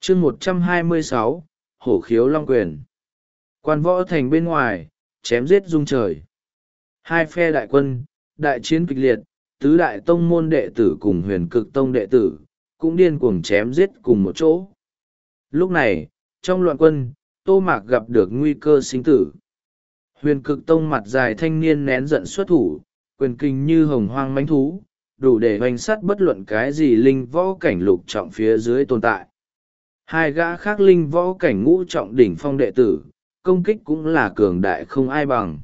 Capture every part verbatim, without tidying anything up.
chương một trăm hai mươi sáu, hổ khiếu long quyền. Quan võ thành bên ngoài, chém giết rung trời. Hai phe đại quân, đại chiến kịch liệt, tứ đại tông môn đệ tử cùng huyền cực tông đệ tử, cũng điên cuồng chém giết cùng một chỗ. Lúc này, trong loạn quân, Tô Mạc gặp được nguy cơ sinh tử. Huyền cực tông mặt dài thanh niên nén giận xuất thủ, quyền kinh như hồng hoang mãnh thú, đủ để hoành sắt bất luận cái gì linh võ cảnh lục trọng phía dưới tồn tại. Hai gã khác linh võ cảnh ngũ trọng đỉnh phong đệ tử, công kích cũng là cường đại không ai bằng.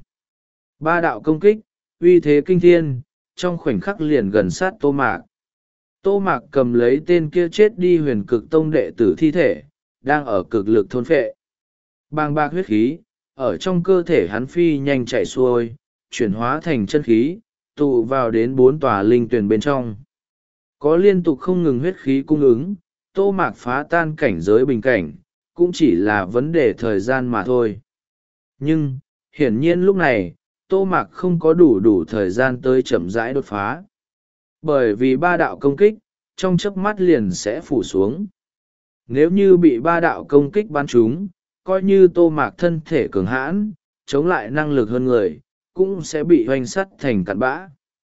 Ba đạo công kích, uy thế kinh thiên, trong khoảnh khắc liền gần sát Tô Mạc. Tô Mạc cầm lấy tên kia chết đi huyền cực tông đệ tử thi thể, đang ở cực lực thôn phệ. Bàng bạc huyết khí, ở trong cơ thể hắn phi nhanh chảy xuôi, chuyển hóa thành chân khí, tụ vào đến bốn tòa linh tuyển bên trong. Có liên tục không ngừng huyết khí cung ứng, Tô Mạc phá tan cảnh giới bình cảnh, cũng chỉ là vấn đề thời gian mà thôi. Nhưng, hiển nhiên lúc này, Tô Mạc không có đủ đủ thời gian tới chậm rãi đột phá. Bởi vì ba đạo công kích, trong chớp mắt liền sẽ phủ xuống. Nếu như bị ba đạo công kích bắn trúng, coi như Tô Mạc thân thể cường hãn, chống lại năng lực hơn người, cũng sẽ bị hoành sắt thành cặn bã.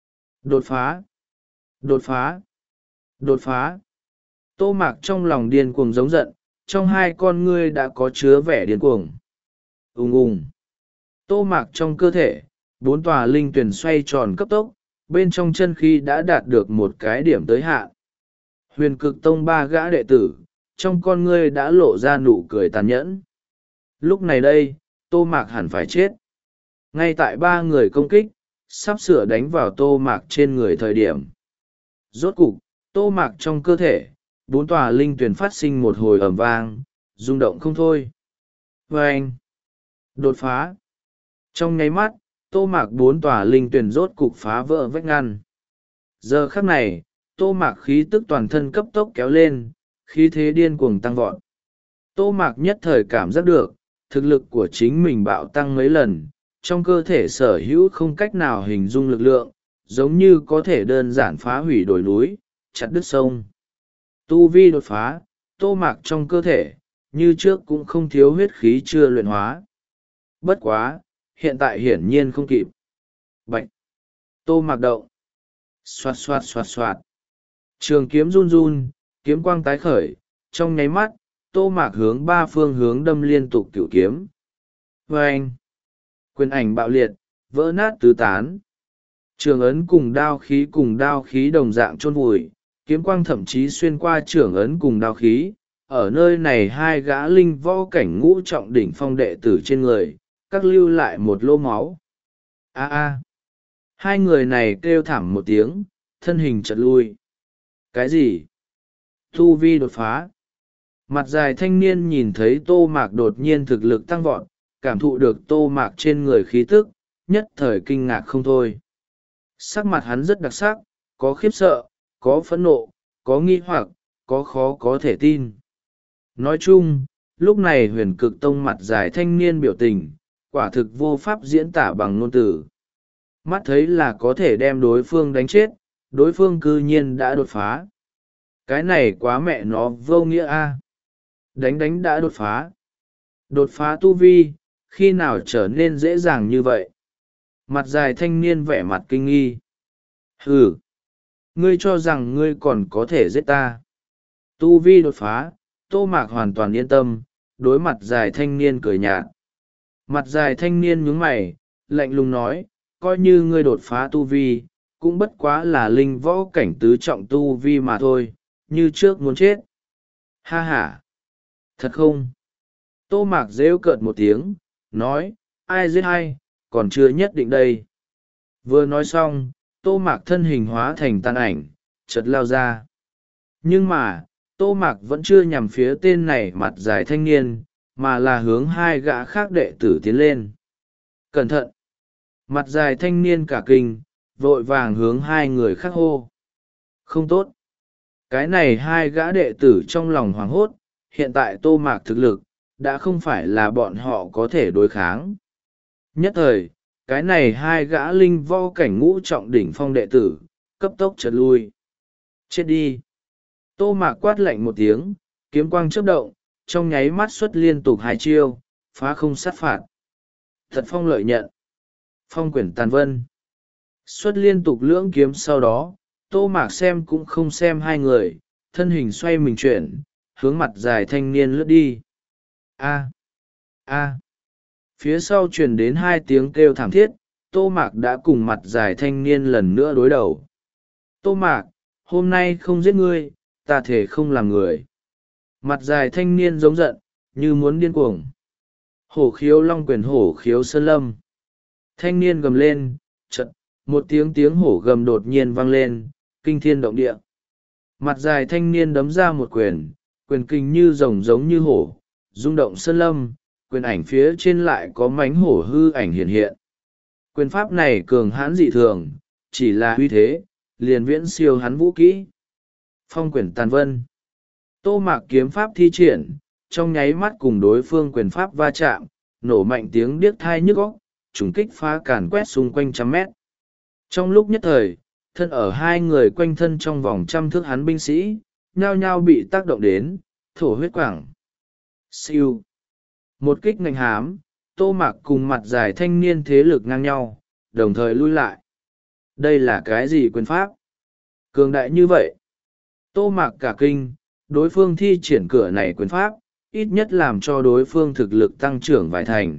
Đột phá! Đột phá! Đột phá! Tô Mạc trong lòng điên cuồng giống giận, trong hai con ngươi đã có chứa vẻ điên cuồng. Ùng ùng! Tô Mạc trong cơ thể, bốn tòa linh tuyển xoay tròn cấp tốc, bên trong chân khí đã đạt được một cái điểm tới hạn. Huyền cực tông ba gã đệ tử, trong con ngươi đã lộ ra nụ cười tàn nhẫn. Lúc này đây, Tô Mạc hẳn phải chết. Ngay tại ba người công kích, sắp sửa đánh vào Tô Mạc trên người thời điểm. Rốt cục, Tô Mạc trong cơ thể, bốn tòa linh tuyển phát sinh một hồi ầm vang, rung động không thôi. Vâng! Đột phá! Trong nháy mắt, Tô Mạc bốn tòa linh tuyển rốt cục phá vỡ vách ngăn. Giờ khắc này, Tô Mạc khí tức toàn thân cấp tốc kéo lên, khí thế điên cuồng tăng vọt. Tô Mạc nhất thời cảm giác được, thực lực của chính mình bạo tăng mấy lần, trong cơ thể sở hữu không cách nào hình dung lực lượng, giống như có thể đơn giản phá hủy đồi núi, chặt đứt sông. Tu vi đột phá, Tô Mạc trong cơ thể, như trước cũng không thiếu huyết khí chưa luyện hóa. Bất quá, hiện tại hiển nhiên không kịp. Bạch! Tô Mạc động. Xoạt xoạt xoạt xoạt. Trường kiếm run run, kiếm quang tái khởi, trong nháy mắt, Tô Mạc hướng ba phương hướng đâm liên tục cửu kiếm. Vâng! Quyền ảnh bạo liệt, vỡ nát tứ tán. Trường ấn cùng đao khí cùng đao khí đồng dạng chôn vùi, kiếm quang thậm chí xuyên qua trường ấn cùng đao khí. Ở nơi này hai gã linh võ cảnh ngũ trọng đỉnh phong đệ tử trên người, các lưu lại một lô máu. A a! Hai người này kêu thảm một tiếng, thân hình chật lui. Cái gì? Tu vi đột phá. Mặt dài thanh niên nhìn thấy Tô Mạc đột nhiên thực lực tăng vọt, cảm thụ được Tô Mạc trên người khí tức, nhất thời kinh ngạc không thôi. Sắc mặt hắn rất đặc sắc, có khiếp sợ, có phẫn nộ, có nghi hoặc, có khó có thể tin. Nói chung, lúc này huyền cực tông mặt dài thanh niên biểu tình, quả thực vô pháp diễn tả bằng ngôn từ. Mắt thấy là có thể đem đối phương đánh chết, đối phương cư nhiên đã đột phá. Cái này quá mẹ nó vô nghĩa a. Đánh đánh đã đột phá. Đột phá tu vi, khi nào trở nên dễ dàng như vậy? Mặt dài thanh niên vẻ mặt kinh nghi. Hừ! Ngươi cho rằng ngươi còn có thể giết ta. Tu vi đột phá, Tô Mạc hoàn toàn yên tâm, đối mặt dài thanh niên cười nhạt. Mặt dài thanh niên nhướng mày, lạnh lùng nói, coi như ngươi đột phá tu vi, cũng bất quá là linh võ cảnh tứ trọng tu vi mà thôi, như trước muốn chết. Ha ha! Thật không? Tô Mạc rêu cợt một tiếng, nói, ai giết ai, còn chưa nhất định đây. Vừa nói xong, Tô Mạc thân hình hóa thành tàn ảnh, chợt lao ra. Nhưng mà, Tô Mạc vẫn chưa nhằm phía tên này mặt dài thanh niên, mà là hướng hai gã khác đệ tử tiến lên. Cẩn thận! Mặt dài thanh niên cả kinh, vội vàng hướng hai người khác hô. Không tốt! Cái này hai gã đệ tử trong lòng hoảng hốt, hiện tại Tô Mạc thực lực, đã không phải là bọn họ có thể đối kháng. Nhất thời, cái này hai gã linh võ cảnh ngũ trọng đỉnh phong đệ tử, cấp tốc chợt lui. Chết đi! Tô Mạc quát lạnh một tiếng, kiếm quang chớp động, trong nháy mắt xuất liên tục hai chiêu, phá không sát phạt. Thật phong lợi nhận, phong quyển tàn vân. Xuất liên tục lưỡng kiếm sau đó, Tô Mạc xem cũng không xem hai người, thân hình xoay mình chuyển, hướng mặt dài thanh niên lướt đi. A, a. Phía sau truyền đến hai tiếng kêu thảm thiết, Tô Mạc đã cùng mặt dài thanh niên lần nữa đối đầu. Tô Mạc, hôm nay không giết ngươi, ta thể không làm người. Mặt dài thanh niên giống giận, như muốn điên cuồng. Hổ khiếu long quyền, hổ khiếu sơn lâm. Thanh niên gầm lên, chật, một tiếng tiếng hổ gầm đột nhiên vang lên, kinh thiên động địa. Mặt dài thanh niên đấm ra một quyền, quyền kinh như rồng giống như hổ, rung động sơn lâm, quyền ảnh phía trên lại có mánh hổ hư ảnh hiện hiện. Quyền pháp này cường hãn dị thường, chỉ là uy thế, liền viễn siêu hắn vũ kỹ. Phong quyển tàn vân. Tô Mạc kiếm pháp thi triển, trong nháy mắt cùng đối phương quyền pháp va chạm, nổ mạnh tiếng điếc thai nhức óc, trùng kích phá càn quét xung quanh trăm mét. Trong lúc nhất thời, thân ở hai người quanh thân trong vòng trăm thước hắn binh sĩ, nhao nhao bị tác động đến, thổ huyết quảng. Siêu. Một kích ngành hám, Tô Mạc cùng mặt dài thanh niên thế lực ngang nhau, đồng thời lui lại. Đây là cái gì quyền pháp? Cường đại như vậy. Tô Mạc cả kinh, đối phương thi triển cửa này quyền pháp, ít nhất làm cho đối phương thực lực tăng trưởng vài thành.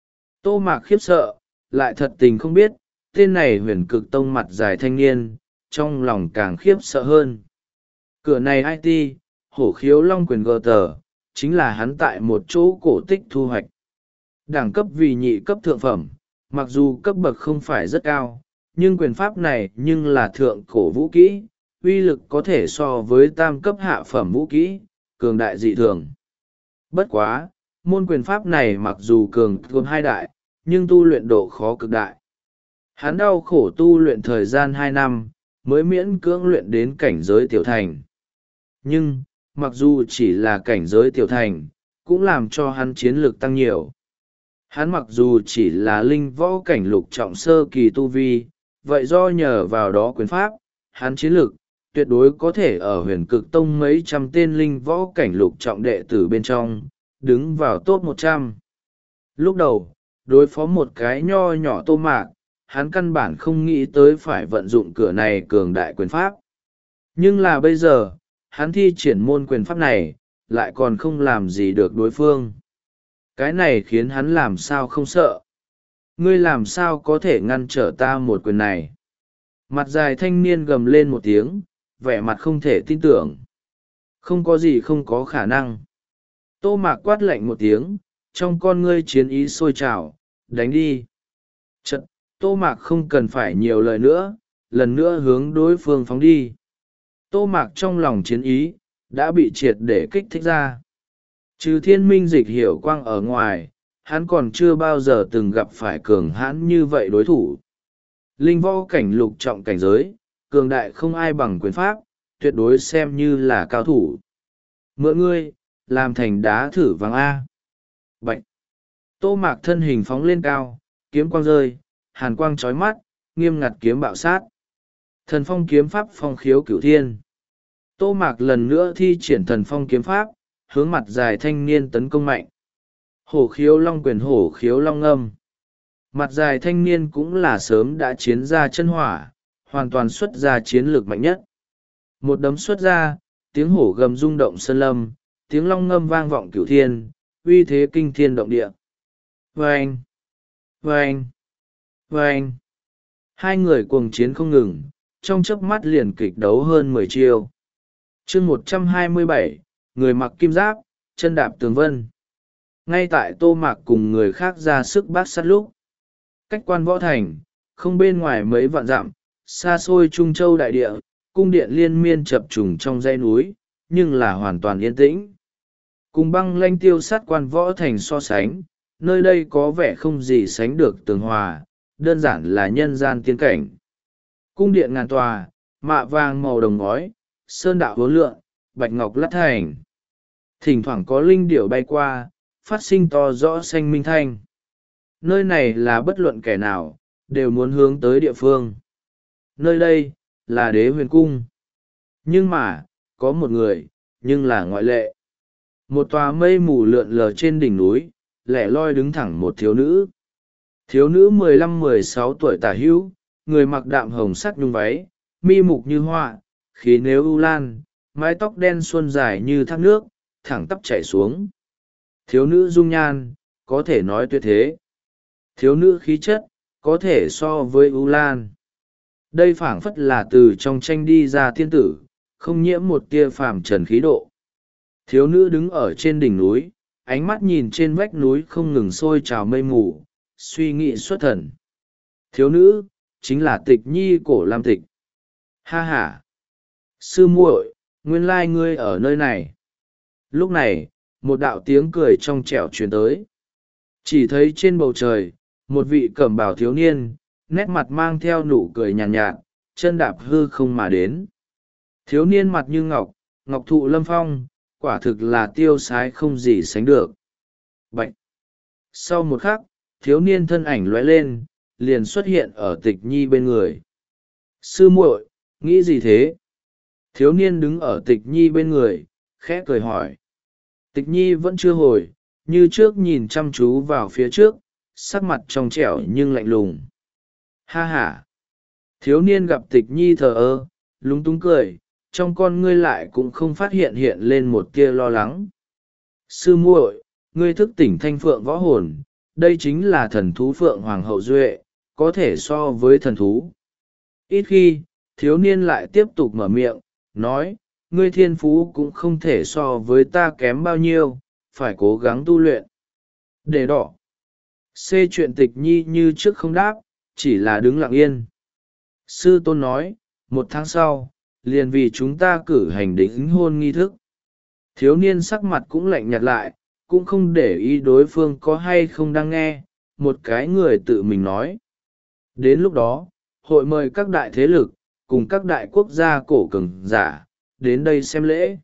Tô Mạc khiếp sợ, lại thật tình không biết, tên này huyền cực tông mặt dài thanh niên, trong lòng càng khiếp sợ hơn. Cửa này i tê, hổ khiếu long quyền gờ tờ, chính là hắn tại một chỗ cổ tích thu hoạch. Đẳng cấp vì nhị cấp thượng phẩm, mặc dù cấp bậc không phải rất cao, nhưng quyền pháp này nhưng là thượng cổ vũ kỹ, uy lực có thể so với tam cấp hạ phẩm vũ kỹ, cường đại dị thường. Bất quá, môn quyền pháp này mặc dù cường gồm hai đại, nhưng tu luyện độ khó cực đại. Hắn đau khổ tu luyện thời gian hai năm, mới miễn cưỡng luyện đến cảnh giới tiểu thành. Nhưng, mặc dù chỉ là cảnh giới tiểu thành, cũng làm cho hắn chiến lược tăng nhiều. Hắn mặc dù chỉ là linh võ cảnh lục trọng sơ kỳ tu vi, vậy do nhờ vào đó quyền pháp, hắn chiến lược tuyệt đối có thể ở huyền cực tông mấy trăm tên linh võ cảnh lục trọng đệ tử bên trong, đứng vào top một trăm. Lúc đầu, đối phó một cái nho nhỏ Tô Mạc, hắn căn bản không nghĩ tới phải vận dụng cửa này cường đại quyền pháp. Nhưng là bây giờ, hắn thi triển môn quyền pháp này, lại còn không làm gì được đối phương. Cái này khiến hắn làm sao không sợ. Ngươi làm sao có thể ngăn trở ta một quyền này? Mặt dài thanh niên gầm lên một tiếng, vẻ mặt không thể tin tưởng. Không có gì không có khả năng. Tô Mạc quát lạnh một tiếng, trong con ngươi chiến ý sôi trào, đánh đi. Chật, Tô Mạc không cần phải nhiều lời nữa, lần nữa hướng đối phương phóng đi. Tô Mạc trong lòng chiến ý, đã bị triệt để kích thích ra. Trừ thiên minh dịch hiểu quang ở ngoài, hắn còn chưa bao giờ từng gặp phải cường hãn như vậy đối thủ. Linh võ cảnh lục trọng cảnh giới, cường đại không ai bằng quyền pháp, tuyệt đối xem như là cao thủ. Mượn ngươi, làm thành đá thử vàng A. Bạch. Tô Mạc thân hình phóng lên cao, kiếm quang rơi, hàn quang chói mắt, nghiêm ngặt kiếm bạo sát. Thần phong kiếm pháp phong khiếu cửu thiên. Tô Mạc lần nữa thi triển thần phong kiếm pháp, hướng mặt dài thanh niên tấn công mạnh. Hổ khiếu long quyền, hổ khiếu long ngâm. Mặt dài thanh niên cũng là sớm đã chiến ra chân hỏa, hoàn toàn xuất ra chiến lược mạnh nhất. Một đấm xuất ra, tiếng hổ gầm rung động sơn lâm, tiếng long ngâm vang vọng cửu thiên, uy thế kinh thiên động địa. Vâng! Vâng! Vâng! Hai người cuồng chiến không ngừng, trong chớp mắt liền kịch đấu hơn mười chiêu. Chương một trăm hai mươi bảy, người mặc kim giáp, chân đạp tường vân. Ngay tại Tô Mạc cùng người khác ra sức bát sát lúc, cách quan võ thành, không bên ngoài mấy vạn dặm, xa xôi Trung Châu đại địa, cung điện liên miên chập trùng trong dãy núi, nhưng là hoàn toàn yên tĩnh. Cùng băng lanh tiêu sát quan võ thành so sánh, nơi đây có vẻ không gì sánh được tường hòa, đơn giản là nhân gian tiên cảnh. Cung điện ngàn tòa, mạ vàng màu đồng ngói, sơn đạo hố lượn, bạch ngọc lát thành. Thỉnh thoảng có linh điểu bay qua, phát sinh to rõ xanh minh thanh. Nơi này là bất luận kẻ nào, đều muốn hướng tới địa phương. Nơi đây, là đế huyền cung. Nhưng mà, có một người, nhưng là ngoại lệ. Một tòa mây mù lượn lờ trên đỉnh núi, lẻ loi đứng thẳng một thiếu nữ. Thiếu nữ mười lăm mười sáu tuổi tả hữu, người mặc đạm hồng sắt nhung váy, mi mục như họa, khí nếu ưu lan, mái tóc đen suôn dài như thác nước, thẳng tắp chảy xuống. Thiếu nữ dung nhan, có thể nói tuyệt thế. Thiếu nữ khí chất, có thể so với ưu lan. Đây phảng phất là từ trong tranh đi ra thiên tử, không nhiễm một tia phàm trần khí độ. Thiếu nữ đứng ở trên đỉnh núi, ánh mắt nhìn trên vách núi không ngừng sôi trào mây mù, suy nghĩ xuất thần. Thiếu nữ, chính là Tịch Nhi Cổ Lam Tịch. Ha ha! Sư muội, nguyên lai ngươi ở nơi này. Lúc này, một đạo tiếng cười trong trẻo truyền tới. Chỉ thấy trên bầu trời, một vị cẩm bào thiếu niên, nét mặt mang theo nụ cười nhàn nhạt, nhạt, chân đạp hư không mà đến. Thiếu niên mặt như ngọc, ngọc thụ lâm phong, quả thực là tiêu sái không gì sánh được. Bạch! Sau một khắc, thiếu niên thân ảnh lóe lên, liền xuất hiện ở Tịch Nhi bên người. Sư muội, nghĩ gì thế? Thiếu niên đứng ở Tịch Nhi bên người, khẽ cười hỏi. Tịch Nhi vẫn chưa hồi, như trước nhìn chăm chú vào phía trước, sắc mặt trong trẻo nhưng lạnh lùng. Ha ha! Thiếu niên gặp Tịch Nhi thờ ơ, lúng túng cười, trong con ngươi lại cũng không phát hiện hiện lên một tia lo lắng. Sư muội, ngươi thức tỉnh thanh phượng võ hồn, đây chính là thần thú phượng hoàng hậu duệ, có thể so với thần thú. Ít khi, thiếu niên lại tiếp tục mở miệng, nói, ngươi thiên phú cũng không thể so với ta kém bao nhiêu, phải cố gắng tu luyện. Để đỏ. C chuyện Tịch Nhi như trước không đáp, chỉ là đứng lặng yên. Sư tôn nói, một tháng sau, liền vì chúng ta cử hành đính hôn nghi thức. Thiếu niên sắc mặt cũng lạnh nhạt lại, cũng không để ý đối phương có hay không đang nghe, một cái người tự mình nói. Đến lúc đó, hội mời các đại thế lực, cùng các đại quốc gia cổ cường giả, đến đây xem lễ.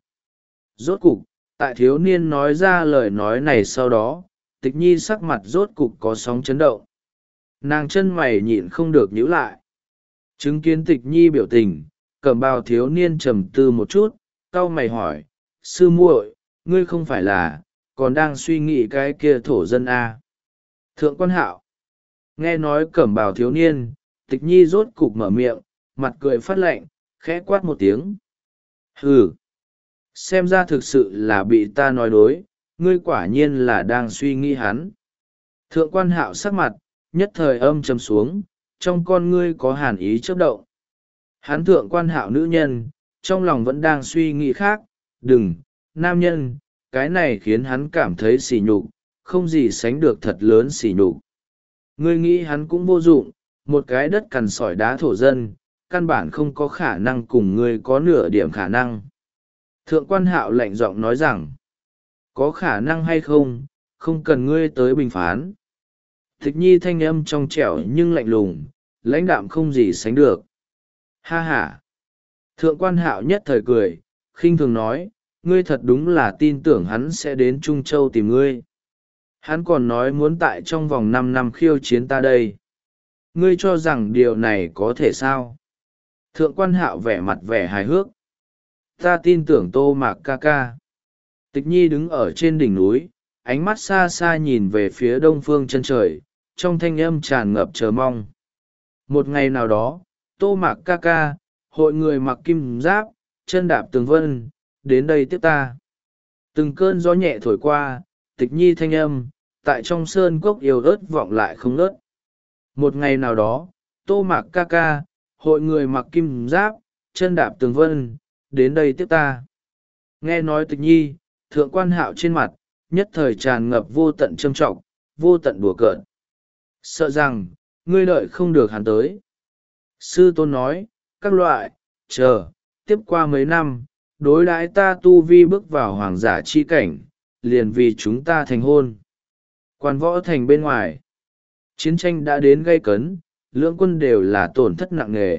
Rốt cục, tại thiếu niên nói ra lời nói này sau đó, Tịch Nhi sắc mặt rốt cục có sóng chấn động. Nàng chân mày nhịn không được nhíu lại. Chứng kiến Tịch Nhi biểu tình, cẩm bào thiếu niên trầm tư một chút, cau mày hỏi, sư muội, ngươi không phải là, còn đang suy nghĩ cái kia thổ dân à? Thượng quan Hạo. Nghe nói cẩm bào thiếu niên, Tịch Nhi rốt cục mở miệng, mặt cười phát lạnh, khẽ quát một tiếng. Hừ! Xem ra thực sự là bị ta nói đối, ngươi quả nhiên là đang suy nghĩ hắn. Thượng quan Hạo sắc mặt, nhất thời âm trầm xuống, trong con ngươi có hàn ý chớp động. Hắn thượng quan Hạo nữ nhân, trong lòng vẫn đang suy nghĩ khác, đừng, nam nhân, cái này khiến hắn cảm thấy sỉ nhục, không gì sánh được thật lớn sỉ nhục. Ngươi nghĩ hắn cũng vô dụng, một cái đất cằn sỏi đá thổ dân, căn bản không có khả năng cùng ngươi có nửa điểm khả năng. Thượng quan Hạo lạnh giọng nói rằng, có khả năng hay không, không cần ngươi tới bình phán. Tịch Nhi thanh âm trong trẻo nhưng lạnh lùng, lãnh đạm không gì sánh được. Ha ha! Thượng quan Hạo nhất thời cười, khinh thường nói, ngươi thật đúng là tin tưởng hắn sẽ đến Trung Châu tìm ngươi. Hắn còn nói muốn tại trong vòng năm năm khiêu chiến ta đây. Ngươi cho rằng điều này có thể sao? Thượng quan Hạo vẻ mặt vẻ hài hước. Ta tin tưởng Tô Mạc ca ca. Tịch Nhi đứng ở trên đỉnh núi, ánh mắt xa xa nhìn về phía đông phương chân trời, trong thanh âm tràn ngập chờ mong. Một ngày nào đó, Tô Mạc ca ca, hội người mặc kim giáp, chân đạp tường vân, đến đây tiếp ta. Từng cơn gió nhẹ thổi qua, Tịch Nhi thanh âm, tại trong sơn cốc yếu ớt vọng lại không ngớt. Một ngày nào đó, Tô Mạc ca ca, hội người mặc kim giáp, chân đạp tường vân, đến đây tiếp ta. Nghe nói Tịch Nhi, thượng quan Hạo trên mặt, nhất thời tràn ngập vô tận trâm trọng, vô tận đùa cợt. Sợ rằng, ngươi đợi không được hắn tới. Sư tôn nói, các loại, chờ, tiếp qua mấy năm, đối đãi ta tu vi bước vào hoàng giả chi cảnh, liền vì chúng ta thành hôn. Quan võ thành bên ngoài, chiến tranh đã đến gây cấn, lưỡng quân đều là tổn thất nặng nề.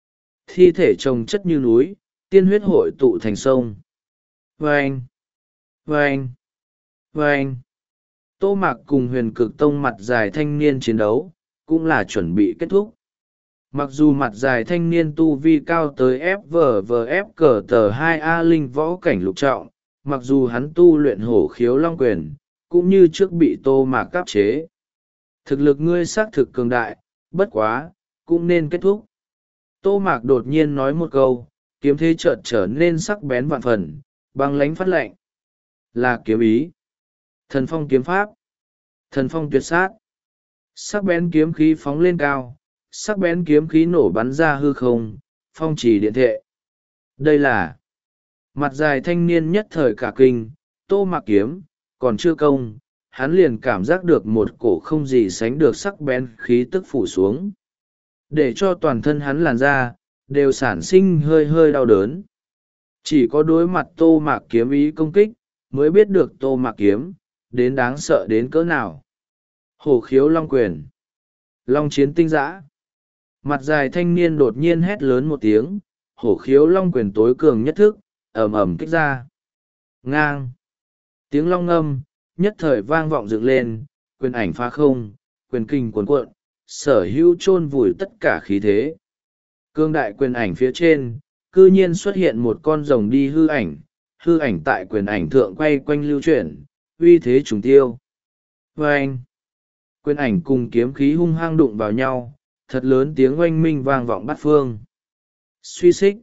Thi thể chồng chất như núi, tiên huyết hội tụ thành sông. Vâng! Vâng! Vâng! Tô Mạc cùng Huyền Cực Tông mặt dài thanh niên chiến đấu, cũng là chuẩn bị kết thúc. Mặc dù mặt dài thanh niên tu vi cao tới ép vờ vờ ép cờ tờ hai A linh võ cảnh lục trọng, mặc dù hắn tu luyện hổ khiếu long quyền cũng như trước bị Tô Mạc áp chế. Thực lực ngươi xác thực cường đại, bất quá cũng nên kết thúc. Tô Mạc đột nhiên nói một câu, kiếm thế chợt trở nên sắc bén vạn phần, băng lánh phát lạnh. Là kiếm ý. Thần phong kiếm pháp. Thần phong tuyệt sát. Sắc bén kiếm khí phóng lên cao, sắc bén kiếm khí nổ bắn ra hư không, phong trì điện thệ. Đây là mặt dài thanh niên nhất thời cả kinh. Tô Mạc kiếm còn chưa công, hắn liền cảm giác được một cổ không gì sánh được sắc bén khí tức phủ xuống, để cho toàn thân hắn làn da đều sản sinh hơi hơi đau đớn. Chỉ có đối mặt Tô Mạc kiếm ý công kích mới biết được Tô Mạc kiếm đến đáng sợ đến cỡ nào. Hổ khiếu long quyền. Long chiến tinh dã. Mặt dài thanh niên đột nhiên hét lớn một tiếng, hổ khiếu long quyền tối cường nhất thức ầm ầm kích ra. Ngang. Tiếng long ngâm nhất thời vang vọng dựng lên, quyền ảnh phá không, quyền kinh cuồn cuộn, sở hữu chôn vùi tất cả khí thế. Cương đại quyền ảnh phía trên cư nhiên xuất hiện một con rồng đi hư ảnh, hư ảnh tại quyền ảnh thượng quay quanh lưu chuyển, uy thế trùng tiêu. Và anh, quyền ảnh cùng kiếm khí hung hăng đụng vào nhau, thật lớn tiếng oanh minh vang vọng bát phương. Suy xích.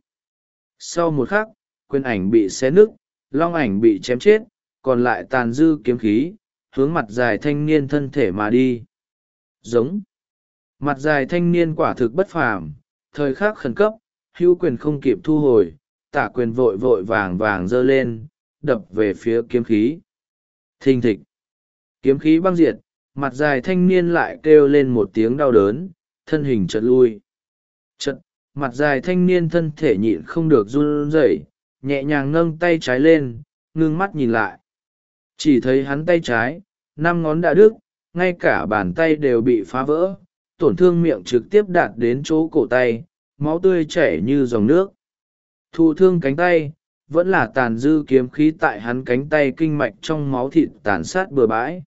Sau một khắc, quyền ảnh bị xé nứt, long ảnh bị chém chết, còn lại tàn dư kiếm khí hướng mặt dài thanh niên thân thể mà đi. Giống. Mặt dài thanh niên quả thực bất phàm, thời khắc khẩn cấp, hữu quyền không kịp thu hồi, tả quyền vội vội vàng vàng giơ lên, đập về phía kiếm khí. Thình thịch. Kiếm khí băng diệt, mặt dài thanh niên lại kêu lên một tiếng đau đớn, thân hình chợt lui. Chợt, mặt dài thanh niên thân thể nhịn không được run rẩy, nhẹ nhàng nâng tay trái lên, ngưng mắt nhìn lại. Chỉ thấy hắn tay trái, năm ngón đã đứt, ngay cả bàn tay đều bị phá vỡ, tổn thương miệng trực tiếp đạt đến chỗ cổ tay, máu tươi chảy như dòng nước. Thụ thương cánh tay, vẫn là tàn dư kiếm khí tại hắn cánh tay kinh mạch trong máu thịt tàn sát bừa bãi.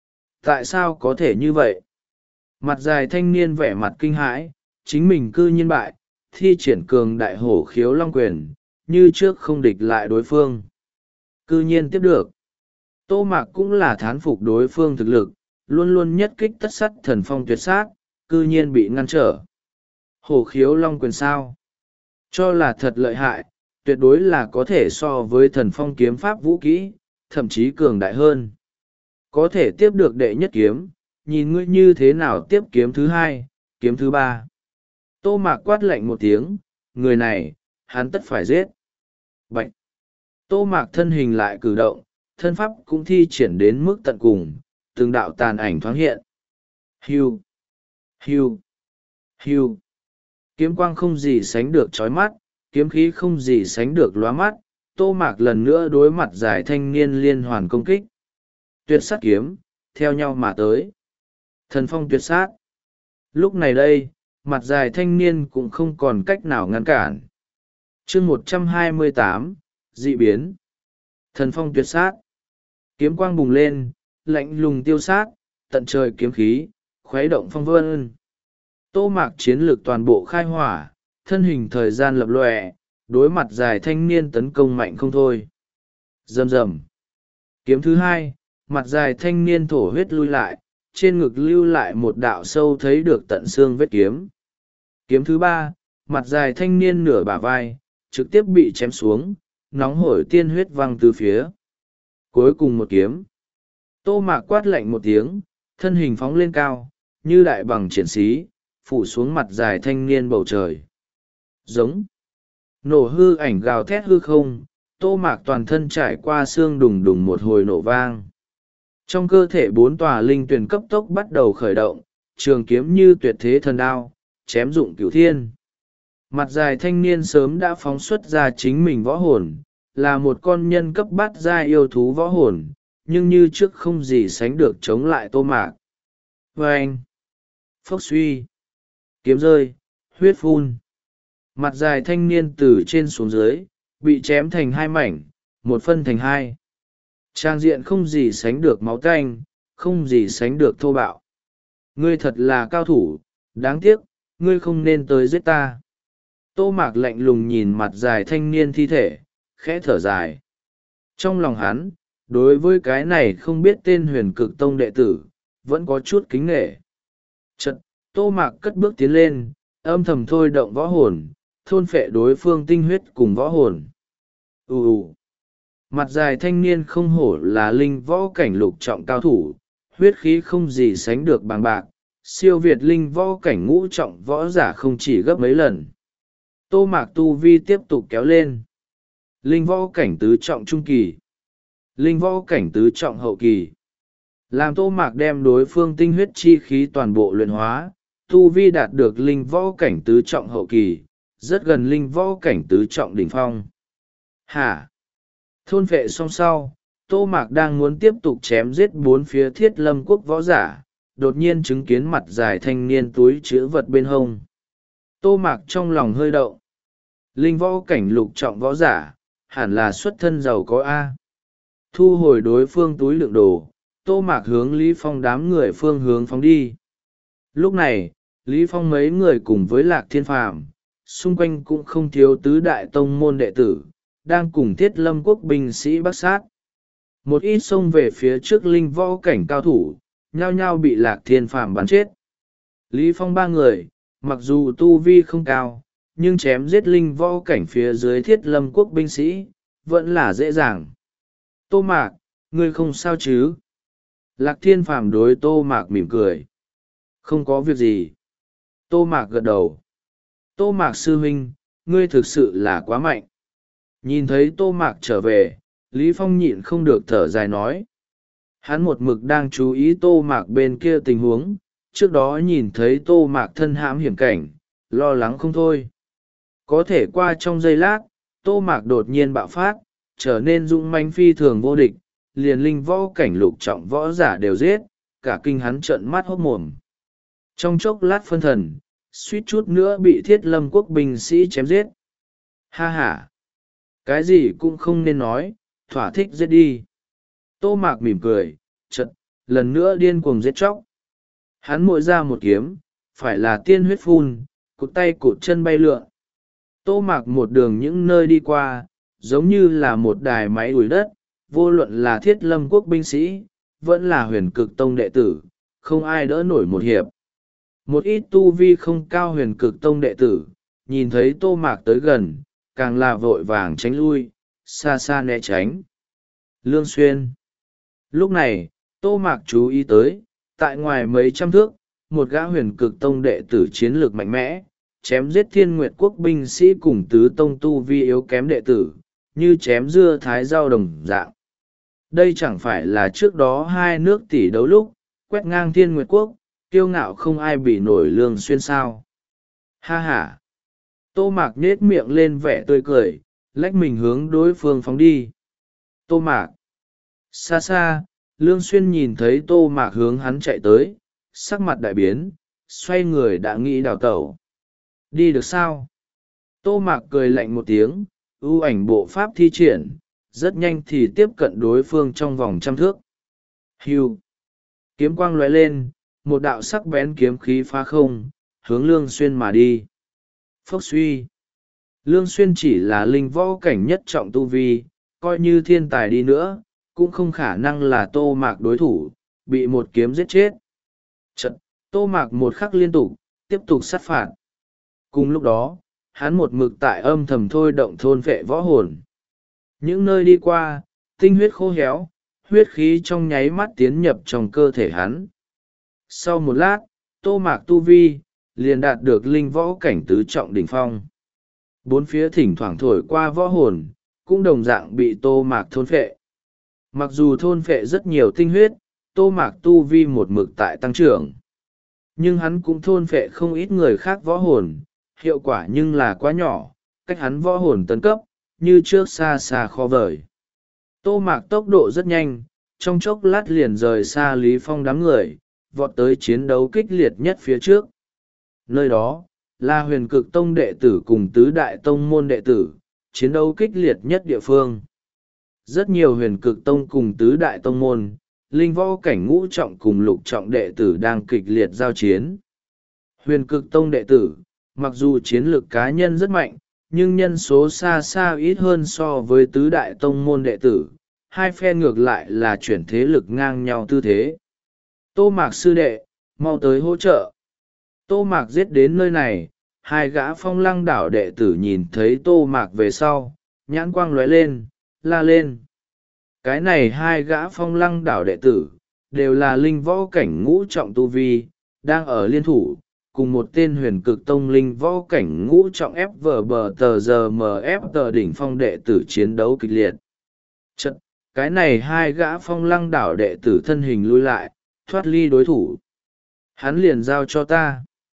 Tại sao có thể như vậy? Mặt dài thanh niên vẻ mặt kinh hãi, chính mình cư nhiên bại, thi triển cường đại hổ khiếu long quyền, như trước không địch lại đối phương. Cư nhiên tiếp được. Tô Mạc cũng là thán phục đối phương thực lực, luôn luôn nhất kích tất sắt thần phong tuyệt sát, cư nhiên bị ngăn trở. Hổ khiếu long quyền sao? Cho là thật lợi hại, tuyệt đối là có thể so với thần phong kiếm pháp vũ kỹ, thậm chí cường đại hơn. Có thể tiếp được đệ nhất kiếm, nhìn ngươi như thế nào tiếp kiếm thứ hai, kiếm thứ ba. Tô Mạc quát lạnh một tiếng, người này, hắn tất phải giết. Bạch. Tô Mạc thân hình lại cử động, thân pháp cũng thi triển đến mức tận cùng, từng đạo tàn ảnh thoáng hiện. Hiu, hiu, hiu. Kiếm quang không gì sánh được chói mắt, kiếm khí không gì sánh được lóa mắt. Tô Mạc lần nữa đối mặt giải thanh niên liên hoàn công kích. Tuyệt sát kiếm, theo nhau mà tới. Thần phong tuyệt sát. Lúc này đây, mặt dài thanh niên cũng không còn cách nào ngăn cản. chương một trăm hai mươi tám, dị biến. Thần phong tuyệt sát. Kiếm quang bùng lên, lạnh lùng tiêu sát, tận trời kiếm khí, khuấy động phong vân. Tô Mạc chiến lược toàn bộ khai hỏa, thân hình thời gian lập lòe, đối mặt dài thanh niên tấn công mạnh không thôi. Rầm rầm. Kiếm thứ hai, mặt dài thanh niên thổ huyết lui lại, trên ngực lưu lại một đạo sâu thấy được tận xương vết kiếm. Kiếm thứ ba, mặt dài thanh niên nửa bả vai, trực tiếp bị chém xuống, nóng hổi tiên huyết văng từ phía. Cuối cùng một kiếm. Tô Mạc quát lạnh một tiếng, thân hình phóng lên cao, như đại bằng triển sĩ, phủ xuống mặt dài thanh niên bầu trời. Giống. Nổ hư ảnh gào thét hư không, Tô Mạc toàn thân trải qua xương đùng đùng một hồi nổ vang. Trong cơ thể bốn tòa linh tuyển cấp tốc bắt đầu khởi động, trường kiếm như tuyệt thế thần đao, chém dụng cửu thiên. Mặt dài thanh niên sớm đã phóng xuất ra chính mình võ hồn, là một con nhân cấp bát giai yêu thú võ hồn, nhưng như trước không gì sánh được chống lại Tô Mạc. Vâng! Phốc suy! Kiếm rơi, huyết phun. Mặt dài thanh niên từ trên xuống dưới, bị chém thành hai mảnh, một phân thành hai. Trang diện không gì sánh được máu tanh, không gì sánh được thô bạo. Ngươi thật là cao thủ, đáng tiếc, ngươi không nên tới giết ta. Tô Mạc lạnh lùng nhìn mặt dài thanh niên thi thể, khẽ thở dài. Trong lòng hắn, đối với cái này không biết tên huyền cực tông đệ tử, vẫn có chút kính nghệ. Chật, Tô Mạc cất bước tiến lên, âm thầm thôi động võ hồn, thôn phệ đối phương tinh huyết cùng võ hồn. Ù ù. Mặt dài thanh niên không hổ là linh võ cảnh lục trọng cao thủ, huyết khí không gì sánh được bằng bạc, siêu việt linh võ cảnh ngũ trọng võ giả không chỉ gấp mấy lần. Tô Mạc tu vi tiếp tục kéo lên. Linh võ cảnh tứ trọng trung kỳ. Linh võ cảnh tứ trọng hậu kỳ. Làm Tô Mạc đem đối phương tinh huyết chi khí toàn bộ luyện hóa, tu vi đạt được linh võ cảnh tứ trọng hậu kỳ, rất gần linh võ cảnh tứ trọng đỉnh phong. Hả? Thôn vệ xong sau, Tô Mạc đang muốn tiếp tục chém giết bốn phía Thiết Lâm quốc võ giả, đột nhiên chứng kiến mặt dài thanh niên túi chữ vật bên hông. Tô Mạc trong lòng hơi động. Linh võ cảnh lục trọng võ giả, hẳn là xuất thân giàu có A. Thu hồi đối phương túi lượng đồ, Tô Mạc hướng Lý Phong đám người phương hướng phóng đi. Lúc này, Lý Phong mấy người cùng với Lạc Thiên Phàm, xung quanh cũng không thiếu tứ đại tông môn đệ tử, đang cùng Thiết Lâm quốc binh sĩ bắt sát. Một ít xông về phía trước linh võ cảnh cao thủ, nhao nhao bị Lạc Thiên Phàm bắn chết. Lý Phong ba người, mặc dù tu vi không cao, nhưng chém giết linh võ cảnh phía dưới Thiết Lâm quốc binh sĩ, vẫn là dễ dàng. Tô Mạc, ngươi không sao chứ? Lạc Thiên Phàm đối Tô Mạc mỉm cười. Không có việc gì. Tô Mạc gật đầu. Tô Mạc sư huynh, ngươi thực sự là quá mạnh. Nhìn thấy Tô Mạc trở về, Lý Phong nhịn không được thở dài nói. Hắn một mực đang chú ý Tô Mạc bên kia tình huống, trước đó nhìn thấy Tô Mạc thân hãm hiểm cảnh, lo lắng không thôi. Có thể qua trong giây lát, Tô Mạc đột nhiên bạo phát, trở nên dũng mãnh phi thường vô địch, liền linh võ cảnh lục trọng võ giả đều giết, cả kinh hắn trợn mắt hốt mồm. Trong chốc lát phân thần, suýt chút nữa bị Thiết Lâm quốc binh sĩ chém giết. Ha ha! Cái gì cũng không nên nói, thỏa thích giết đi. Tô Mạc mỉm cười, chật, lần nữa điên cuồng giết chóc. Hắn mỗi ra một kiếm, phải là tiên huyết phun, cụt tay cụt chân bay lượn. Tô Mạc một đường những nơi đi qua, giống như là một đài máy đuổi đất, vô luận là Thiết Lâm quốc binh sĩ, vẫn là huyền cực tông đệ tử, không ai đỡ nổi một hiệp. Một ít tu vi không cao huyền cực tông đệ tử, nhìn thấy Tô Mạc tới gần, càng là vội vàng tránh lui, xa xa né tránh. Lương Xuyên. Lúc này, Tô Mạc chú ý tới, tại ngoài mấy trăm thước, một gã huyền cực tông đệ tử chiến lược mạnh mẽ, chém giết Thiên Nguyệt quốc binh sĩ cùng tứ tông tu vi yếu kém đệ tử, như chém dưa thái rau đồng dạng. Đây chẳng phải là trước đó hai nước tỷ đấu lúc, quét ngang Thiên Nguyệt quốc, kiêu ngạo không ai bị nổi Lương Xuyên sao. Ha ha! Tô Mạc nết miệng lên vẻ tươi cười, lách mình hướng đối phương phóng đi. Tô Mạc! Xa xa, Lương Xuyên nhìn thấy Tô Mạc hướng hắn chạy tới, sắc mặt đại biến, xoay người đã nghĩ đào tẩu. Đi được sao? Tô Mạc cười lạnh một tiếng, ưu ảnh bộ pháp thi triển, rất nhanh thì tiếp cận đối phương trong vòng trăm thước. Hưu! Kiếm quang lóe lên, một đạo sắc bén kiếm khí phá không, hướng Lương Xuyên mà đi. Phốc suy! Lương Xuyên chỉ là linh võ cảnh nhất trọng tu vi, coi như thiên tài đi nữa, cũng không khả năng là Tô Mạc đối thủ, bị một kiếm giết chết. Chật, Tô Mạc một khắc liên tục, tiếp tục sát phạt. Cùng lúc đó, hắn một mực tại âm thầm thôi động thôn vệ võ hồn. Những nơi đi qua, tinh huyết khô héo, huyết khí trong nháy mắt tiến nhập trong cơ thể hắn. Sau một lát, Tô Mạc tu vi, liền đạt được linh võ cảnh tứ trọng đỉnh phong. Bốn phía thỉnh thoảng thổi qua võ hồn, cũng đồng dạng bị Tô Mạc thôn phệ. Mặc dù thôn phệ rất nhiều tinh huyết, Tô Mạc tu vi một mực tại tăng trưởng. Nhưng hắn cũng thôn phệ không ít người khác võ hồn, hiệu quả nhưng là quá nhỏ, cách hắn võ hồn tấn cấp, như trước xa xa khó vời. Tô Mạc tốc độ rất nhanh, trong chốc lát liền rời xa Lý Phong đám người, vọt tới chiến đấu kích liệt nhất phía trước. Nơi đó, là huyền cực tông đệ tử cùng tứ đại tông môn đệ tử, chiến đấu kích liệt nhất địa phương. Rất nhiều huyền cực tông cùng tứ đại tông môn, linh võ cảnh ngũ trọng cùng lục trọng đệ tử đang kịch liệt giao chiến. Huyền cực tông đệ tử, mặc dù chiến lược cá nhân rất mạnh, nhưng nhân số xa xa ít hơn so với tứ đại tông môn đệ tử, hai phe ngược lại là chuyển thế lực ngang nhau tư thế. Tô Mạc sư đệ, mau tới hỗ trợ. Tô Mạc giết đến nơi này, hai gã Phong Lăng đảo đệ tử nhìn thấy Tô Mạc về sau, nhãn quang lóe lên, la lên. Cái này hai gã Phong Lăng đảo đệ tử, đều là linh võ cảnh ngũ trọng tu vi, đang ở liên thủ, cùng một tên huyền cực tông linh võ cảnh ngũ trọng ép vờ bờ tờ giờ mờ ép tờ đỉnh phong đệ tử chiến đấu kịch liệt. Chật, cái này hai gã Phong Lăng đảo đệ tử thân hình lui lại, thoát ly đối thủ. Hắn liền giao cho ta.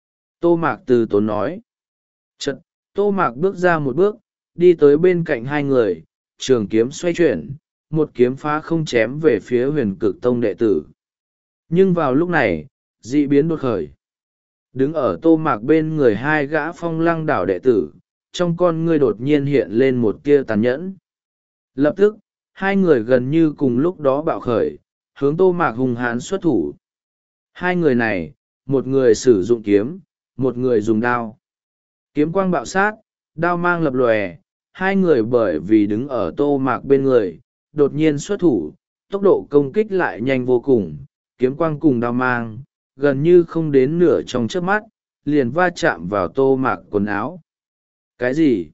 Tô Mạc từ tốn nói. Chật, Tô Mạc bước ra một bước, đi tới bên cạnh hai người, trường kiếm xoay chuyển, một kiếm phá không chém về phía huyền cực tông đệ tử. Nhưng vào lúc này, dị biến đột khởi. Đứng ở Tô Mạc bên người hai gã Phong Lăng đảo đệ tử, trong con ngươi đột nhiên hiện lên một tia tàn nhẫn. Lập tức, hai người gần như cùng lúc đó bạo khởi, hướng Tô Mạc hung hãn xuất thủ. Hai người này, một người sử dụng kiếm, một người dùng đao. Kiếm quang bạo sát, đao mang lập lòe, hai người bởi vì đứng ở Tô Mạc bên người, đột nhiên xuất thủ, tốc độ công kích lại nhanh vô cùng, kiếm quang cùng đao mang, gần như không đến nửa trong chớp mắt, liền va chạm vào Tô Mạc quần áo. Cái gì?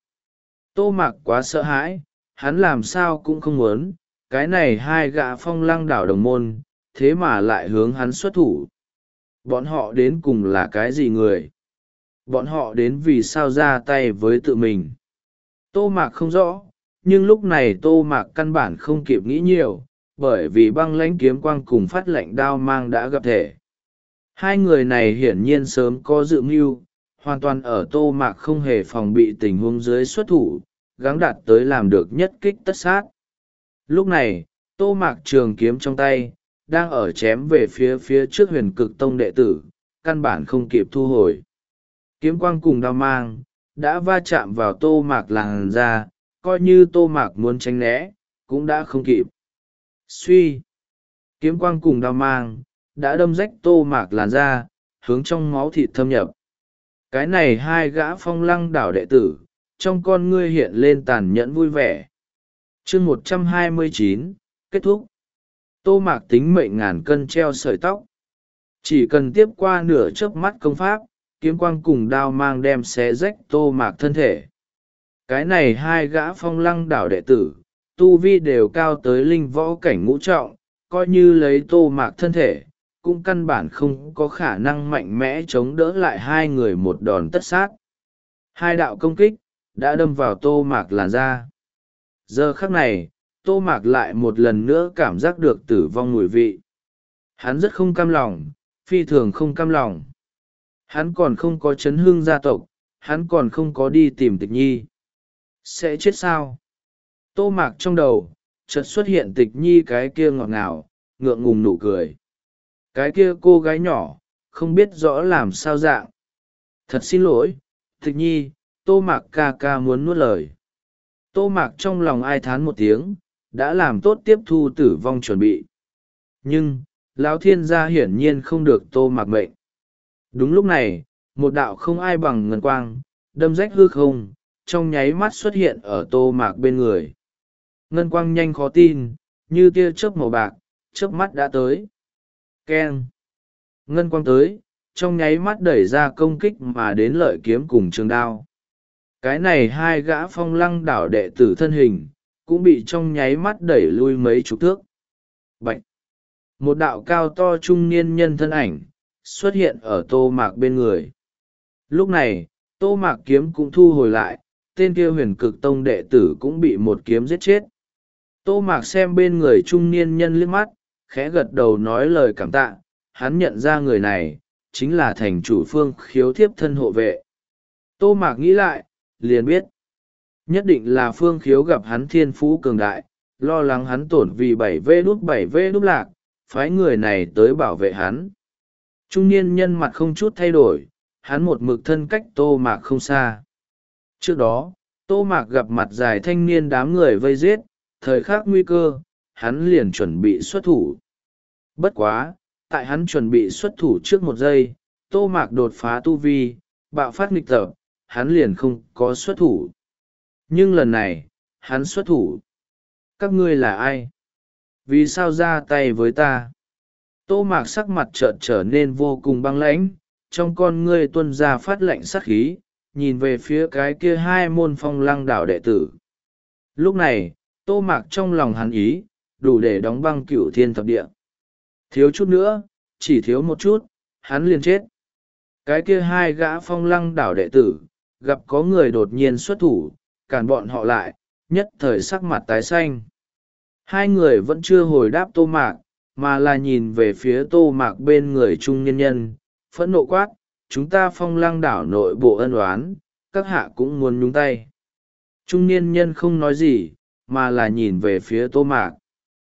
Tô Mạc quá sợ hãi, hắn làm sao cũng không muốn, cái này hai gã Phong Lăng đảo đồng môn, thế mà lại hướng hắn xuất thủ. Bọn họ đến cùng là cái gì người? Bọn họ đến vì sao ra tay với tự mình? Tô Mạc không rõ, nhưng lúc này Tô Mạc căn bản không kịp nghĩ nhiều, bởi vì băng lãnh kiếm quang cùng phát lệnh đao mang đã gặp thể. Hai người này hiển nhiên sớm có dự mưu, hoàn toàn ở Tô Mạc không hề phòng bị tình huống dưới xuất thủ, gắng đạt tới làm được nhất kích tất sát. Lúc này, Tô Mạc trường kiếm trong tay, đang ở chém về phía phía trước huyền cực tông đệ tử, căn bản không kịp thu hồi. Kiếm quang cùng đao mang, đã va chạm vào Tô Mạc làn ra, coi như Tô Mạc muốn tránh né, cũng đã không kịp. Suy! Kiếm quang cùng đao mang, đã đâm rách Tô Mạc làn ra, hướng trong máu thịt thâm nhập. Cái này hai gã Phong Lăng đảo đệ tử, trong con ngươi hiện lên tàn nhẫn vui vẻ. Chương một trăm hai mươi chín, kết thúc. Tô Mạc tính mệnh ngàn cân treo sợi tóc. Chỉ cần tiếp qua nửa chớp mắt công pháp, kiếm quang cùng đao mang đem xé rách Tô Mạc thân thể. Cái này hai gã Phong Lăng đảo đệ tử, tu vi đều cao tới linh võ cảnh ngũ trọng, coi như lấy Tô Mạc thân thể, cũng căn bản không có khả năng mạnh mẽ chống đỡ lại hai người một đòn tất sát. Hai đạo công kích, đã đâm vào Tô Mạc làn da. Giờ khắc này, Tô Mạc lại một lần nữa cảm giác được tử vong mùi vị. Hắn rất không cam lòng, phi thường không cam lòng. Hắn còn không có chấn hương gia tộc, hắn còn không có đi tìm Tịch Nhi. Sẽ chết sao? Tô Mạc trong đầu, chợt xuất hiện Tịch Nhi cái kia ngọt ngào, ngượng ngùng nụ cười. Cái kia cô gái nhỏ, không biết rõ làm sao dạng. Thật xin lỗi, Tịch Nhi, Tô Mạc ca ca muốn nuốt lời. Tô Mạc trong lòng ai thán một tiếng, đã làm tốt tiếp thu tử vong chuẩn bị. Nhưng, Lão Thiên gia hiển nhiên không được Tô Mạc mệnh. Đúng lúc này, một đạo không ai bằng ngân quang, đâm rách hư không, trong nháy mắt xuất hiện ở Tô Mạc bên người. Ngân quang nhanh khó tin, như tia chớp màu bạc, chớp mắt đã tới. Keng! Ngân quang tới, trong nháy mắt đẩy ra công kích mà đến lợi kiếm cùng trường đao. Cái này hai gã Phong Lăng đảo đệ tử thân hình, cũng bị trong nháy mắt đẩy lui mấy chục thước. Bạch! Một đạo cao to trung niên nhân thân ảnh, xuất hiện ở Tô Mạc bên người. Lúc này, Tô Mạc kiếm cũng thu hồi lại, tên kia huyền cực tông đệ tử cũng bị một kiếm giết chết. Tô Mạc xem bên người trung niên nhân liếc mắt, khẽ gật đầu nói lời cảm tạ, hắn nhận ra người này, chính là thành chủ Phương Khiếu thiếp thân hộ vệ. Tô Mạc nghĩ lại, liền biết. Nhất định là Phương Khiếu gặp hắn thiên phú cường đại, lo lắng hắn tổn vì bảy vê đút bảy vê đút lạc, phái người này tới bảo vệ hắn. Trung niên nhân mặt không chút thay đổi, hắn một mực thân cách Tô Mạc không xa. Trước đó, Tô Mạc gặp mặt dài thanh niên đám người vây giết, thời khắc nguy cơ, hắn liền chuẩn bị xuất thủ. Bất quá, tại hắn chuẩn bị xuất thủ trước một giây, Tô Mạc đột phá tu vi, bạo phát nghịch tập, hắn liền không có xuất thủ. Nhưng lần này, hắn xuất thủ. Các ngươi là ai? vì sao ra tay với ta? Tô Mạc sắc mặt chợt trở nên vô cùng băng lãnh, trong con ngươi tuôn ra phát lạnh sát khí, nhìn về phía cái kia hai môn phong lăng đảo đệ tử. Lúc này, Tô Mạc trong lòng hắn ý, đủ để đóng băng cửu thiên thập địa. Thiếu chút nữa, chỉ thiếu một chút, hắn liền chết. Cái kia hai gã phong lăng đảo đệ tử, gặp có người đột nhiên xuất thủ, cản bọn họ lại, nhất thời sắc mặt tái xanh. Hai người vẫn chưa hồi đáp Tô Mạc, mà là nhìn về phía Tô Mạc bên người trung nhân nhân, phẫn nộ quát, chúng ta phong lăng đảo nội bộ ân oán, các hạ cũng muốn nhúng tay. Trung niên nhân không nói gì, mà là nhìn về phía Tô Mạc.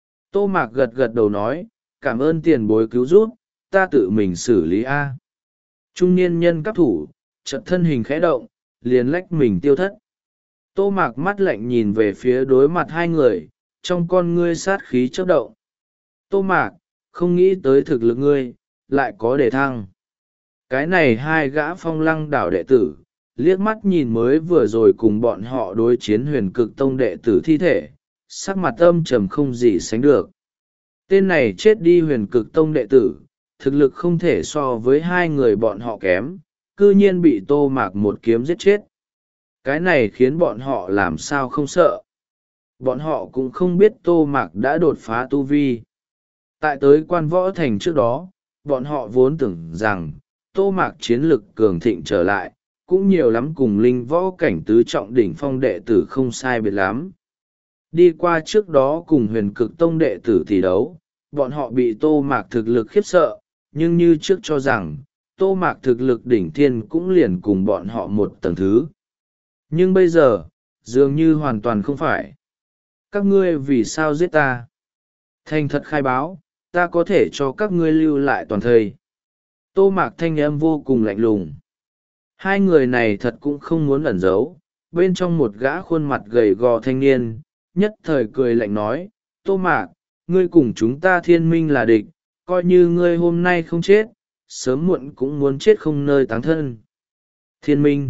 Tô Mạc gật gật đầu nói, cảm ơn tiền bối cứu giúp, ta tự mình xử lý A. Trung niên nhân cấp thủ, chợt thân hình khẽ động, liền lách mình tiêu thất. Tô Mạc mắt lạnh nhìn về phía đối mặt hai người, trong con ngươi sát khí chớp động. Tô Mạc, không nghĩ tới thực lực ngươi, lại có đề thăng. Cái này hai gã phong lăng đảo đệ tử, liếc mắt nhìn mới vừa rồi cùng bọn họ đối chiến huyền cực tông đệ tử thi thể, sắc mặt âm trầm không gì sánh được. Tên này chết đi huyền cực tông đệ tử, thực lực không thể so với hai người bọn họ kém, cư nhiên bị Tô Mạc một kiếm giết chết. Cái này khiến bọn họ làm sao không sợ. Bọn họ cũng không biết Tô Mạc đã đột phá tu vi. Tại tới quan võ thành trước đó, bọn họ vốn tưởng rằng, Tô Mạc chiến lực cường thịnh trở lại, cũng nhiều lắm cùng linh võ cảnh tứ trọng đỉnh phong đệ tử không sai biệt lắm. Đi qua trước đó cùng huyền cực tông đệ tử thi đấu, bọn họ bị Tô Mạc thực lực khiếp sợ, nhưng như trước cho rằng, Tô Mạc thực lực đỉnh thiên cũng liền cùng bọn họ một tầng thứ. Nhưng bây giờ, dường như hoàn toàn không phải. Các ngươi vì sao giết ta? Thành thật khai báo, ta có thể cho các ngươi lưu lại toàn thời. Tô Mạc thanh âm vô cùng lạnh lùng. Hai người này thật cũng không muốn ẩn giấu, bên trong một gã khuôn mặt gầy gò thanh niên, nhất thời cười lạnh nói, Tô Mạc, ngươi cùng chúng ta thiên minh là địch, coi như ngươi hôm nay không chết, sớm muộn cũng muốn chết không nơi táng thân. Thiên minh.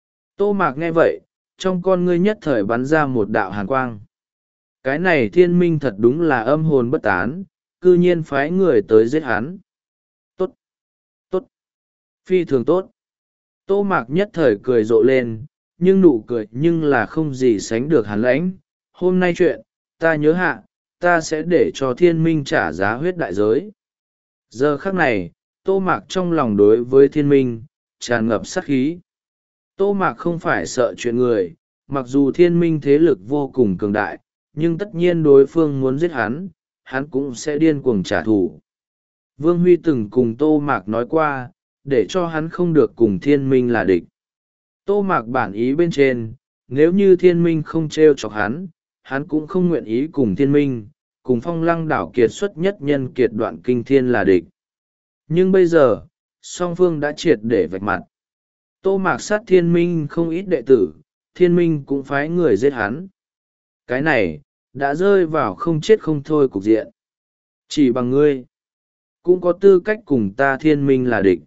Tô Mạc nghe vậy, trong con ngươi nhất thời bắn ra một đạo hàn quang. Cái này thiên minh thật đúng là âm hồn bất tán, cư nhiên phái người tới giết hắn. Tốt, tốt, phi thường tốt. Tô Mạc nhất thời cười rộ lên, nhưng nụ cười nhưng là không gì sánh được hàn lãnh. Hôm nay chuyện, ta nhớ hạ, ta sẽ để cho thiên minh trả giá huyết đại giới. Giờ khắc này, Tô Mạc trong lòng đối với thiên minh, tràn ngập sát khí. Tô Mạc không phải sợ chuyện người, mặc dù thiên minh thế lực vô cùng cường đại, nhưng tất nhiên đối phương muốn giết hắn, hắn cũng sẽ điên cuồng trả thù. Vương Huy từng cùng Tô Mạc nói qua, để cho hắn không được cùng thiên minh là địch. Tô Mạc bản ý bên trên, nếu như thiên minh không t r e o chọc hắn, hắn cũng không nguyện ý cùng thiên minh, cùng phong lăng đảo kiệt xuất nhất nhân kiệt đoạn kinh thiên là địch. Nhưng bây giờ, song phương đã triệt để vạch mặt. Tô Mạc sát thiên minh không ít đệ tử, thiên minh cũng phái người giết hắn. Cái này, đã rơi vào không chết không thôi cục diện. Chỉ bằng ngươi, cũng có tư cách cùng ta thiên minh là địch.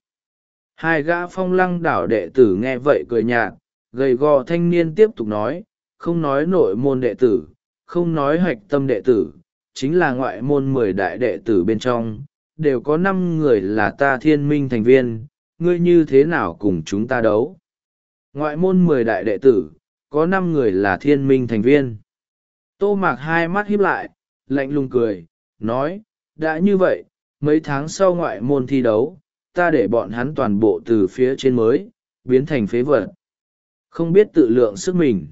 Hai gã phong lăng đảo đệ tử nghe vậy cười nhạt, gầy gò thanh niên tiếp tục nói, không nói nội môn đệ tử, không nói hạch tâm đệ tử, chính là ngoại môn mười đại đệ tử bên trong, đều có năm người là ta thiên minh thành viên, ngươi như thế nào cùng chúng ta đấu? Ngoại môn mười đại đệ tử, có năm người là thiên minh thành viên. Tô Mạc hai mắt híp lại, lạnh lùng cười, nói, đã như vậy, mấy tháng sau ngoại môn thi đấu, ta để bọn hắn toàn bộ từ phía trên mới, biến thành phế vật. Không biết tự lượng sức mình.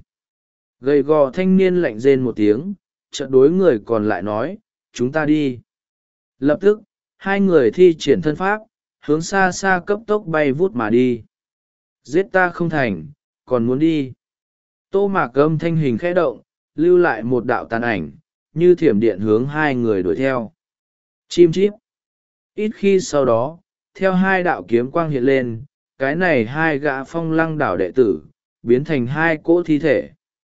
Gầy gò thanh niên lạnh rên một tiếng, chợt đối người còn lại nói, chúng ta đi. Lập tức, hai người thi triển thân pháp, hướng xa xa cấp tốc bay vút mà đi. Giết ta không thành, còn muốn đi. Tô Mạc âm thanh hình khẽ động, lưu lại một đạo tàn ảnh, như thiểm điện hướng hai người đuổi theo. Chim chíp. Ít khi sau đó, theo hai đạo kiếm quang hiện lên, cái này hai gã phong lăng đảo đệ tử, biến thành hai cỗ thi thể.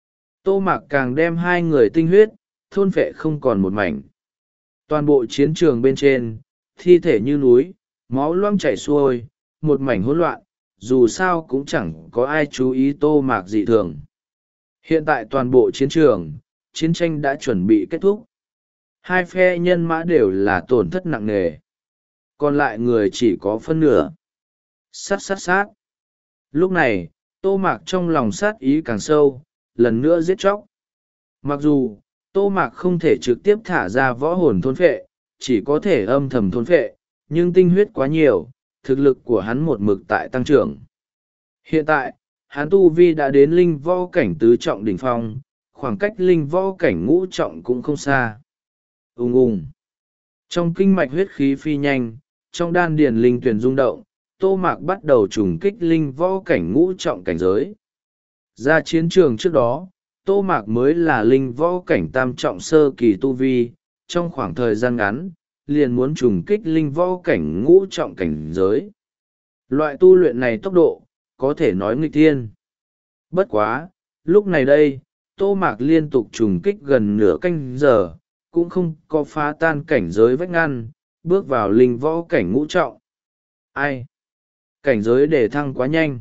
Tô Mạc càng đem hai người tinh huyết, thôn phệ không còn một mảnh. Toàn bộ chiến trường bên trên, thi thể như núi, máu loang chảy xuôi, một mảnh hỗn loạn, dù sao cũng chẳng có ai chú ý Tô Mạc dị thường. Hiện tại toàn bộ chiến trường, chiến tranh đã chuẩn bị kết thúc. Hai phe nhân mã đều là tổn thất nặng nề, còn lại người chỉ có phân nửa. Sát sát sát. Lúc này, Tô Mạc trong lòng sát ý càng sâu, lần nữa giết chóc. Mặc dù, Tô Mạc không thể trực tiếp thả ra võ hồn thôn phệ, chỉ có thể âm thầm thôn phệ, nhưng tinh huyết quá nhiều, thực lực của hắn một mực tại tăng trưởng. Hiện tại, hắn tu vi đã đến linh võ cảnh tứ trọng đỉnh phong, khoảng cách linh võ cảnh ngũ trọng cũng không xa. Ùng ùng. Trong kinh mạch huyết khí phi nhanh, trong đan điền linh tuyển rung động, Tô Mạc bắt đầu trùng kích linh võ cảnh ngũ trọng cảnh giới. Ra chiến trường trước đó, Tô Mạc mới là linh võ cảnh tam trọng sơ kỳ tu vi, trong khoảng thời gian ngắn, liền muốn trùng kích linh võ cảnh ngũ trọng cảnh giới. Loại tu luyện này tốc độ, có thể nói nghịch thiên. Bất quá, lúc này đây, Tô Mạc liên tục trùng kích gần nửa canh giờ, cũng không có phá tan cảnh giới vách ngăn, bước vào linh võ cảnh ngũ trọng. Ai? Cảnh giới đề thăng quá nhanh.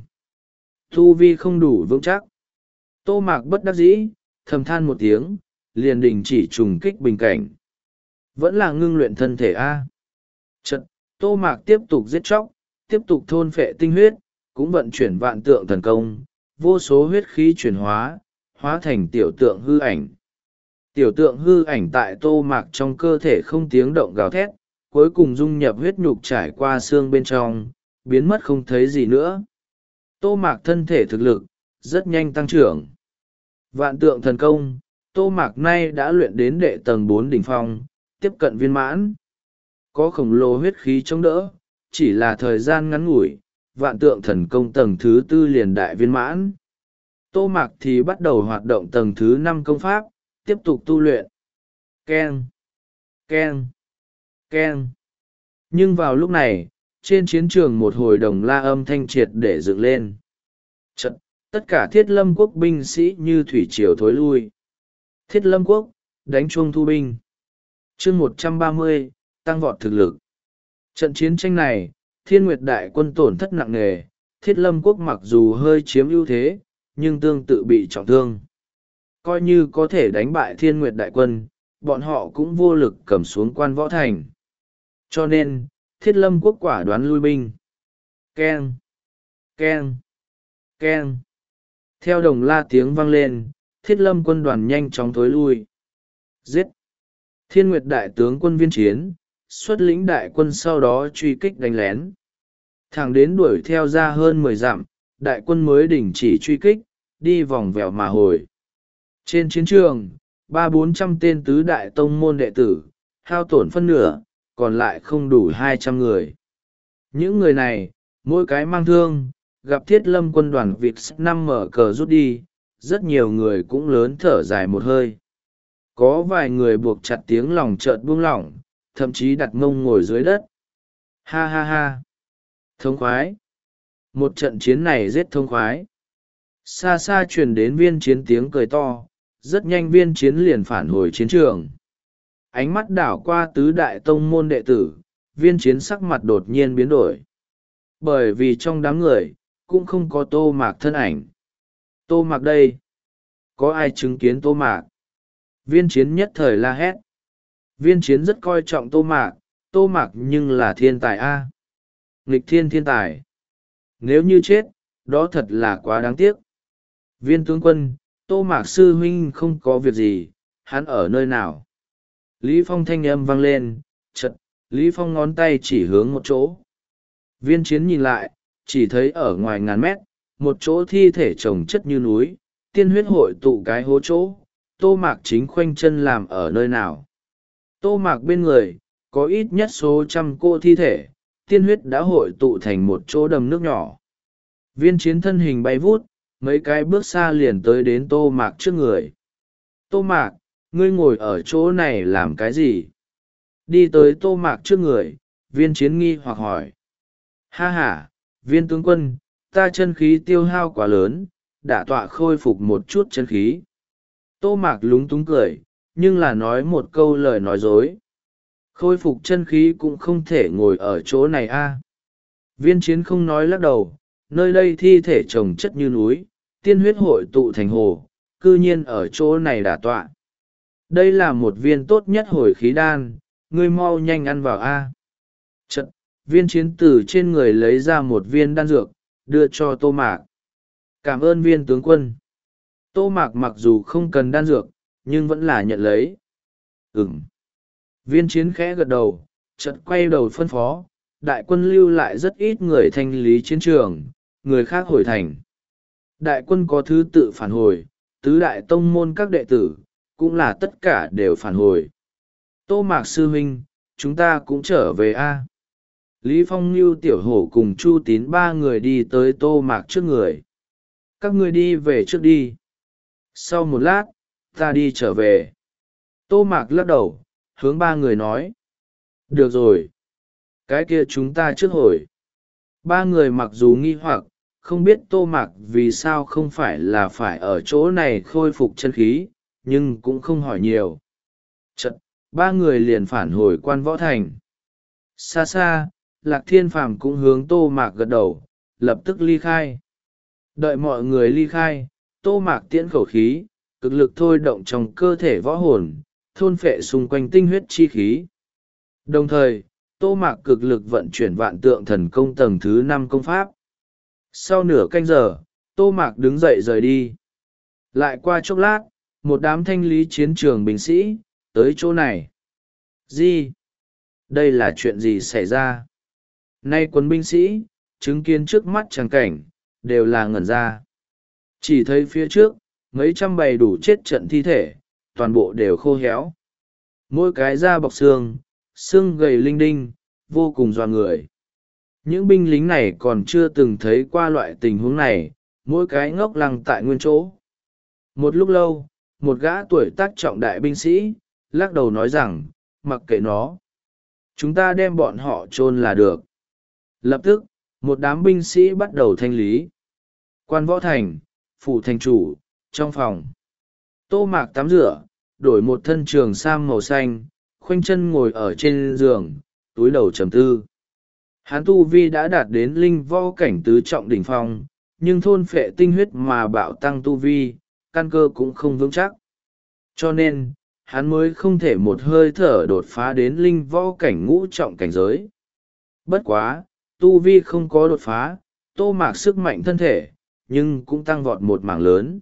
Tu vi không đủ vững chắc. Tô Mạc bất đắc dĩ, thầm than một tiếng, liền đình chỉ trùng kích bình cảnh. Vẫn là ngưng luyện thân thể A. Trận, Tô Mạc tiếp tục giết chóc, tiếp tục thôn phệ tinh huyết, cũng vận chuyển vạn tượng thần công, vô số huyết khí chuyển hóa, hóa thành tiểu tượng hư ảnh. Tiểu tượng hư ảnh tại Tô Mạc trong cơ thể không tiếng động gào thét, cuối cùng dung nhập huyết nhục trải qua xương bên trong, biến mất không thấy gì nữa. Tô Mạc thân thể thực lực, rất nhanh tăng trưởng. Vạn tượng thần công, Tô Mạc nay đã luyện đến đệ tầng bốn đỉnh phong, tiếp cận viên mãn. Có khổng lồ huyết khí chống đỡ, chỉ là thời gian ngắn ngủi, vạn tượng thần công tầng thứ tư liền đại viên mãn. Tô Mạc thì bắt đầu hoạt động tầng thứ năm công pháp, tiếp tục tu luyện. Keng, keng, keng. Nhưng vào lúc này, trên chiến trường một hồi đồng la âm thanh triệt để dựng lên. Chật, tất cả Thiết Lâm quốc binh sĩ như thủy triều thối lui. Thiết Lâm quốc, đánh chuông thu binh. Chương một trăm ba mươi, tăng vọt thực lực. Trận chiến tranh này, Thiên Nguyệt đại quân tổn thất nặng nề, Thiết Lâm quốc mặc dù hơi chiếm ưu thế, nhưng tương tự bị trọng thương. Coi như có thể đánh bại Thiên Nguyệt đại quân, bọn họ cũng vô lực cầm xuống Quan Võ Thành. Cho nên, Thiết Lâm quốc quả đoán lui binh. Keng, keng, keng. Theo đồng la tiếng vang lên, Thiết Lâm quân đoàn nhanh chóng thối lui. Giết! Thiên Nguyệt đại tướng quân Viên Chiến, xuất lĩnh đại quân sau đó truy kích đánh lén. Thẳng đến đuổi theo ra hơn mười dặm, đại quân mới đình chỉ truy kích, đi vòng vèo mà hồi. Trên chiến trường, ba bốn trăm tên tứ đại tông môn đệ tử, hao tổn phân nửa, còn lại không đủ hai trăm người. Những người này, mỗi cái mang thương, gặp Thiết Lâm quân đoàn vịt năm mở cờ rút đi, rất nhiều người cũng lớn thở dài một hơi. Có vài người buộc chặt tiếng lòng chợt buông lỏng, thậm chí đặt mông ngồi dưới đất. Ha ha ha! Thông khoái! Một trận chiến này rất thông khoái. Xa xa truyền đến Viên Chiến tiếng cười to, rất nhanh Viên Chiến liền phản hồi chiến trường. Ánh mắt đảo qua tứ đại tông môn đệ tử, Viên Chiến sắc mặt đột nhiên biến đổi. Bởi vì trong đám người, cũng không có Tô Mạc thân ảnh. Tô Mạc đây! Có ai chứng kiến Tô Mạc? Viên Chiến nhất thời la hét. Viên Chiến rất coi trọng Tô Mạc, Tô Mạc nhưng là thiên tài A. Nghịch thiên thiên tài. Nếu như chết, đó thật là quá đáng tiếc. Viên tướng quân, Tô Mạc sư huynh không có việc gì, hắn ở nơi nào? Lý Phong thanh âm vang lên, chật, Lý Phong ngón tay chỉ hướng một chỗ. Viên Chiến nhìn lại, chỉ thấy ở ngoài ngàn mét, một chỗ thi thể chồng chất như núi, tiên huyết hội tụ cái hố chỗ. Tô Mạc chính khoanh chân làm ở nơi nào? Tô Mạc bên người, có ít nhất số trăm cô thi thể, tiên huyết đã hội tụ thành một chỗ đầm nước nhỏ. Viên Chiến thân hình bay vút, mấy cái bước xa liền tới đến Tô Mạc trước người. Tô Mạc, ngươi ngồi ở chỗ này làm cái gì? Đi tới Tô Mạc trước người, Viên Chiến nghi hoặc hỏi. Ha ha, Viên tướng quân, ta chân khí tiêu hao quá lớn, đã tọa khôi phục một chút chân khí. Tô Mạc lúng túng cười, nhưng là nói một câu lời nói dối. Khôi phục chân khí cũng không thể ngồi ở chỗ này a. Viên Chiến không nói lắc đầu, nơi đây thi thể chồng chất như núi, tiên huyết hội tụ thành hồ, cư nhiên ở chỗ này đả tọa. Đây là một viên tốt nhất hồi khí đan, ngươi mau nhanh ăn vào a. Chật, viên chiến từ trên người lấy ra một viên đan dược, đưa cho Tô Mạc. Cảm ơn viên tướng quân. Tô Mạc mặc dù không cần đan dược, nhưng vẫn là nhận lấy. Ừm. Viên chiến khẽ gật đầu, chợt quay đầu phân phó, đại quân lưu lại rất ít người thanh lý chiến trường, người khác hồi thành. Đại quân có thứ tự phản hồi, tứ đại tông môn các đệ tử, cũng là tất cả đều phản hồi. Tô Mạc sư huynh, chúng ta cũng trở về a. Lý Phong Lưu Tiểu Hổ cùng Chu Tín ba người đi tới Tô Mạc trước người. Các ngươi đi về trước đi. Sau một lát, ta đi trở về. Tô Mạc lắc đầu, hướng ba người nói. Được rồi. Cái kia chúng ta trước hồi. Ba người mặc dù nghi hoặc, không biết Tô Mạc vì sao không phải là phải ở chỗ này khôi phục chân khí, nhưng cũng không hỏi nhiều. Chật, ba người liền phản hồi Quan Võ Thành. Xa xa, Lạc Thiên Phàm cũng hướng Tô Mạc gật đầu, lập tức ly khai. Đợi mọi người ly khai, Tô Mạc tiễn khẩu khí, cực lực thôi động trong cơ thể võ hồn, thôn phệ xung quanh tinh huyết chi khí. Đồng thời, Tô Mạc cực lực vận chuyển vạn tượng thần công tầng thứ năm công pháp. Sau nửa canh giờ, Tô Mạc đứng dậy rời đi. Lại qua chốc lát, một đám thanh lý chiến trường binh sĩ, tới chỗ này. Gì? Đây là chuyện gì xảy ra? Nay quân binh sĩ, chứng kiến trước mắt tràng cảnh, đều là ngẩn ra. Chỉ thấy phía trước, mấy trăm bầy đủ chết trận thi thể, toàn bộ đều khô héo. Mỗi cái da bọc xương, xương gầy linh đinh, vô cùng dọa người. Những binh lính này còn chưa từng thấy qua loại tình huống này, mỗi cái ngốc lăng tại nguyên chỗ. Một lúc lâu, một gã tuổi tác trọng đại binh sĩ, lắc đầu nói rằng, mặc kệ nó. Chúng ta đem bọn họ chôn là được. Lập tức, một đám binh sĩ bắt đầu thanh lý. Quan Võ Thành, phủ thành chủ, trong phòng. Tô Mạc tắm rửa, đổi một thân trường sam màu xanh, khoanh chân ngồi ở trên giường, túi đầu trầm tư. Hán tu vi đã đạt đến linh võ cảnh tứ trọng đỉnh phong, nhưng thôn phệ tinh huyết mà bạo tăng tu vi, căn cơ cũng không vững chắc. Cho nên, hắn mới không thể một hơi thở đột phá đến linh võ cảnh ngũ trọng cảnh giới. Bất quá, tu vi không có đột phá, Tô Mạc sức mạnh thân thể, nhưng cũng tăng vọt một mảng lớn.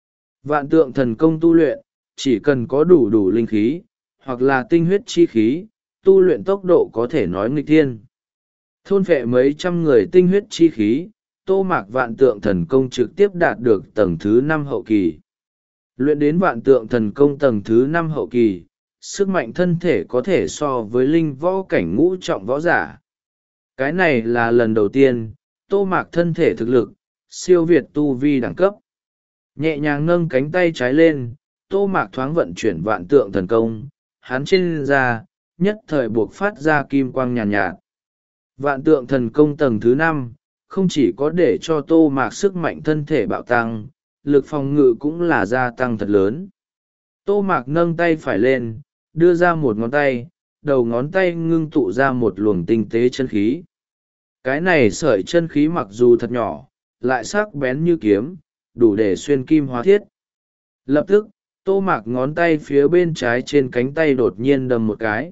Vạn tượng thần công tu luyện, chỉ cần có đủ đủ linh khí, hoặc là tinh huyết chi khí, tu luyện tốc độ có thể nói nghịch thiên. Thôn phệ mấy trăm người tinh huyết chi khí, Tô Mạc vạn tượng thần công trực tiếp đạt được tầng thứ năm hậu kỳ. Luyện đến vạn tượng thần công tầng thứ năm hậu kỳ, sức mạnh thân thể có thể so với linh võ cảnh ngũ trọng võ giả. Cái này là lần đầu tiên, Tô Mạc thân thể thực lực, siêu việt tu vi đẳng cấp. Nhẹ nhàng nâng cánh tay trái lên, Tô Mạc thoáng vận chuyển vạn tượng thần công, hắn trên da, nhất thời buộc phát ra kim quang nhàn nhạt, nhạt. Vạn tượng thần công tầng thứ năm, không chỉ có để cho Tô Mạc sức mạnh thân thể bạo tăng, lực phòng ngự cũng là gia tăng thật lớn. Tô Mạc nâng tay phải lên, đưa ra một ngón tay, đầu ngón tay ngưng tụ ra một luồng tinh tế chân khí. Cái này sợi chân khí mặc dù thật nhỏ, lại sắc bén như kiếm, đủ để xuyên kim hóa thiết. Lập tức, Tô Mạc ngón tay phía bên trái trên cánh tay đột nhiên đâm một cái.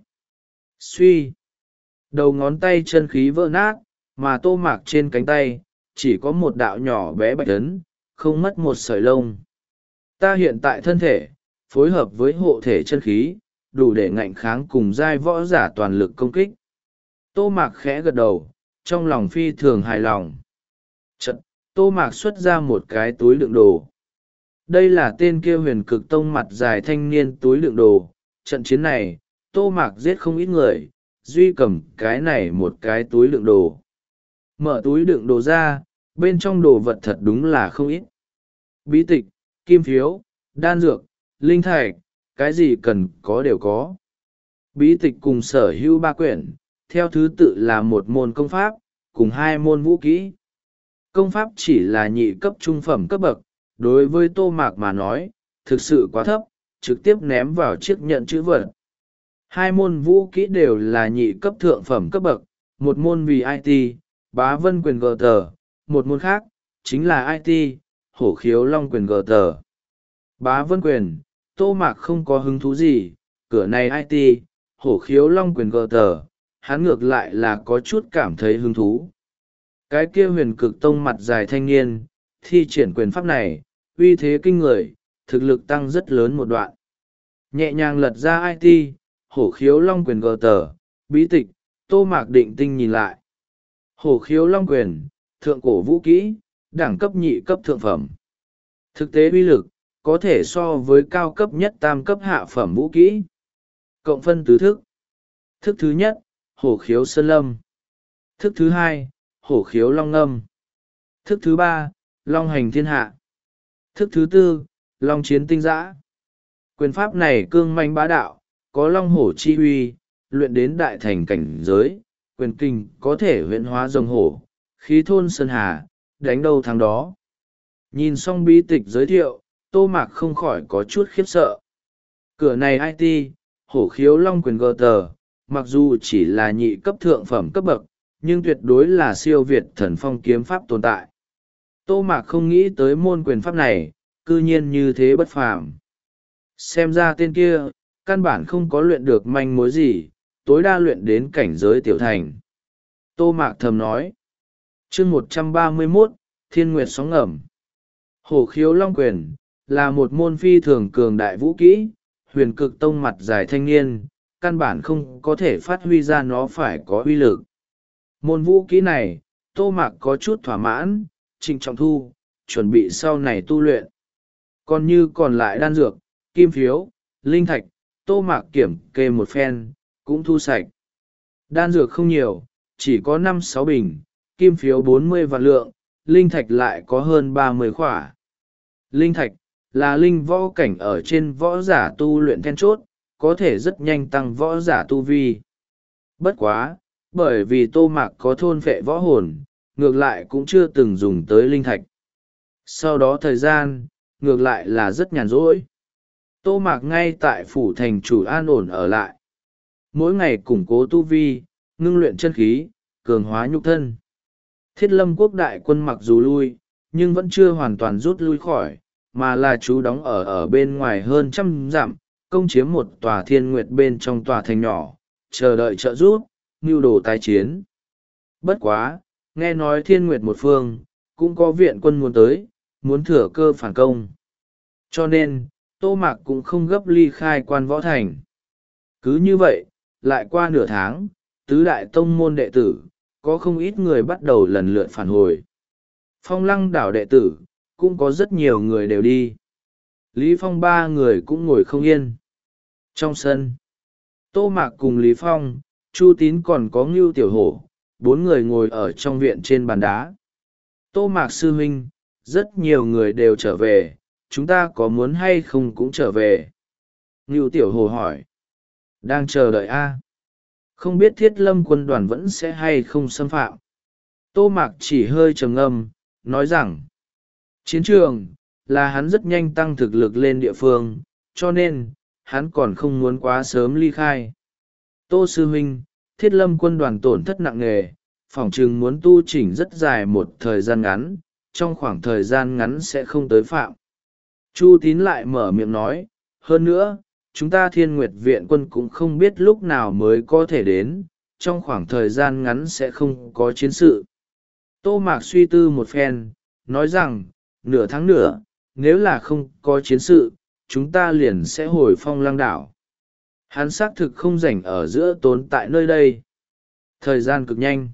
Suy! Đầu ngón tay chân khí vỡ nát, mà Tô Mạc trên cánh tay, chỉ có một đạo nhỏ bé bạch ấn, không mất một sợi lông. Ta hiện tại thân thể, phối hợp với hộ thể chân khí, đủ để ngạnh kháng cùng giai võ giả toàn lực công kích. Tô Mạc khẽ gật đầu, trong lòng phi thường hài lòng. Chật, Tô Mạc xuất ra một cái túi đựng đồ. Đây là tên kia huyền cực tông mặt dài thanh niên túi đựng đồ. Trận chiến này, Tô Mạc giết không ít người, duy cầm cái này một cái túi đựng đồ. Mở túi đựng đồ ra, bên trong đồ vật thật đúng là không ít. Bí tịch, kim phiếu, đan dược, linh thạch, cái gì cần có đều có. Bí tịch cùng sở hữu ba quyển, theo thứ tự là một môn công pháp, cùng hai môn vũ kỹ. Công pháp chỉ là nhị cấp trung phẩm cấp bậc, đối với Tô Mạc mà nói, thực sự quá thấp, trực tiếp ném vào chiếc nhận chữ vật. Hai môn vũ kỹ đều là nhị cấp thượng phẩm cấp bậc, một môn vì i tê, bá vân quyền gờ tờ, một môn khác, chính là i tê, hổ khiếu long quyền gờ tờ. Bá vân quyền, Tô Mạc không có hứng thú gì, cửa này i tê, hổ khiếu long quyền gờ tờ, hắn ngược lại là có chút cảm thấy hứng thú. Cái kia huyền cực tông mặt dài thanh niên, thi triển quyền pháp này, uy thế kinh người, thực lực tăng rất lớn một đoạn. Nhẹ nhàng lật ra i tê, hổ khiếu long quyền gờ tờ, bí tịch, Tô Mạc định tinh nhìn lại. Hổ khiếu long quyền, thượng cổ vũ kỹ, đẳng cấp nhị cấp thượng phẩm. Thực tế uy lực, có thể so với cao cấp nhất tam cấp hạ phẩm vũ kỹ. Cộng phân tứ thức. Thức thứ nhất, hổ khiếu sơn lâm. Thức thứ hai, hổ khiếu long ngâm. Thức thứ ba, long hành thiên hạ. Thức thứ tư, long chiến tinh giã. Quyền pháp này cương manh bá đạo, có long hổ chi huy, luyện đến đại thành cảnh giới, quyền kinh có thể huyễn hóa rồng hổ, khí thôn sơn hà, đánh đâu thắng đó. Nhìn xong bí tịch giới thiệu, Tô Mạc không khỏi có chút khiếp sợ. Cửa này i tê, hổ khiếu long quyền gờ tờ, mặc dù chỉ là nhị cấp thượng phẩm cấp bậc, nhưng tuyệt đối là siêu việt thần phong kiếm pháp tồn tại. Tô Mạc không nghĩ tới môn quyền pháp này, cư nhiên như thế bất phàm. Xem ra tên kia, căn bản không có luyện được manh mối gì, tối đa luyện đến cảnh giới tiểu thành. Tô Mạc thầm nói. Chương một trăm ba mươi mốt, Thiên Nguyệt sóng ngầm. Hổ khiếu long quyền, là một môn phi thường cường đại vũ kỹ, huyền cực tông mặt dài thanh niên, căn bản không có thể phát huy ra nó phải có uy lực. Môn vũ kỹ này, Tô Mạc có chút thỏa mãn, trịnh trọng thu, chuẩn bị sau này tu luyện. Còn như còn lại đan dược, kim phiếu, linh thạch, Tô Mạc kiểm kê một phen, cũng thu sạch. Đan dược không nhiều, chỉ có năm sáu bình, kim phiếu bốn mươi vạn lượng, linh thạch lại có hơn ba mươi khỏa. Linh thạch, là linh võ cảnh ở trên võ giả tu luyện then chốt, có thể rất nhanh tăng võ giả tu vi. Bất quá, bởi vì Tô Mạc có thôn phệ võ hồn, ngược lại cũng chưa từng dùng tới linh thạch. Sau đó thời gian, ngược lại là rất nhàn rỗi. Tô Mạc ngay tại phủ thành chủ an ổn ở lại. Mỗi ngày củng cố tu vi, ngưng luyện chân khí, cường hóa nhục thân. Thiết Lâm quốc đại quân mặc dù lui, nhưng vẫn chưa hoàn toàn rút lui khỏi, mà là trú đóng ở ở bên ngoài hơn trăm dặm, công chiếm một tòa thiên nguyệt bên trong tòa thành nhỏ, chờ đợi trợ giúp, mưu đồ tái chiến. Bất quá, nghe nói thiên nguyệt một phương, cũng có viện quân muốn tới, muốn thừa cơ phản công. Cho nên, Tô Mạc cũng không gấp ly khai quan võ thành. Cứ như vậy, lại qua nửa tháng, tứ đại tông môn đệ tử, có không ít người bắt đầu lần lượt phản hồi. Phong Lăng đảo đệ tử, cũng có rất nhiều người đều đi. Lý Phong ba người cũng ngồi không yên. Trong sân, Tô Mạc cùng Lý Phong, Chu Tín còn có Ngưu Tiểu Hổ, bốn người ngồi ở trong viện trên bàn đá. Tô Mạc sư huynh, rất nhiều người đều trở về, chúng ta có muốn hay không cũng trở về. Ngưu Tiểu Hổ hỏi. Đang chờ đợi a. Không biết Thiết Lâm quân đoàn vẫn sẽ hay không xâm phạm. Tô Mạc chỉ hơi trầm ngâm, nói rằng, chiến trường, là hắn rất nhanh tăng thực lực lên địa phương, cho nên, hắn còn không muốn quá sớm ly khai. Tô sư huynh, Thiết Lâm quân đoàn tổn thất nặng nề, phỏng chừng muốn tu chỉnh rất dài một thời gian ngắn, trong khoảng thời gian ngắn sẽ không tới phạm. Chu Tín lại mở miệng nói, hơn nữa, chúng ta Thiên Nguyệt viện quân cũng không biết lúc nào mới có thể đến, trong khoảng thời gian ngắn sẽ không có chiến sự. Tô Mạc suy tư một phen, nói rằng, nửa tháng nữa, nếu là không có chiến sự, chúng ta liền sẽ hồi Phong Lăng đảo. Hắn xác thực không rảnh ở giữa tốn tại nơi đây. Thời gian cực nhanh.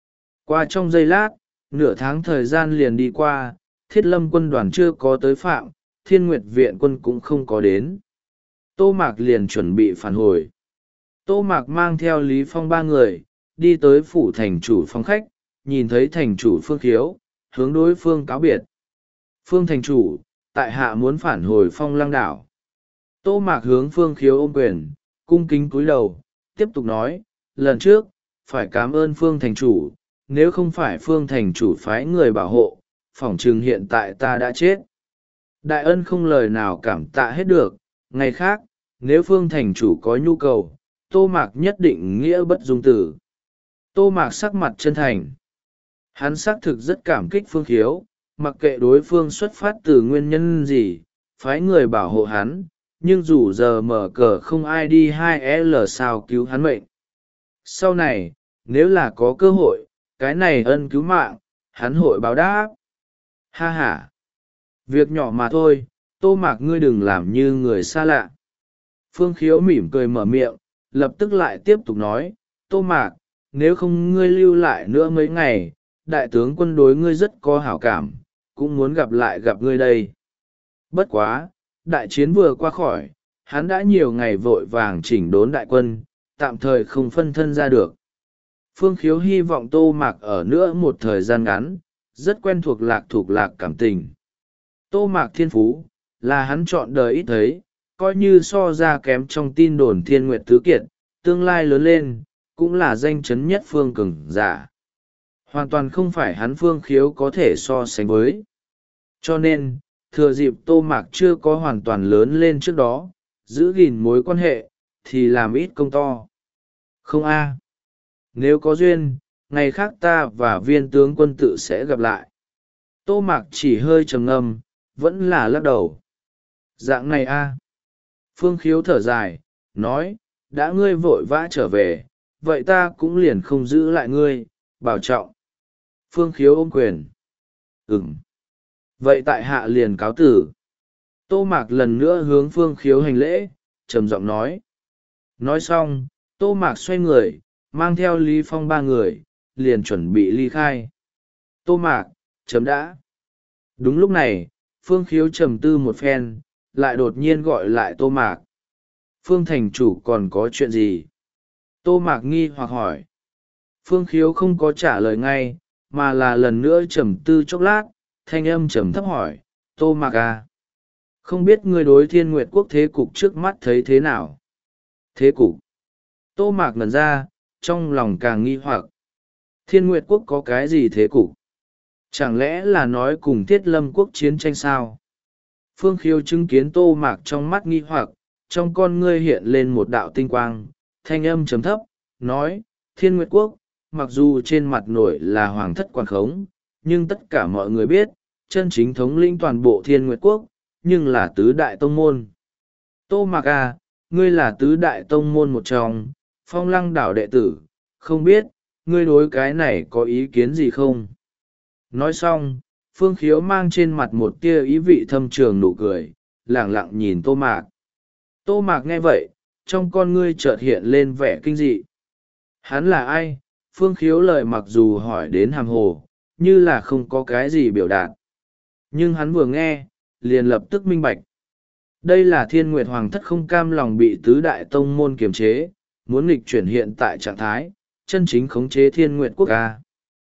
Qua trong giây lát, nửa tháng thời gian liền đi qua, Thiết Lâm quân đoàn chưa có tới phạm, Thiên Nguyệt viện quân cũng không có đến. Tô Mạc liền chuẩn bị phản hồi. Tô Mạc mang theo Lý Phong ba người, đi tới phủ thành chủ phòng khách, nhìn thấy thành chủ Phương Khiếu, hướng đối phương cáo biệt. Phương thành chủ, tại hạ muốn phản hồi Phong Lăng đảo. Tô Mạc hướng Phương Khiếu ôm quyền, cung kính cúi đầu, tiếp tục nói, lần trước, phải cảm ơn Phương thành chủ, nếu không phải Phương thành chủ phái người bảo hộ, phỏng chừng hiện tại ta đã chết. Đại ân không lời nào cảm tạ hết được, ngày khác, nếu Phương thành chủ có nhu cầu, Tô Mạc nhất định nghĩa bất dung tử. Tô Mạc sắc mặt chân thành. Hắn xác thực rất cảm kích Phương Khiếu, mặc kệ đối phương xuất phát từ nguyên nhân gì, phái người bảo hộ hắn, nhưng dù giờ mở cờ không ai đi hai l sao cứu hắn mệnh. Sau này nếu là có cơ hội, cái này ân cứu mạng hắn hội báo đáp. Ha ha, việc nhỏ mà thôi, Tô Mạc ngươi đừng làm như người xa lạ. Phương Khiếu mỉm cười mở miệng, lập tức lại tiếp tục nói, Tô Mạc, nếu không ngươi lưu lại nữa mấy ngày, đại tướng quân đối ngươi rất có hảo cảm, cũng muốn gặp lại gặp ngươi đây. Bất quá, đại chiến vừa qua khỏi, hắn đã nhiều ngày vội vàng chỉnh đốn đại quân, tạm thời không phân thân ra được. Phương Khiếu hy vọng Tô Mạc ở nữa một thời gian ngắn, rất quen thuộc lạc thuộc lạc cảm tình. Tô Mạc thiên phú, là hắn chọn đời ít thấy, coi như so ra kém trong tin đồn Thiên Nguyệt Tứ Kiệt, tương lai lớn lên, cũng là danh chấn nhất phương cường giả. Hoàn toàn không phải hắn Phương Khiếu có thể so sánh với. Cho nên, thừa dịp Tô Mạc chưa có hoàn toàn lớn lên trước đó, giữ gìn mối quan hệ, thì làm ít công to. Không a, nếu có duyên, ngày khác ta và viên tướng quân tự sẽ gặp lại. Tô Mạc chỉ hơi trầm ngâm, vẫn là lắc đầu. Dạng này a. Phương Khiếu thở dài, nói, đã ngươi vội vã trở về, vậy ta cũng liền không giữ lại ngươi, bảo trọng. Phương Khiếu ôm quyền. Ừm. Vậy tại hạ liền cáo tử. Tô Mạc lần nữa hướng Phương Khiếu hành lễ, trầm giọng nói. Nói xong, Tô Mạc xoay người, mang theo Lý Phong ba người, liền chuẩn bị ly khai. Tô Mạc, chấm đã. Đúng lúc này, Phương Khiếu trầm tư một phen, lại đột nhiên gọi lại Tô Mạc. Phương thành chủ còn có chuyện gì? Tô Mạc nghi hoặc hỏi. Phương Khiếu không có trả lời ngay, mà là lần nữa trầm tư chốc lát, thanh âm trầm thấp hỏi, Tô Mạc à? Không biết ngươi đối Thiên Nguyệt Quốc thế cục trước mắt thấy thế nào? Thế cục? Tô Mạc ngẩn ra, trong lòng càng nghi hoặc. Thiên Nguyệt Quốc có cái gì thế cục? Chẳng lẽ là nói cùng Thiết Lâm Quốc chiến tranh sao? Phương Khiếu chứng kiến Tô Mạc trong mắt nghi hoặc, trong con ngươi hiện lên một đạo tinh quang, thanh âm trầm thấp, nói, Thiên Nguyệt Quốc, mặc dù trên mặt nổi là hoàng thất quản khống, nhưng tất cả mọi người biết, chân chính thống lĩnh toàn bộ Thiên Nguyệt Quốc, nhưng là tứ đại tông môn. Tô Mạc à, ngươi là tứ đại tông môn một trong, Phong Lăng đảo đệ tử, không biết, ngươi đối cái này có ý kiến gì không? Nói xong, Phương Khiếu mang trên mặt một tia ý vị thâm trường nụ cười, lẳng lặng nhìn Tô Mạc. Tô Mạc nghe vậy, trong con ngươi chợt hiện lên vẻ kinh dị. Hắn là ai? Phương Khiếu lời mặc dù hỏi đến hàm hồ, như là không có cái gì biểu đạt. Nhưng hắn vừa nghe, liền lập tức minh bạch. Đây là Thiên Nguyệt Hoàng thất không cam lòng bị tứ đại tông môn kiềm chế, muốn nghịch chuyển hiện tại trạng thái, chân chính khống chế Thiên Nguyệt Quốc ca.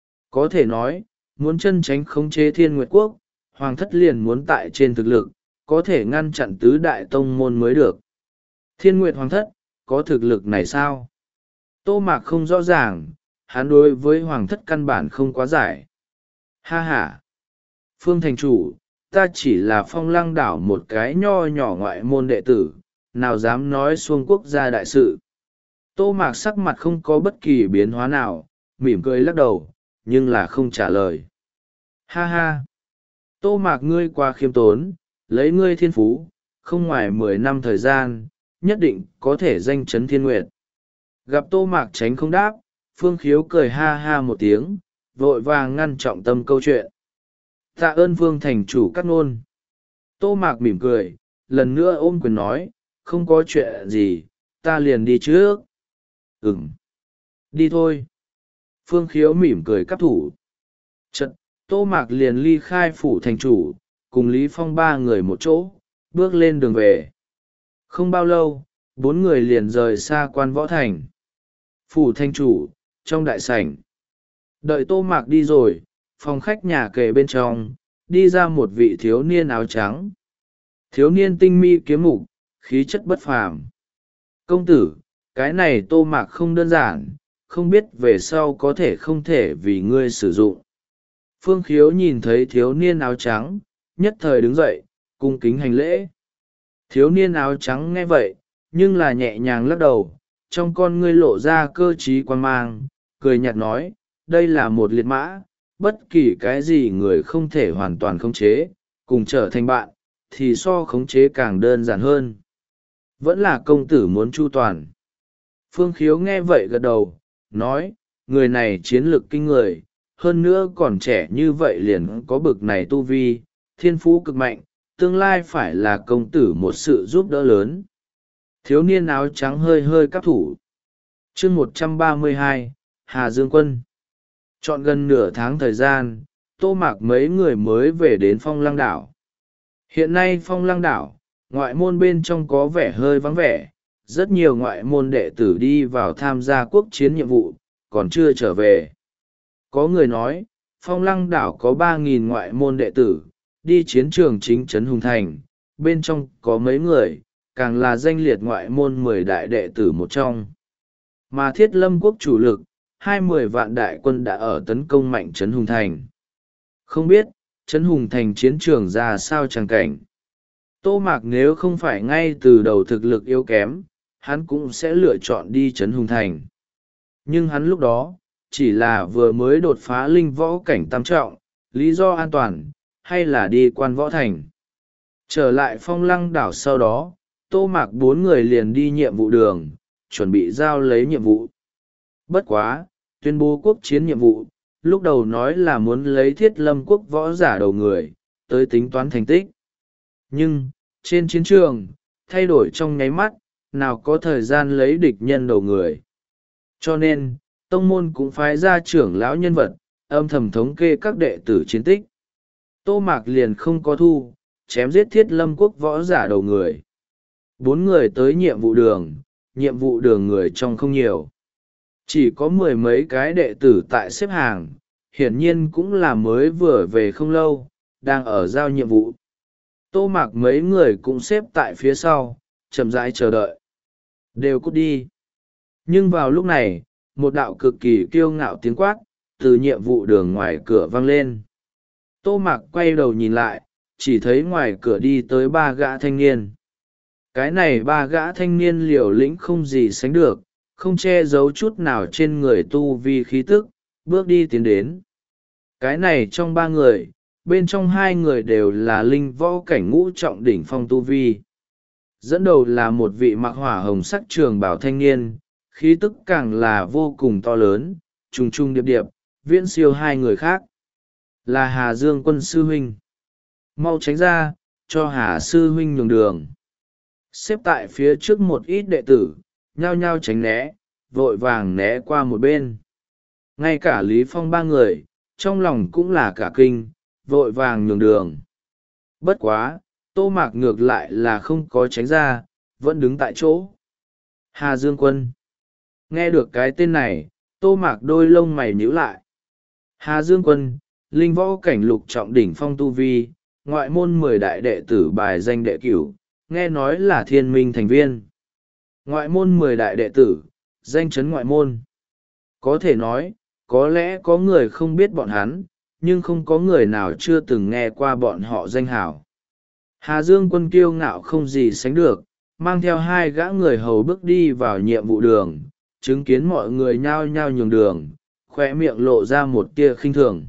Có thể nói, muốn chân tránh khống chế Thiên Nguyệt Quốc, Hoàng thất liền muốn tại trên thực lực, có thể ngăn chặn tứ đại tông môn mới được. Thiên Nguyệt Hoàng thất, có thực lực này sao? Tô Mạc không rõ ràng, hắn đối với Hoàng thất căn bản không quá giải. Ha ha! Phương thành chủ, ta chỉ là Phong Lăng đảo một cái nho nhỏ ngoại môn đệ tử, nào dám nói xuông quốc gia đại sự. Tô Mạc sắc mặt không có bất kỳ biến hóa nào, mỉm cười lắc đầu, nhưng là không trả lời. Ha ha! Tô Mạc ngươi quá khiêm tốn, lấy ngươi thiên phú, không ngoài mười năm thời gian, nhất định có thể danh chấn thiên nguyệt. Gặp Tô Mạc tránh không đáp, Phương Khiếu cười ha ha một tiếng, vội vàng ngăn trọng tâm câu chuyện. Tạ ơn Phương thành chủ cắt ngôn. Tô Mạc mỉm cười, lần nữa ôm quyền nói, không có chuyện gì, ta liền đi trước. Ừm, đi thôi. Phương Khiếu mỉm cười cắp thủ. Chật, Tô Mạc liền ly khai phủ thành chủ, cùng Lý Phong ba người một chỗ, bước lên đường về. Không bao lâu, bốn người liền rời xa quan võ thành. Phủ thành chủ, trong đại sảnh. Đợi Tô Mạc đi rồi, phòng khách nhà kề bên trong, đi ra một vị thiếu niên áo trắng. Thiếu niên tinh mi kiếm mục, khí chất bất phàm. Công tử, cái này Tô Mạc không đơn giản, không biết về sau có thể không thể vì ngươi sử dụng. Phương Khiếu nhìn thấy thiếu niên áo trắng, nhất thời đứng dậy, cung kính hành lễ. Thiếu niên áo trắng nghe vậy, nhưng là nhẹ nhàng lắc đầu, trong con ngươi lộ ra cơ trí quan mang, cười nhạt nói, đây là một liệt mã, bất kỳ cái gì người không thể hoàn toàn khống chế, cùng trở thành bạn, thì so khống chế càng đơn giản hơn. vẫn là công tử muốn chu toàn. Phương Khiếu nghe vậy gật đầu, nói, người này chiến lược kinh người, hơn nữa còn trẻ như vậy liền có bực này tu vi, thiên phú cực mạnh, tương lai phải là công tử một sự giúp đỡ lớn. Thiếu niên áo trắng hơi hơi cắp thủ. chương một trăm ba mươi hai, Hà Dương Quân. Chọn gần nửa tháng thời gian, Tô Mạc mấy người mới về đến Phong Lăng Đảo. Hiện nay Phong Lăng Đảo, ngoại môn bên trong có vẻ hơi vắng vẻ, rất nhiều ngoại môn đệ tử đi vào tham gia quốc chiến nhiệm vụ, còn chưa trở về. Có người nói, Phong Lăng Đảo có ba nghìn ngoại môn đệ tử, đi chiến trường chính trấn Hùng Thành, bên trong có mấy người, càng là danh liệt ngoại môn mười đại đệ tử một trong. Mà Thiết Lâm quốc chủ lực, hai mươi vạn đại quân đã ở tấn công mạnh trấn Hùng Thành. Không biết, trấn Hùng Thành chiến trường ra sao chẳng cảnh. Tô Mạc nếu không phải ngay từ đầu thực lực yếu kém, hắn cũng sẽ lựa chọn đi trấn Hùng Thành. Nhưng hắn lúc đó, chỉ là vừa mới đột phá linh võ cảnh tam trọng, lý do an toàn, hay là đi quan võ thành. Trở lại Phong Lăng Đảo sau đó, Tô Mạc bốn người liền đi nhiệm vụ đường, chuẩn bị giao lấy nhiệm vụ. Bất quá, tuyên bố quốc chiến nhiệm vụ, lúc đầu nói là muốn lấy Thiết Lâm quốc võ giả đầu người, tới tính toán thành tích. Nhưng, trên chiến trường, thay đổi trong nháy mắt, nào có thời gian lấy địch nhân đầu người. Cho nên, tông môn cũng phái ra trưởng lão nhân vật, âm thầm thống kê các đệ tử chiến tích. Tô Mạc liền không có thu, chém giết Thiết Lâm quốc võ giả đầu người. Bốn người tới nhiệm vụ đường, nhiệm vụ đường người trong không nhiều. Chỉ có mười mấy cái đệ tử tại xếp hàng, hiển nhiên cũng là mới vừa về không lâu, đang ở giao nhiệm vụ. Tô Mạc mấy người cũng xếp tại phía sau, chậm rãi chờ đợi. Đều cút đi. Nhưng vào lúc này, một đạo cực kỳ kiêu ngạo tiếng quát, từ nhiệm vụ đường ngoài cửa vang lên. Tô Mạc quay đầu nhìn lại, chỉ thấy ngoài cửa đi tới ba gã thanh niên. Cái này ba gã thanh niên liều lĩnh không gì sánh được, không che giấu chút nào trên người tu vi khí tức, bước đi tiến đến. Cái này trong ba người, bên trong hai người đều là linh võ cảnh ngũ trọng đỉnh phong tu vi. Dẫn đầu là một vị mặc hỏa hồng sắc trường bảo thanh niên, khí tức càng là vô cùng to lớn, trùng trùng điệp điệp, viễn siêu hai người khác. Là Hà Dương Quân sư huynh. Mau tránh ra, cho Hà sư huynh nhường đường. Xếp tại phía trước một ít đệ tử, nhao nhao tránh né, vội vàng né qua một bên. Ngay cả Lý Phong ba người, trong lòng cũng là cả kinh, vội vàng nhường đường. Bất quá, Tô Mạc ngược lại là không có tránh ra, vẫn đứng tại chỗ. Hà Dương Quân. Nghe được cái tên này, Tô Mạc đôi lông mày nhíu lại. Hà Dương Quân, linh võ cảnh lục trọng đỉnh phong tu vi, ngoại môn mười đại đệ tử bài danh đệ cửu, nghe nói là thiên minh thành viên. Ngoại môn mười đại đệ tử, danh chấn ngoại môn. Có thể nói, có lẽ có người không biết bọn hắn, nhưng không có người nào chưa từng nghe qua bọn họ danh hảo. Hà Dương Quân kiêu ngạo không gì sánh được, mang theo hai gã người hầu bước đi vào nhiệm vụ đường, chứng kiến mọi người nhao nhao nhường đường, khóe miệng lộ ra một tia khinh thường.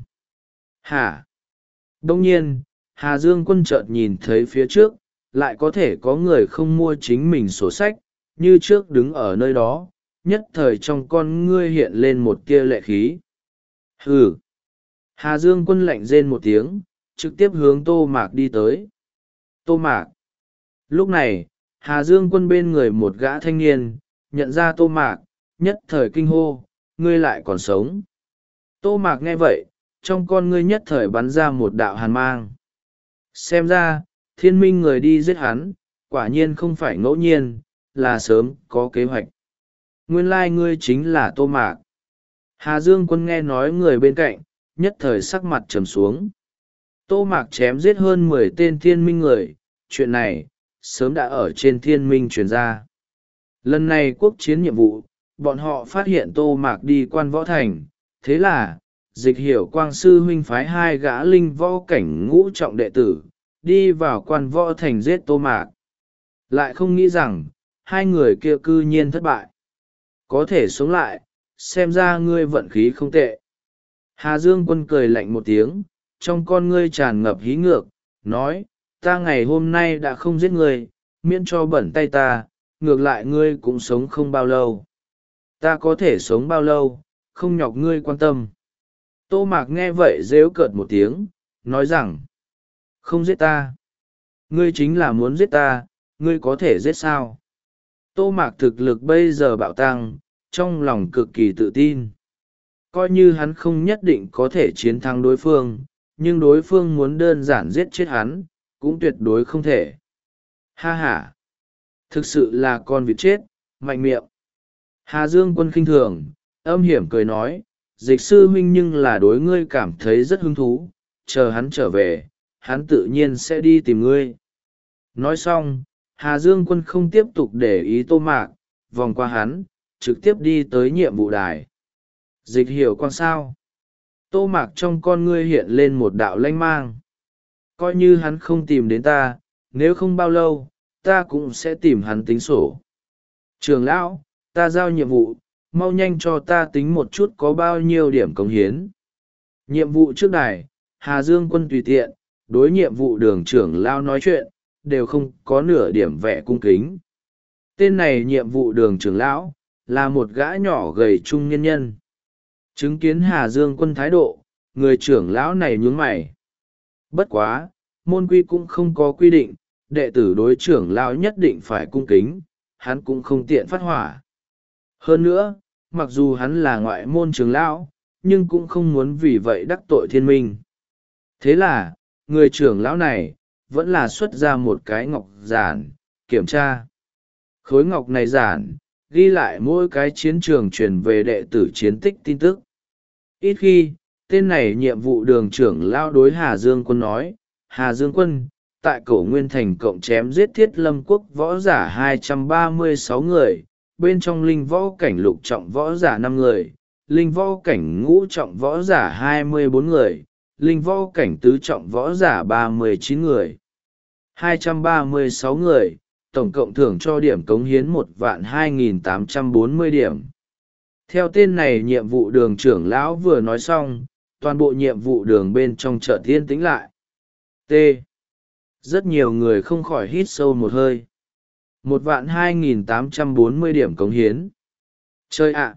Hả? Đông nhiên, Hà Dương Quân chợt nhìn thấy phía trước, lại có thể có người không mua chính mình sổ sách, như trước đứng ở nơi đó, nhất thời trong con ngươi hiện lên một tia lệ khí. Hừ! Hà Dương Quân lạnh rên một tiếng, trực tiếp hướng Tô Mạc đi tới. Tô Mạc! Lúc này, Hà Dương Quân bên người một gã thanh niên, nhận ra Tô Mạc, nhất thời kinh hô, ngươi lại còn sống. Tô Mạc nghe vậy, trong con ngươi nhất thời bắn ra một đạo hàn mang. Xem ra, thiên minh người đi giết hắn, quả nhiên không phải ngẫu nhiên, là sớm có kế hoạch. Nguyên lai ngươi chính là Tô Mạc. Hà Dương Quân nghe nói người bên cạnh, nhất thời sắc mặt trầm xuống. Tô Mạc chém giết hơn mười tên thiên minh người, chuyện này, sớm đã ở trên thiên minh truyền ra. Lần này quốc chiến nhiệm vụ, bọn họ phát hiện Tô Mạc đi quan võ thành, thế là, Dịch Hiểu Quang sư huynh phái hai gã linh võ cảnh ngũ trọng đệ tử, đi vào quan võ thành giết Tô Mạc. Lại không nghĩ rằng, hai người kia cư nhiên thất bại. Có thể sống lại, xem ra ngươi vận khí không tệ. Hà Dương Quân cười lạnh một tiếng, trong con ngươi tràn ngập hí ngược, nói, ta ngày hôm nay đã không giết ngươi, miễn cho bẩn tay ta, ngược lại ngươi cũng sống không bao lâu. Ta có thể sống bao lâu, không nhọc ngươi quan tâm. Tô Mạc nghe vậy rếu cợt một tiếng, nói rằng, không giết ta. Ngươi chính là muốn giết ta, ngươi có thể giết sao? Tô Mạc thực lực bây giờ bạo tăng, trong lòng cực kỳ tự tin. Coi như hắn không nhất định có thể chiến thắng đối phương, nhưng đối phương muốn đơn giản giết chết hắn, cũng tuyệt đối không thể. Ha ha! Thực sự là con vịt chết, mạnh miệng. Hà Dương Quân khinh thường, âm hiểm cười nói, dịch sư huynh nhưng là đối ngươi cảm thấy rất hứng thú, chờ hắn trở về, hắn tự nhiên sẽ đi tìm ngươi. Nói xong, Hà Dương Quân không tiếp tục để ý Tô Mạc, vòng qua hắn, trực tiếp đi tới nhiệm vụ đài. Dịch hiểu con sao? Tô Mạc trong con ngươi hiện lên một đạo lanh mang. Coi như hắn không tìm đến ta, nếu không bao lâu, ta cũng sẽ tìm hắn tính sổ. Trường lão, ta giao nhiệm vụ, mau nhanh cho ta tính một chút có bao nhiêu điểm cống hiến. Nhiệm vụ trước đài, Hà Dương Quân tùy tiện, đối nhiệm vụ đường trưởng lão nói chuyện, đều không có nửa điểm vẻ cung kính. Tên này nhiệm vụ đường trưởng lão, là một gã nhỏ gầy trung niên nhân. Chứng kiến Hà Dương Quân thái độ, người trưởng lão này nhướng mày. Bất quá, môn quy cũng không có quy định, đệ tử đối trưởng lão nhất định phải cung kính, hắn cũng không tiện phát hỏa. Hơn nữa, mặc dù hắn là ngoại môn trưởng lão, nhưng cũng không muốn vì vậy đắc tội thiên minh. Thế là, người trưởng lão này, vẫn là xuất ra một cái ngọc giản, kiểm tra. Khối ngọc này giản, ghi lại mỗi cái chiến trường truyền về đệ tử chiến tích tin tức. Ít khi, tên này nhiệm vụ đường trưởng lão đối Hà Dương Quân nói, Hà Dương Quân, tại cổ Nguyên Thành cộng chém giết Thiết Lâm Quốc võ giả hai trăm ba mươi sáu người, bên trong linh võ cảnh lục trọng võ giả năm người, linh võ cảnh ngũ trọng võ giả hai mươi bốn người, linh võ cảnh tứ trọng võ giả ba mươi chín người. hai trăm ba mươi sáu người, tổng cộng thưởng cho điểm cống hiến một vạn hai nghìn tám trăm bốn mươi điểm. Theo tên này nhiệm vụ đường trưởng lão vừa nói xong, toàn bộ nhiệm vụ đường bên trong chợ thiên tĩnh lại. T. Rất nhiều người không khỏi hít sâu một hơi. Một vạn hai nghìn tám trăm bốn mươi điểm cống hiến. Chơi ạ!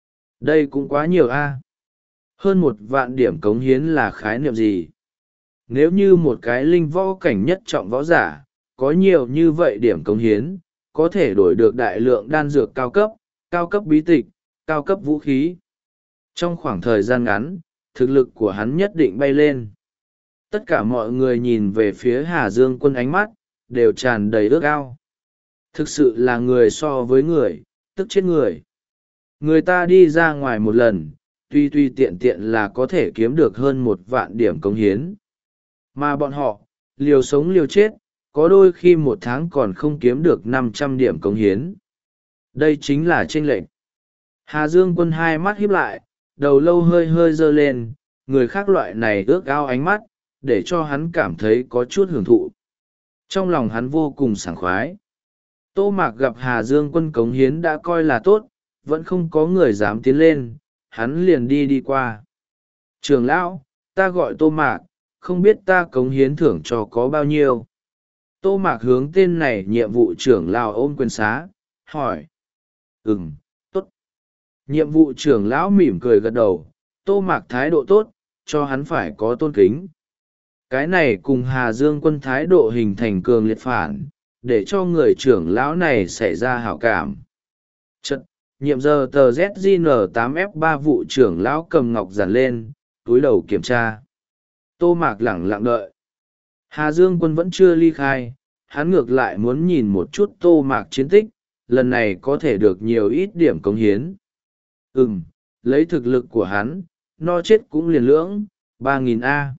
Đây cũng quá nhiều a. Hơn một vạn điểm cống hiến là khái niệm gì? Nếu như một cái linh võ cảnh nhất trọng võ giả, có nhiều như vậy điểm cống hiến, có thể đổi được đại lượng đan dược cao cấp, cao cấp bí tịch, cao cấp vũ khí. Trong khoảng thời gian ngắn, thực lực của hắn nhất định bay lên. Tất cả mọi người nhìn về phía Hà Dương Quân ánh mắt, đều tràn đầy ước ao. Thực sự là người so với người, tức chết người. Người ta đi ra ngoài một lần, tuy tuy tiện tiện là có thể kiếm được hơn một vạn điểm cống hiến. Mà bọn họ, liều sống liều chết, có đôi khi một tháng còn không kiếm được năm trăm điểm cống hiến. Đây chính là chênh lệch. Hà Dương Quân hai mắt híp lại, đầu lâu hơi hơi dơ lên, người khác loại này ước ao ánh mắt, để cho hắn cảm thấy có chút hưởng thụ. Trong lòng hắn vô cùng sảng khoái. Tô Mạc gặp Hà Dương Quân cống hiến đã coi là tốt, vẫn không có người dám tiến lên, hắn liền đi đi qua. Trưởng lão, ta gọi Tô Mạc, không biết ta cống hiến thưởng cho có bao nhiêu. Tô Mạc hướng tên này nhiệm vụ trưởng lão ôm quyền xá, hỏi. Ừm, tốt. Nhiệm vụ trưởng lão mỉm cười gật đầu, Tô Mạc thái độ tốt, cho hắn phải có tôn kính. Cái này cùng Hà Dương Quân thái độ hình thành cường liệt phản, để cho người trưởng lão này xảy ra hảo cảm. Chật, nhiệm giờ tờ Z G N tám F ba vụ trưởng lão cầm ngọc giản lên, túi đầu kiểm tra. Tô Mạc lẳng lặng đợi. Hà Dương Quân vẫn chưa ly khai, hắn ngược lại muốn nhìn một chút Tô Mạc chiến tích, lần này có thể được nhiều ít điểm cống hiến. Ừm, lấy thực lực của hắn, no chết cũng liền lưỡng, ba nghìn A.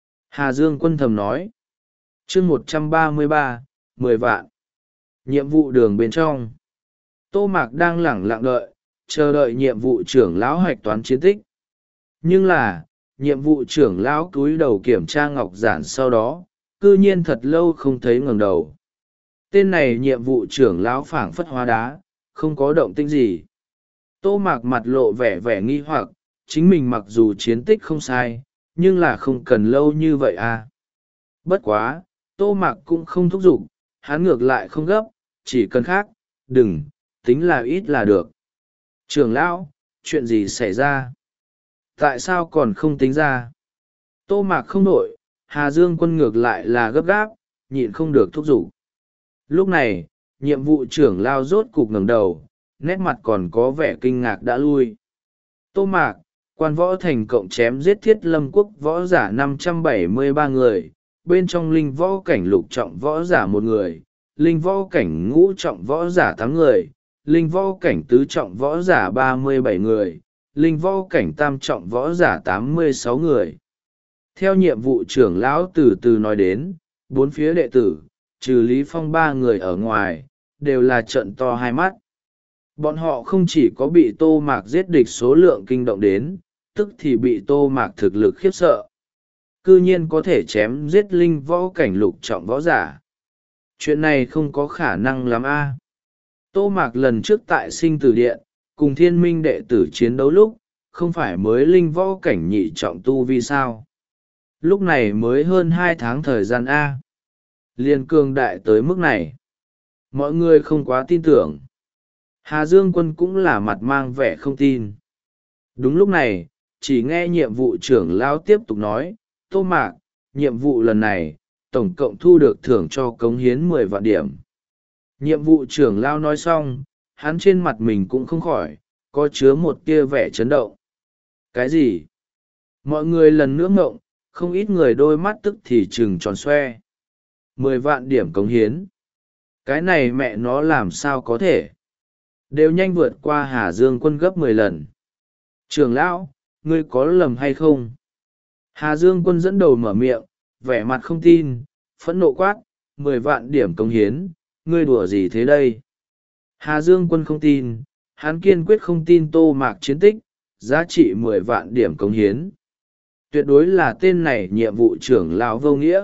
Hà Dương Quân thầm nói. chương một trăm ba mươi ba, mười vạn. Nhiệm vụ đường bên trong. Tô Mạc đang lẳng lặng đợi, chờ đợi nhiệm vụ trưởng lão hạch toán chiến tích. Nhưng là, nhiệm vụ trưởng lão cúi đầu kiểm tra ngọc giản sau đó, cư nhiên thật lâu không thấy ngẩng đầu. Tên này nhiệm vụ trưởng lão phảng phất hóa đá, không có động tĩnh gì. Tô Mạc mặt lộ vẻ vẻ nghi hoặc, chính mình mặc dù chiến tích không sai, nhưng là không cần lâu như vậy à. Bất quá, Tô Mạc cũng không thúc giục, hắn ngược lại không gấp, chỉ cần khác, đừng, tính là ít là được. Trưởng lão, chuyện gì xảy ra? Tại sao còn không tính ra? Tô Mạc không nổi, Hà Dương Quân ngược lại là gấp gáp, nhịn không được thúc giục. Lúc này, nhiệm vụ trưởng lao rốt cục ngẩng đầu, nét mặt còn có vẻ kinh ngạc đã lui. Tô Mạc, quan võ thành cộng chém giết Thiết Lâm quốc võ giả năm trăm bảy mươi ba người, bên trong linh võ cảnh lục trọng võ giả một người, linh võ cảnh ngũ trọng võ giả tám người, linh võ cảnh tứ trọng võ giả ba mươi bảy người, linh võ cảnh tam trọng võ giả tám mươi sáu người. Theo nhiệm vụ trưởng lão từ từ nói đến, bốn phía đệ tử, trừ Lý Phong ba người ở ngoài, đều là trợn to hai mắt. Bọn họ không chỉ có bị Tô Mạc giết địch số lượng kinh động đến, tức thì bị Tô Mạc thực lực khiếp sợ. Cư nhiên có thể chém giết linh võ cảnh lục trọng võ giả. Chuyện này không có khả năng lắm a. Tô Mạc lần trước tại sinh tử điện, cùng thiên minh đệ tử chiến đấu lúc, không phải mới linh võ cảnh nhị trọng tu vi sao. Lúc này mới hơn hai tháng thời gian a. Liên cường đại tới mức này. Mọi người không quá tin tưởng. Hà Dương Quân cũng là mặt mang vẻ không tin. Đúng lúc này, chỉ nghe nhiệm vụ trưởng lão tiếp tục nói, Tô Mạc, nhiệm vụ lần này, tổng cộng thu được thưởng cho cống hiến mười vạn điểm. Nhiệm vụ trưởng lão nói xong, hắn trên mặt mình cũng không khỏi, có chứa một tia vẻ chấn động. Cái gì? Mọi người lần nữa ngộng, không ít người đôi mắt tức thì trừng tròn xoe. Mười vạn điểm cống hiến. Cái này mẹ nó làm sao có thể? Đều nhanh vượt qua Hà Dương Quân gấp mười lần. Trưởng lão, ngươi có lầm hay không? Hà Dương Quân dẫn đầu mở miệng, vẻ mặt không tin, phẫn nộ quát, mười vạn điểm cống hiến, ngươi đùa gì thế đây? Hà Dương Quân không tin, hắn kiên quyết không tin Tô Mạc chiến tích, giá trị mười vạn điểm cống hiến. Tuyệt đối là tên này nhiệm vụ trưởng lão vô nghĩa.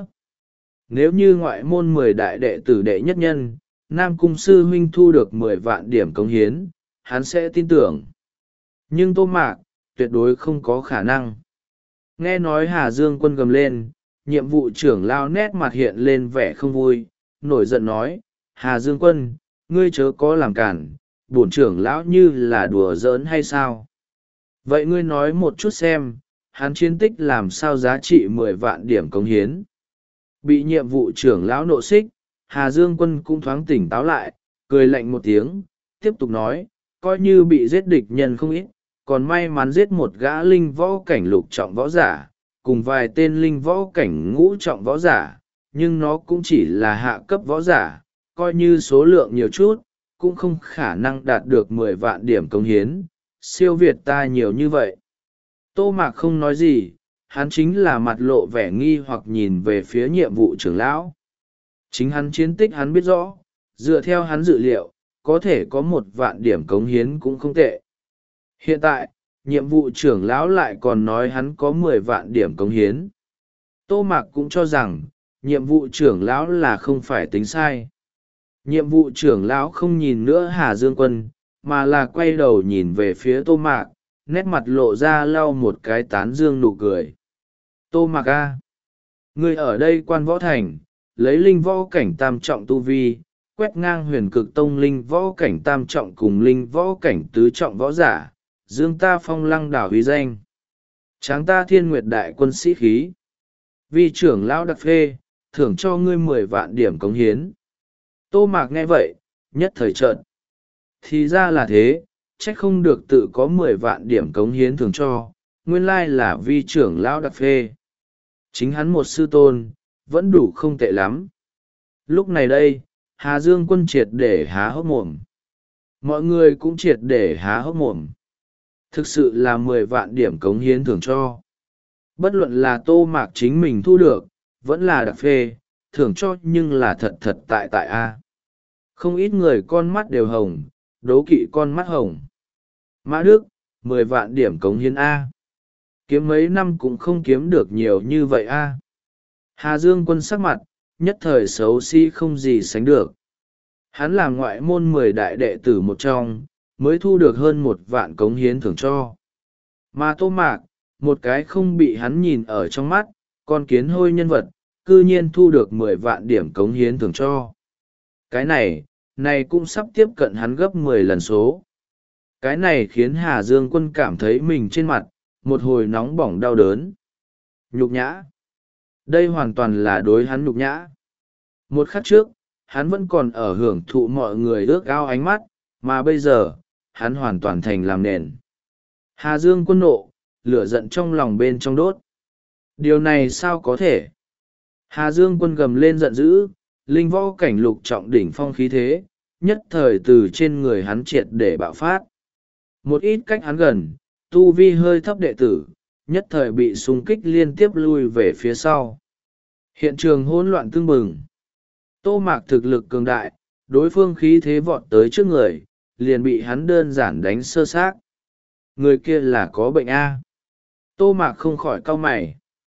Nếu như ngoại môn mười đại đệ tử đệ nhất nhân, Nam Cung Sư Huynh thu được mười vạn điểm cống hiến, hắn sẽ tin tưởng. Nhưng Tô Mạc, tuyệt đối không có khả năng. Nghe nói Hà Dương Quân gầm lên, nhiệm vụ trưởng lao nét mặt hiện lên vẻ không vui, nổi giận nói, Hà Dương Quân, ngươi chớ có làm cản, bổn trưởng lão như là đùa giỡn hay sao? Vậy ngươi nói một chút xem, hắn chiến tích làm sao giá trị mười vạn điểm cống hiến? Bị nhiệm vụ trưởng lão nộ xích, Hà Dương Quân cũng thoáng tỉnh táo lại, cười lạnh một tiếng, tiếp tục nói, coi như bị giết địch nhân không ít, còn may mắn giết một gã linh võ cảnh lục trọng võ giả, cùng vài tên linh võ cảnh ngũ trọng võ giả, nhưng nó cũng chỉ là hạ cấp võ giả, coi như số lượng nhiều chút, cũng không khả năng đạt được mười vạn điểm cống hiến, siêu việt ta nhiều như vậy. Tô Mạc không nói gì, hắn chính là mặt lộ vẻ nghi hoặc nhìn về phía nhiệm vụ trưởng lão. Chính hắn chiến tích hắn biết rõ, dựa theo hắn dự liệu, có thể có một vạn điểm cống hiến cũng không tệ. Hiện tại, nhiệm vụ trưởng lão lại còn nói hắn có mười vạn điểm cống hiến. Tô Mạc cũng cho rằng, nhiệm vụ trưởng lão là không phải tính sai. Nhiệm vụ trưởng lão không nhìn nữa Hà Dương Quân, mà là quay đầu nhìn về phía Tô Mạc, nét mặt lộ ra lau một cái tán dương nụ cười. Tô Mạc A. Ngươi ở đây quan võ thành, lấy linh võ cảnh tam trọng tu vi, quét ngang huyền cực tông linh võ cảnh tam trọng cùng linh võ cảnh tứ trọng võ giả, dương ta phong lăng đảo huy danh. Tráng ta thiên nguyệt đại quân sĩ khí. Vi trưởng lão đặc phê, thưởng cho ngươi mười vạn điểm cống hiến. Tô Mạc nghe vậy, nhất thời trợn. Thì ra là thế, trách không được tự có mười vạn điểm cống hiến thưởng cho, nguyên lai là vi trưởng lão đặc phê. Chính hắn một sư tôn, vẫn đủ không tệ lắm. Lúc này đây, Hà Dương Quân triệt để há hốc mồm. Mọi người cũng triệt để há hốc mồm. Thực sự là mười vạn điểm cống hiến thưởng cho. Bất luận là Tô Mạc chính mình thu được, vẫn là đặc phê, thưởng cho nhưng là thật thật tại tại A. Không ít người con mắt đều hồng, đố kỵ con mắt hồng. Mã Đức, mười vạn điểm cống hiến A. Kiếm mấy năm cũng không kiếm được nhiều như vậy A. Hà Dương Quân sắc mặt, nhất thời xấu xí không gì sánh được. Hắn là ngoại môn mười đại đệ tử một trong, mới thu được hơn một vạn cống hiến thưởng cho. Mà Tô Mạc, một cái không bị hắn nhìn ở trong mắt, con kiến hôi nhân vật, cư nhiên thu được mười vạn điểm cống hiến thưởng cho. Cái này, này cũng sắp tiếp cận hắn gấp mười lần số. Cái này khiến Hà Dương Quân cảm thấy mình trên mặt một hồi nóng bỏng đau đớn. Nhục nhã. Đây hoàn toàn là đối hắn nhục nhã. Một khắc trước, hắn vẫn còn ở hưởng thụ mọi người ước ao ánh mắt, mà bây giờ, hắn hoàn toàn thành làm nền. Hà Dương Quân nộ, lửa giận trong lòng bên trong đốt. Điều này sao có thể? Hà Dương Quân gầm lên giận dữ, linh võ cảnh lục trọng đỉnh phong khí thế, nhất thời từ trên người hắn triệt để bạo phát. Một ít cách hắn gần, tu vi hơi thấp đệ tử, nhất thời bị xung kích liên tiếp lui về phía sau. Hiện trường hỗn loạn tưng bừng. Tô Mạc thực lực cường đại, đối phương khí thế vọt tới trước người, liền bị hắn đơn giản đánh sơ xác. Người kia là có bệnh A. Tô Mạc không khỏi cau mày.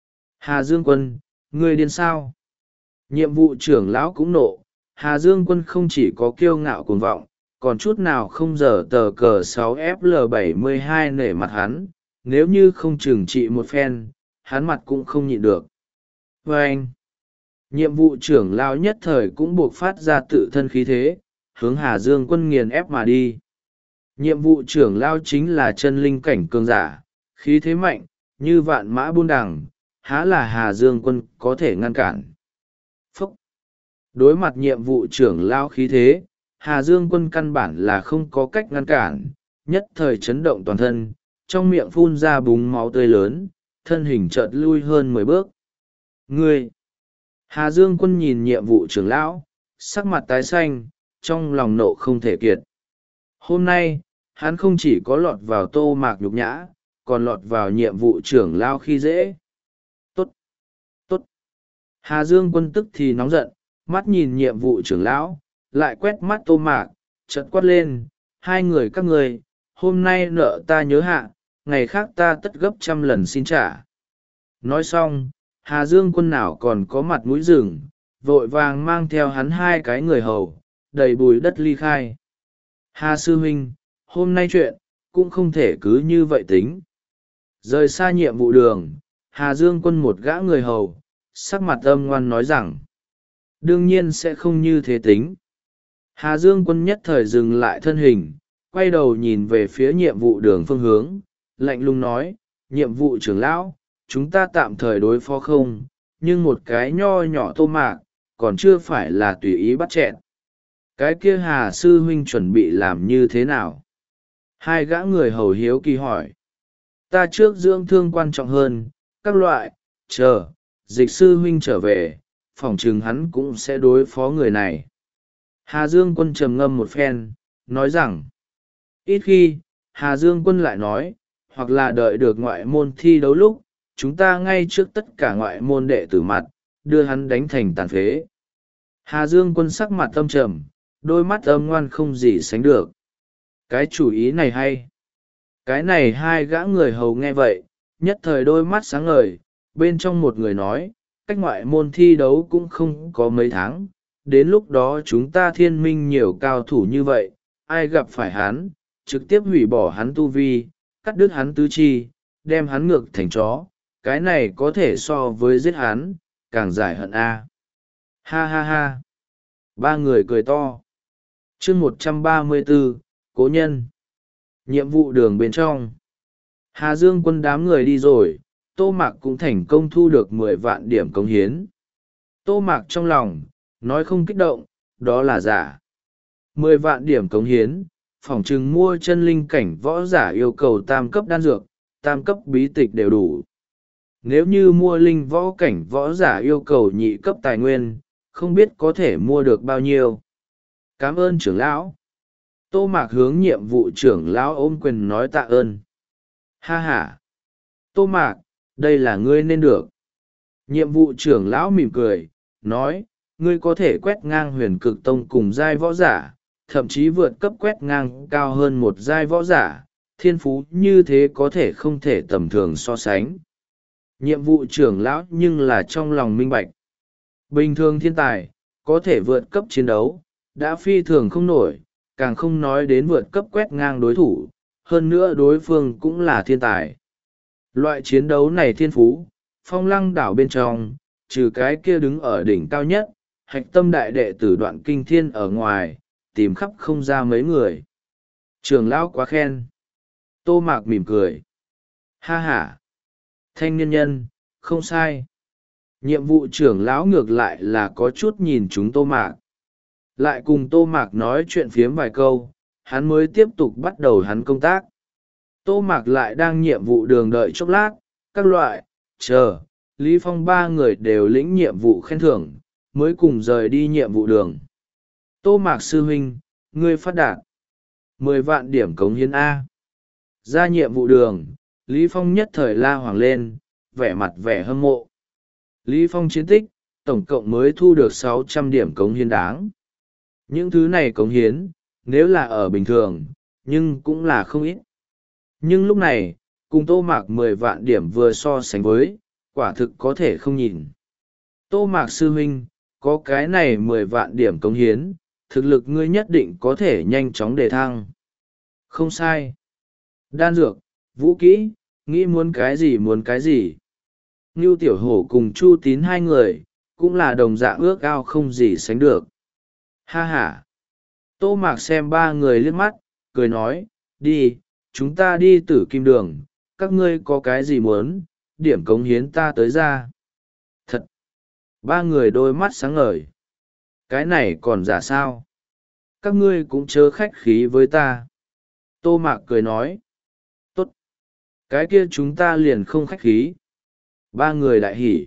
Hà Dương Quân, ngươi điên sao? Nhiệm vụ trưởng lão cũng nộ. Hà Dương Quân không chỉ có kiêu ngạo cuồng vọng, còn chút nào không giờ tờ cờ sáu F L bảy mươi hai nể mặt hắn. Nếu như không trừng trị một phen, hắn mặt cũng không nhịn được. Và anh, nhiệm vụ trưởng lão nhất thời cũng buộc phát ra tự thân khí thế, hướng Hà Dương Quân nghiền ép mà đi. Nhiệm vụ trưởng lão chính là chân linh cảnh cường giả, khí thế mạnh, như vạn mã buôn đằng, há là Hà Dương Quân có thể ngăn cản. Phúc! Đối mặt nhiệm vụ trưởng lão khí thế, Hà Dương Quân căn bản là không có cách ngăn cản, nhất thời chấn động toàn thân, trong miệng phun ra búng máu tươi lớn, thân hình chợt lui hơn mười bước. Ngươi! Hà Dương Quân nhìn nhiệm vụ trưởng lão, sắc mặt tái xanh, trong lòng nộ không thể kiệt. Hôm nay, hắn không chỉ có lọt vào Tô Mạc nhục nhã, còn lọt vào nhiệm vụ trưởng lão khi dễ. Tốt! Tốt! Hà Dương Quân tức thì nóng giận, mắt nhìn nhiệm vụ trưởng lão, lại quét mắt Tô Mạc, chợt quát lên, hai người các người, hôm nay nợ ta nhớ hạ, ngày khác ta tất gấp trăm lần xin trả. Nói xong, Hà Dương Quân nào còn có mặt mũi rừng, vội vàng mang theo hắn hai cái người hầu, đầy bùi đất ly khai. Hà Sư Huynh, hôm nay chuyện, cũng không thể cứ như vậy tính. Rời xa nhiệm vụ đường, Hà Dương Quân một gã người hầu, sắc mặt âm ngoan nói rằng, đương nhiên sẽ không như thế tính. Hà Dương Quân nhất thời dừng lại thân hình, quay đầu nhìn về phía nhiệm vụ đường phương hướng, lạnh lùng nói, nhiệm vụ trưởng lão, chúng ta tạm thời đối phó không, nhưng một cái nho nhỏ Tô Mạc, còn chưa phải là tùy ý bắt chẹn. Cái kia Hà Sư Huynh chuẩn bị làm như thế nào? Hai gã người hầu hiếu kỳ hỏi. Ta trước dưỡng thương quan trọng hơn, các loại, chờ, Dịch Sư Huynh trở về, phỏng chừng hắn cũng sẽ đối phó người này. Hà Dương Quân trầm ngâm một phen, nói rằng, ít khi, Hà Dương Quân lại nói, hoặc là đợi được ngoại môn thi đấu lúc, chúng ta ngay trước tất cả ngoại môn đệ tử mặt, đưa hắn đánh thành tàn phế. Hà Dương Quân sắc mặt âm trầm, đôi mắt âm ngoan không gì sánh được. Cái chủ ý này hay. Cái này hai gã người hầu nghe vậy, nhất thời đôi mắt sáng ngời, bên trong một người nói, cách ngoại môn thi đấu cũng không có mấy tháng, đến lúc đó chúng ta thiên minh nhiều cao thủ như vậy, ai gặp phải hắn, trực tiếp hủy bỏ hắn tu vi, cắt đứt hắn tứ chi, đem hắn ngược thành chó, cái này có thể so với giết hắn, càng giải hận a. Ha ha ha. Ba người cười to. Chương một trăm ba mươi bốn, Cố Nhân. Nhiệm vụ đường bên trong. Hà Dương Quân đám người đi rồi, Tô Mạc cũng thành công thu được mười vạn điểm cống hiến. Tô Mạc trong lòng, nói không kích động, đó là giả. Mười vạn điểm cống hiến, phỏng chừng mua chân linh cảnh võ giả yêu cầu tam cấp đan dược, tam cấp bí tịch đều đủ. Nếu như mua linh võ cảnh võ giả yêu cầu nhị cấp tài nguyên, không biết có thể mua được bao nhiêu. Cảm ơn trưởng lão. Tô Mạc hướng nhiệm vụ trưởng lão ôm quyền nói tạ ơn. Ha ha. Tô Mạc, đây là ngươi nên được. Nhiệm vụ trưởng lão mỉm cười, nói, ngươi có thể quét ngang huyền cực tông cùng giai võ giả, thậm chí vượt cấp quét ngang cao hơn một giai võ giả, thiên phú như thế có thể không thể tầm thường so sánh. Nhiệm vụ trưởng lão nhưng là trong lòng minh bạch. Bình thường thiên tài, có thể vượt cấp chiến đấu, đã phi thường không nổi, càng không nói đến vượt cấp quét ngang đối thủ, hơn nữa đối phương cũng là thiên tài. Loại chiến đấu này thiên phú, phong lăng đảo bên trong, trừ cái kia đứng ở đỉnh cao nhất, hạch tâm đại đệ tử đoạn kinh thiên ở ngoài, tìm khắp không ra mấy người. Trưởng lão quá khen. Tô Mạc mỉm cười. Ha ha. Thanh niên nhân, không sai. Nhiệm vụ trưởng lão ngược lại là có chút nhìn chúng Tô Mạc. Lại cùng Tô Mạc nói chuyện phiếm vài câu, hắn mới tiếp tục bắt đầu hắn công tác. Tô Mạc lại đang nhiệm vụ đường đợi chốc lát, các loại, chờ, Lý Phong ba người đều lĩnh nhiệm vụ khen thưởng, mới cùng rời đi nhiệm vụ đường. Tô Mạc sư huynh, ngươi phát đạt. Mười vạn điểm cống hiến A. Ra nhiệm vụ đường, Lý Phong nhất thời la hoảng lên, vẻ mặt vẻ hâm mộ. Lý Phong chiến tích, tổng cộng mới thu được sáu trăm điểm cống hiến đáng. Những thứ này cống hiến, nếu là ở bình thường, nhưng cũng là không ít. Nhưng lúc này, cùng Tô Mạc mười vạn điểm vừa so sánh với, quả thực có thể không nhìn. Tô Mạc sư huynh, có cái này mười vạn điểm cống hiến, thực lực ngươi nhất định có thể nhanh chóng đề thăng. Không sai. Đan dược, vũ kỹ, nghĩ muốn cái gì muốn cái gì. Ngưu Tiểu Hổ cùng Chu Tín hai người, cũng là đồng dạng ước ao không gì sánh được. Ha ha. Tô Mạc xem ba người liếc mắt, cười nói, đi, chúng ta đi Tử Kim Đường, các ngươi có cái gì muốn, điểm cống hiến ta tới ra. Thật. Ba người đôi mắt sáng ngời. Cái này còn giả sao? Các ngươi cũng chớ khách khí với ta. Tô Mạc cười nói. Tốt. Cái kia chúng ta liền không khách khí. Ba người đại hỉ.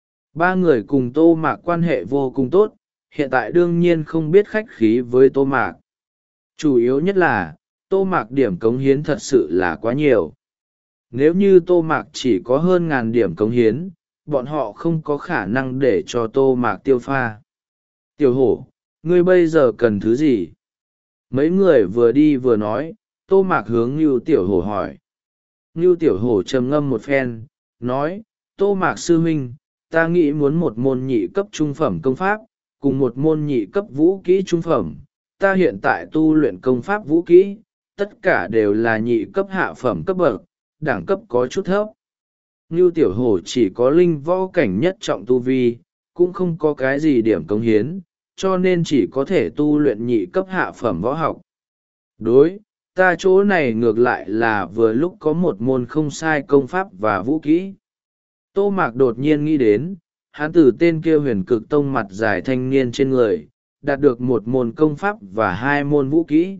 Ba người cùng Tô Mạc quan hệ vô cùng tốt, hiện tại đương nhiên không biết khách khí với Tô Mạc. Chủ yếu nhất là, Tô Mạc điểm cống hiến thật sự là quá nhiều. Nếu như Tô Mạc chỉ có hơn ngàn điểm cống hiến, bọn họ không có khả năng để cho Tô Mạc tiêu pha. Tiểu Hổ, ngươi bây giờ cần thứ gì? Mấy người vừa đi vừa nói, Tô Mạc hướng Ngưu Tiểu Hổ hỏi. Ngưu Tiểu Hổ trầm ngâm một phen, nói, Tô Mạc sư huynh, ta nghĩ muốn một môn nhị cấp trung phẩm công pháp, cùng một môn nhị cấp vũ kỹ trung phẩm. Ta hiện tại tu luyện công pháp vũ kỹ, tất cả đều là nhị cấp hạ phẩm cấp bậc, đẳng cấp có chút thấp. Ngưu Tiểu Hổ chỉ có linh võ cảnh nhất trọng tu vi, cũng không có cái gì điểm cống hiến, cho nên chỉ có thể tu luyện nhị cấp hạ phẩm võ học. Đối, ta chỗ này ngược lại là vừa lúc có một môn không sai công pháp và vũ kỹ. Tô Mạc đột nhiên nghĩ đến, hắn từ tên kia Huyền Cực Tông mặt dài thanh niên trên người, đạt được một môn công pháp và hai môn vũ kỹ.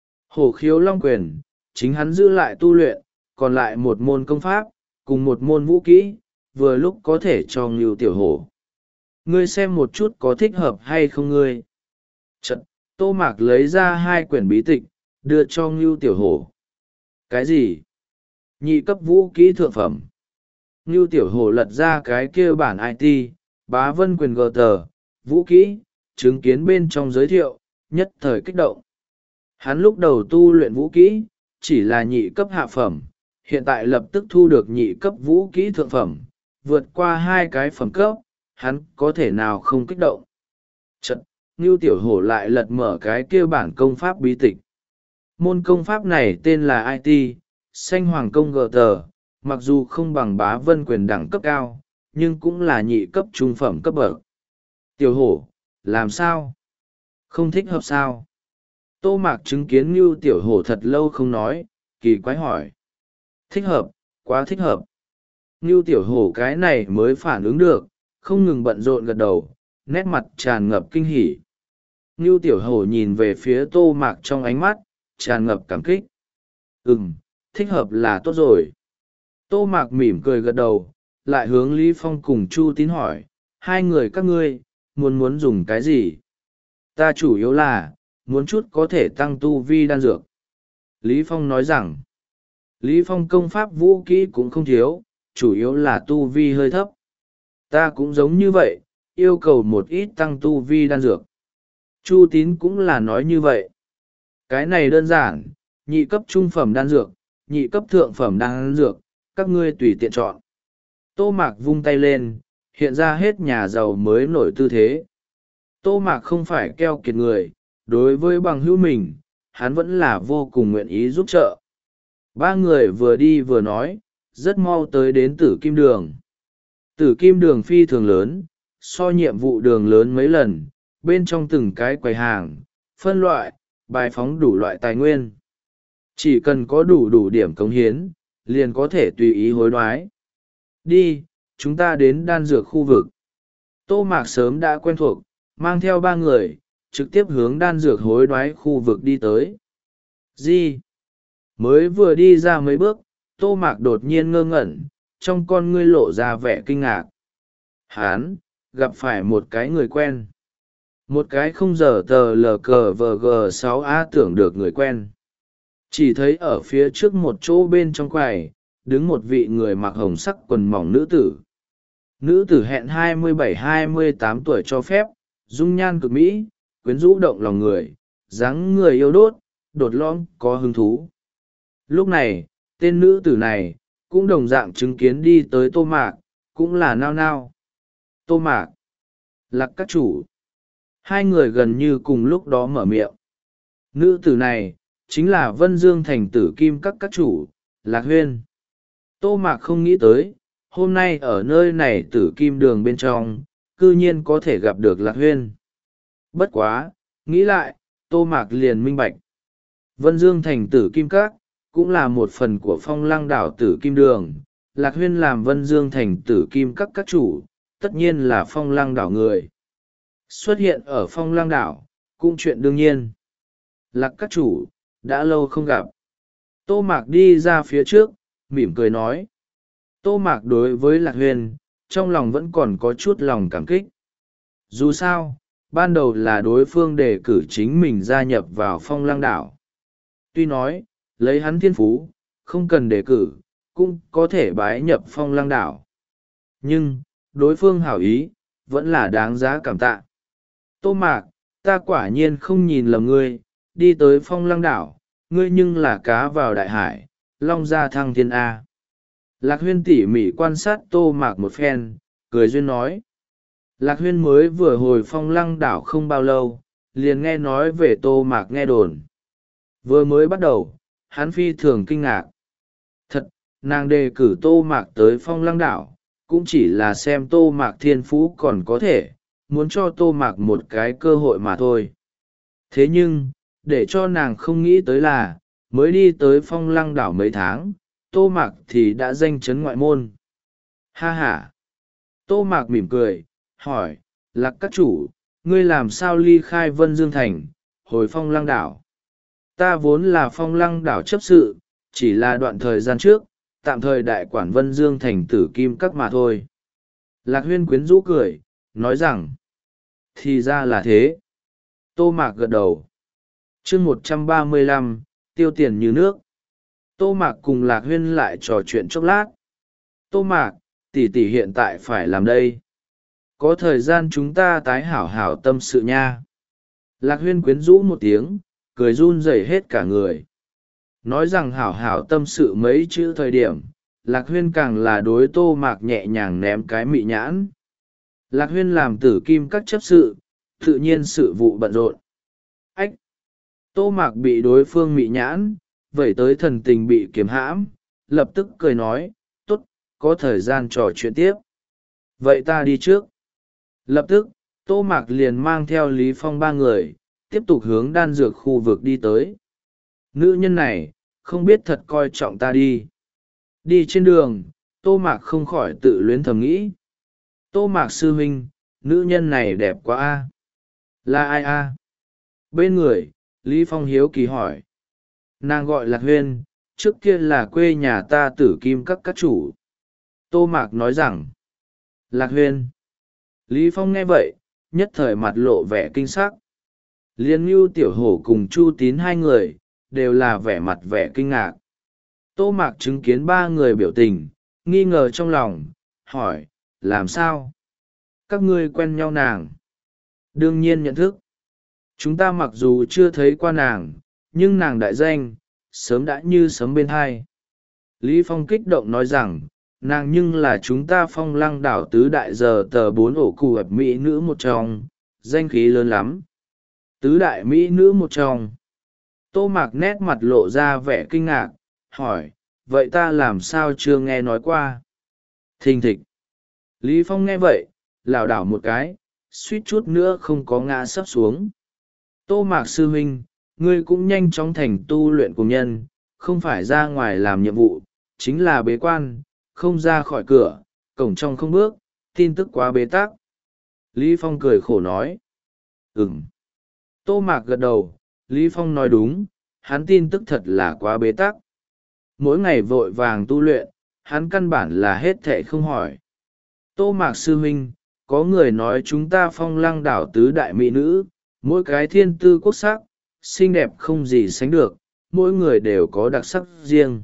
Hổ khiếu long quyền, chính hắn giữ lại tu luyện, còn lại một môn công pháp, cùng một môn vũ kỹ, vừa lúc có thể cho Ngưu Tiểu Hổ. Ngươi xem một chút có thích hợp hay không ngươi. Chật, Tô Mạc lấy ra hai quyển bí tịch, đưa cho Ngưu Tiểu Hổ. Cái gì? Nhị cấp vũ kỹ thượng phẩm. Ngưu Tiểu Hổ lật ra cái kia bản i tê, bá vân quyền gờ tờ, vũ kỹ, chứng kiến bên trong giới thiệu, nhất thời kích động. Hắn lúc đầu tu luyện vũ kỹ, chỉ là nhị cấp hạ phẩm, hiện tại lập tức thu được nhị cấp vũ kỹ thượng phẩm, vượt qua hai cái phẩm cấp, hắn có thể nào không kích động. Chật, Ngưu Tiểu Hổ lại lật mở cái kia bản công pháp bí tịch. Môn công pháp này tên là i tê, Xanh Hoàng Công gờ tờ, mặc dù không bằng bá vân quyền đẳng cấp cao, nhưng cũng là nhị cấp trung phẩm cấp bậc. Tiểu Hổ, làm sao? Không thích hợp sao? Tô Mạc chứng kiến Ngưu Tiểu Hổ thật lâu không nói, kỳ quái hỏi. Thích hợp, quá thích hợp. Ngưu Tiểu Hổ cái này mới phản ứng được, không ngừng bận rộn gật đầu, nét mặt tràn ngập kinh hỉ. Ngưu Tiểu Hổ nhìn về phía Tô Mạc trong ánh mắt, tràn ngập cảm kích. Ừm, thích hợp là tốt rồi. Tô Mạc mỉm cười gật đầu, lại hướng Lý Phong cùng Chu Tín hỏi, hai người các ngươi, muốn muốn dùng cái gì? Ta chủ yếu là, muốn chút có thể tăng tu vi đan dược. Lý Phong nói rằng, Lý Phong công pháp vũ kỹ cũng không thiếu, chủ yếu là tu vi hơi thấp. Ta cũng giống như vậy, yêu cầu một ít tăng tu vi đan dược. Chu Tín cũng là nói như vậy. Cái này đơn giản, nhị cấp trung phẩm đan dược, nhị cấp thượng phẩm đan dược, các ngươi tùy tiện chọn. Tô Mạc vung tay lên, hiện ra hết nhà giàu mới nổi tư thế. Tô Mạc không phải keo kiệt người, đối với bằng hữu mình, hắn vẫn là vô cùng nguyện ý giúp trợ. Ba người vừa đi vừa nói, rất mau tới đến Tử Kim Đường. Tử Kim Đường phi thường lớn, so nhiệm vụ đường lớn mấy lần, bên trong từng cái quầy hàng, phân loại, bài phóng đủ loại tài nguyên. Chỉ cần có đủ đủ điểm cống hiến, liền có thể tùy ý hối đoái. Đi, chúng ta đến đan dược khu vực. Tô Mạc sớm đã quen thuộc, mang theo ba người, trực tiếp hướng đan dược hối đoái khu vực đi tới. Gì? Mới vừa đi ra mấy bước, Tô Mạc đột nhiên ngơ ngẩn, trong con ngươi lộ ra vẻ kinh ngạc. Hán, gặp phải một cái người quen. Một cái không giờ tờ lờ cờ vờ gờ sáu a tưởng được người quen. Chỉ thấy ở phía trước một chỗ bên trong quầy, đứng một vị người mặc hồng sắc quần mỏng nữ tử. Nữ tử hẹn hai mươi bảy hai mươi tám tuổi cho phép, dung nhan cực mỹ, quyến rũ động lòng người, dáng người yêu đốt, đột lõm có hứng thú. Lúc này, tên nữ tử này, cũng đồng dạng chứng kiến đi tới Tô Mạc, cũng là nao nao. Tô Mạc, Lạc các chủ. Hai người gần như cùng lúc đó mở miệng. Nữ tử này, chính là Vân Dương thành tử kim các các chủ, Lạc Huyên. Tô Mạc không nghĩ tới, hôm nay ở nơi này tử kim đường bên trong, cư nhiên có thể gặp được Lạc Huyên. Bất quá, nghĩ lại, Tô Mạc liền minh bạch. Vân Dương thành tử kim các, cũng là một phần của Phong Lăng đảo tử kim đường. Lạc Huyên làm Vân Dương thành tử kim các các chủ, tất nhiên là Phong Lăng đảo người. Xuất hiện ở Phong Lăng đảo, cũng chuyện đương nhiên. Lạc các chủ, đã lâu không gặp. Tô Mạc đi ra phía trước, mỉm cười nói. Tô Mạc đối với Lạc Huyên, trong lòng vẫn còn có chút lòng cảm kích. Dù sao, ban đầu là đối phương đề cử chính mình gia nhập vào Phong Lăng đảo. Tuy nói, lấy hắn thiên phú, không cần đề cử, cũng có thể bái nhập Phong Lăng đảo. Nhưng, đối phương hảo ý, vẫn là đáng giá cảm tạ. Tô Mạc, ta quả nhiên không nhìn lầm ngươi, đi tới Phong Lăng đảo, ngươi nhưng là cá vào đại hải, long ra thăng thiên A. Lạc Huyên tỉ mỉ quan sát Tô Mạc một phen, cười duyên nói. Lạc Huyên mới vừa hồi Phong Lăng đảo không bao lâu, liền nghe nói về Tô Mạc nghe đồn. Vừa mới bắt đầu, hắn phi thường kinh ngạc. Thật, nàng đề cử Tô Mạc tới Phong Lăng đảo, cũng chỉ là xem Tô Mạc thiên phú còn có thể, muốn cho Tô Mạc một cái cơ hội mà thôi. Thế nhưng, để cho nàng không nghĩ tới là, mới đi tới Phong Lăng đảo mấy tháng, Tô Mạc thì đã danh chấn ngoại môn. Ha ha! Tô Mạc mỉm cười, hỏi, Lạc các chủ, ngươi làm sao ly khai Vân Dương Thành, hồi Phong Lăng đảo? Ta vốn là Phong Lăng đảo chấp sự, chỉ là đoạn thời gian trước, tạm thời đại quản Vân Dương Thành tử kim các mà thôi. Lạc Huyên quyến rũ cười, nói rằng, thì ra là thế. Tô Mạc gật đầu. chương một trăm ba mươi lăm, tiêu tiền như nước. Tô Mạc cùng Lạc Huyên lại trò chuyện chốc lát. Tô Mạc, tỷ tỷ hiện tại phải làm đây. Có thời gian chúng ta tái hảo hảo tâm sự nha. Lạc Huyên quyến rũ một tiếng, cười run rẩy hết cả người. Nói rằng hảo hảo tâm sự mấy chữ thời điểm, Lạc Huyên càng là đối Tô Mạc nhẹ nhàng ném cái mị nhãn. Lạc Huyên làm tử kim các chấp sự, tự nhiên sự vụ bận rộn. Ách! Tô Mạc bị đối phương mị nhãn, vậy tới thần tình bị kiềm hãm, lập tức cười nói, tốt, có thời gian trò chuyện tiếp. Vậy ta đi trước. Lập tức, Tô Mạc liền mang theo Lý Phong ba người, tiếp tục hướng đan dược khu vực đi tới. Nữ nhân này, không biết thật coi trọng ta đi. Đi trên đường, Tô Mạc không khỏi tự luyến thầm nghĩ. Tô Mạc sư huynh, nữ nhân này đẹp quá a. Là ai a? Bên người, Lý Phong hiếu kỳ hỏi. Nàng gọi Lạc Huyên, trước kia là quê nhà ta tử kim các các chủ. Tô Mạc nói rằng, Lạc Huyên. Lý Phong nghe vậy, nhất thời mặt lộ vẻ kinh sắc. Liên Ngưu Tiểu Hổ cùng Chu Tín hai người, đều là vẻ mặt vẻ kinh ngạc. Tô Mạc chứng kiến ba người biểu tình, nghi ngờ trong lòng, hỏi, làm sao? Các ngươi quen nhau nàng? Đương nhiên nhận thức. Chúng ta mặc dù chưa thấy qua nàng, nhưng nàng đại danh, sớm đã như sấm bên hai. Lý Phong kích động nói rằng, nàng nhưng là chúng ta Phong Lăng đảo tứ đại giờ tờ bốn ổ cụ ập mỹ nữ một trong, danh khí lớn lắm. Tứ đại mỹ nữ một trong. Tô Mạc nét mặt lộ ra vẻ kinh ngạc, hỏi, vậy ta làm sao chưa nghe nói qua? Thình thịch. Lý Phong nghe vậy, lảo đảo một cái, suýt chút nữa không có ngã sắp xuống. Tô Mạc sư huynh, ngươi cũng nhanh chóng thành tu luyện cùng nhân, không phải ra ngoài làm nhiệm vụ, chính là bế quan, không ra khỏi cửa, cổng trong không bước, tin tức quá bế tắc. Lý Phong cười khổ nói. Ừm. Tô Mạc gật đầu, Lý Phong nói đúng, hắn tin tức thật là quá bế tắc. Mỗi ngày vội vàng tu luyện, hắn căn bản là hết thệ không hỏi. Tô Mạc sư huynh, có người nói chúng ta Phong Lăng đảo tứ đại mỹ nữ, mỗi cái thiên tư quốc sắc, xinh đẹp không gì sánh được, mỗi người đều có đặc sắc riêng.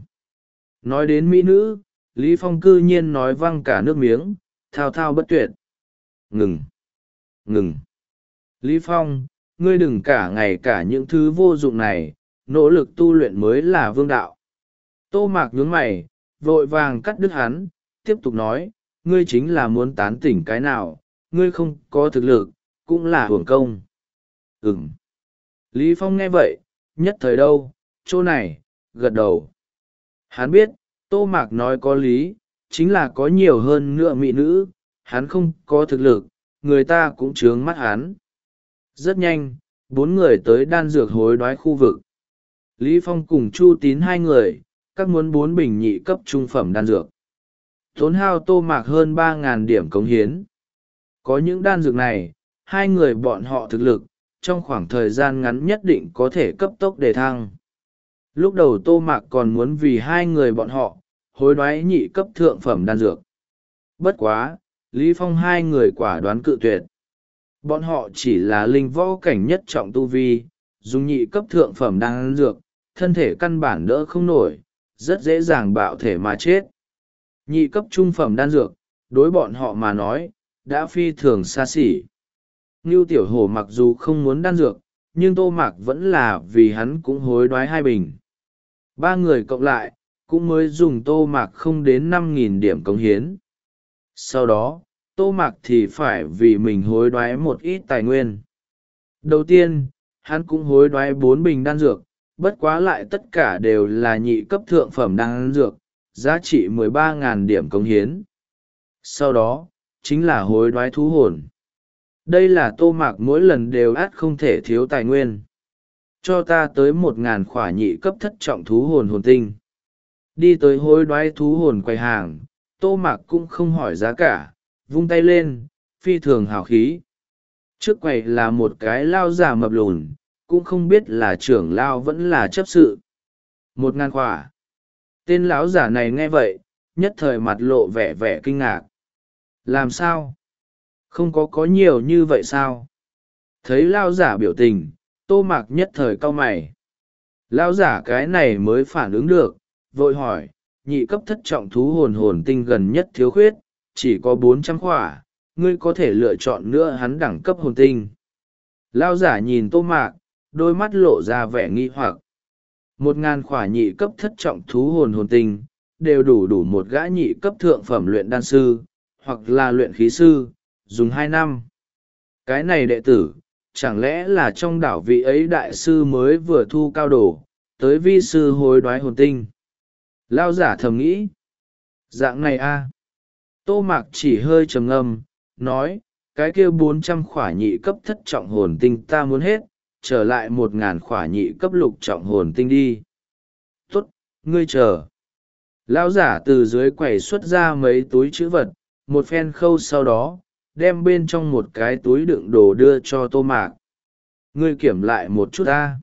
Nói đến mỹ nữ, Lý Phong cư nhiên nói văng cả nước miếng, thao thao bất tuyệt. Ngừng! Ngừng! Lý Phong, ngươi đừng cả ngày cả những thứ vô dụng này, nỗ lực tu luyện mới là vương đạo. Tô Mạc nhướng mày, vội vàng cắt đứt hắn, tiếp tục nói, ngươi chính là muốn tán tỉnh cái nào, ngươi không có thực lực, cũng là hưởng công. Ừm. Lý Phong nghe vậy, nhất thời đâu, chỗ này, gật đầu. Hắn biết, Tô Mạc nói có lý, chính là có nhiều hơn nữa mỹ nữ, hắn không có thực lực, người ta cũng trướng mắt hắn. Rất nhanh, bốn người tới đan dược hối đoái khu vực. Lý Phong cùng Chu Tín hai người, các muốn bốn bình nhị cấp trung phẩm đan dược. Tốn hao Tô Mạc hơn ba ngàn điểm cống hiến. Có những đan dược này, hai người bọn họ thực lực, trong khoảng thời gian ngắn nhất định có thể cấp tốc đề thăng. Lúc đầu Tô Mạc còn muốn vì hai người bọn họ, hối đoái nhị cấp thượng phẩm đan dược. Bất quá, Lý Phong hai người quả đoán cự tuyệt. Bọn họ chỉ là linh võ cảnh nhất trọng tu vi, dùng nhị cấp thượng phẩm đan dược, thân thể căn bản đỡ không nổi, rất dễ dàng bạo thể mà chết. Nhị cấp trung phẩm đan dược, đối bọn họ mà nói, đã phi thường xa xỉ. Ngưu Tiểu Hổ mặc dù không muốn đan dược, nhưng Tô Mạc vẫn là vì hắn cũng hối đoái hai bình. Ba người cộng lại, cũng mới dùng Tô Mạc không đến năm nghìn điểm cống hiến. Sau đó, Tô Mạc thì phải vì mình hối đoái một ít tài nguyên. Đầu tiên, hắn cũng hối đoái bốn bình đan dược, bất quá lại tất cả đều là nhị cấp thượng phẩm đan dược, giá trị mười ba ngàn điểm cống hiến. Sau đó, chính là hối đoái thú hồn. Đây là Tô Mạc mỗi lần đều át không thể thiếu tài nguyên. Cho ta tới một ngàn khỏa nhị cấp thất trọng thú hồn hồn tinh. Đi tới hối đoái thú hồn quầy hàng, Tô Mạc cũng không hỏi giá cả, vung tay lên, phi thường hào khí. Trước quầy là một cái lao giả mập lùn, cũng không biết là trưởng lao vẫn là chấp sự. Một ngàn khỏa. Tên lão giả này nghe vậy, nhất thời mặt lộ vẻ vẻ kinh ngạc. Làm sao? Không có có nhiều như vậy sao? Thấy lao giả biểu tình, Tô Mạc nhất thời cau mày. Lao giả cái này mới phản ứng được, vội hỏi, nhị cấp thất trọng thú hồn hồn tinh gần nhất thiếu khuyết, chỉ có bốn trăm khỏa, ngươi có thể lựa chọn nữa hắn đẳng cấp hồn tinh. Lao giả nhìn Tô Mạc, đôi mắt lộ ra vẻ nghi hoặc. Một ngàn khỏa nhị cấp thất trọng thú hồn hồn tinh, đều đủ đủ một gã nhị cấp thượng phẩm luyện đan sư, hoặc là luyện khí sư, dùng hai năm. Cái này đệ tử, chẳng lẽ là trong đảo vị ấy đại sư mới vừa thu cao đồ, tới vi sư hối đoái hồn tinh. Lao giả thầm nghĩ. Dạng này a Tô Mạc chỉ hơi trầm ngâm, nói, cái kia bốn trăm khỏa nhị cấp thất trọng hồn tinh ta muốn hết, trở lại một ngàn khỏa nhị cấp lục trọng hồn tinh đi. Tốt, ngươi chờ. Lão giả từ dưới quầy xuất ra mấy túi chữ vật, một phen khâu sau đó, đem bên trong một cái túi đựng đồ đưa cho Tô Mạc. Ngươi kiểm lại một chút ta.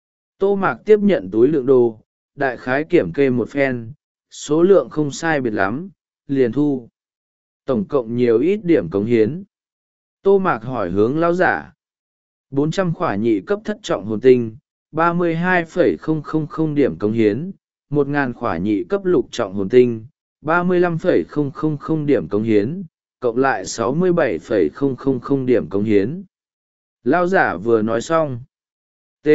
Tô Mạc tiếp nhận túi đựng đồ, đại khái kiểm kê một phen, số lượng không sai biệt lắm, liền thu. Tổng cộng nhiều ít điểm cống hiến. Tô Mạc hỏi hướng lão giả. bốn trăm khỏa nhị cấp thất trọng hồn tinh, ba mươi hai phẩy không không không điểm cống hiến, một ngàn khỏa nhị cấp lục trọng hồn tinh, ba mươi lăm phẩy không không không điểm cống hiến, cộng lại sáu mươi bảy phẩy không không không điểm cống hiến. Lão giả vừa nói xong. T.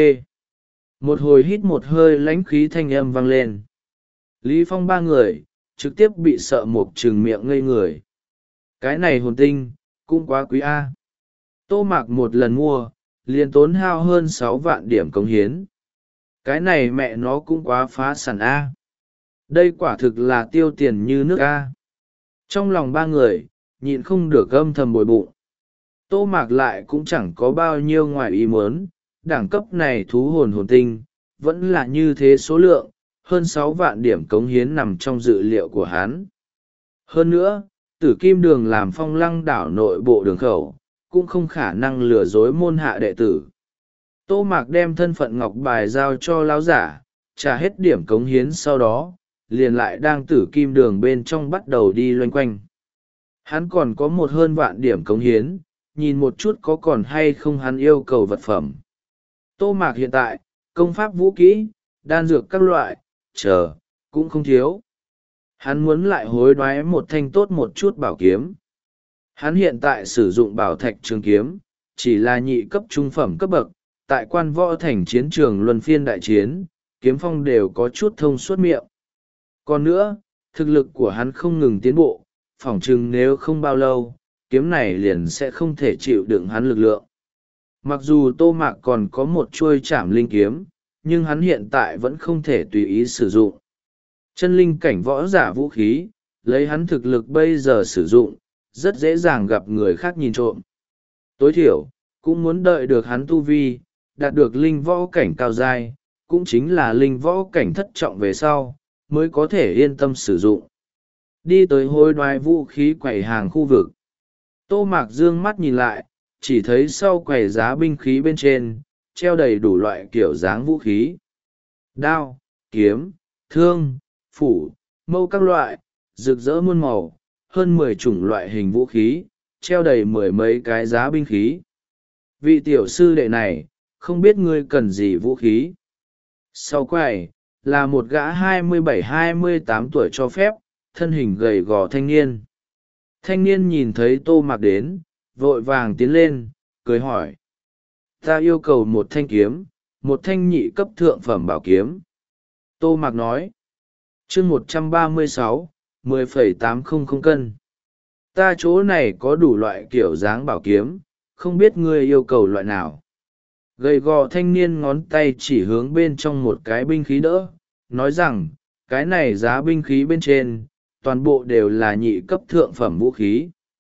Một hồi hít một hơi lãnh khí thanh âm vang lên. Lý Phong ba người, trực tiếp bị sợ một trừng miệng ngây người. Cái này hồn tinh, cũng quá quý a. Tô Mạc một lần mua, liền tốn hao hơn sáu vạn điểm cống hiến. Cái này mẹ nó cũng quá phá sản a. Đây quả thực là tiêu tiền như nước a. Trong lòng ba người, nhịn không được âm thầm bồi bụng. Tô Mạc lại cũng chẳng có bao nhiêu ngoài ý muốn, đẳng cấp này thú hồn hồn tinh vẫn là như thế số lượng, hơn sáu vạn điểm cống hiến nằm trong dự liệu của hắn. Hơn nữa, tử kim đường làm phong lăng đảo nội bộ đường khẩu, cũng không khả năng lừa dối môn hạ đệ tử. Tô Mạc đem thân phận ngọc bài giao cho lão giả, trả hết điểm cống hiến sau đó, liền lại đang tử kim đường bên trong bắt đầu đi loanh quanh. Hắn còn có một hơn vạn điểm cống hiến, nhìn một chút có còn hay không hắn yêu cầu vật phẩm. Tô Mạc hiện tại, công pháp vũ kỹ, đan dược các loại, chờ, cũng không thiếu. Hắn muốn lại hối đoái một thanh tốt một chút bảo kiếm. Hắn hiện tại sử dụng bảo thạch trường kiếm, chỉ là nhị cấp trung phẩm cấp bậc, tại quan võ thành chiến trường luân phiên đại chiến, kiếm phong đều có chút thông suốt miệng. Còn nữa, thực lực của hắn không ngừng tiến bộ, phỏng chừng nếu không bao lâu, kiếm này liền sẽ không thể chịu đựng hắn lực lượng. Mặc dù Tô Mạc còn có một chuôi trảm linh kiếm, nhưng hắn hiện tại vẫn không thể tùy ý sử dụng. Chân linh cảnh võ giả vũ khí, lấy hắn thực lực bây giờ sử dụng, rất dễ dàng gặp người khác nhìn trộm. Tối thiểu, cũng muốn đợi được hắn tu vi, đạt được linh võ cảnh cao giai, cũng chính là linh võ cảnh thất trọng về sau, mới có thể yên tâm sử dụng. Đi tới hối đoái vũ khí quầy hàng khu vực. Tô Mạc dương mắt nhìn lại, chỉ thấy sau quầy giá binh khí bên trên, treo đầy đủ loại kiểu dáng vũ khí. Đao, kiếm, thương, phủ, mâu các loại, rực rỡ muôn màu, hơn mười chủng loại hình vũ khí, treo đầy mười mấy cái giá binh khí. Vị tiểu sư đệ này, không biết ngươi cần gì vũ khí. Sau quầy, là một gã hai mươi bảy hai mươi tám tuổi cho phép, thân hình gầy gò thanh niên. Thanh niên nhìn thấy Tô Mạc đến, vội vàng tiến lên, cười hỏi. Ta yêu cầu một thanh kiếm, một thanh nhị cấp thượng phẩm bảo kiếm. Tô Mạc nói. chương một trăm ba mươi sáu, mười phẩy tám không không cân. Ta chỗ này có đủ loại kiểu dáng bảo kiếm, không biết ngươi yêu cầu loại nào. Gầy gò thanh niên ngón tay chỉ hướng bên trong một cái binh khí đỡ, nói rằng, cái này giá binh khí bên trên, toàn bộ đều là nhị cấp thượng phẩm vũ khí.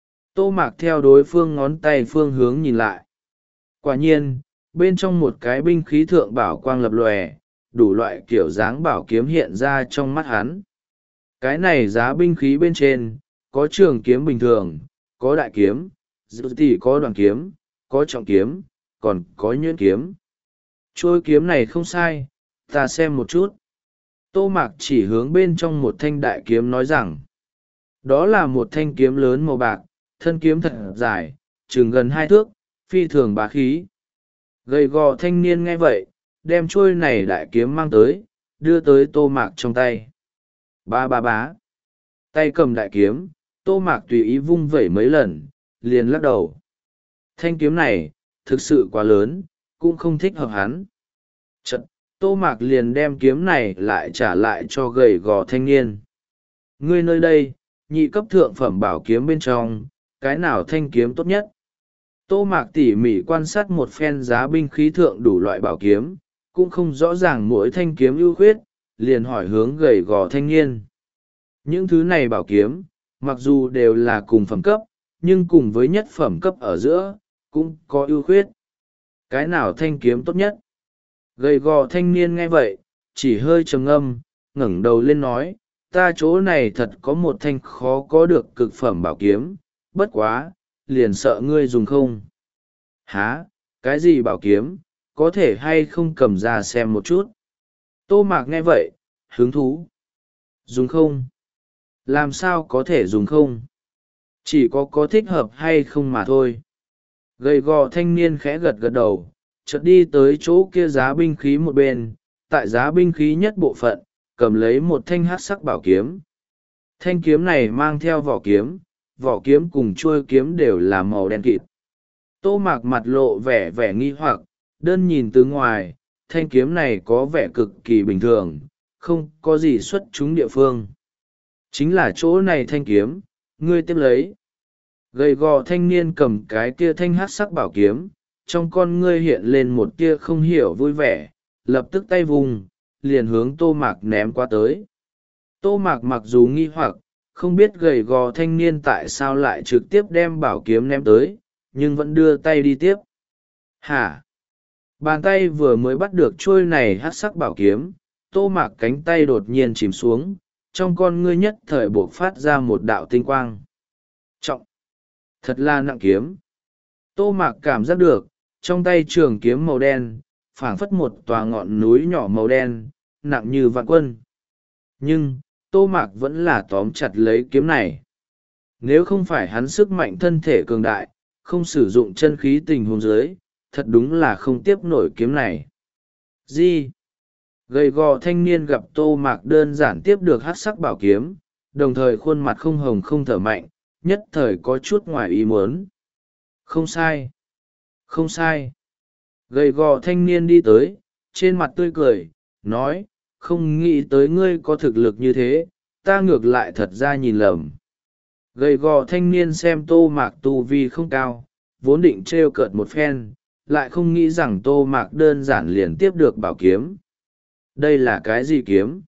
Tô Mạc theo đối phương ngón tay phương hướng nhìn lại. Quả nhiên, bên trong một cái binh khí thượng bảo quang lập lòe, đủ loại kiểu dáng bảo kiếm hiện ra trong mắt hắn. Cái này giá binh khí bên trên, có trường kiếm bình thường, có đại kiếm, dự tỷ có đoàn kiếm, có trọng kiếm, còn có nhuyễn kiếm. Trôi kiếm này không sai, ta xem một chút. Tô Mạc chỉ hướng bên trong một thanh đại kiếm nói rằng, đó là một thanh kiếm lớn màu bạc, thân kiếm thật dài, chừng gần hai thước, phi thường bá khí. Gầy gò thanh niên nghe vậy, đem trôi này đại kiếm mang tới, đưa tới Tô Mạc trong tay. Ba ba bá. Tay cầm đại kiếm, Tô Mạc tùy ý vung vẩy mấy lần, liền lắc đầu. Thanh kiếm này, thực sự quá lớn, cũng không thích hợp hắn. Chật, Tô Mạc liền đem kiếm này lại trả lại cho gầy gò thanh niên. Ngươi nơi đây, nhị cấp thượng phẩm bảo kiếm bên trong, cái nào thanh kiếm tốt nhất? Tô Mạc tỉ mỉ quan sát một phen giá binh khí thượng đủ loại bảo kiếm, cũng không rõ ràng mỗi thanh kiếm ưu khuyết, liền hỏi hướng gầy gò thanh niên. Những thứ này bảo kiếm, mặc dù đều là cùng phẩm cấp, nhưng cùng với nhất phẩm cấp ở giữa, cũng có ưu khuyết. Cái nào thanh kiếm tốt nhất? Gầy gò thanh niên nghe vậy, chỉ hơi trầm ngâm, ngẩng đầu lên nói, ta chỗ này thật có một thanh khó có được cực phẩm bảo kiếm, bất quá, liền sợ ngươi dùng không. Hả, cái gì bảo kiếm, có thể hay không cầm ra xem một chút. Tô Mạc nghe vậy, hứng thú. Dùng không? Làm sao có thể dùng không? Chỉ có có thích hợp hay không mà thôi. Gầy gò thanh niên khẽ gật gật đầu, chợt đi tới chỗ kia giá binh khí một bên, tại giá binh khí nhất bộ phận, cầm lấy một thanh hắc sắc bảo kiếm. Thanh kiếm này mang theo vỏ kiếm, vỏ kiếm cùng chuôi kiếm đều là màu đen kịt. Tô Mạc mặt lộ vẻ vẻ nghi hoặc, đơn nhìn từ ngoài, thanh kiếm này có vẻ cực kỳ bình thường, không có gì xuất chúng địa phương. Chính là chỗ này thanh kiếm, ngươi tiếp lấy. Gầy gò thanh niên cầm cái kia thanh hắc sắc bảo kiếm, trong con ngươi hiện lên một tia không hiểu vui vẻ, lập tức tay vùng, liền hướng Tô Mạc ném qua tới. Tô Mạc mặc dù nghi hoặc, không biết gầy gò thanh niên tại sao lại trực tiếp đem bảo kiếm ném tới, nhưng vẫn đưa tay đi tiếp. Hả? Bàn tay vừa mới bắt được trôi này hắc sắc bảo kiếm, Tô Mạc cánh tay đột nhiên chìm xuống, trong con ngươi nhất thời buộc phát ra một đạo tinh quang. Trọng! Thật là nặng kiếm. Tô Mạc cảm giác được, trong tay trường kiếm màu đen, phảng phất một tòa ngọn núi nhỏ màu đen, nặng như vạn quân. Nhưng, Tô Mạc vẫn là tóm chặt lấy kiếm này. Nếu không phải hắn sức mạnh thân thể cường đại, không sử dụng chân khí tình huống dưới, thật đúng là không tiếp nổi kiếm này. Gì? Gầy gò thanh niên gặp Tô Mạc đơn giản tiếp được hắc sắc bảo kiếm, đồng thời khuôn mặt không hồng không thở mạnh, nhất thời có chút ngoài ý muốn. Không sai. Không sai. Gầy gò thanh niên đi tới, trên mặt tươi cười, nói, không nghĩ tới ngươi có thực lực như thế, ta ngược lại thật ra nhìn lầm. Gầy gò thanh niên xem Tô Mạc tu vi không cao, vốn định trêu cợt một phen, lại không nghĩ rằng Tô Mạc đơn giản liền tiếp được bảo kiếm. Đây là cái gì kiếm?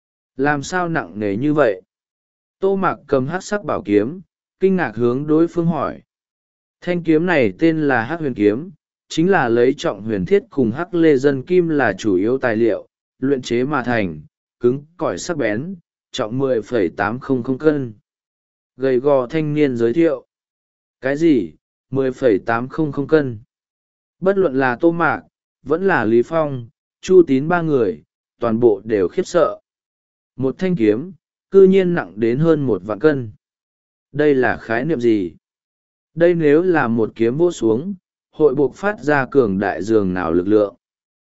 Làm sao nặng nề như vậy? Tô Mạc cầm hắc sắc bảo kiếm, kinh ngạc hướng đối phương hỏi. Thanh kiếm này tên là hắc huyền kiếm, chính là lấy trọng huyền thiết cùng hắc lê dân kim là chủ yếu tài liệu, luyện chế mà thành, cứng cỏi sắc bén, trọng mười phẩy tám không không cân. Gầy gò thanh niên giới thiệu. Cái gì? mười phẩy tám không không cân. Bất luận là Tô Mạc, vẫn là Lý Phong, Chu Tín ba người, toàn bộ đều khiếp sợ. Một thanh kiếm, cư nhiên nặng đến hơn một vạn cân. Đây là khái niệm gì? Đây nếu là một kiếm vỗ xuống, hội buộc phát ra cường đại dường nào lực lượng.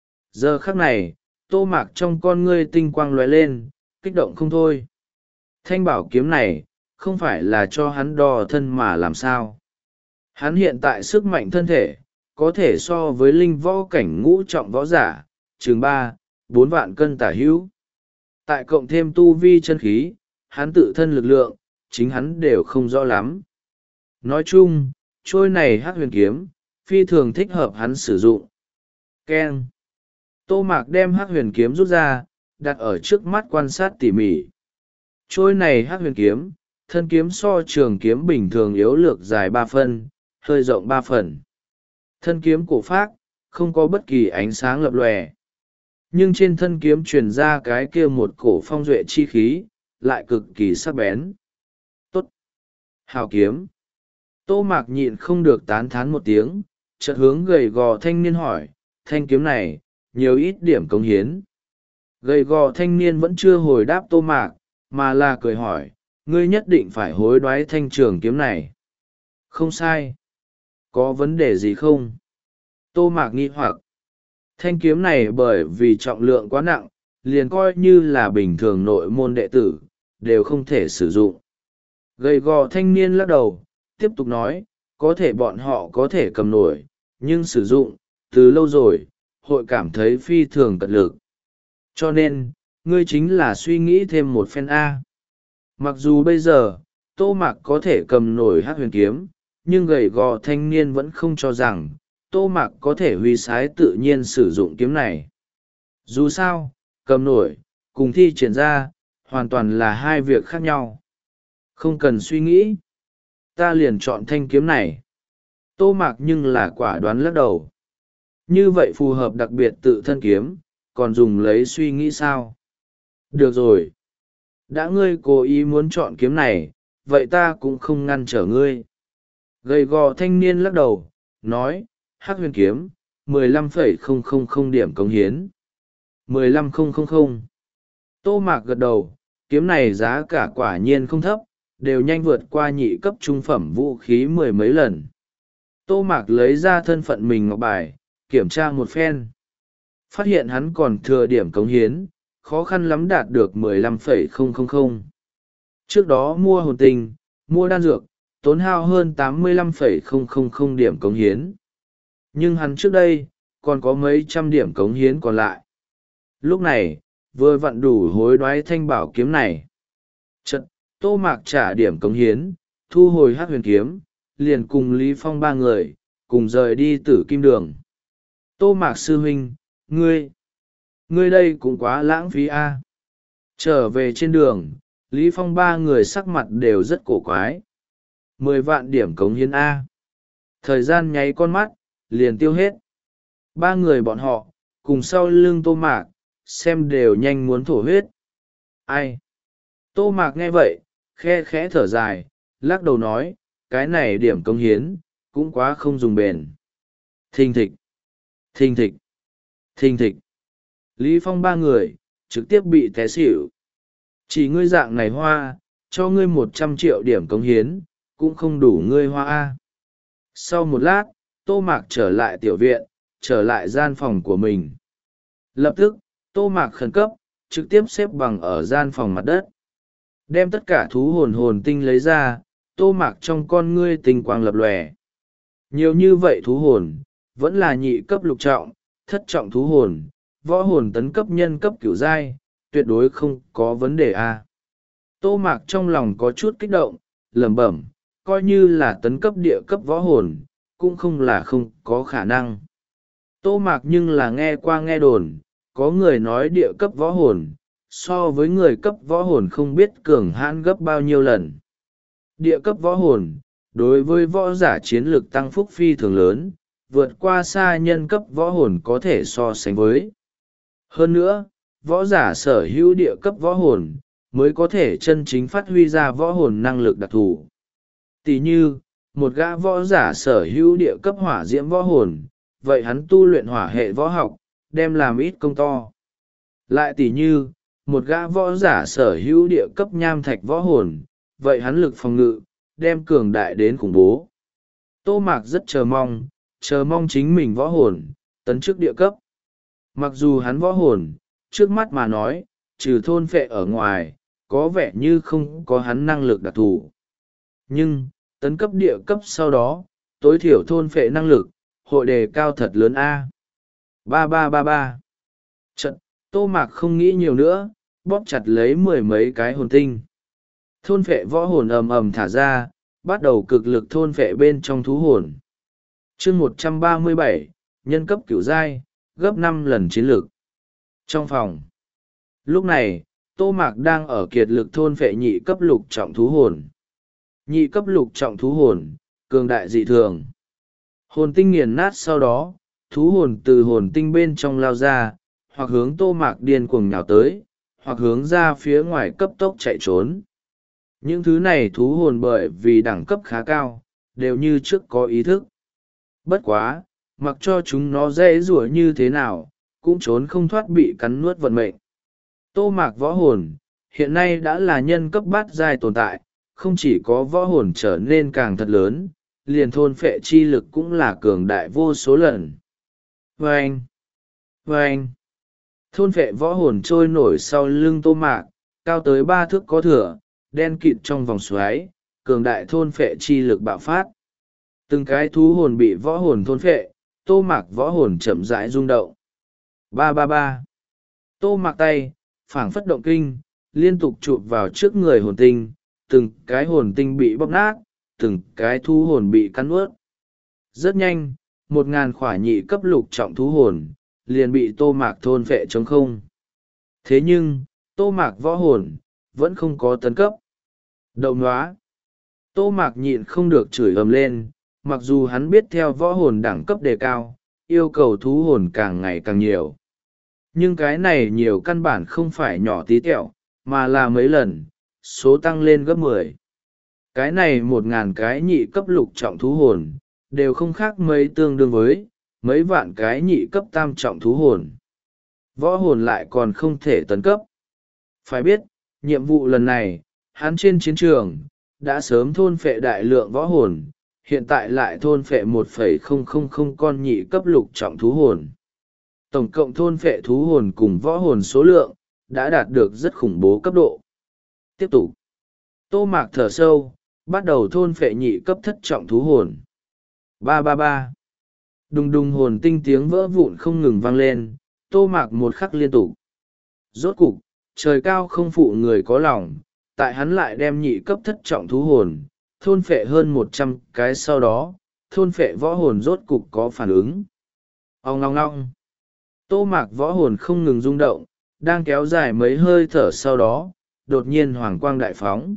Giờ khắc này, Tô Mạc trong con ngươi tinh quang lóe lên, kích động không thôi. Thanh bảo kiếm này, không phải là cho hắn đo thân mà làm sao. Hắn hiện tại sức mạnh thân thể, có thể so với linh võ cảnh ngũ trọng võ giả, chừng ba, bốn vạn cân tả hữu. Tại cộng thêm tu vi chân khí, hắn tự thân lực lượng, chính hắn đều không rõ lắm. Nói chung, trôi này hắc huyền kiếm, phi thường thích hợp hắn sử dụng. Keng. Tô Mạc đem hắc huyền kiếm rút ra, đặt ở trước mắt quan sát tỉ mỉ. Trôi này hắc huyền kiếm, thân kiếm so trường kiếm bình thường yếu lược dài ba phân, hơi rộng ba phần. Thân kiếm cổ phác, không có bất kỳ ánh sáng lập lòe. Nhưng trên thân kiếm truyền ra cái kia một cổ phong duệ chi khí, lại cực kỳ sắc bén. Tốt! Hào kiếm! Tô Mạc nhịn không được tán thán một tiếng, chợt hướng gầy gò thanh niên hỏi, thanh kiếm này, nhiều ít điểm cống hiến. Gầy gò thanh niên vẫn chưa hồi đáp Tô Mạc, mà là cười hỏi, ngươi nhất định phải hối đoái thanh trường kiếm này. Không sai. Có vấn đề gì không? Tô Mạc nghi hoặc. Thanh kiếm này bởi vì trọng lượng quá nặng, liền coi như là bình thường nội môn đệ tử, đều không thể sử dụng. Gầy gò thanh niên lắc đầu, tiếp tục nói, có thể bọn họ có thể cầm nổi, nhưng sử dụng, từ lâu rồi, hội cảm thấy phi thường cật lực. Cho nên, ngươi chính là suy nghĩ thêm một phen A. Mặc dù bây giờ, Tô Mạc có thể cầm nổi hắc huyền kiếm, nhưng gầy gò thanh niên vẫn không cho rằng, Tô Mạc có thể huy sái tự nhiên sử dụng kiếm này. Dù sao, cầm nổi, cùng thi triển ra, hoàn toàn là hai việc khác nhau. Không cần suy nghĩ. Ta liền chọn thanh kiếm này. Tô Mạc nhưng là quả đoán lắc đầu. Như vậy phù hợp đặc biệt tự thân kiếm, còn dùng lấy suy nghĩ sao? Được rồi. Đã ngươi cố ý muốn chọn kiếm này, vậy ta cũng không ngăn trở ngươi. Gầy gò thanh niên lắc đầu, nói, hắc huyền kiếm, mười lăm phẩy không không không điểm cống hiến. mười lăm phẩy không không không. Tô Mạc gật đầu, kiếm này giá cả quả nhiên không thấp, đều nhanh vượt qua nhị cấp trung phẩm vũ khí mười mấy lần. Tô Mạc lấy ra thân phận mình ngọc bài, kiểm tra một phen. Phát hiện hắn còn thừa điểm cống hiến, khó khăn lắm đạt được mười lăm phẩy không không không. Trước đó mua hồn tinh, mua đan dược, tốn hao hơn tám mươi lăm phẩy không không không điểm cống hiến. Nhưng hắn trước đây, còn có mấy trăm điểm cống hiến còn lại. Lúc này, vừa vặn đủ hối đoái thanh bảo kiếm này. Chật, Tô Mạc trả điểm cống hiến, thu hồi hắc huyền kiếm, liền cùng Lý Phong ba người, cùng rời đi Tử Kim Đường. Tô Mạc sư huynh, ngươi, ngươi đây cũng quá lãng phí a. Trở về trên đường, Lý Phong ba người sắc mặt đều rất cổ quái. Mười vạn điểm cống hiến A. Thời gian nháy con mắt, liền tiêu hết. Ba người bọn họ cùng sau lưng Tô Mạc, xem đều nhanh muốn thổ huyết. Ai? Tô Mạc nghe vậy, khe khẽ thở dài, lắc đầu nói, cái này điểm công hiến, cũng quá không dùng bền. Thình thịch, thình thịch, thình thịch. Lý Phong ba người, trực tiếp bị té xỉu. Chỉ ngươi dạng này hoa, cho ngươi một trăm triệu điểm công hiến, cũng không đủ ngươi hoa A. Sau một lát, Tô Mạc trở lại tiểu viện, trở lại gian phòng của mình. Lập tức, Tô Mạc khẩn cấp, trực tiếp xếp bằng ở gian phòng mặt đất. Đem tất cả thú hồn hồn tinh lấy ra, Tô Mạc trong con ngươi tinh quang lập lòe. Nhiều như vậy thú hồn, vẫn là nhị cấp lục trọng, thất trọng thú hồn, võ hồn tấn cấp nhân cấp cửu giai, tuyệt đối không có vấn đề a. Tô Mạc trong lòng có chút kích động, lẩm bẩm, coi như là tấn cấp địa cấp võ hồn, cũng không là không có khả năng. Tô Mạc nhưng là nghe qua nghe đồn, có người nói địa cấp võ hồn, so với người cấp võ hồn không biết cường hãn gấp bao nhiêu lần. Địa cấp võ hồn, đối với võ giả chiến lược tăng phúc phi thường lớn, vượt qua xa nhân cấp võ hồn có thể so sánh với. Hơn nữa, võ giả sở hữu địa cấp võ hồn, mới có thể chân chính phát huy ra võ hồn năng lực đặc thù. Tỷ như, một gã võ giả sở hữu địa cấp hỏa diễm võ hồn, vậy hắn tu luyện hỏa hệ võ học, đem làm ít công to. Lại tỷ như, một gã võ giả sở hữu địa cấp nham thạch võ hồn, vậy hắn lực phòng ngự, đem cường đại đến khủng bố. Tô Mạc rất chờ mong, chờ mong chính mình võ hồn, tấn chức địa cấp. Mặc dù hắn võ hồn, trước mắt mà nói, trừ thôn phệ ở ngoài, có vẻ như không có hắn năng lực đặc thù. Nhưng, tấn cấp địa cấp sau đó, tối thiểu thôn phệ năng lực, hội đề cao thật lớn A. ba ba ba ba. Trận, Tô Mạc không nghĩ nhiều nữa, bóp chặt lấy mười mấy cái hồn tinh. Thôn phệ võ hồn ầm ầm thả ra, bắt đầu cực lực thôn phệ bên trong thú hồn. Chương một trăm ba mươi bảy, nhân cấp cửu giai, gấp năm lần chiến lược. Trong phòng. Lúc này, Tô Mạc đang ở kiệt lực thôn phệ nhị cấp lục trọng thú hồn. Nhị cấp lục trọng thú hồn, cường đại dị thường. Hồn tinh nghiền nát sau đó, thú hồn từ hồn tinh bên trong lao ra, hoặc hướng Tô Mạc điên cuồng nhào tới, hoặc hướng ra phía ngoài cấp tốc chạy trốn. Những thứ này thú hồn bởi vì đẳng cấp khá cao, đều như trước có ý thức. Bất quá, mặc cho chúng nó dễ rủa như thế nào, cũng trốn không thoát bị cắn nuốt vận mệnh. Tô Mạc võ hồn, hiện nay đã là nhân cấp bát giai tồn tại, không chỉ có võ hồn trở nên càng thật lớn, liền thôn phệ chi lực cũng là cường đại vô số lần. Vâng! Vâng! Thôn phệ võ hồn trôi nổi sau lưng Tô Mạc, cao tới ba thước có thừa, đen kịt trong vòng xoáy, cường đại thôn phệ chi lực bạo phát. Từng cái thú hồn bị võ hồn thôn phệ, Tô Mạc võ hồn chậm rãi rung động. Ba ba ba. Tô Mạc tay, phảng phất động kinh, liên tục chụp vào trước người hồn tinh, từng cái hồn tinh bị bóp nát, từng cái thú hồn bị cắn ướt. Rất nhanh, một ngàn khỏa nhị cấp lục trọng thú hồn, liền bị Tô Mạc thôn phệ trống không. Thế nhưng, Tô Mạc võ hồn, vẫn không có tấn cấp. Đậu nóa. Tô Mạc nhịn không được chửi ầm lên, mặc dù hắn biết theo võ hồn đẳng cấp đề cao, yêu cầu thú hồn càng ngày càng nhiều. Nhưng cái này nhiều căn bản không phải nhỏ tí tẹo, mà là mấy lần, số tăng lên gấp mười. Cái này một ngàn cái nhị cấp lục trọng thú hồn, đều không khác mấy tương đương với, mấy vạn cái nhị cấp tam trọng thú hồn. Võ hồn lại còn không thể tấn cấp. Phải biết, nhiệm vụ lần này, hắn trên chiến trường, đã sớm thôn phệ đại lượng võ hồn, hiện tại lại thôn phệ một phẩy không không không con nhị cấp lục trọng thú hồn. Tổng cộng thôn phệ thú hồn cùng võ hồn số lượng, đã đạt được rất khủng bố cấp độ. Tiếp tục. Tô Mạc thở sâu, bắt đầu thôn phệ nhị cấp thất trọng thú hồn. Ba ba ba. Đùng đùng hồn tinh tiếng vỡ vụn không ngừng vang lên, Tô Mạc một khắc liên tục. Rốt cục, trời cao không phụ người có lòng, tại hắn lại đem nhị cấp thất trọng thú hồn, thôn phệ hơn một trăm cái sau đó, thôn phệ võ hồn rốt cục có phản ứng. Ông ngong ngong. Tô Mạc võ hồn không ngừng rung động, đang kéo dài mấy hơi thở sau đó, đột nhiên hoàng quang đại phóng.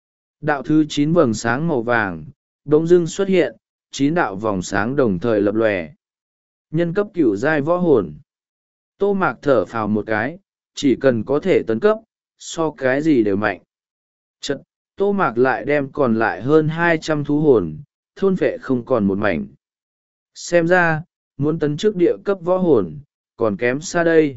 Đạo thứ chín vầng sáng màu vàng, bỗng dưng xuất hiện, chín đạo vòng sáng đồng thời lập lòe. Nhân cấp cửu giai võ hồn. Tô Mạc thở phào một cái, chỉ cần có thể tấn cấp, so cái gì đều mạnh. Chật, Tô Mạc lại đem còn lại hơn hai trăm thú hồn, thôn phệ không còn một mảnh. Xem ra, muốn tấn chức địa cấp võ hồn, còn kém xa đây.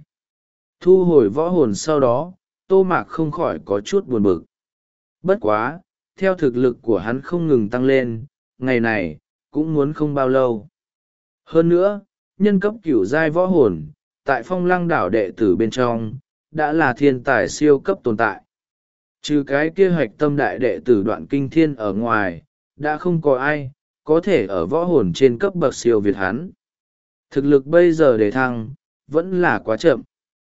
Thu hồi võ hồn sau đó, Tô Mạc không khỏi có chút buồn bực. Bất quá, theo thực lực của hắn không ngừng tăng lên, ngày này, cũng muốn không bao lâu. Hơn nữa, nhân cấp cửu giai võ hồn, tại phong lăng đảo đệ tử bên trong, đã là thiên tài siêu cấp tồn tại. Trừ cái kia hoạch tâm đại đệ tử đoạn kinh thiên ở ngoài, đã không có ai, có thể ở võ hồn trên cấp bậc siêu việt hắn. Thực lực bây giờ để thăng, vẫn là quá chậm.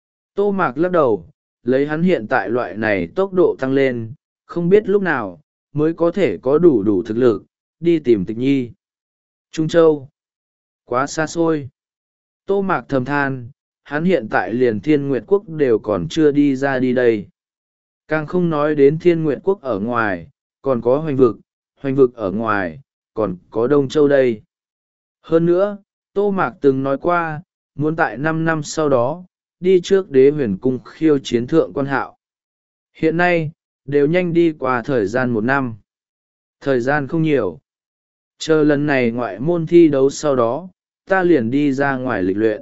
Tô Mạc lắc đầu, lấy hắn hiện tại loại này tốc độ tăng lên, không biết lúc nào, mới có thể có đủ đủ thực lực, đi tìm Tịch Nhi. Trung Châu. Quá xa xôi. Tô Mạc thầm than, hắn hiện tại liền Thiên Nguyệt Quốc đều còn chưa đi ra đi đây. Càng không nói đến Thiên Nguyệt Quốc ở ngoài, còn có hoành vực, hoành vực ở ngoài, còn có Đông Châu đây. Hơn nữa, Tô Mạc từng nói qua, muốn tại năm năm sau đó, đi trước Đế Huyền Cung khiêu chiến thượng quan hạo. Hiện nay, đều nhanh đi qua thời gian một năm. Thời gian không nhiều. Chờ lần này ngoại môn thi đấu sau đó, ta liền đi ra ngoài lịch luyện.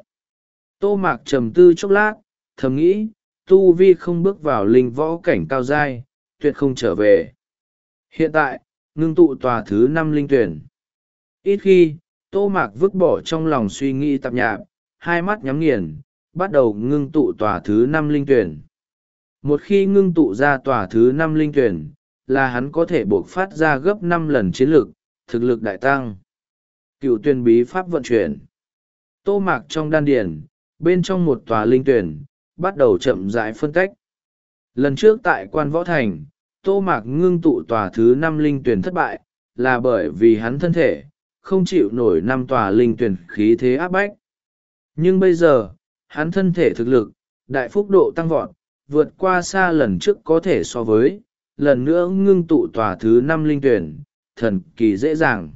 Tô Mạc trầm tư chốc lát, thầm nghĩ, tu vi không bước vào linh võ cảnh cao giai, tuyệt không trở về. Hiện tại, ngưng tụ tòa thứ năm linh tuyển. Ít khi, Tô Mạc vứt bỏ trong lòng suy nghĩ tạp nhạp, hai mắt nhắm nghiền, bắt đầu ngưng tụ tòa thứ năm linh tuyển. Một khi ngưng tụ ra tòa thứ năm linh tuyển, là hắn có thể buộc phát ra gấp năm lần chiến lực, thực lực đại tăng. Cựu tuyển bí pháp vận chuyển. Tô Mạc trong đan điển, bên trong một tòa linh tuyển, bắt đầu chậm rãi phân tách. Lần trước tại quan võ thành, Tô Mạc ngưng tụ tòa thứ năm linh tuyển thất bại, là bởi vì hắn thân thể, không chịu nổi năm tòa linh tuyển khí thế áp bách. Nhưng bây giờ, hắn thân thể thực lực, đại phúc độ tăng vọt, vượt qua xa lần trước có thể so với, lần nữa ngưng tụ tòa thứ năm linh tuyển, thần kỳ dễ dàng.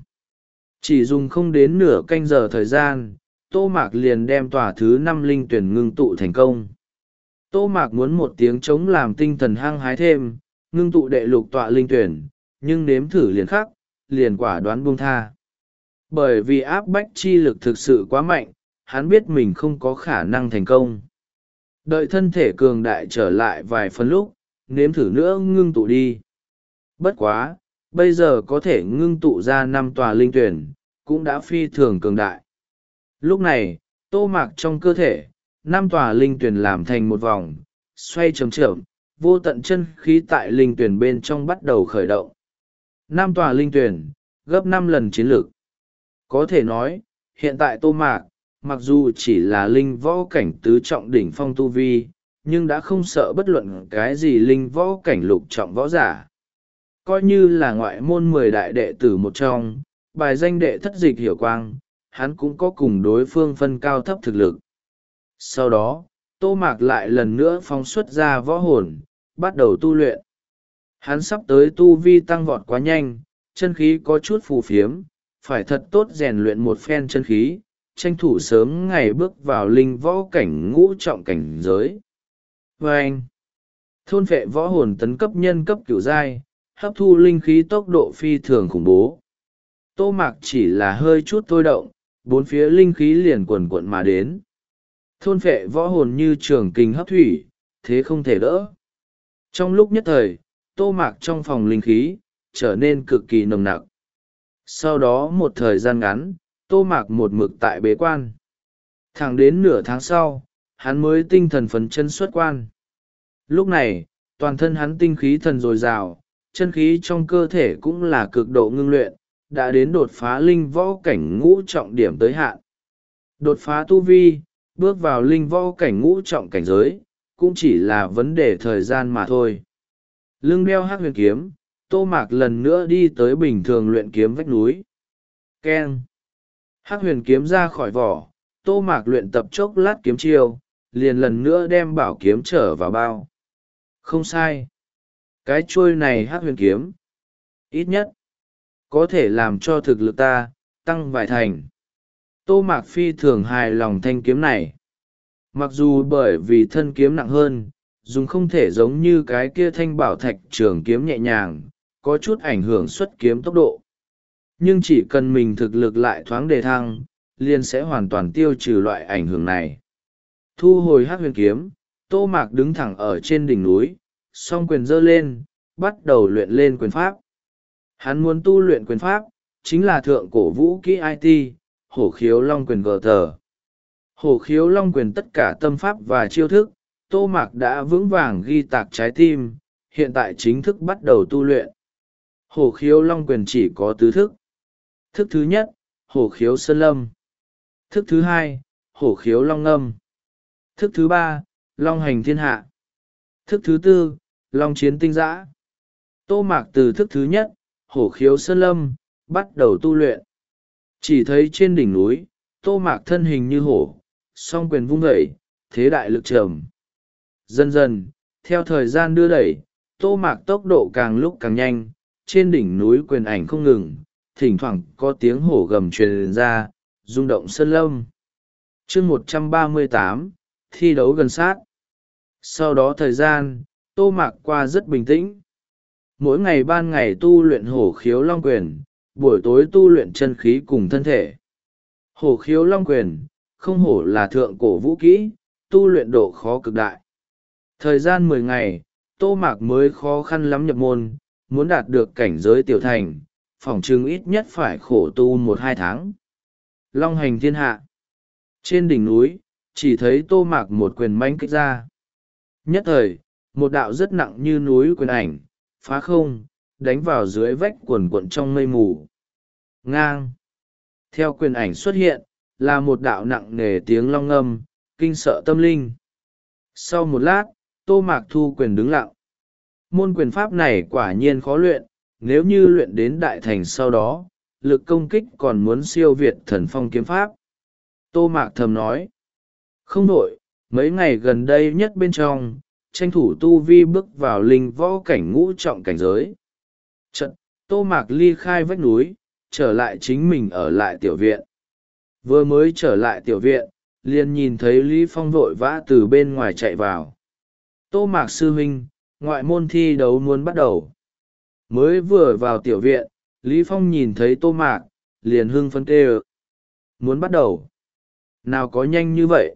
Chỉ dùng không đến nửa canh giờ thời gian, Tô Mạc liền đem tòa thứ năm linh tuyển ngưng tụ thành công. Tô Mạc muốn một tiếng chống làm tinh thần hăng hái thêm, ngưng tụ đệ lục tọa linh tuyển, nhưng nếm thử liền khắc, liền quả đoán buông tha. Bởi vì áp bách chi lực thực sự quá mạnh, hắn biết mình không có khả năng thành công. Đợi thân thể cường đại trở lại vài phần lúc, nếm thử nữa ngưng tụ đi. Bất quá, bây giờ có thể ngưng tụ ra năm tòa linh tuyển, cũng đã phi thường cường đại. Lúc này, Tô Mạc trong cơ thể, năm tòa linh tuyển làm thành một vòng, xoay chậm chậm, vô tận chân khí tại linh tuyển bên trong bắt đầu khởi động. Năm tòa linh tuyển, gấp năm lần chiến lược. Có thể nói, hiện tại Tô Mạc, mặc dù chỉ là linh võ cảnh tứ trọng đỉnh phong tu vi, nhưng đã không sợ bất luận cái gì linh võ cảnh lục trọng võ giả. Coi như là ngoại môn mười đại đệ tử một trong, bài danh đệ thất dịch hiểu quang, hắn cũng có cùng đối phương phân cao thấp thực lực. Sau đó, Tô Mạc lại lần nữa phóng xuất ra võ hồn, bắt đầu tu luyện. Hắn sắp tới tu vi tăng vọt quá nhanh, chân khí có chút phù phiếm, phải thật tốt rèn luyện một phen chân khí, tranh thủ sớm ngày bước vào linh võ cảnh ngũ trọng cảnh giới. Và anh, thôn vệ võ hồn tấn cấp nhân cấp cửu giai, hấp thu linh khí tốc độ phi thường khủng bố. Tô Mạc chỉ là hơi chút thôi động, bốn phía linh khí liền quần quận mà đến. Thôn vệ võ hồn như trường kình hấp thủy, thế không thể đỡ. Trong lúc nhất thời, Tô Mạc trong phòng linh khí, trở nên cực kỳ nồng nặc. Sau đó một thời gian ngắn, Tô Mạc một mực tại bế quan. Thẳng đến nửa tháng sau, hắn mới tinh thần phấn chân xuất quan. Lúc này, toàn thân hắn tinh khí thần dồi dào, chân khí trong cơ thể cũng là cực độ ngưng luyện, đã đến đột phá linh võ cảnh ngũ trọng điểm tới hạn. Đột phá tu vi, bước vào linh võ cảnh ngũ trọng cảnh giới, cũng chỉ là vấn đề thời gian mà thôi. Lưng đeo hắc huyền kiếm, Tô Mạc lần nữa đi tới bình thường luyện kiếm vách núi. Keng! Hắc huyền kiếm ra khỏi vỏ, Tô Mạc luyện tập chốc lát kiếm chiêu, liền lần nữa đem bảo kiếm trở vào bao. Không sai. Cái chuôi này hắc huyền kiếm, ít nhất, có thể làm cho thực lực ta tăng vài thành. Tô Mạc phi thường hài lòng thanh kiếm này. Mặc dù bởi vì thân kiếm nặng hơn, dùng không thể giống như cái kia thanh bảo thạch trường kiếm nhẹ nhàng, có chút ảnh hưởng xuất kiếm tốc độ. Nhưng chỉ cần mình thực lực lại thoáng đề thăng, liền sẽ hoàn toàn tiêu trừ loại ảnh hưởng này. Thu hồi hắc huyền kiếm, Tô Mạc đứng thẳng ở trên đỉnh núi, song quyền giơ lên, bắt đầu luyện lên quyền pháp. Hắn muốn tu luyện quyền pháp, chính là thượng cổ vũ kỹ i tê, hổ khiếu long quyền gờ tờ. Hổ khiếu long quyền tất cả tâm pháp và chiêu thức, Tô Mạc đã vững vàng ghi tạc trái tim, hiện tại chính thức bắt đầu tu luyện. Hổ khiếu long quyền chỉ có tứ thức. Thức thứ nhất, hổ khiếu sơn lâm. Thức thứ hai, hổ khiếu long ngâm. Thức thứ ba, long hành thiên hạ. Thức thứ tư, long chiến tinh giã. Tô Mạc từ thức thứ nhất, hổ khiếu sơn lâm, bắt đầu tu luyện. Chỉ thấy trên đỉnh núi, Tô Mạc thân hình như hổ, song quyền vung vẩy, thế đại lực trầm. Dần dần, theo thời gian đưa đẩy, Tô Mạc tốc độ càng lúc càng nhanh, trên đỉnh núi quyền ảnh không ngừng, thỉnh thoảng có tiếng hổ gầm truyền ra, rung động sơn lâm. Chương một trăm ba mươi tám, thi đấu gần sát. Sau đó thời gian, Tô Mạc qua rất bình tĩnh. Mỗi ngày ban ngày tu luyện hổ khiếu long quyền, buổi tối tu luyện chân khí cùng thân thể. Hổ khiếu long quyền, không hổ là thượng cổ vũ kỹ, tu luyện độ khó cực đại. Thời gian mười ngày, Tô Mạc mới khó khăn lắm nhập môn, muốn đạt được cảnh giới tiểu thành, phỏng chừng ít nhất phải khổ tu một hai tháng. Long hành thiên hạ. Trên đỉnh núi, chỉ thấy Tô Mạc một quyền mãnh kích ra. Nhất thời, một đạo rất nặng như núi quyền ảnh, phá không, đánh vào dưới vách quần quận trong mây mù. Ngang. Theo quyền ảnh xuất hiện, là một đạo nặng nề tiếng long ngâm, kinh sợ tâm linh. Sau một lát, Tô Mạc thu quyền đứng lặng. Môn quyền pháp này quả nhiên khó luyện, nếu như luyện đến đại thành sau đó, lực công kích còn muốn siêu việt thần phong kiếm pháp. Tô Mạc thầm nói. Không đổi, mấy ngày gần đây nhất bên trong, tranh thủ tu vi bước vào linh võ cảnh ngũ trọng cảnh giới. Trận, Tô Mạc ly khai vách núi, trở lại chính mình ở lại tiểu viện. Vừa mới trở lại tiểu viện, liền nhìn thấy Lý Phong vội vã từ bên ngoài chạy vào. Tô Mạc sư huynh, ngoại môn thi đấu muốn bắt đầu. Mới vừa vào tiểu viện, Lý Phong nhìn thấy Tô Mạc, liền hưng phấn kêu. Muốn bắt đầu? Nào có nhanh như vậy?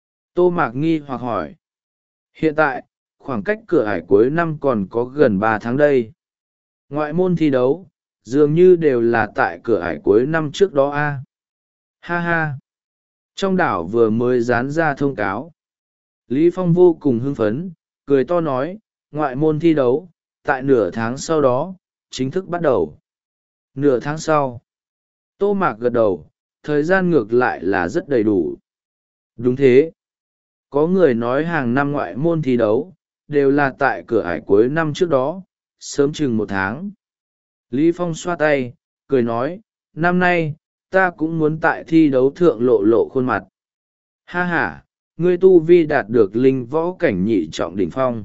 Tô Mạc nghi hoặc hỏi. Hiện tại, khoảng cách cửa ải cuối năm còn có gần ba tháng đây. Ngoại môn thi đấu, dường như đều là tại cửa ải cuối năm trước đó a. Ha ha! Trong đảo vừa mới dán ra thông cáo. Lý Phong vô cùng hưng phấn, cười to nói, ngoại môn thi đấu, tại nửa tháng sau đó, chính thức bắt đầu. Nửa tháng sau. Tô Mạc gật đầu, thời gian ngược lại là rất đầy đủ. Đúng thế. Có người nói hàng năm ngoại môn thi đấu, đều là tại cửa ải cuối năm trước đó, sớm chừng một tháng. Lý Phong xoa tay, cười nói, năm nay, ta cũng muốn tại thi đấu thượng lộ lộ khuôn mặt. Ha ha, ngươi tu vi đạt được linh võ cảnh nhị trọng đỉnh phong.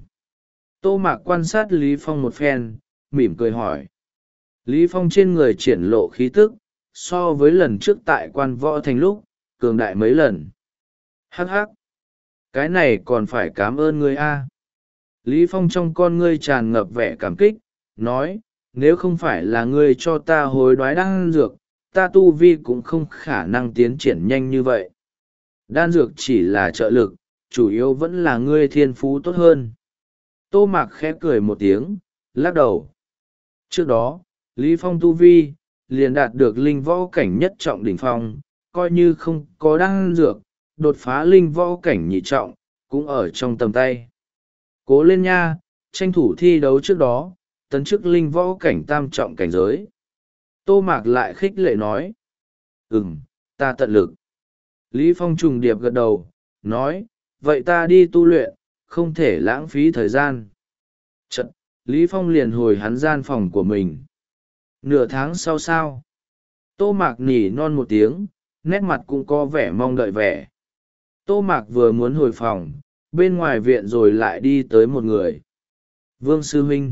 Tô Mạc quan sát Lý Phong một phen, mỉm cười hỏi. Lý Phong trên người triển lộ khí tức, so với lần trước tại quan võ thành lúc, cường đại mấy lần. Hắc hắc, cái này còn phải cảm ơn ngươi a. Lý Phong trong con ngươi tràn ngập vẻ cảm kích, nói, nếu không phải là ngươi cho ta hối đoái đan dược, ta tu vi cũng không khả năng tiến triển nhanh như vậy. Đan dược chỉ là trợ lực, chủ yếu vẫn là ngươi thiên phú tốt hơn. Tô Mạc khẽ cười một tiếng, lắc đầu. Trước đó, Lý Phong tu vi, liền đạt được linh võ cảnh nhất trọng đỉnh phong, coi như không có đan dược, đột phá linh võ cảnh nhị trọng, cũng ở trong tầm tay. Cố lên nha, tranh thủ thi đấu trước đó, tấn chức linh võ cảnh tam trọng cảnh giới. Tô Mạc lại khích lệ nói. Ừm, ta tận lực. Lý Phong trùng điệp gật đầu, nói, vậy ta đi tu luyện, không thể lãng phí thời gian. Chật, Lý Phong liền hồi hắn gian phòng của mình. Nửa tháng sau sao? Tô Mạc nỉ non một tiếng, nét mặt cũng có vẻ mong đợi vẻ. Tô Mạc vừa muốn hồi phòng, bên ngoài viện rồi lại đi tới một người. Vương Sư Huynh.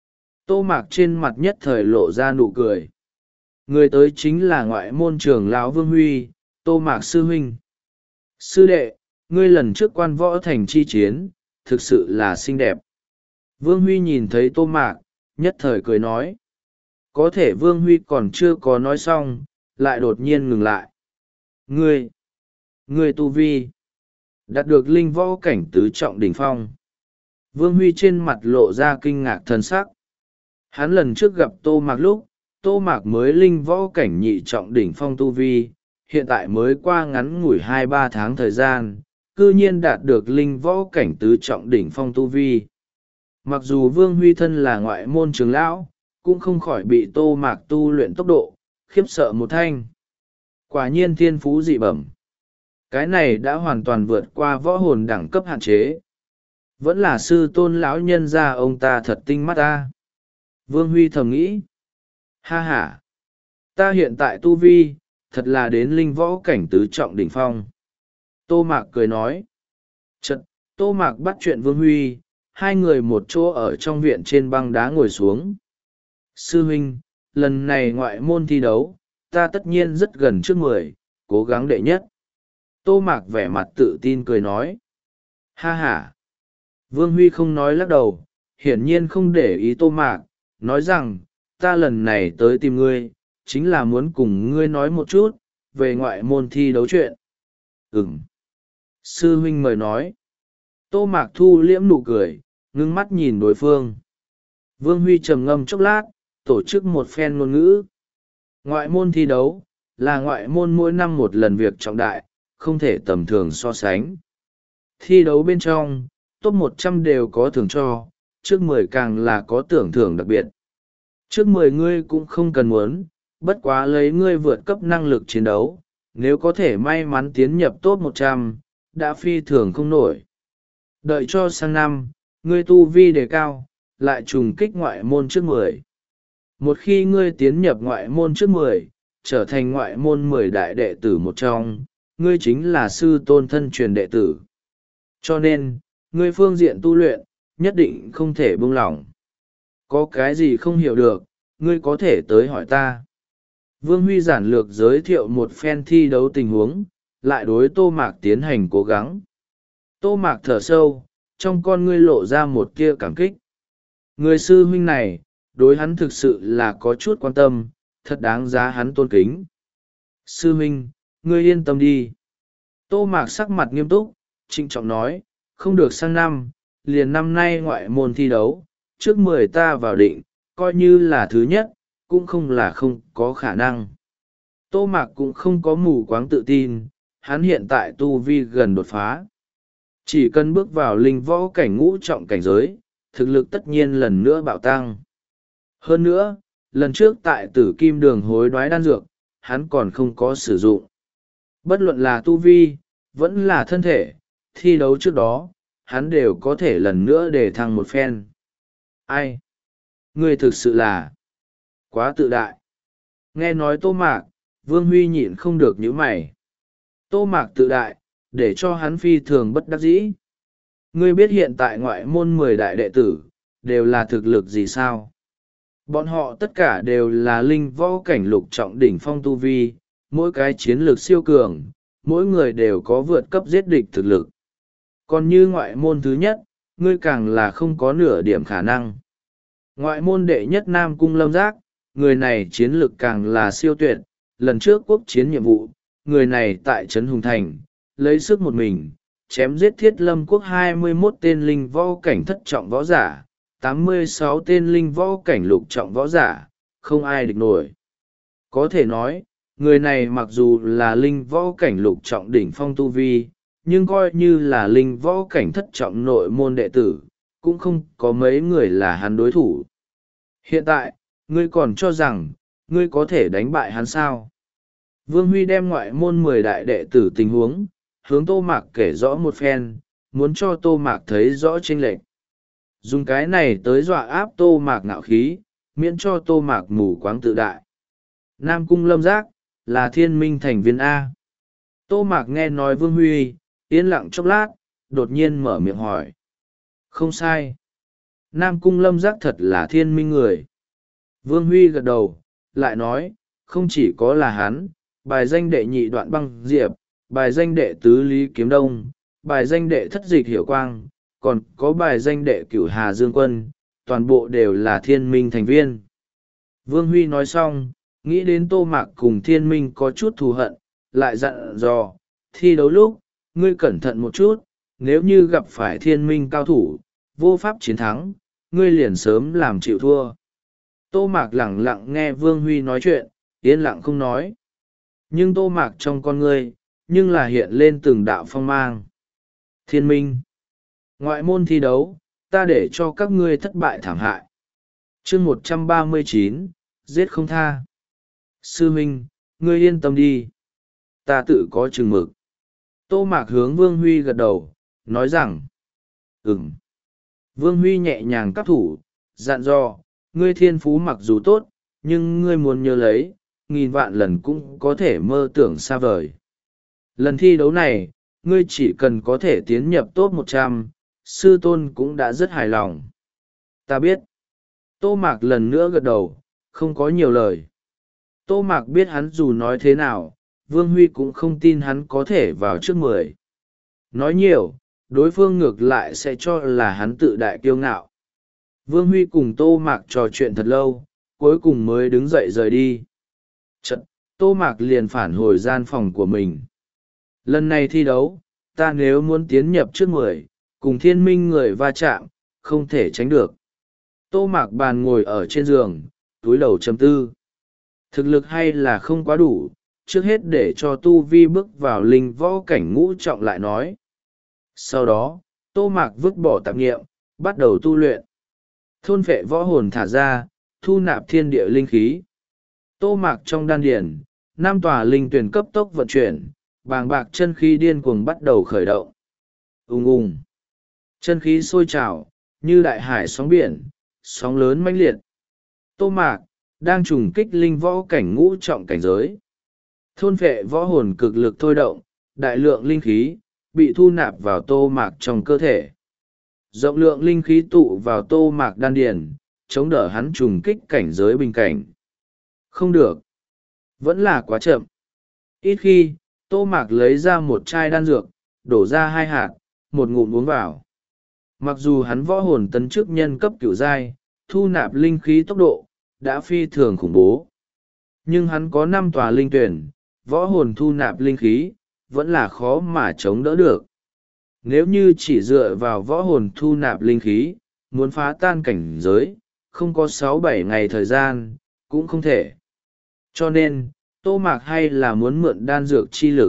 Tô Mạc trên mặt nhất thời lộ ra nụ cười. Người tới chính là ngoại môn trưởng lão Vương Huy, Tô Mạc sư huynh. Sư đệ, ngươi lần trước quan võ thành chi chiến, thực sự là xinh đẹp. Vương Huy nhìn thấy Tô Mạc, nhất thời cười nói. Có thể Vương Huy còn chưa có nói xong, lại đột nhiên ngừng lại. Ngươi, ngươi tu vi, đạt được linh võ cảnh tứ trọng đỉnh phong. Vương Huy trên mặt lộ ra kinh ngạc thần sắc. Hắn lần trước gặp Tô Mạc lúc, Tô Mạc mới linh võ cảnh nhị trọng đỉnh phong tu vi, hiện tại mới qua ngắn ngủi hai ba tháng thời gian, cư nhiên đạt được linh võ cảnh tứ trọng đỉnh phong tu vi. Mặc dù Vương Huy thân là ngoại môn trưởng lão, cũng không khỏi bị Tô Mạc tu luyện tốc độ, khiếp sợ một thanh. Quả nhiên thiên phú dị bẩm. Cái này đã hoàn toàn vượt qua võ hồn đẳng cấp hạn chế. Vẫn là sư tôn lão nhân gia ông ta thật tinh mắt ta. Vương Huy thầm nghĩ. Ha ha! Ta hiện tại tu vi, thật là đến linh võ cảnh tứ trọng đỉnh phong. Tô Mạc cười nói. Chật, Tô Mạc bắt chuyện Vương Huy, hai người một chỗ ở trong viện trên băng đá ngồi xuống. Sư huynh, lần này ngoại môn thi đấu, ta tất nhiên rất gần trước mười, cố gắng đệ nhất. Tô Mạc vẻ mặt tự tin cười nói. Ha ha! Vương Huy không nói lắc đầu, hiển nhiên không để ý Tô Mạc, nói rằng, ta lần này tới tìm ngươi, chính là muốn cùng ngươi nói một chút, về ngoại môn thi đấu chuyện. Ừm. Sư huynh mời nói. Tô Mạc thu liễm nụ cười, ngưng mắt nhìn đối phương. Vương Huy trầm ngâm chốc lát, tổ chức một phen ngôn ngữ. Ngoại môn thi đấu, là ngoại môn mỗi năm một lần việc trọng đại, không thể tầm thường so sánh. Thi đấu bên trong, top một trăm đều có thưởng cho, trước mười càng là có tưởng thưởng đặc biệt. Trước mười ngươi cũng không cần muốn, bất quá lấy ngươi vượt cấp năng lực chiến đấu, nếu có thể may mắn tiến nhập top một trăm, đã phi thường không nổi. Đợi cho sang năm, ngươi tu vi đề cao, lại trùng kích ngoại môn trước mười. Một khi ngươi tiến nhập ngoại môn trước mười, trở thành ngoại môn mười đại đệ tử một trong, ngươi chính là sư tôn thân truyền đệ tử. Cho nên, ngươi phương diện tu luyện, nhất định không thể buông lỏng. Có cái gì không hiểu được, ngươi có thể tới hỏi ta. Vương Huy giản lược giới thiệu một phen thi đấu tình huống, lại đối Tô Mạc tiến hành cố gắng. Tô Mạc thở sâu, trong con ngươi lộ ra một tia cảm kích. Người sư huynh này, đối hắn thực sự là có chút quan tâm, thật đáng giá hắn tôn kính. Sư huynh, ngươi yên tâm đi. Tô Mạc sắc mặt nghiêm túc, trịnh trọng nói, không được sang năm, liền năm nay ngoại môn thi đấu, trước mười ta vào định, coi như là thứ nhất, cũng không là không có khả năng. Tô Mạc cũng không có mù quáng tự tin, hắn hiện tại tu vi gần đột phá. Chỉ cần bước vào linh võ cảnh ngũ trọng cảnh giới, thực lực tất nhiên lần nữa bạo tăng. Hơn nữa, lần trước tại tử kim đường hối đoái đan dược, hắn còn không có sử dụng. Bất luận là tu vi, vẫn là thân thể, thi đấu trước đó, hắn đều có thể lần nữa để thăng một phen. Ai? Ngươi thực sự là quá tự đại. Nghe nói Tô Mạc, Vương Huy nhịn không được nhíu mày. Tô Mạc tự đại, để cho hắn phi thường bất đắc dĩ. Ngươi biết hiện tại ngoại môn mười đại đệ tử, đều là thực lực gì sao? Bọn họ tất cả đều là linh võ cảnh lục trọng đỉnh phong tu vi, mỗi cái chiến lược siêu cường, mỗi người đều có vượt cấp giết địch thực lực. Còn như ngoại môn thứ nhất, ngươi càng là không có nửa điểm khả năng. Ngoại môn đệ nhất Nam Cung Lâm Giác, người này chiến lược càng là siêu tuyệt, lần trước quốc chiến nhiệm vụ, người này tại Trấn Hùng Thành, lấy sức một mình, chém giết thiết lâm quốc hai mươi mốt tên linh võ cảnh thất trọng võ giả, tám mươi sáu tên linh võ cảnh lục trọng võ giả, không ai địch nổi. Có thể nói, người này mặc dù là linh võ cảnh lục trọng đỉnh phong tu vi, nhưng coi như là linh võ cảnh thất trọng nội môn đệ tử, cũng không có mấy người là hắn đối thủ. Hiện tại, ngươi còn cho rằng, ngươi có thể đánh bại hắn sao? Vương Huy đem ngoại môn mười đại đệ tử tình huống, hướng Tô Mạc kể rõ một phen, muốn cho Tô Mạc thấy rõ chênh lệch. Dùng cái này tới dọa áp Tô Mạc ngạo khí, miễn cho Tô Mạc mù quáng tự đại. Nam Cung Lâm Giác, là thiên minh thành viên A. Tô Mạc nghe nói Vương Huy, yên lặng chốc lát, đột nhiên mở miệng hỏi. Không sai. Nam Cung Lâm Giác thật là thiên minh người. Vương Huy gật đầu, lại nói, không chỉ có là hắn, bài danh đệ nhị Đoạn Băng Diệp, bài danh đệ tứ Lý Kiếm Đông, bài danh đệ thất Dịch Hiểu Quang, còn có bài danh đệ cửu Hà Dương Quân, toàn bộ đều là thiên minh thành viên. Vương Huy nói xong, nghĩ đến Tô Mạc cùng thiên minh có chút thù hận, lại dặn dò, thi đấu lúc, ngươi cẩn thận một chút, nếu như gặp phải thiên minh cao thủ, vô pháp chiến thắng, ngươi liền sớm làm chịu thua. Tô Mạc lẳng lặng nghe Vương Huy nói chuyện, yên lặng không nói. Nhưng Tô Mạc trong con ngươi, nhưng là hiện lên từng đạo phong mang. Thiên minh. Ngoại môn thi đấu, ta để cho các ngươi thất bại thảm hại. chương một trăm ba mươi chín, giết không tha. Sư huynh, ngươi yên tâm đi. Ta tự có chừng mực. Tô Mạc hướng Vương Huy gật đầu, nói rằng, ừm. Vương Huy nhẹ nhàng cắp thủ, dặn dò, ngươi thiên phú mặc dù tốt, nhưng ngươi muốn nhớ lấy, nghìn vạn lần cũng có thể mơ tưởng xa vời. Lần thi đấu này, ngươi chỉ cần có thể tiến nhập top một trăm, sư tôn cũng đã rất hài lòng. Ta biết. Tô Mạc lần nữa gật đầu, không có nhiều lời. Tô Mạc biết hắn dù nói thế nào, Vương Huy cũng không tin hắn có thể vào trước mười. Nói nhiều, đối phương ngược lại sẽ cho là hắn tự đại kiêu ngạo. Vương Huy cùng Tô Mạc trò chuyện thật lâu, cuối cùng mới đứng dậy rời đi. Chật, Tô Mạc liền phản hồi gian phòng của mình. Lần này thi đấu, ta nếu muốn tiến nhập trước mười, cùng thiên minh người va chạm, không thể tránh được. Tô Mạc bàn ngồi ở trên giường, túi đầu chấm tư. Thực lực hay là không quá đủ, trước hết để cho tu vi bước vào linh võ cảnh ngũ trọng lại nói. Sau đó, Tô Mạc vứt bỏ tạp nghiệm, bắt đầu tu luyện. Thôn phệ võ hồn thả ra, thu nạp thiên địa linh khí. Tô Mạc trong đan điển, năm tòa linh tuyển cấp tốc vận chuyển, bàng bạc chân khí điên cuồng bắt đầu khởi động. Ùng ùng. Chân khí sôi trào, như đại hải sóng biển, sóng lớn mãnh liệt. Tô Mạc đang trùng kích linh võ cảnh ngũ trọng cảnh giới. Thôn phệ võ hồn cực lực thôi động, đại lượng linh khí bị thu nạp vào Tô Mạc trong cơ thể. Rộng lượng linh khí tụ vào Tô Mạc đan điền, chống đỡ hắn trùng kích cảnh giới bình cảnh. Không được. Vẫn là quá chậm. Ít khi, Tô Mạc lấy ra một chai đan dược, đổ ra hai hạt, một ngụm uống vào. Mặc dù hắn võ hồn tấn chức nhân cấp cửu giai, thu nạp linh khí tốc độ, đã phi thường khủng bố. Nhưng hắn có năm tòa linh tuyển, võ hồn thu nạp linh khí, vẫn là khó mà chống đỡ được. Nếu như chỉ dựa vào võ hồn thu nạp linh khí, muốn phá tan cảnh giới, không có sáu bảy ngày thời gian, cũng không thể. Cho nên, Tô Mạc hay là muốn mượn đan dược chi lực.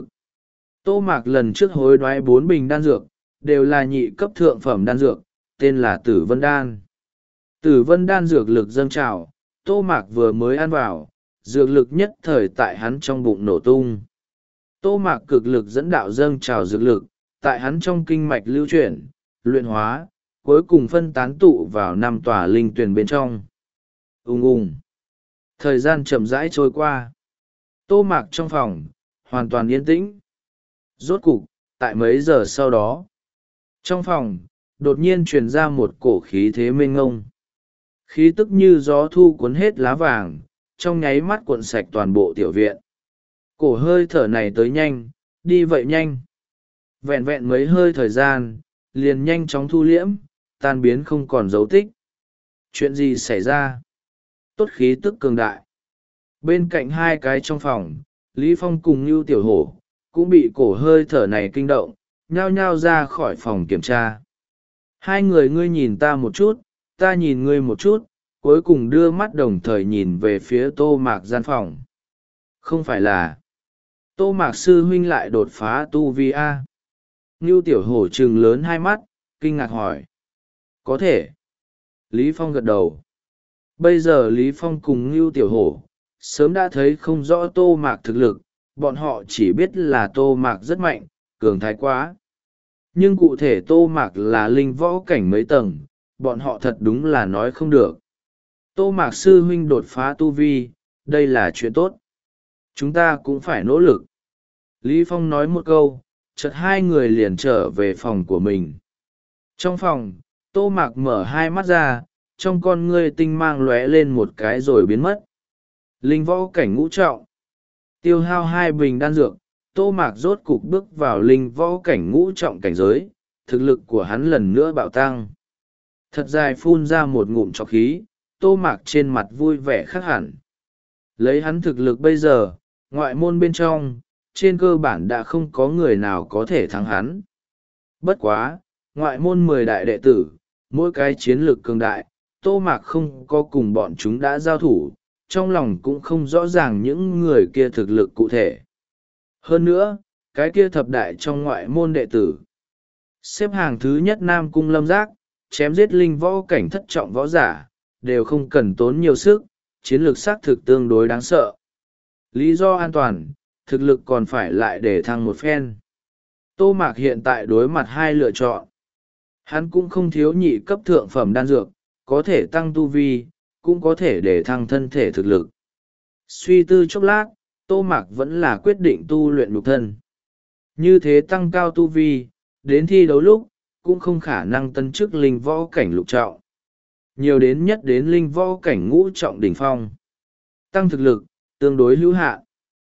Tô Mạc lần trước hối đoái bốn bình đan dược, đều là nhị cấp thượng phẩm đan dược, tên là Tử Vân Đan. Tử Vân Đan dược lực dâng trào, Tô Mạc vừa mới ăn vào, dược lực nhất thời tại hắn trong bụng nổ tung. Tô Mạc cực lực dẫn đạo dâng trào dược lực, tại hắn trong kinh mạch lưu chuyển, luyện hóa, cuối cùng phân tán tụ vào năm tòa linh tuyển bên trong. Ùng ùng. Thời gian chậm rãi trôi qua. Tô Mạc trong phòng, hoàn toàn yên tĩnh. Rốt cục, tại mấy giờ sau đó, trong phòng, đột nhiên truyền ra một cổ khí thế mênh ngông. Khí tức như gió thu cuốn hết lá vàng, trong nháy mắt cuộn sạch toàn bộ tiểu viện. Cổ hơi thở này tới nhanh, đi vậy nhanh. Vẹn vẹn mấy hơi thời gian, liền nhanh chóng thu liễm, tan biến không còn dấu tích. Chuyện gì xảy ra? Tốt khí tức cường đại. Bên cạnh hai cái trong phòng, Lý Phong cùng Nưu Tiểu Hổ, cũng bị cổ hơi thở này kinh động, nhao nhao ra khỏi phòng kiểm tra. Hai người ngươi nhìn ta một chút, ta nhìn ngươi một chút, cuối cùng đưa mắt đồng thời nhìn về phía Tô Mạc gian phòng. Không phải là Tô Mạc sư huynh lại đột phá tu vi A. Nưu Tiểu Hổ trừng lớn hai mắt, kinh ngạc hỏi. Có thể. Lý Phong gật đầu. Bây giờ Lý Phong cùng Nưu Tiểu Hổ, sớm đã thấy không rõ Tô Mạc thực lực, bọn họ chỉ biết là Tô Mạc rất mạnh, cường thái quá. Nhưng cụ thể Tô Mạc là linh võ cảnh mấy tầng, bọn họ thật đúng là nói không được. Tô Mạc sư huynh đột phá tu vi, đây là chuyện tốt. Chúng ta cũng phải nỗ lực. Lý Phong nói một câu, chợt hai người liền trở về phòng của mình. Trong phòng, Tô Mạc mở hai mắt ra, trong con ngươi tinh mang lóe lên một cái rồi biến mất. Linh võ cảnh ngũ trọng. Tiêu hao hai bình đan dược, Tô Mạc rốt cục bước vào linh võ cảnh ngũ trọng cảnh giới, thực lực của hắn lần nữa bạo tăng. Thật dài phun ra một ngụm trọc khí, Tô Mạc trên mặt vui vẻ khác hẳn. Lấy hắn thực lực bây giờ, ngoại môn bên trong, trên cơ bản đã không có người nào có thể thắng hắn. Bất quá, ngoại môn mười đại đệ tử, mỗi cái chiến lược cường đại, Tô Mạc không có cùng bọn chúng đã giao thủ, trong lòng cũng không rõ ràng những người kia thực lực cụ thể. Hơn nữa, cái kia thập đại trong ngoại môn đệ tử. Xếp hàng thứ nhất Nam Cung Lâm Giác, chém giết linh võ cảnh thất trọng võ giả, đều không cần tốn nhiều sức, chiến lược xác thực tương đối đáng sợ. Lý do an toàn, thực lực còn phải lại để thăng một phen. Tô Mạc hiện tại đối mặt hai lựa chọn. Hắn cũng không thiếu nhị cấp thượng phẩm đan dược, có thể tăng tu vi, cũng có thể để thăng thân thể thực lực. Suy tư chốc lát, Tô Mạc vẫn là quyết định tu luyện nhục thân. Như thế tăng cao tu vi, đến thi đấu lúc, cũng không khả năng tấn chức linh võ cảnh lục trọng. Nhiều đến nhất đến linh võ cảnh ngũ trọng đỉnh phong. Tăng thực lực, tương đối hữu hạn.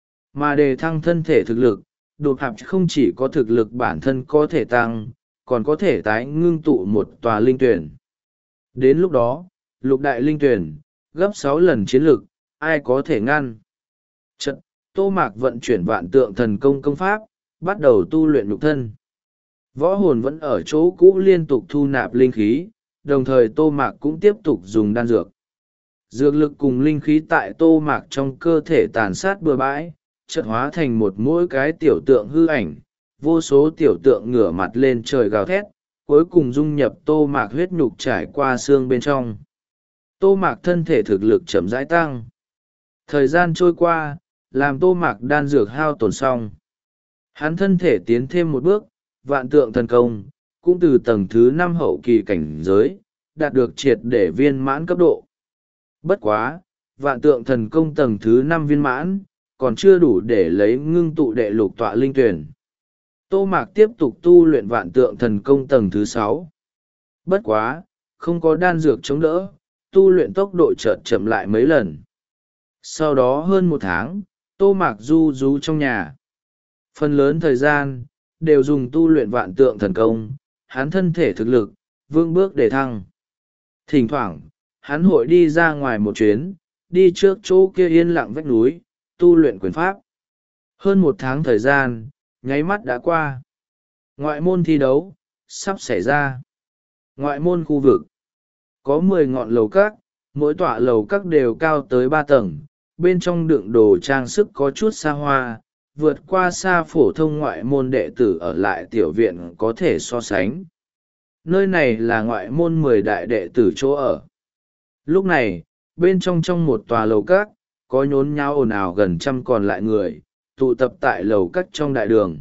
Mà để thăng thân thể thực lực, đột hạp không chỉ có thực lực bản thân có thể tăng, còn có thể tái ngưng tụ một tòa linh tuyển. Đến lúc đó, lục đại linh tuyển, gấp sáu lần chiến lực, ai có thể ngăn. Trận, Tô Mạc vận chuyển vạn tượng thần công công pháp, bắt đầu tu luyện nhục thân. Võ hồn vẫn ở chỗ cũ liên tục thu nạp linh khí, đồng thời Tô Mạc cũng tiếp tục dùng đan dược. Dược lực cùng linh khí tại Tô Mạc trong cơ thể tàn sát bừa bãi, chợt hóa thành một mỗi cái tiểu tượng hư ảnh, vô số tiểu tượng ngửa mặt lên trời gào thét, cuối cùng dung nhập Tô Mạc huyết nhục trải qua xương bên trong. Tô Mạc thân thể thực lực chậm rãi tăng. Thời gian trôi qua, làm Tô Mạc đan dược hao tổn xong. Hắn thân thể tiến thêm một bước, vạn tượng thần công, cũng từ tầng thứ năm hậu kỳ cảnh giới, đạt được triệt để viên mãn cấp độ. Bất quá, vạn tượng thần công tầng thứ năm viên mãn, còn chưa đủ để lấy ngưng tụ đệ lục tọa linh tuyển. Tô Mạc tiếp tục tu luyện vạn tượng thần công tầng thứ sáu. Bất quá, không có đan dược chống đỡ, tu luyện tốc độ chợt chậm lại mấy lần. Sau đó hơn một tháng, Tô Mạc du rú trong nhà. Phần lớn thời gian, đều dùng tu luyện vạn tượng thần công, hắn thân thể thực lực, vương bước để thăng. Thỉnh thoảng, hắn hội đi ra ngoài một chuyến, đi trước chỗ kia yên lặng vách núi, tu luyện quyền pháp. Hơn một tháng thời gian, nháy mắt đã qua. Ngoại môn thi đấu, sắp xảy ra. Ngoại môn khu vực, có mười ngọn lầu các, mỗi tọa lầu các đều cao tới ba tầng, bên trong đựng đồ trang sức có chút xa hoa, vượt qua xa phổ thông ngoại môn đệ tử ở lại tiểu viện có thể so sánh. Nơi này là ngoại môn mười đại đệ tử chỗ ở. Lúc này, bên trong trong một tòa lầu các, có nhốn nháo ồn ào gần trăm còn lại người, tụ tập tại lầu các trong đại đường.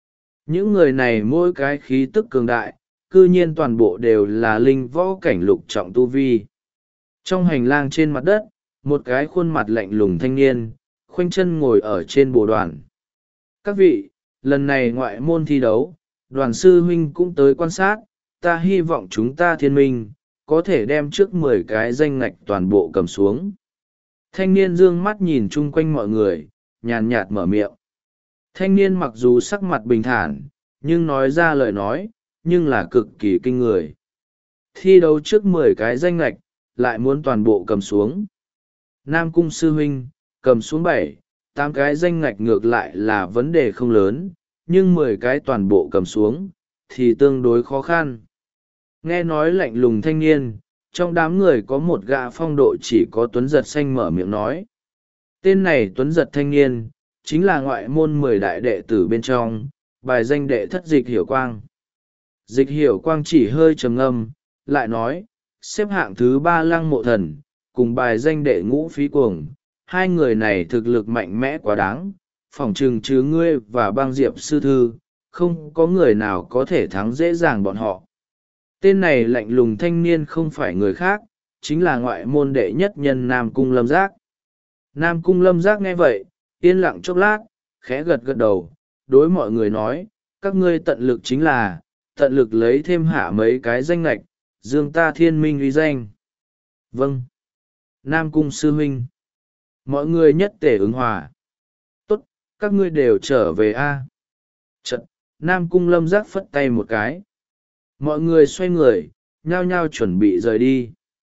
Những người này mỗi cái khí tức cường đại, cư nhiên toàn bộ đều là linh võ cảnh lục trọng tu vi. Trong hành lang trên mặt đất, một cái khuôn mặt lạnh lùng thanh niên, khoanh chân ngồi ở trên bồ đoàn. Các vị, lần này ngoại môn thi đấu, đoàn sư huynh cũng tới quan sát, ta hy vọng chúng ta thiên minh, có thể đem trước mười cái danh ngạch toàn bộ cầm xuống. Thanh niên dương mắt nhìn chung quanh mọi người, nhàn nhạt mở miệng. Thanh niên mặc dù sắc mặt bình thản, nhưng nói ra lời nói, nhưng là cực kỳ kinh người. Thi đấu trước mười cái danh ngạch, lại muốn toàn bộ cầm xuống. Nam Cung sư huynh, cầm xuống bảy, tám cái danh ngạch ngược lại là vấn đề không lớn, nhưng mười cái toàn bộ cầm xuống, thì tương đối khó khăn. Nghe nói lạnh lùng thanh niên, trong đám người có một gã phong độ chỉ có Tuấn Giật xanh mở miệng nói. Tên này Tuấn Giật thanh niên, chính là ngoại môn mười đại đệ tử bên trong, bài danh đệ thất Dịch Hiểu Quang. Dịch Hiểu Quang chỉ hơi trầm ngâm, lại nói, xếp hạng thứ ba Lăng Mộ Thần, cùng bài danh đệ ngũ Phí Cuồng, hai người này thực lực mạnh mẽ quá đáng, phỏng chừng chứ ngươi và băng diệp sư thư, không có người nào có thể thắng dễ dàng bọn họ. Tên này lạnh lùng thanh niên không phải người khác, chính là ngoại môn đệ nhất nhân Nam Cung Lâm Giác. Nam Cung Lâm Giác nghe vậy, yên lặng chốc lát, khẽ gật gật đầu, đối mọi người nói, các ngươi tận lực chính là, tận lực lấy thêm hạ mấy cái danh lạch, dương ta thiên minh uy danh. Vâng. Nam Cung sư huynh. Mọi người nhất tể ứng hòa. Tốt, các ngươi đều trở về a. Trận, Nam Cung Lâm Giác phất tay một cái. Mọi người xoay người, nhao nhao chuẩn bị rời đi.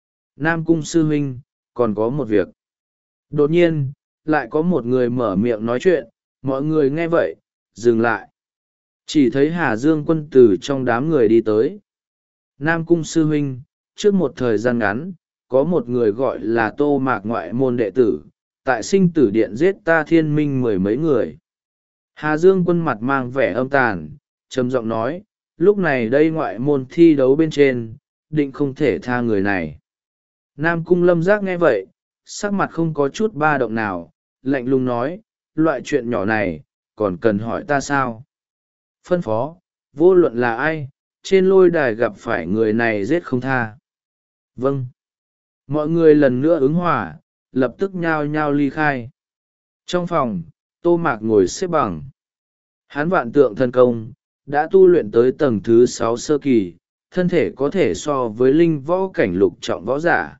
Nam Cung sư huynh, còn có một việc. Đột nhiên, lại có một người mở miệng nói chuyện, mọi người nghe vậy, dừng lại. Chỉ thấy Hà Dương Quân từ trong đám người đi tới. Nam Cung sư huynh, trước một thời gian ngắn, có một người gọi là Tô Mạc ngoại môn đệ tử, tại sinh tử điện giết ta thiên minh mười mấy người. Hà Dương Quân mặt mang vẻ âm tàn, trầm giọng nói, lúc này đây ngoại môn thi đấu bên trên, định không thể tha người này. Nam Cung Lâm Giác nghe vậy, sắc mặt không có chút ba động nào, lạnh lùng nói, loại chuyện nhỏ này, còn cần hỏi ta sao? Phân phó, vô luận là ai, trên lôi đài gặp phải người này giết không tha. Vâng. Mọi người lần nữa ứng hỏa, lập tức nhao nhao ly khai. Trong phòng, Tô Mạc ngồi xếp bằng. Hắn vạn tượng thần công, đã tu luyện tới tầng thứ sáu sơ kỳ, thân thể có thể so với linh võ cảnh lục trọng võ giả.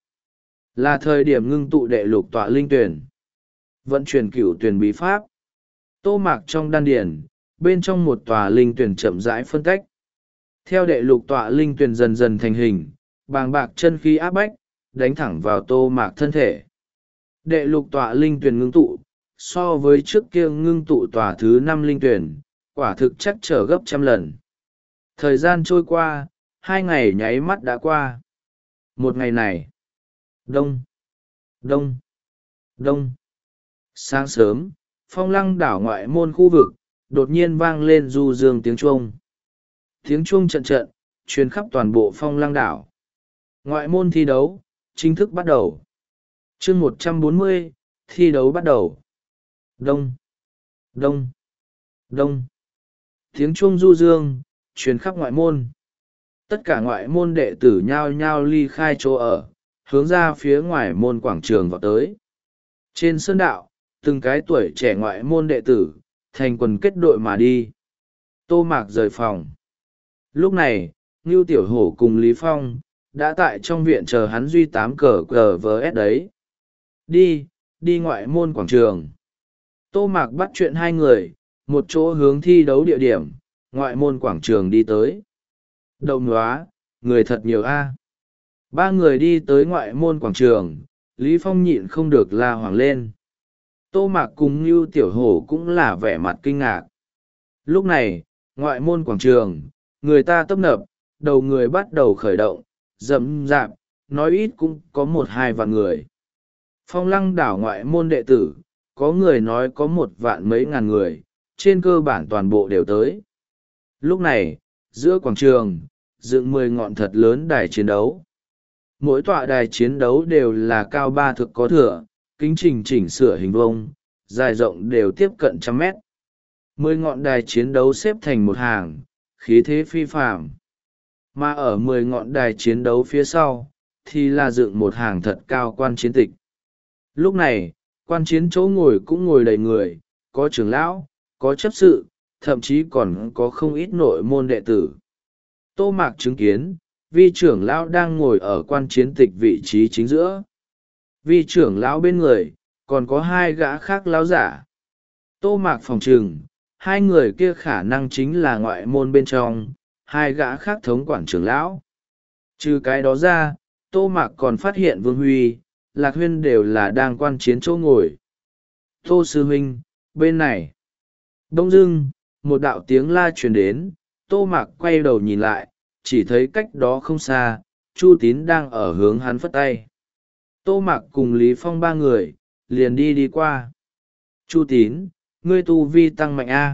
Là thời điểm ngưng tụ đệ lục tọa linh tuyển. Vận chuyển cửu tuyển bí pháp. Tô Mạc trong đan điển, bên trong một tòa linh tuyển chậm rãi phân cách. Theo đệ lục tọa linh tuyển dần dần thành hình, bàng bạc chân khí áp bách, đánh thẳng vào Tô Mạc thân thể. Đệ lục tọa linh tuyển ngưng tụ, so với trước kia ngưng tụ tòa thứ năm linh tuyển, quả thực chắc trở gấp trăm lần. Thời gian trôi qua, hai ngày nháy mắt đã qua. Một ngày này, đông, đông, đông. Sáng sớm, Phong Lăng đảo ngoại môn khu vực, đột nhiên vang lên du dương tiếng chuông. Tiếng chuông trận trận, truyền khắp toàn bộ Phong Lăng đảo. Ngoại môn thi đấu, chính thức bắt đầu. Chương một trăm bốn mươi, thi đấu bắt đầu. Đông, đông, đông. Tiếng chuông du dương, truyền khắp ngoại môn. Tất cả ngoại môn đệ tử nhao nhao ly khai chỗ ở, hướng ra phía ngoài môn quảng trường vào tới. Trên sơn đạo, từng cái tuổi trẻ ngoại môn đệ tử, thành quần kết đội mà đi. Tô Mạc rời phòng. Lúc này, Ngưu Tiểu Hổ cùng Lý Phong, đã tại trong viện chờ hắn duy tám cờ cờ vs đấy. Đi, đi ngoại môn quảng trường. Tô Mạc bắt chuyện hai người, một chỗ hướng thi đấu địa điểm, ngoại môn quảng trường đi tới. Đậu nóa, người thật nhiều a. Ba người đi tới ngoại môn quảng trường, Lý Phong nhịn không được la hoảng lên. Tô Mạc cùng Ngưu Tiểu Hổ cũng là vẻ mặt kinh ngạc. Lúc này, ngoại môn quảng trường, người ta tấp nập, đầu người bắt đầu khởi động, rậm rạp, nói ít cũng có một hai vạn người. Phong Lăng đảo ngoại môn đệ tử, có người nói có một vạn mấy ngàn người, trên cơ bản toàn bộ đều tới. Lúc này, giữa quảng trường, dựng mười ngọn thật lớn đài chiến đấu. Mỗi tọa đài chiến đấu đều là cao ba thước có thửa, kính trình chỉnh sửa hình vuông, dài rộng đều tiếp cận trăm mét. Mười ngọn đài chiến đấu xếp thành một hàng, khí thế phi phàm. Mà ở mười ngọn đài chiến đấu phía sau, thì là dựng một hàng thật cao quan chiến tịch. Lúc này, quan chiến chỗ ngồi cũng ngồi đầy người, có trưởng lão, có chấp sự, thậm chí còn có không ít nội môn đệ tử. Tô Mạc chứng kiến, vi trưởng lão đang ngồi ở quan chiến tịch vị trí chính giữa. Vi trưởng lão bên người, còn có hai gã khác lão giả. Tô Mạc phòng trừng, hai người kia khả năng chính là ngoại môn bên trong, hai gã khác thống quản trưởng lão. Trừ cái đó ra, Tô Mạc còn phát hiện Vương Huy, Lạc Huyên đều là đang quan chiến chỗ ngồi. Tô sư huynh, bên này. Đông dưng, một đạo tiếng la truyền đến, Tô Mạc quay đầu nhìn lại, chỉ thấy cách đó không xa, Chu Tín đang ở hướng hắn phất tay. Tô Mạc cùng Lý Phong ba người, liền đi đi qua. Chu Tín, ngươi tu vi tăng mạnh a.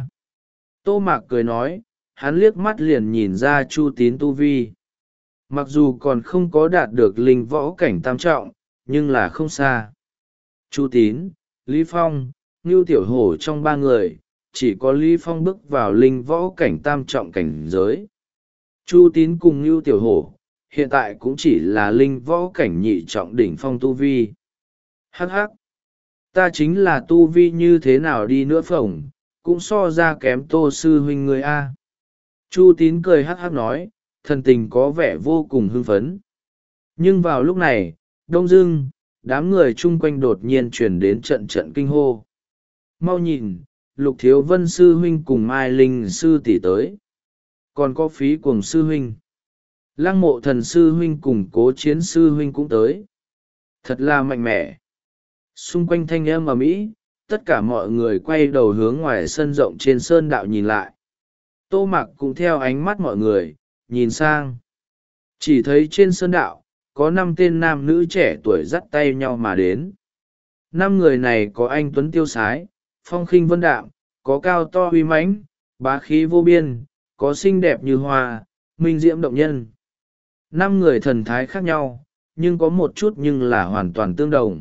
Tô Mạc cười nói, hắn liếc mắt liền nhìn ra Chu Tín tu vi. Mặc dù còn không có đạt được linh võ cảnh tam trọng, nhưng là không xa. Chu Tín, Lý Phong, Ngưu Tiểu Hổ trong ba người, chỉ có Lý Phong bước vào linh võ cảnh tam trọng cảnh giới. Chu Tín cùng Ngưu Tiểu Hổ, hiện tại cũng chỉ là linh võ cảnh nhị trọng đỉnh phong tu vi. Hắc hắc, ta chính là tu vi như thế nào đi nữa phổng, cũng so ra kém Tô sư huynh người A. Chu Tín cười hắc hắc nói, thần tình có vẻ vô cùng hưng phấn. Nhưng vào lúc này, đông dưng, đám người chung quanh đột nhiên chuyển đến trận trận kinh hô. Mau nhìn, Lục Thiếu Vân sư huynh cùng Mai Linh sư tỷ tới. Còn có Phí Cuồng sư huynh. Lăng Mộ Thần sư huynh cùng Cố Chiến sư huynh cũng tới. Thật là mạnh mẽ. Xung quanh thanh âm ầm ĩ, tất cả mọi người quay đầu hướng ngoài sân rộng trên sơn đạo nhìn lại. Tô Mạc cũng theo ánh mắt mọi người, nhìn sang. Chỉ thấy trên sơn đạo, có năm tên nam nữ trẻ tuổi dắt tay nhau mà đến. Năm người này có anh tuấn tiêu sái, phong khinh vân đạm, có cao to uy mãnh, bá khí vô biên, có xinh đẹp như hoa, minh diễm động nhân. Năm người thần thái khác nhau, nhưng có một chút nhưng là hoàn toàn tương đồng.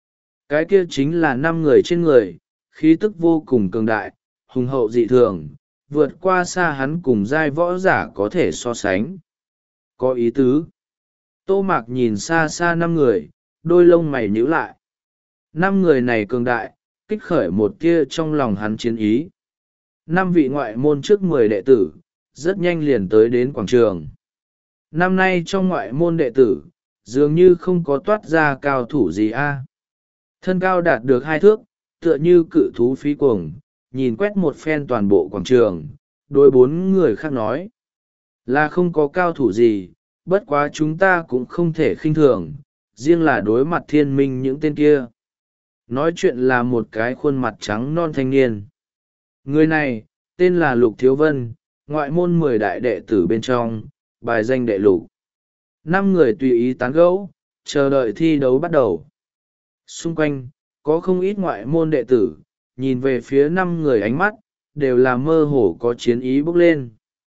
Cái kia chính là năm người trên người, khí tức vô cùng cường đại, hùng hậu dị thường, vượt qua xa hắn cùng giai võ giả có thể so sánh. Có ý tứ. Tô Mạc nhìn xa xa năm người, đôi lông mày nhíu lại. Năm người này cường đại, kích khởi một tia trong lòng hắn chiến ý. Năm vị ngoại môn trước mười đệ tử, rất nhanh liền tới đến quảng trường. Năm nay trong ngoại môn đệ tử, dường như không có toát ra cao thủ gì a. Thân cao đạt được hai thước, tựa như cự thú Phí Cuồng, nhìn quét một phen toàn bộ quảng trường, đối bốn người khác nói. Là không có cao thủ gì, bất quá chúng ta cũng không thể khinh thường, riêng là đối mặt thiên minh những tên kia. Nói chuyện là một cái khuôn mặt trắng non thanh niên. Người này, tên là Lục Thiếu Vân, ngoại môn mười đại đệ tử bên trong, bài danh đệ lục. Năm người tùy ý tán gẫu, chờ đợi thi đấu bắt đầu. Xung quanh, có không ít ngoại môn đệ tử, nhìn về phía năm người ánh mắt, đều là mơ hồ có chiến ý bốc lên.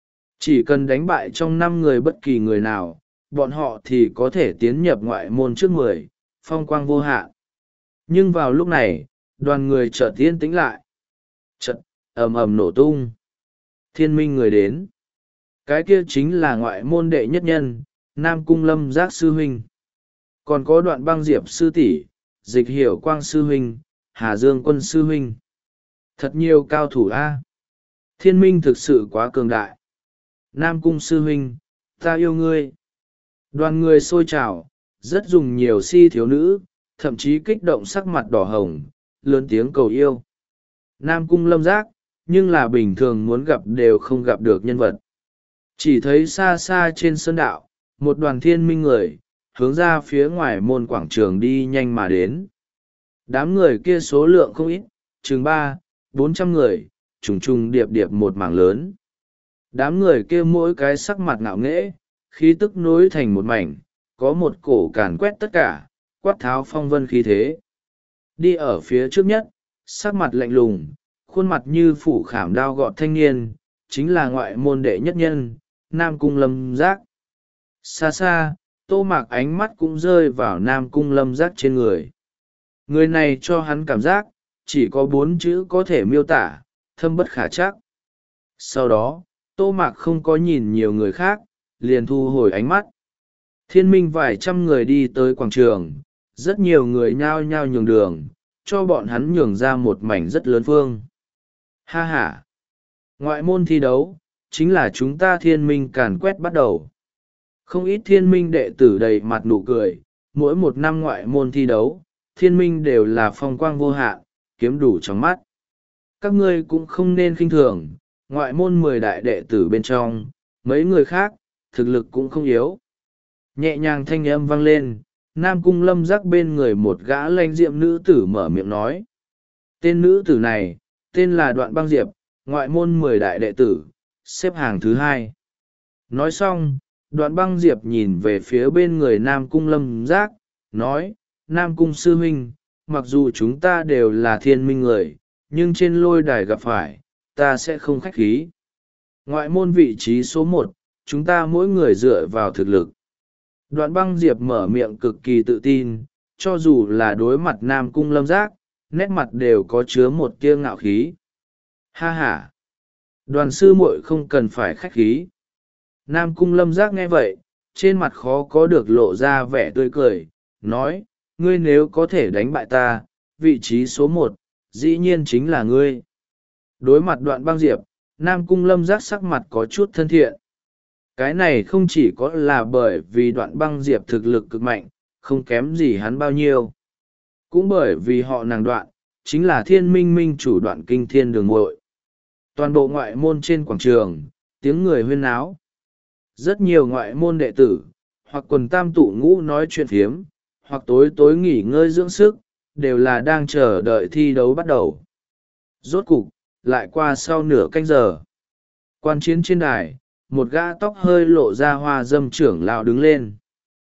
Chỉ cần đánh bại trong năm người bất kỳ người nào, bọn họ thì có thể tiến nhập ngoại môn trước mười, phong quang vô hạn. Nhưng vào lúc này, đoàn người chợt yên tĩnh lại. Chợt, ầm ầm nổ tung. Thiên minh người đến. Cái kia chính là ngoại môn đệ nhất nhân, Nam Cung Lâm Giác sư huynh. Còn có Đoạn Băng Diệp sư tỷ, Dịch Hiểu Quang sư huynh, Hà Dương Quân sư huynh. Thật nhiều cao thủ a. Thiên minh thực sự quá cường đại. Nam Cung sư huynh, ta yêu ngươi. Đoàn người sôi trào, rất dùng nhiều si thiếu nữ, thậm chí kích động sắc mặt đỏ hồng, lớn tiếng cầu yêu. Nam Cung Lâm Giác, nhưng là bình thường muốn gặp đều không gặp được nhân vật. Chỉ thấy xa xa trên sơn đạo, một đoàn thiên minh người, hướng ra phía ngoài môn quảng trường đi nhanh mà đến. Đám người kia số lượng không ít, chừng ba, bốn trăm người, trùng trùng điệp điệp một mảng lớn. Đám người kia mỗi cái sắc mặt ngạo nghễ, khí tức nối thành một mảnh, có một cổ càn quét tất cả, quát tháo phong vân khí thế. Đi ở phía trước nhất, sắc mặt lạnh lùng, khuôn mặt như phủ khảm đao gọt thanh niên, chính là ngoại môn đệ nhất nhân, Nam Cung Lâm Giác. Xa xa, Tô Mạc ánh mắt cũng rơi vào Nam Cung Lâm Giác trên người. Người này cho hắn cảm giác, chỉ có bốn chữ có thể miêu tả, thâm bất khả trắc. Sau đó, Tô Mạc không có nhìn nhiều người khác, liền thu hồi ánh mắt. Thiên minh vài trăm người đi tới quảng trường, rất nhiều người nhao nhao nhường đường, cho bọn hắn nhường ra một mảnh rất lớn phương. Ha ha! Ngoại môn thi đấu, chính là chúng ta thiên minh càn quét bắt đầu. Không ít thiên minh đệ tử đầy mặt nụ cười, mỗi một năm ngoại môn thi đấu, thiên minh đều là phong quang vô hạn, kiếm đủ trong mắt. Các ngươi cũng không nên khinh thường, ngoại môn mười đại đệ tử bên trong, mấy người khác, thực lực cũng không yếu. Nhẹ nhàng thanh âm vang lên, Nam Cung Lâm Giác bên người một gã lãnh diệm nữ tử mở miệng nói. Tên nữ tử này, tên là Đoạn Băng Diệp, ngoại môn mười đại đệ tử, xếp hàng thứ hai. Nói xong, Đoạn Băng Diệp nhìn về phía bên người Nam Cung Lâm Giác, nói, Nam Cung sư huynh, mặc dù chúng ta đều là thiên minh người, nhưng trên lôi đài gặp phải, ta sẽ không khách khí. Ngoại môn vị trí số một, chúng ta mỗi người dựa vào thực lực. Đoạn Băng Diệp mở miệng cực kỳ tự tin, cho dù là đối mặt Nam Cung Lâm Giác, nét mặt đều có chứa một tia ngạo khí. Ha ha! Đoàn sư muội không cần phải khách khí. Nam Cung Lâm Giác nghe vậy, trên mặt khó có được lộ ra vẻ tươi cười, nói, ngươi nếu có thể đánh bại ta, vị trí số một, dĩ nhiên chính là ngươi. Đối mặt Đoạn Băng Diệp, Nam Cung Lâm Giác sắc mặt có chút thân thiện. Cái này không chỉ có là bởi vì Đoạn Băng Diệp thực lực cực mạnh, không kém gì hắn bao nhiêu. Cũng bởi vì họ nàng Đoạn, chính là Thiên Minh Minh chủ Đoạn Kinh Thiên Đường muội. Toàn bộ ngoại môn trên quảng trường, tiếng người huyên náo. Rất nhiều ngoại môn đệ tử, hoặc quần tam tụ ngũ nói chuyện phiếm, hoặc tối tối nghỉ ngơi dưỡng sức, đều là đang chờ đợi thi đấu bắt đầu. Rốt cục, lại qua sau nửa canh giờ. Quan chiến trên đài, một gã tóc hơi lộ ra hoa dâm trưởng lão đứng lên.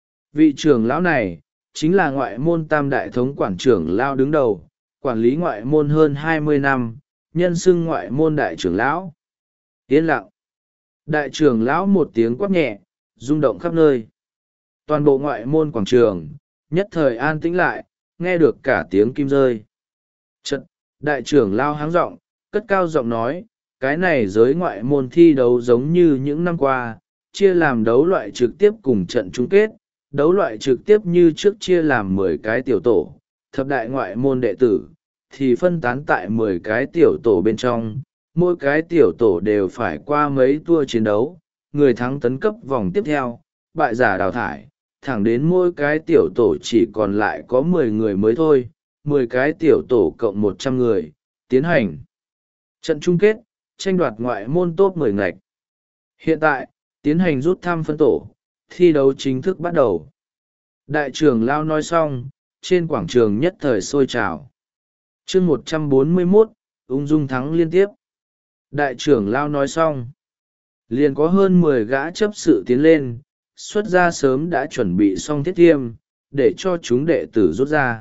Vị trưởng lão này, chính là ngoại môn tam đại thống quản trưởng lão đứng đầu, quản lý ngoại môn hơn hai mươi năm, nhân xưng ngoại môn đại trưởng lão. Yên lặng. Đại trưởng lão một tiếng quát nhẹ, rung động khắp nơi. Toàn bộ ngoại môn quảng trường, nhất thời an tĩnh lại, nghe được cả tiếng kim rơi. Chật, đại trưởng lão háng giọng, cất cao giọng nói, cái này giới ngoại môn thi đấu giống như những năm qua, chia làm đấu loại trực tiếp cùng trận chung kết. Đấu loại trực tiếp như trước chia làm mười cái tiểu tổ, thập đại ngoại môn đệ tử, thì phân tán tại mười cái tiểu tổ bên trong, mỗi cái tiểu tổ đều phải qua mấy tour chiến đấu, người thắng tấn cấp vòng tiếp theo, bại giả đào thải, thẳng đến mỗi cái tiểu tổ chỉ còn lại có mười người mới thôi, mười cái tiểu tổ cộng một trăm người, tiến hành trận chung kết, tranh đoạt ngoại môn top mười ngạch. Hiện tại, tiến hành rút thăm phân tổ, thi đấu chính thức bắt đầu. Đại trưởng lão nói xong, trên quảng trường nhất thời sôi trào. Chương một trăm bốn mươi mốt, ung dung thắng liên tiếp. Đại trưởng lão nói xong, liền có hơn mười gã chấp sự tiến lên, xuất ra sớm đã chuẩn bị xong thiết thiêm, để cho chúng đệ tử rút ra.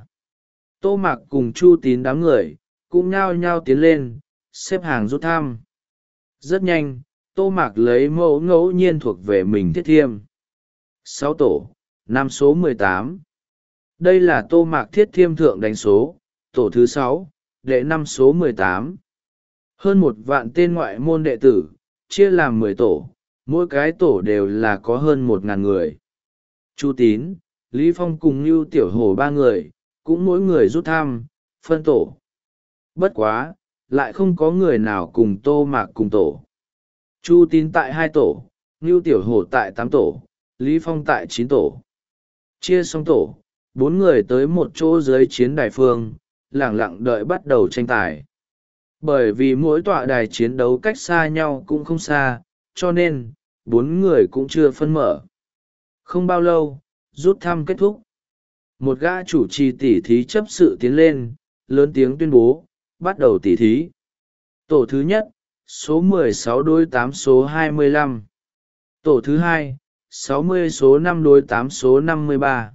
Tô Mạc cùng Chu Tín đám người, cũng nhao nhao tiến lên, xếp hàng rút thăm. Rất nhanh, Tô Mạc lấy mẫu ngẫu nhiên thuộc về mình thiết thiêm. Sáu tổ, năm số mười tám. Đây là Tô Mạc thiết thiêm thượng đánh số, tổ thứ sáu, đệ năm số mười tám. Hơn một vạn tên ngoại môn đệ tử, chia làm mười tổ, mỗi cái tổ đều là có hơn một ngàn người. Chu Tín, Lý Phong cùng Lưu Tiểu Hổ ba người, cũng mỗi người rút thăm, phân tổ. Bất quá, lại không có người nào cùng Tô Mạc cùng tổ. Chu Tín tại hai tổ, Lưu Tiểu Hổ tại tám tổ, Lý Phong tại chín tổ. Chia xong tổ, bốn người tới một chỗ dưới chiến đài phương, lẳng lặng đợi bắt đầu tranh tài. Bởi vì mỗi tọa đài chiến đấu cách xa nhau cũng không xa, cho nên, bốn người cũng chưa phân mở. Không bao lâu, rút thăm kết thúc. Một gã chủ trì tỉ thí chấp sự tiến lên, lớn tiếng tuyên bố, bắt đầu tỉ thí. Tổ thứ nhất, số mười sáu đối tám số hai mươi lăm. Tổ thứ hai, sáu mươi số năm đối tám số năm mươi ba.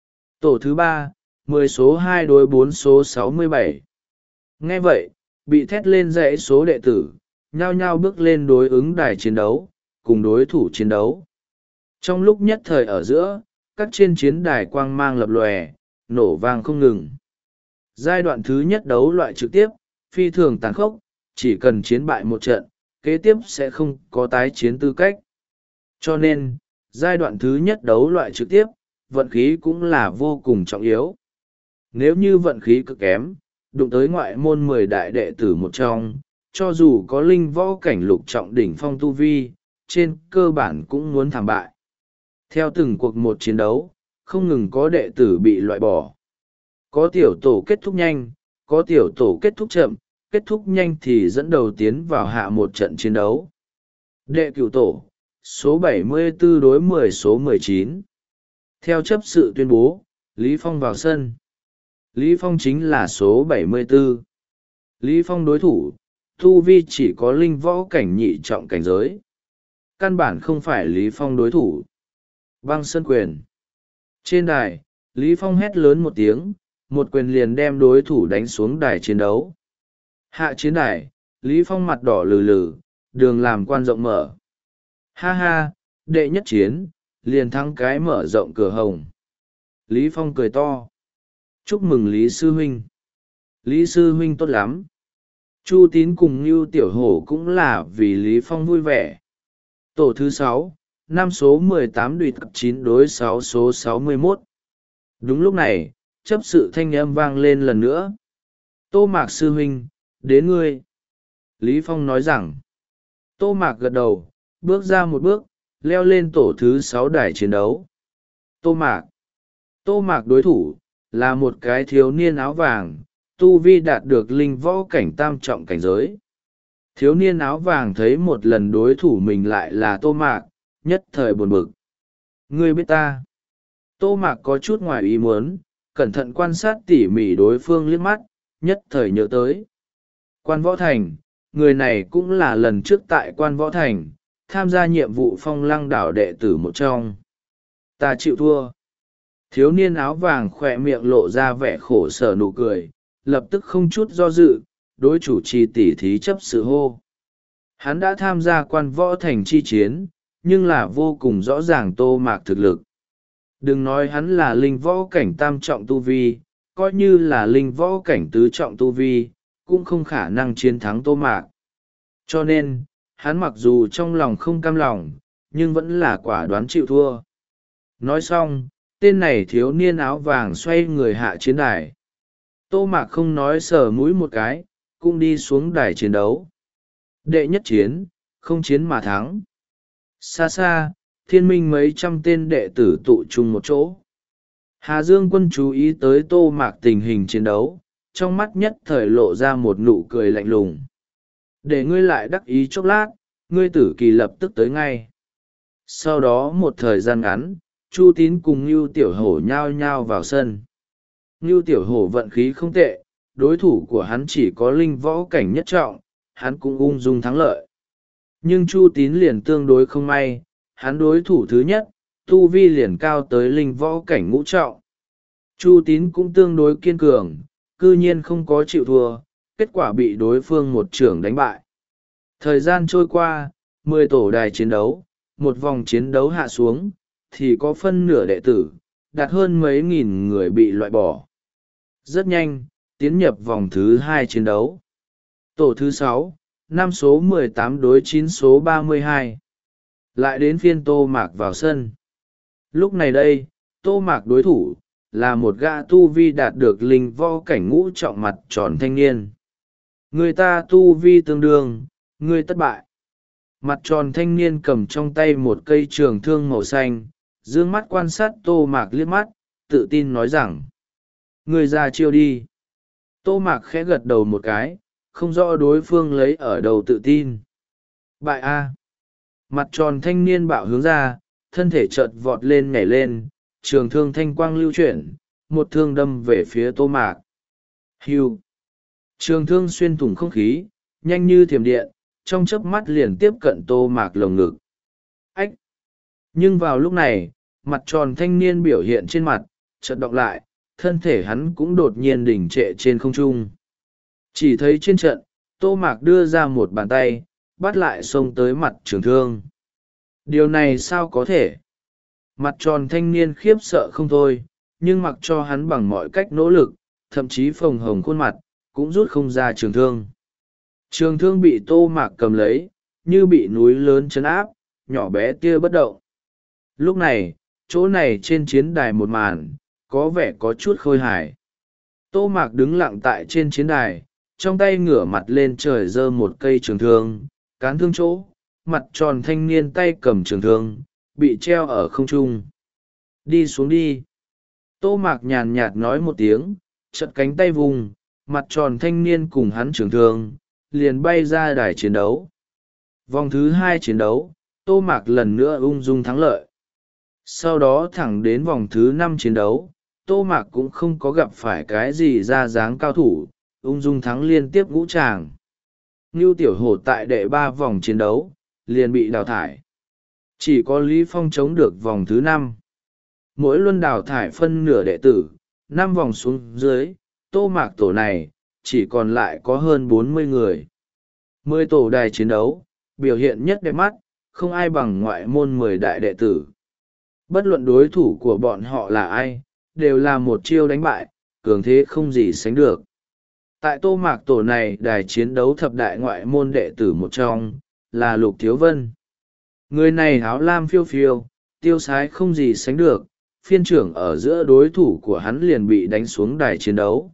Tổ thứ ba, mười số hai đối bốn số sáu mươi bảy. Nghe vậy, bị thét lên dãy số đệ tử, nhao nhao bước lên đối ứng đài chiến đấu, cùng đối thủ chiến đấu. Trong lúc nhất thời ở giữa, các trên chiến đài quang mang lập lòe, nổ vang không ngừng. Giai đoạn thứ nhất đấu loại trực tiếp, phi thường tàn khốc, chỉ cần chiến bại một trận, kế tiếp sẽ không có tái chiến tư cách. Cho nên, giai đoạn thứ nhất đấu loại trực tiếp, vận khí cũng là vô cùng trọng yếu. Nếu như vận khí cực kém, đụng tới ngoại môn mười đại đệ tử một trong, cho dù có linh võ cảnh lục trọng đỉnh phong tu vi, trên cơ bản cũng muốn thảm bại. Theo từng cuộc một chiến đấu, không ngừng có đệ tử bị loại bỏ. Có tiểu tổ kết thúc nhanh, có tiểu tổ kết thúc chậm, kết thúc nhanh thì dẫn đầu tiến vào hạ một trận chiến đấu. Đệ cửu tổ, số bảy mươi tư đối mười số mười chín. Theo chấp sự tuyên bố, Lý Phong vào sân. Lý Phong chính là số bảy mươi tư. Lý Phong đối thủ, tu vi chỉ có linh võ cảnh nhị trọng cảnh giới. Căn bản không phải Lý Phong đối thủ. Băng sân quyền. Trên đài, Lý Phong hét lớn một tiếng, một quyền liền đem đối thủ đánh xuống đài chiến đấu. Hạ chiến đài, Lý Phong mặt đỏ lừ lừ, đường làm quan rộng mở. Ha ha, đệ nhất chiến, liền thắng cái mở rộng cửa hồng. Lý Phong cười to. Chúc mừng Lý Sư Huynh. Lý Sư Huynh tốt lắm. Chu Tín cùng Ngưu Tiểu Hổ cũng là vì Lý Phong vui vẻ. Tổ thứ sáu, năm số mười tám đùi tập chín đối sáu số sáu mươi mốt. Đúng lúc này, chấp sự thanh âm vang lên lần nữa. Tô Mạc Sư Huynh, đến ngươi. Lý Phong nói rằng. Tô Mạc gật đầu, bước ra một bước, leo lên tổ thứ sáu đài chiến đấu. Tô Mạc. Tô Mạc đối thủ, là một cái thiếu niên áo vàng, tu vi đạt được linh võ cảnh tam trọng cảnh giới. Thiếu niên áo vàng thấy một lần đối thủ mình lại là Tô Mạc, nhất thời buồn bực. Ngươi biết ta? Tô Mạc có chút ngoài ý muốn, cẩn thận quan sát tỉ mỉ đối phương liếc mắt, nhất thời nhớ tới. Quan Võ Thành, người này cũng là lần trước tại Quan Võ Thành, tham gia nhiệm vụ phong lăng đảo đệ tử một trong. Ta chịu thua. Thiếu niên áo vàng khỏe miệng lộ ra vẻ khổ sở nụ cười, lập tức không chút do dự, đối chủ trì tỉ thí chấp sự hô. Hắn đã tham gia Quan Võ Thành chi chiến, nhưng là vô cùng rõ ràng Tô Mạc thực lực. Đừng nói hắn là linh võ cảnh tam trọng tu vi, coi như là linh võ cảnh tứ trọng tu vi, cũng không khả năng chiến thắng Tô Mạc. Cho nên, hắn mặc dù trong lòng không cam lòng, nhưng vẫn là quả đoán chịu thua. Nói xong, tên này thiếu niên áo vàng xoay người hạ chiến đài. Tô Mạc không nói sờ mũi một cái, cũng đi xuống đài chiến đấu. Đệ nhất chiến, không chiến mà thắng. Xa xa, thiên minh mấy trăm tên đệ tử tụ chung một chỗ. Hà Dương Quân chú ý tới Tô Mạc tình hình chiến đấu, trong mắt nhất thời lộ ra một nụ cười lạnh lùng. Để ngươi lại đắc ý chốc lát, ngươi tử kỳ lập tức tới ngay. Sau đó một thời gian ngắn, Chu Tín cùng Ngưu Tiểu Hổ nhao nhao vào sân. Ngưu Tiểu Hổ vận khí không tệ, đối thủ của hắn chỉ có linh võ cảnh nhất trọng, hắn cũng ung dung thắng lợi. Nhưng Chu Tín liền tương đối không may, hắn đối thủ thứ nhất, tu vi liền cao tới linh võ cảnh ngũ trọng. Chu Tín cũng tương đối kiên cường, cư nhiên không có chịu thua, kết quả bị đối phương một trưởng đánh bại. Thời gian trôi qua, mười tổ đài chiến đấu, một vòng chiến đấu hạ xuống, thì có phân nửa đệ tử, đạt hơn mấy nghìn người bị loại bỏ. Rất nhanh, tiến nhập vòng thứ hai chiến đấu. Tổ thứ sáu, năm số mười tám đối chín số ba mươi hai. Lại đến phiên Tô Mạc vào sân. Lúc này đây, Tô Mạc đối thủ, là một gã tu vi đạt được linh võ cảnh ngũ trọng mặt tròn thanh niên. Người ta tu vi tương đương, người thất bại. Mặt tròn thanh niên cầm trong tay một cây trường thương màu xanh, dương mắt quan sát Tô Mạc liếc mắt, tự tin nói rằng. Người ra chiêu đi. Tô Mạc khẽ gật đầu một cái, không rõ đối phương lấy ở đầu tự tin. Bại A. Mặt tròn thanh niên bạo hướng ra, thân thể chợt vọt lên nhảy lên, trường thương thanh quang lưu chuyển, một thương đâm về phía Tô Mạc. Hưu. Trường thương xuyên thủng không khí, nhanh như thiểm điện, trong chớp mắt liền tiếp cận Tô Mạc lồng ngực. Ách! Nhưng vào lúc này, mặt tròn thanh niên biểu hiện trên mặt, chợt đọc lại, thân thể hắn cũng đột nhiên đỉnh trệ trên không trung. Chỉ thấy trên trận, Tô Mạc đưa ra một bàn tay, bắt lại xông tới mặt trường thương. Điều này sao có thể? Mặt tròn thanh niên khiếp sợ không thôi, nhưng mặc cho hắn bằng mọi cách nỗ lực, thậm chí phồng hồng khuôn mặt, cũng rút không ra trường thương. Trường thương bị Tô Mạc cầm lấy, như bị núi lớn trấn áp, nhỏ bé tia bất động. Lúc này, chỗ này trên chiến đài một màn, có vẻ có chút khôi hài. Tô Mạc đứng lặng tại trên chiến đài, trong tay ngửa mặt lên trời giơ một cây trường thương, cán thương chỗ, mặt tròn thanh niên tay cầm trường thương, bị treo ở không trung. Đi xuống đi. Tô Mạc nhàn nhạt nói một tiếng, chật cánh tay vùng, mặt tròn thanh niên cùng hắn trường thương, liền bay ra đài chiến đấu. Vòng thứ hai chiến đấu, Tô Mạc lần nữa ung dung thắng lợi. Sau đó thẳng đến vòng thứ năm chiến đấu, Tô Mạc cũng không có gặp phải cái gì ra dáng cao thủ, ung dung thắng liên tiếp ngũ tràng. Ngưu Tiểu Hổ tại đệ ba vòng chiến đấu, liền bị đào thải. Chỉ có Lý Phong chống được vòng thứ năm. Mỗi luân đào thải phân nửa đệ tử, năm vòng xuống dưới, Tô Mạc tổ này, chỉ còn lại có hơn bốn mươi người. Mười tổ đài chiến đấu, biểu hiện nhất đẹp mắt, không ai bằng ngoại môn mười đại đệ tử. Bất luận đối thủ của bọn họ là ai, đều là một chiêu đánh bại, cường thế không gì sánh được. Tại Tô Mạc tổ này đài chiến đấu thập đại ngoại môn đệ tử một trong, là Lục Thiếu Vân. Người này áo lam phiêu phiêu, tiêu sái không gì sánh được, phiên trưởng ở giữa đối thủ của hắn liền bị đánh xuống đài chiến đấu.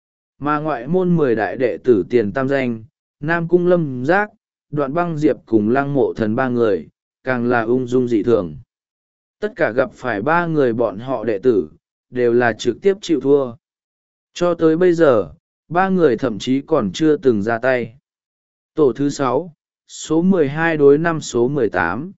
Mà ngoại môn mười đại đệ tử tiền tam danh, Nam Cung Lâm Giác, Đoạn Băng Diệp cùng Lăng Mộ Thần ba người, càng là ung dung dị thường. Tất cả gặp phải ba người bọn họ đệ tử, đều là trực tiếp chịu thua. Cho tới bây giờ, Ba người thậm chí còn chưa từng ra tay. Tổ thứ sáu, số mười hai đối năm số mười tám.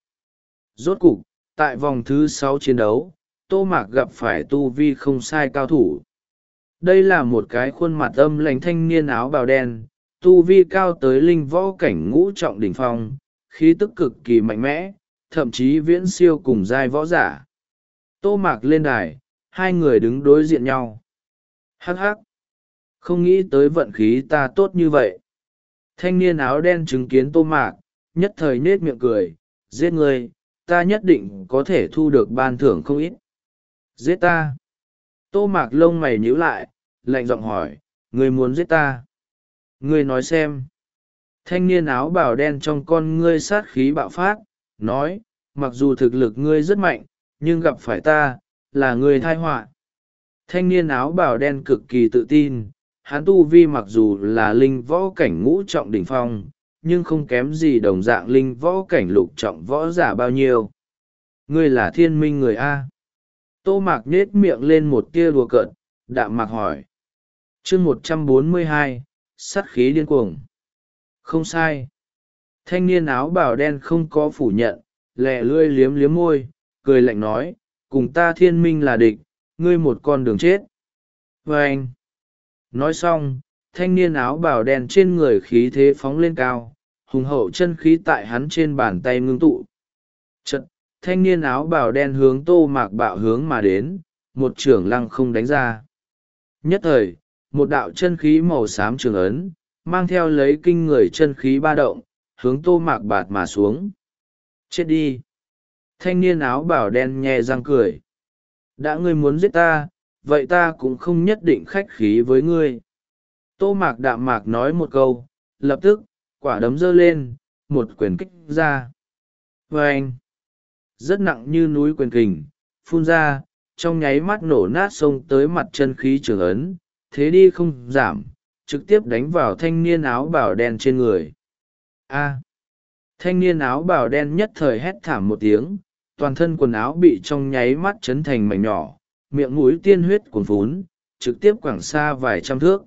Rốt cục, tại vòng thứ sáu chiến đấu, Tô Mạc gặp phải tu vi không sai cao thủ. Đây là một cái khuôn mặt âm lãnh thanh niên áo bào đen, tu vi cao tới linh võ cảnh ngũ trọng đỉnh phong, khí tức cực kỳ mạnh mẽ, thậm chí viễn siêu cùng giai võ giả. Tô Mạc lên đài, hai người đứng đối diện nhau. Hắc hắc, không nghĩ tới vận khí ta tốt như vậy. Thanh niên áo đen chứng kiến Tô Mạc, nhất thời nết miệng cười, giết người, ta nhất định có thể thu được ban thưởng không ít. Giết ta. Tô Mạc lông mày nhíu lại, lạnh giọng hỏi, ngươi muốn giết ta? Ngươi nói xem. Thanh niên áo bào đen trong con ngươi sát khí bạo phát, nói, mặc dù thực lực ngươi rất mạnh, nhưng gặp phải ta, là ngươi tai họa. Thanh niên áo bào đen cực kỳ tự tin, hắn tu vi mặc dù là linh võ cảnh ngũ trọng đỉnh phong, nhưng không kém gì đồng dạng linh võ cảnh lục trọng võ giả bao nhiêu. Ngươi là thiên minh người A. Tô Mạc nhết miệng lên một tia đùa cợt, đạm mạc hỏi. chương một trăm bốn mươi hai, sát khí điên cuồng. Không sai. Thanh niên áo bào đen không có phủ nhận, lẹ lươi liếm liếm môi, cười lạnh nói, cùng ta thiên minh là địch, ngươi một con đường chết. Và anh. Nói xong, thanh niên áo bào đen trên người khí thế phóng lên cao, hùng hậu chân khí tại hắn trên bàn tay ngưng tụ. Chật, thanh niên áo bào đen hướng Tô Mạc bạo hướng mà đến, một chưởng lăng không đánh ra. Nhất thời, một đạo chân khí màu xám trường ấn, mang theo lấy kinh người chân khí ba động, hướng Tô Mạc bạt mà xuống. Chết đi! Thanh niên áo bào đen nhè răng cười. Đã ngươi muốn giết ta, vậy ta cũng không nhất định khách khí với ngươi. Tô Mạc đạm mạc nói một câu, lập tức, quả đấm giơ lên, một quyền kích ra. Và anh, rất nặng như núi quyền kình, phun ra, trong nháy mắt nổ nát xông tới mặt chân khí trường ấn, thế đi không giảm, trực tiếp đánh vào thanh niên áo bào đen trên người. A! Thanh niên áo bào đen nhất thời hét thảm một tiếng, toàn thân quần áo bị trong nháy mắt chấn thành mảnh nhỏ, miệng mũi tiên huyết cuồn phún, trực tiếp quẳng xa vài trăm thước.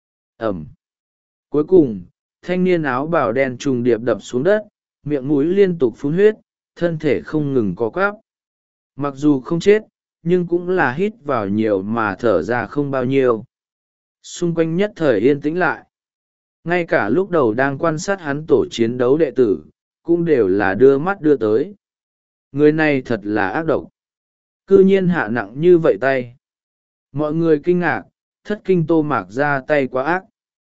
Ẩm! Cuối cùng, thanh niên áo bào đen trùng điệp đập xuống đất, miệng mũi liên tục phun huyết, thân thể không ngừng co quắp. Mặc dù không chết, nhưng cũng là hít vào nhiều mà thở ra không bao nhiêu. Xung quanh nhất thời yên tĩnh lại. Ngay cả lúc đầu đang quan sát hắn tổ chiến đấu đệ tử, cũng đều là đưa mắt đưa tới. Người này thật là ác độc. Cư nhiên hạ nặng như vậy tay. Mọi người kinh ngạc, thất kinh Tô Mạc ra tay quá ác.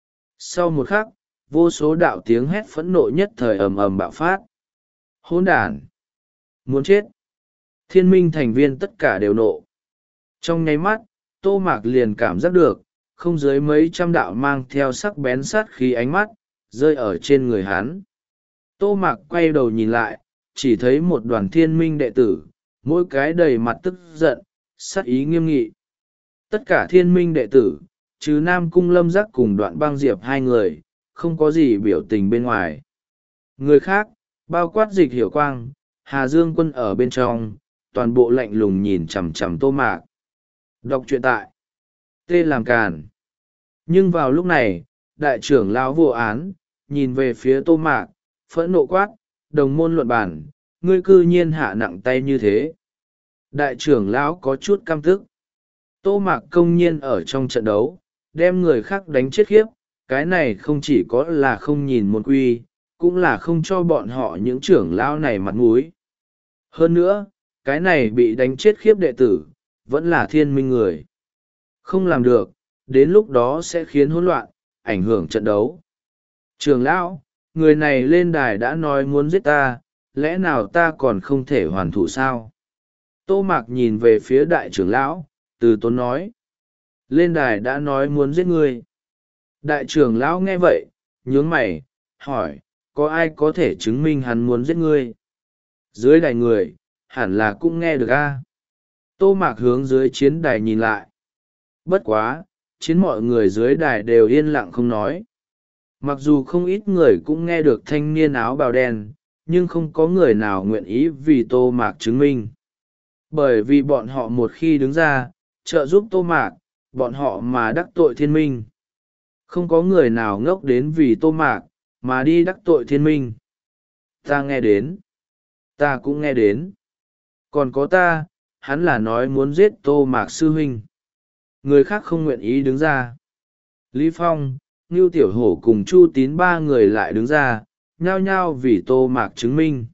Sau một khắc, vô số đạo tiếng hét phẫn nộ nhất thời ầm ầm bạo phát. Hỗn đản! Muốn chết! Thiên minh thành viên tất cả đều nộ. Trong nháy mắt, Tô Mạc liền cảm giác được, không dưới mấy trăm đạo mang theo sắc bén sát khí ánh mắt, rơi ở trên người hắn. Tô Mạc quay đầu nhìn lại, chỉ thấy một đoàn thiên minh đệ tử, mỗi cái đầy mặt tức giận, sát ý nghiêm nghị. Tất cả thiên minh đệ tử, trừ Nam Cung Lâm Giác cùng Đoạn Băng Diệp hai người, không có gì biểu tình bên ngoài. Người khác, bao quát Dịch Hiểu Quang, Hà Dương Quân ở bên trong, toàn bộ lạnh lùng nhìn chằm chằm Tô Mạc. Đọc truyện tại Tê làm càn. Nhưng vào lúc này, đại trưởng lão vô án, nhìn về phía Tô Mạc, phẫn nộ quát, đồng môn luận bản, ngươi cư nhiên hạ nặng tay như thế. Đại trưởng lão có chút căm tức. Tô Mạc công nhiên ở trong trận đấu, đem người khác đánh chết khiếp, cái này không chỉ có là không nhìn môn quy, cũng là không cho bọn họ những trưởng lão này mặt mũi. Hơn nữa, cái này bị đánh chết khiếp đệ tử, vẫn là thiên minh người. Không làm được, đến lúc đó sẽ khiến hỗn loạn, ảnh hưởng trận đấu. Trưởng lão, người này lên đài đã nói muốn giết ta, lẽ nào ta còn không thể hoàn thủ sao? Tô Mạc nhìn về phía đại trưởng lão, từ tốn nói. Lên đài đã nói muốn giết ngươi. Đại trưởng lão nghe vậy, nhướng mày, hỏi, có ai có thể chứng minh hắn muốn giết ngươi? Dưới đài người, hẳn là cũng nghe được a. Tô Mạc hướng dưới chiến đài nhìn lại. Bất quá, chiến mọi người dưới đài đều yên lặng không nói. Mặc dù không ít người cũng nghe được thanh niên áo bào đen, nhưng không có người nào nguyện ý vì Tô Mạc chứng minh. Bởi vì bọn họ một khi đứng ra, trợ giúp Tô Mạc, bọn họ mà đắc tội thiên minh. Không có người nào ngốc đến vì Tô Mạc mà đi đắc tội thiên minh. Ta nghe đến. Ta cũng nghe đến. Còn có ta, hắn là nói muốn giết Tô Mạc sư huynh. Người khác không nguyện ý đứng ra. Lý Phong, Ngưu Tiểu Hổ cùng Chu Tín ba người lại đứng ra, nhao nhao vì Tô Mạc chứng minh.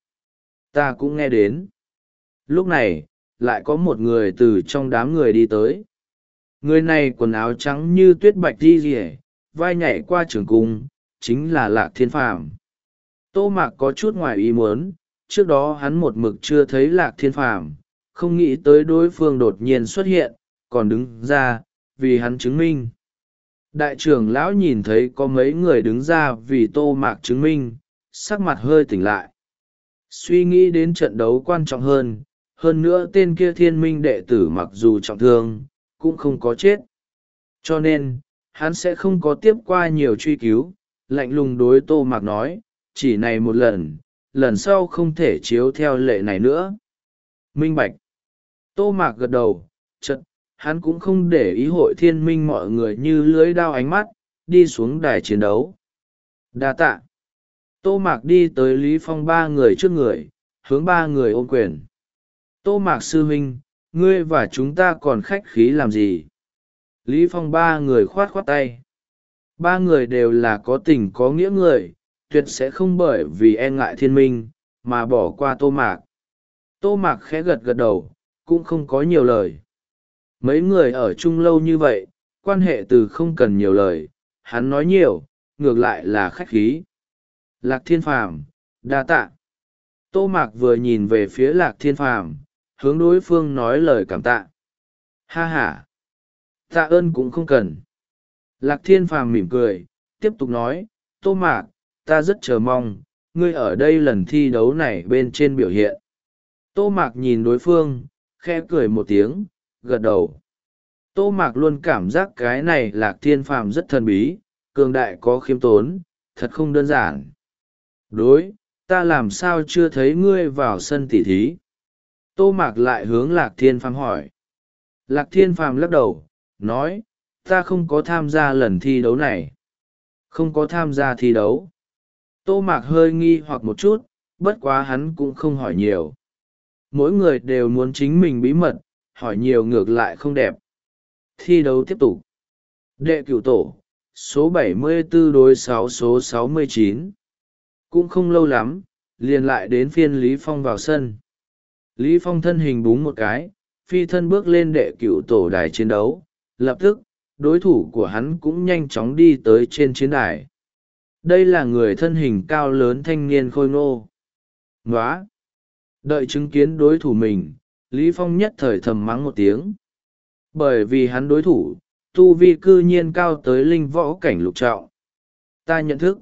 Ta cũng nghe đến. Lúc này, lại có một người từ trong đám người đi tới. Người này quần áo trắng như tuyết bạch đi rỉa, vai nhảy qua trường cung, chính là Lạc Thiên Phàm. Tô Mạc có chút ngoài ý muốn, trước đó hắn một mực chưa thấy Lạc Thiên Phàm, không nghĩ tới đối phương đột nhiên xuất hiện, còn đứng ra, vì hắn chứng minh. Đại trưởng lão nhìn thấy có mấy người đứng ra vì Tô Mạc chứng minh, sắc mặt hơi tỉnh lại. Suy nghĩ đến trận đấu quan trọng hơn, hơn nữa tên kia thiên minh đệ tử mặc dù trọng thương, cũng không có chết. Cho nên, hắn sẽ không có tiếp qua nhiều truy cứu, lạnh lùng đối Tô Mạc nói, chỉ này một lần, lần sau không thể chiếu theo lệ này nữa. Minh bạch. Tô Mạc gật đầu, chật, hắn cũng không để ý hội thiên minh mọi người như lưới đao ánh mắt, đi xuống đài chiến đấu. Đa tạ. Tô Mạc đi tới Lý Phong ba người trước người, hướng ba người ôm quyền. Tô Mạc sư huynh, ngươi và chúng ta còn khách khí làm gì? Lý Phong ba người khoát khoát tay. Ba người đều là có tình có nghĩa người, tuyệt sẽ không bởi vì e ngại thiên minh, mà bỏ qua Tô Mạc. Tô Mạc khẽ gật gật đầu, cũng không có nhiều lời. Mấy người ở chung lâu như vậy, quan hệ từ không cần nhiều lời, hắn nói nhiều, ngược lại là khách khí. Lạc Thiên Phàm, đa tạ. Tô Mạc vừa nhìn về phía Lạc Thiên Phàm, hướng đối phương nói lời cảm tạ. Ha ha, tạ ơn cũng không cần. Lạc Thiên Phàm mỉm cười, tiếp tục nói, Tô Mạc, ta rất chờ mong, ngươi ở đây lần thi đấu này bên trên biểu hiện. Tô Mạc nhìn đối phương, khẽ cười một tiếng, gật đầu. Tô Mạc luôn cảm giác cái này Lạc Thiên Phàm rất thần bí, cường đại có khiêm tốn, thật không đơn giản. Đối, ta làm sao chưa thấy ngươi vào sân tỉ thí? Tô Mạc lại hướng Lạc Thiên Phàm hỏi. Lạc Thiên Phàm lắc đầu, nói, ta không có tham gia lần thi đấu này. Không có tham gia thi đấu. Tô Mạc hơi nghi hoặc một chút, bất quá hắn cũng không hỏi nhiều. Mỗi người đều muốn chính mình bí mật, hỏi nhiều ngược lại không đẹp. Thi đấu tiếp tục. Đệ cửu tổ, số bảy mươi tư đối sáu số sáu mươi chín. Cũng không lâu lắm, liền lại đến phiên Lý Phong vào sân. Lý Phong thân hình búng một cái, phi thân bước lên đệ cửu tổ đài chiến đấu. Lập tức, đối thủ của hắn cũng nhanh chóng đi tới trên chiến đài. Đây là người thân hình cao lớn thanh niên khôi ngô. Nóa! Đợi chứng kiến đối thủ mình, Lý Phong nhất thời thầm mắng một tiếng. Bởi vì hắn đối thủ, tu vi cư nhiên cao tới linh võ cảnh lục trọng. Ta nhận thức.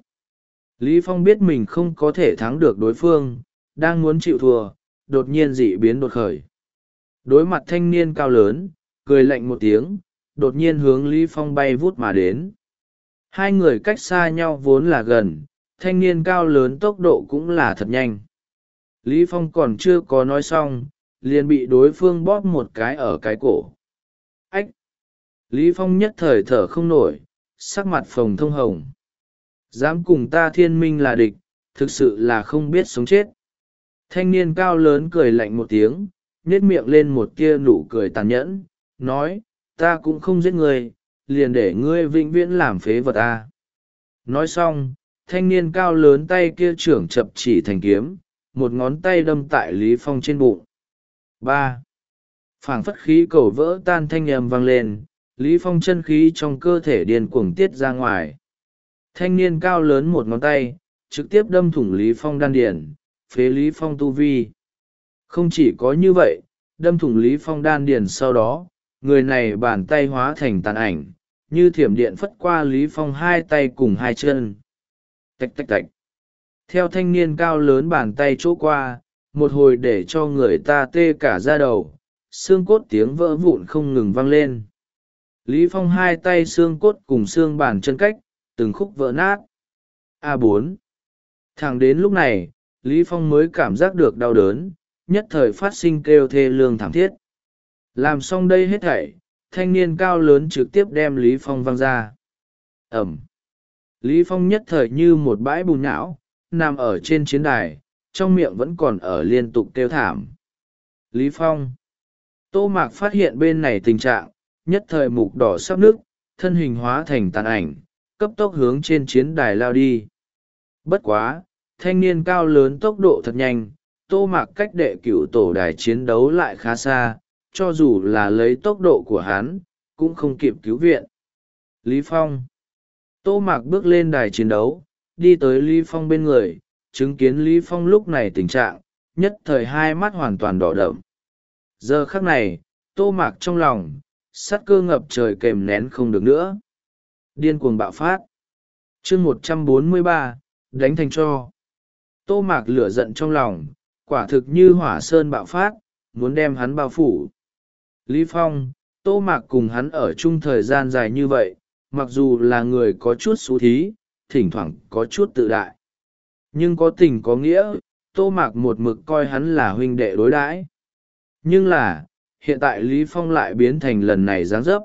Lý Phong biết mình không có thể thắng được đối phương, đang muốn chịu thua, đột nhiên dị biến đột khởi. Đối mặt thanh niên cao lớn, cười lạnh một tiếng, đột nhiên hướng Lý Phong bay vút mà đến. Hai người cách xa nhau vốn là gần, thanh niên cao lớn tốc độ cũng là thật nhanh. Lý Phong còn chưa có nói xong, liền bị đối phương bóp một cái ở cái cổ. Ách! Lý Phong nhất thời thở không nổi, sắc mặt phồng thông hồng. Dám cùng ta thiên minh là địch, thực sự là không biết sống chết. Thanh niên cao lớn cười lạnh một tiếng, nhếch miệng lên một tia nụ cười tàn nhẫn, nói, ta cũng không giết ngươi, liền để ngươi vĩnh viễn làm phế vật ta. Nói xong, thanh niên cao lớn tay kia trưởng chập chỉ thành kiếm, một ngón tay đâm tại Lý Phong trên bụng. ba. Phảng phất khí cầu vỡ tan thanh âm vang lên, Lý Phong chân khí trong cơ thể điên cuồng tiết ra ngoài. Thanh niên cao lớn một ngón tay, trực tiếp đâm thủng Lý Phong đan điền, phế Lý Phong tu vi. Không chỉ có như vậy, đâm thủng Lý Phong đan điền sau đó, người này bàn tay hóa thành tàn ảnh, như thiểm điện phất qua Lý Phong hai tay cùng hai chân. Tạch tạch tạch. Theo thanh niên cao lớn bàn tay chỗ qua, một hồi để cho người ta tê cả da đầu, xương cốt tiếng vỡ vụn không ngừng vang lên. Lý Phong hai tay xương cốt cùng xương bàn chân cách, từng khúc vỡ nát. a bốn. Thẳng đến lúc này, Lý Phong mới cảm giác được đau đớn, nhất thời phát sinh kêu thê lương thảm thiết. Làm xong đây hết thảy, thanh niên cao lớn trực tiếp đem Lý Phong văng ra. Ẩm. Lý Phong nhất thời như một bãi bùn nhão, nằm ở trên chiến đài, trong miệng vẫn còn ở liên tục kêu thảm. Lý Phong. Tô Mạc phát hiện bên này tình trạng, nhất thời mục đỏ sắp nước, thân hình hóa thành tàn ảnh, cấp tốc hướng trên chiến đài lao đi. Bất quá, thanh niên cao lớn tốc độ thật nhanh, Tô Mạc cách đệ cửu tổ đài chiến đấu lại khá xa, cho dù là lấy tốc độ của hắn, cũng không kịp cứu viện. Lý Phong. Tô Mạc bước lên đài chiến đấu, đi tới Lý Phong bên người, chứng kiến Lý Phong lúc này tình trạng, nhất thời hai mắt hoàn toàn đỏ đậm. Giờ khắc này, Tô Mạc trong lòng, sát cơ ngập trời kềm nén không được nữa. Điên cuồng bạo phát. Chương một trăm bốn mươi ba, đánh thành cho. Tô Mạc lửa giận trong lòng, quả thực như hỏa sơn bạo phát, muốn đem hắn bao phủ. Lý Phong, Tô Mạc cùng hắn ở chung thời gian dài như vậy, mặc dù là người có chút xú thí, thỉnh thoảng có chút tự đại. Nhưng có tình có nghĩa, Tô Mạc một mực coi hắn là huynh đệ đối đãi. Nhưng là, hiện tại Lý Phong lại biến thành lần này dáng dấp.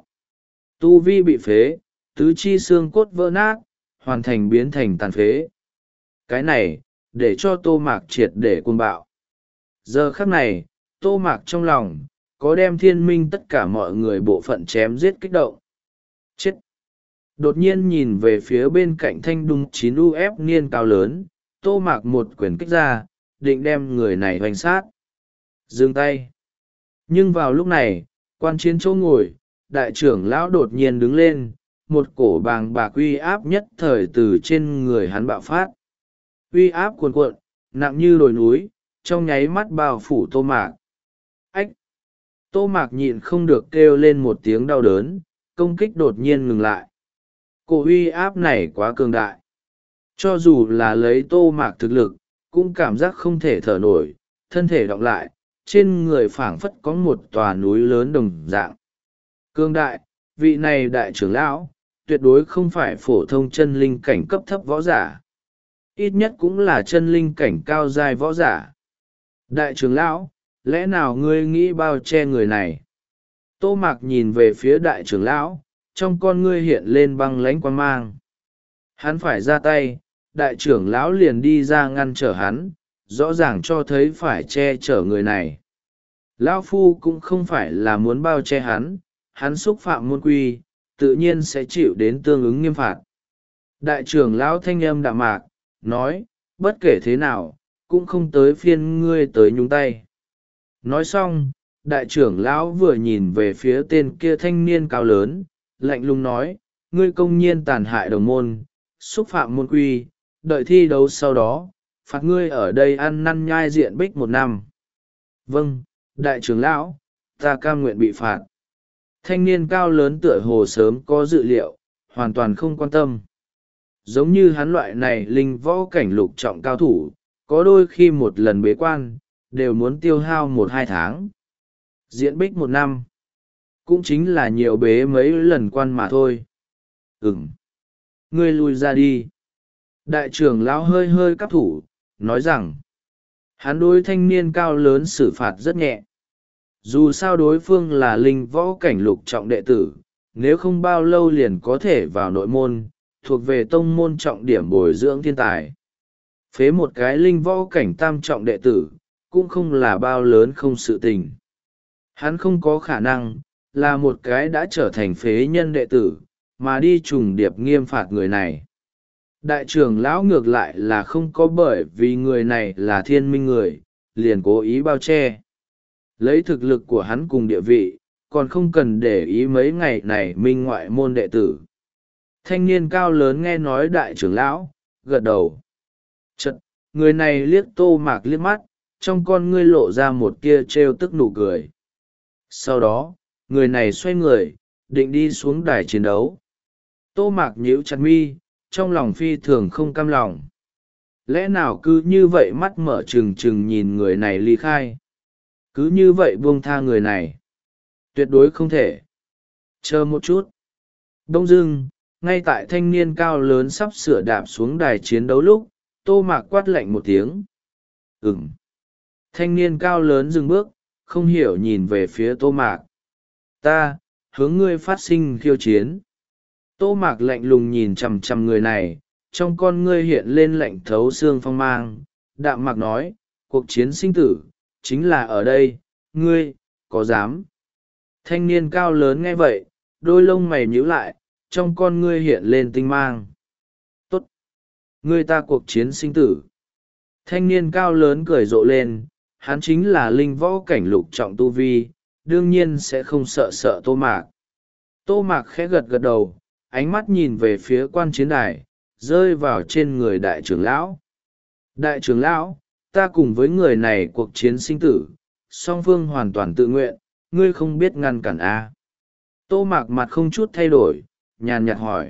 Tu vi bị phế, tứ chi xương cốt vỡ nát, hoàn thành biến thành tàn phế. Cái này, để cho Tô Mạc triệt để cuồng bạo. Giờ khắc này, Tô Mạc trong lòng, có đem thiên minh tất cả mọi người bộ phận chém giết kích động. Chết! Đột nhiên nhìn về phía bên cạnh thanh đung chín u ép niên cao lớn, Tô Mạc một quyền kích ra, định đem người này hoành sát. Dừng tay! Nhưng vào lúc này, quan chiến chỗ ngồi, đại trưởng lão đột nhiên đứng lên, một cổ bàng bạc uy áp nhất thời từ trên người hắn bạo phát. Uy áp cuồn cuộn, nặng như đồi núi, trong nháy mắt bao phủ Tô Mạc. Ách! Tô Mạc nhịn không được kêu lên một tiếng đau đớn, công kích đột nhiên ngừng lại. Cổ uy áp này quá cường đại. Cho dù là lấy Tô Mạc thực lực, cũng cảm giác không thể thở nổi, thân thể đọng lại, trên người phảng phất có một tòa núi lớn đồng dạng. Cường đại, vị này đại trưởng lão, tuyệt đối không phải phổ thông chân linh cảnh cấp thấp võ giả. Ít nhất cũng là chân linh cảnh cao giai võ giả. Đại trưởng lão, lẽ nào ngươi nghĩ bao che người này? Tô Mạc nhìn về phía đại trưởng lão, trong con ngươi hiện lên băng lãnh quang mang. Hắn phải ra tay, đại trưởng lão liền đi ra ngăn trở hắn, rõ ràng cho thấy phải che chở người này. Lão phu cũng không phải là muốn bao che hắn, hắn xúc phạm môn quy, tự nhiên sẽ chịu đến tương ứng nghiêm phạt. Đại trưởng lão thanh âm đạm mạc, nói, bất kể thế nào, cũng không tới phiên ngươi tới nhúng tay. Nói xong, đại trưởng lão vừa nhìn về phía tên kia thanh niên cao lớn, lạnh lùng nói, ngươi công nhiên tàn hại đồng môn, xúc phạm môn quy, đợi thi đấu sau đó, phạt ngươi ở đây ăn năn nhai diện bích một năm. Vâng, đại trưởng lão, ta cam nguyện bị phạt. Thanh niên cao lớn tựa hồ sớm có dự liệu, hoàn toàn không quan tâm. Giống như hắn loại này linh võ cảnh lục trọng cao thủ, có đôi khi một lần bế quan, đều muốn tiêu hao một hai tháng. Diễn bích một năm, cũng chính là nhiều bế mấy lần quan mà thôi. Ừm, ngươi lui ra đi. Đại trưởng lão hơi hơi cắp thủ, nói rằng, hắn đối thanh niên cao lớn xử phạt rất nhẹ. Dù sao đối phương là linh võ cảnh lục trọng đệ tử, nếu không bao lâu liền có thể vào nội môn, thuộc về tông môn trọng điểm bồi dưỡng thiên tài. Phế một cái linh võ cảnh tam trọng đệ tử, cũng không là bao lớn không sự tình. Hắn không có khả năng, là một cái đã trở thành phế nhân đệ tử, mà đi trùng điệp nghiêm phạt người này. Đại trưởng lão ngược lại là không có bởi vì người này là thiên minh người, liền cố ý bao che. Lấy thực lực của hắn cùng địa vị, còn không cần để ý mấy ngày này minh ngoại môn đệ tử. Thanh niên cao lớn nghe nói đại trưởng lão, gật đầu. Chật, người này liếc Tô Mạc liếc mắt, trong con ngươi lộ ra một tia trêu tức nụ cười. Sau đó, người này xoay người, định đi xuống đài chiến đấu. Tô Mạc nhíu chặt mi, trong lòng phi thường không cam lòng. Lẽ nào cứ như vậy mắt mở trừng trừng nhìn người này ly khai? Cứ như vậy buông tha người này? Tuyệt đối không thể. Chờ một chút. Đông dưng, ngay tại thanh niên cao lớn sắp sửa đạp xuống đài chiến đấu lúc, Tô Mạc quát lạnh một tiếng. Ừm. Thanh niên cao lớn dừng bước, không hiểu nhìn về phía Tô Mạc. Ta, hướng ngươi phát sinh khiêu chiến. Tô Mạc lạnh lùng nhìn chằm chằm người này, trong con ngươi hiện lên lạnh thấu xương phong mang, đạm mạc nói, cuộc chiến sinh tử, chính là ở đây, ngươi, có dám? Thanh niên cao lớn nghe vậy, đôi lông mày nhíu lại, trong con ngươi hiện lên tinh mang. Tốt! Ngươi ta cuộc chiến sinh tử. Thanh niên cao lớn cười rộ lên, hắn chính là linh võ cảnh lục trọng tu vi, đương nhiên sẽ không sợ sợ Tô Mạc. Tô Mạc khẽ gật gật đầu, ánh mắt nhìn về phía quan chiến đài, rơi vào trên người đại trưởng lão. Đại trưởng lão, ta cùng với người này cuộc chiến sinh tử, song phương hoàn toàn tự nguyện, ngươi không biết ngăn cản à? Tô Mạc mặt không chút thay đổi, nhàn nhạt hỏi.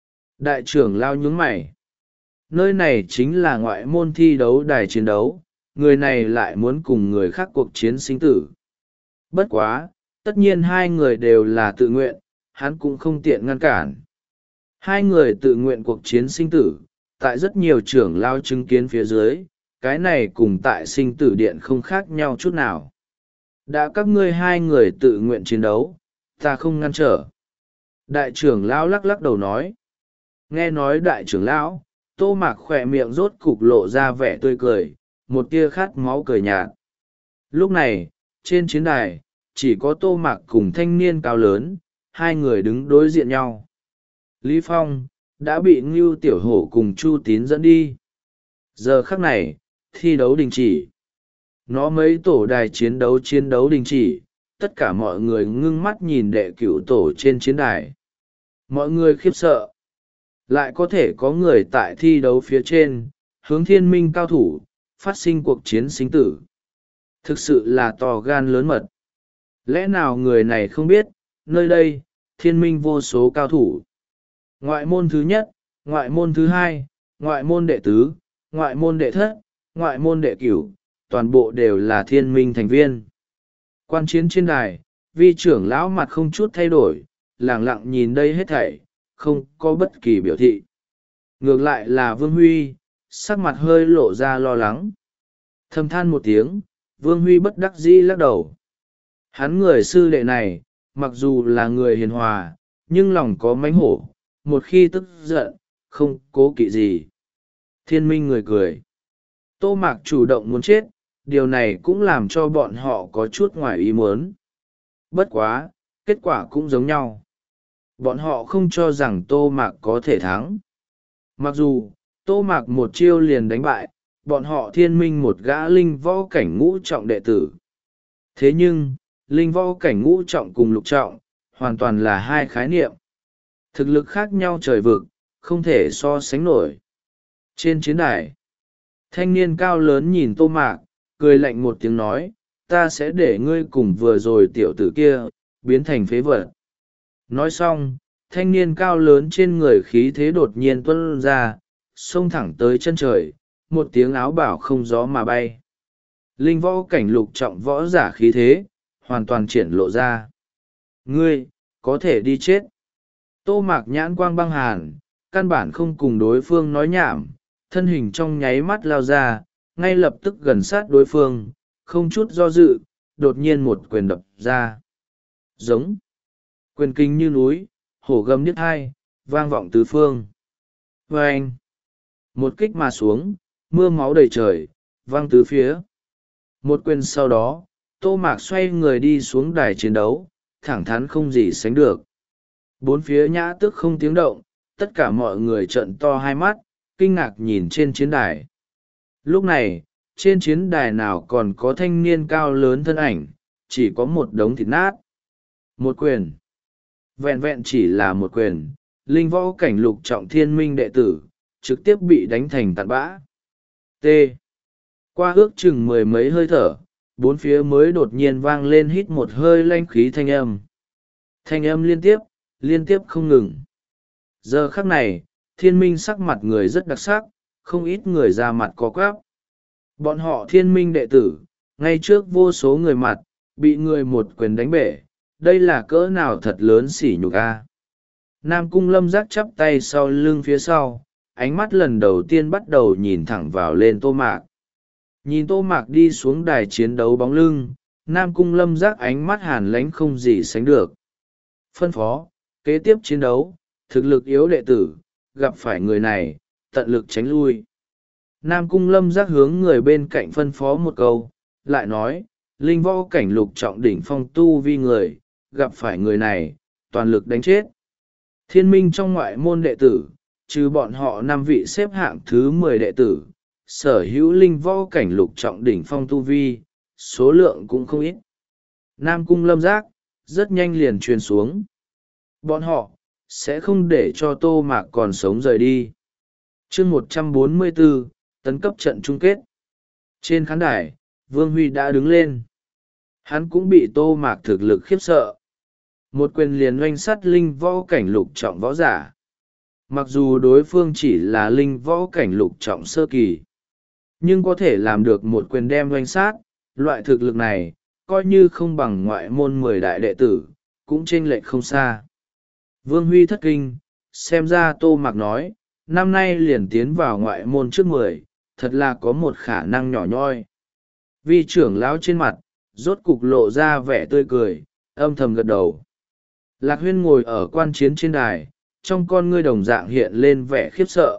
Đại trưởng lão nhướng mày. Nơi này chính là ngoại môn thi đấu đài chiến đấu, người này lại muốn cùng người khác cuộc chiến sinh tử. Bất quá, tất nhiên hai người đều là tự nguyện, hắn cũng không tiện ngăn cản. Hai người tự nguyện cuộc chiến sinh tử, tại rất nhiều trưởng lao chứng kiến phía dưới, cái này cùng tại sinh tử điện không khác nhau chút nào. Đã các ngươi hai người tự nguyện chiến đấu, ta không ngăn trở. Đại trưởng lão lắc lắc đầu nói. Nghe nói đại trưởng lão, Tô Mạc khỏe miệng rốt cục lộ ra vẻ tươi cười, một tia khát máu cười nhạt. Lúc này, trên chiến đài, chỉ có Tô Mạc cùng thanh niên cao lớn, hai người đứng đối diện nhau. Lý Phong, đã bị Ngưu Tiểu Hổ cùng Chu Tín dẫn đi. Giờ khắc này, thi đấu đình chỉ. Nó mấy tổ đài chiến đấu chiến đấu đình chỉ, tất cả mọi người ngưng mắt nhìn đệ cửu tổ trên chiến đài. Mọi người khiếp sợ. Lại có thể có người tại thi đấu phía trên, hướng thiên minh cao thủ, phát sinh cuộc chiến sinh tử. Thực sự là to gan lớn mật. Lẽ nào người này không biết, nơi đây, thiên minh vô số cao thủ. Ngoại môn thứ nhất, ngoại môn thứ hai, ngoại môn đệ tứ, ngoại môn đệ thất, ngoại môn đệ cửu, toàn bộ đều là thiên minh thành viên. Quan chiến trên đài, vi trưởng lão mặt không chút thay đổi, lẳng lặng nhìn đây hết thảy, không có bất kỳ biểu thị. Ngược lại là Vương Huy, sắc mặt hơi lộ ra lo lắng. Thầm than một tiếng, Vương Huy bất đắc dĩ lắc đầu. Hắn người sư đệ này, mặc dù là người hiền hòa, nhưng lòng có mánh hổ, một khi tức giận, không cố kỵ gì. Thiên minh người cười. Tô Mạc chủ động muốn chết, điều này cũng làm cho bọn họ có chút ngoài ý muốn. Bất quá, kết quả cũng giống nhau. Bọn họ không cho rằng Tô Mạc có thể thắng. Mặc dù, Tô Mạc một chiêu liền đánh bại, bọn họ thiên minh một gã linh võ cảnh ngũ trọng đệ tử. Thế nhưng, linh võ cảnh ngũ trọng cùng lục trọng, hoàn toàn là hai khái niệm. Thực lực khác nhau trời vực, không thể so sánh nổi. Trên chiến đài, thanh niên cao lớn nhìn Tô Mạc, cười lạnh một tiếng nói, ta sẽ để ngươi cùng vừa rồi tiểu tử kia, biến thành phế vật. Nói xong, thanh niên cao lớn trên người khí thế đột nhiên tuôn ra, xông thẳng tới chân trời, một tiếng áo bảo không gió mà bay. Linh võ cảnh lục trọng võ giả khí thế, hoàn toàn triển lộ ra. Ngươi, có thể đi chết. Tô Mạc nhãn quang băng hàn, căn bản không cùng đối phương nói nhảm, thân hình trong nháy mắt lao ra, ngay lập tức gần sát đối phương, không chút do dự, đột nhiên một quyền đập ra. Giống. Quyền kinh như núi, hổ gầm niết hai, vang vọng tứ phương. Vâng! Một kích mà xuống, mưa máu đầy trời, vang tứ phía. Một quyền sau đó, Tô Mạc xoay người đi xuống đài chiến đấu, thẳng thắn không gì sánh được. Bốn phía nhã tức không tiếng động, tất cả mọi người trợn to hai mắt, kinh ngạc nhìn trên chiến đài. Lúc này, trên chiến đài nào còn có thanh niên cao lớn thân ảnh, chỉ có một đống thịt nát. Một quyền. Vẹn vẹn chỉ là một quyền, linh võ cảnh lục trọng thiên minh đệ tử, trực tiếp bị đánh thành tạt bã. T. Qua ước chừng mười mấy hơi thở, bốn phía mới đột nhiên vang lên hít một hơi lanh khí thanh âm. Thanh âm liên tiếp, liên tiếp không ngừng. Giờ khắc này, thiên minh sắc mặt người rất đặc sắc, không ít người ra mặt có quáp. Bọn họ thiên minh đệ tử, ngay trước vô số người mặt, bị người một quyền đánh bể, đây là cỡ nào thật lớn sỉ nhục a. Nam Cung Lâm Giác chắp tay sau lưng phía sau, ánh mắt lần đầu tiên bắt đầu nhìn thẳng vào lên Tô Mạc. Nhìn Tô Mạc đi xuống đài chiến đấu bóng lưng, Nam Cung Lâm Giác ánh mắt hàn lãnh không gì sánh được. Phân phó, kế tiếp chiến đấu, thực lực yếu đệ tử, gặp phải người này, tận lực tránh lui. Nam Cung Lâm giác hướng người bên cạnh phân phó một câu, lại nói, linh võ cảnh lục trọng đỉnh phong tu vi người, gặp phải người này, toàn lực đánh chết. Thiên minh trong ngoại môn đệ tử, trừ bọn họ năm vị xếp hạng thứ mười đệ tử, sở hữu linh võ cảnh lục trọng đỉnh phong tu vi, số lượng cũng không ít. Nam Cung Lâm giác, rất nhanh liền truyền xuống. Bọn họ, sẽ không để cho Tô Mạc còn sống rời đi. chương một trăm bốn mươi bốn, tấn cấp trận chung kết. Trên khán đài, Vương Huy đã đứng lên. Hắn cũng bị Tô Mạc thực lực khiếp sợ. Một quyền liền oanh sắt linh võ cảnh lục trọng võ giả. Mặc dù đối phương chỉ là linh võ cảnh lục trọng sơ kỳ, nhưng có thể làm được một quyền đem oanh sát, loại thực lực này, coi như không bằng ngoại môn mười đại đệ tử, cũng chênh lệch không xa. Vương Huy thất kinh, xem ra Tô Mạc nói, năm nay liền tiến vào ngoại môn trước mười, thật là có một khả năng nhỏ nhoi. Vi trưởng lão trên mặt, rốt cục lộ ra vẻ tươi cười, âm thầm gật đầu. Lạc Huyên ngồi ở quan chiến trên đài, trong con ngươi đồng dạng hiện lên vẻ khiếp sợ.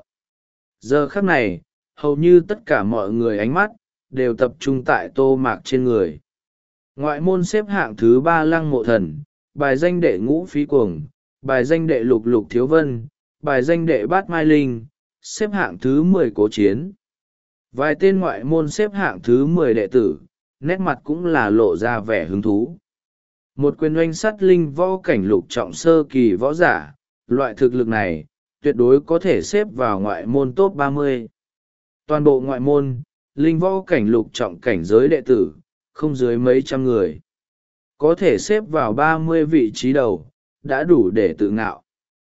Giờ khắc này, hầu như tất cả mọi người ánh mắt, đều tập trung tại Tô Mạc trên người. Ngoại môn xếp hạng thứ ba Lăng Mộ Thần, bài danh đệ ngũ Phí Cuồng, bài danh đệ lục Lục Thiếu Vân, bài danh đệ bát Mai Linh, xếp hạng thứ mười Cố Chiến. Vài tên ngoại môn xếp hạng thứ mười đệ tử, nét mặt cũng là lộ ra vẻ hứng thú. Một quyền oanh sắt linh võ cảnh lục trọng sơ kỳ võ giả, loại thực lực này, tuyệt đối có thể xếp vào ngoại môn top ba mươi. Toàn bộ ngoại môn, linh võ cảnh lục trọng cảnh giới đệ tử, không dưới mấy trăm người. Có thể xếp vào ba mươi vị trí đầu, đã đủ để tự ngạo.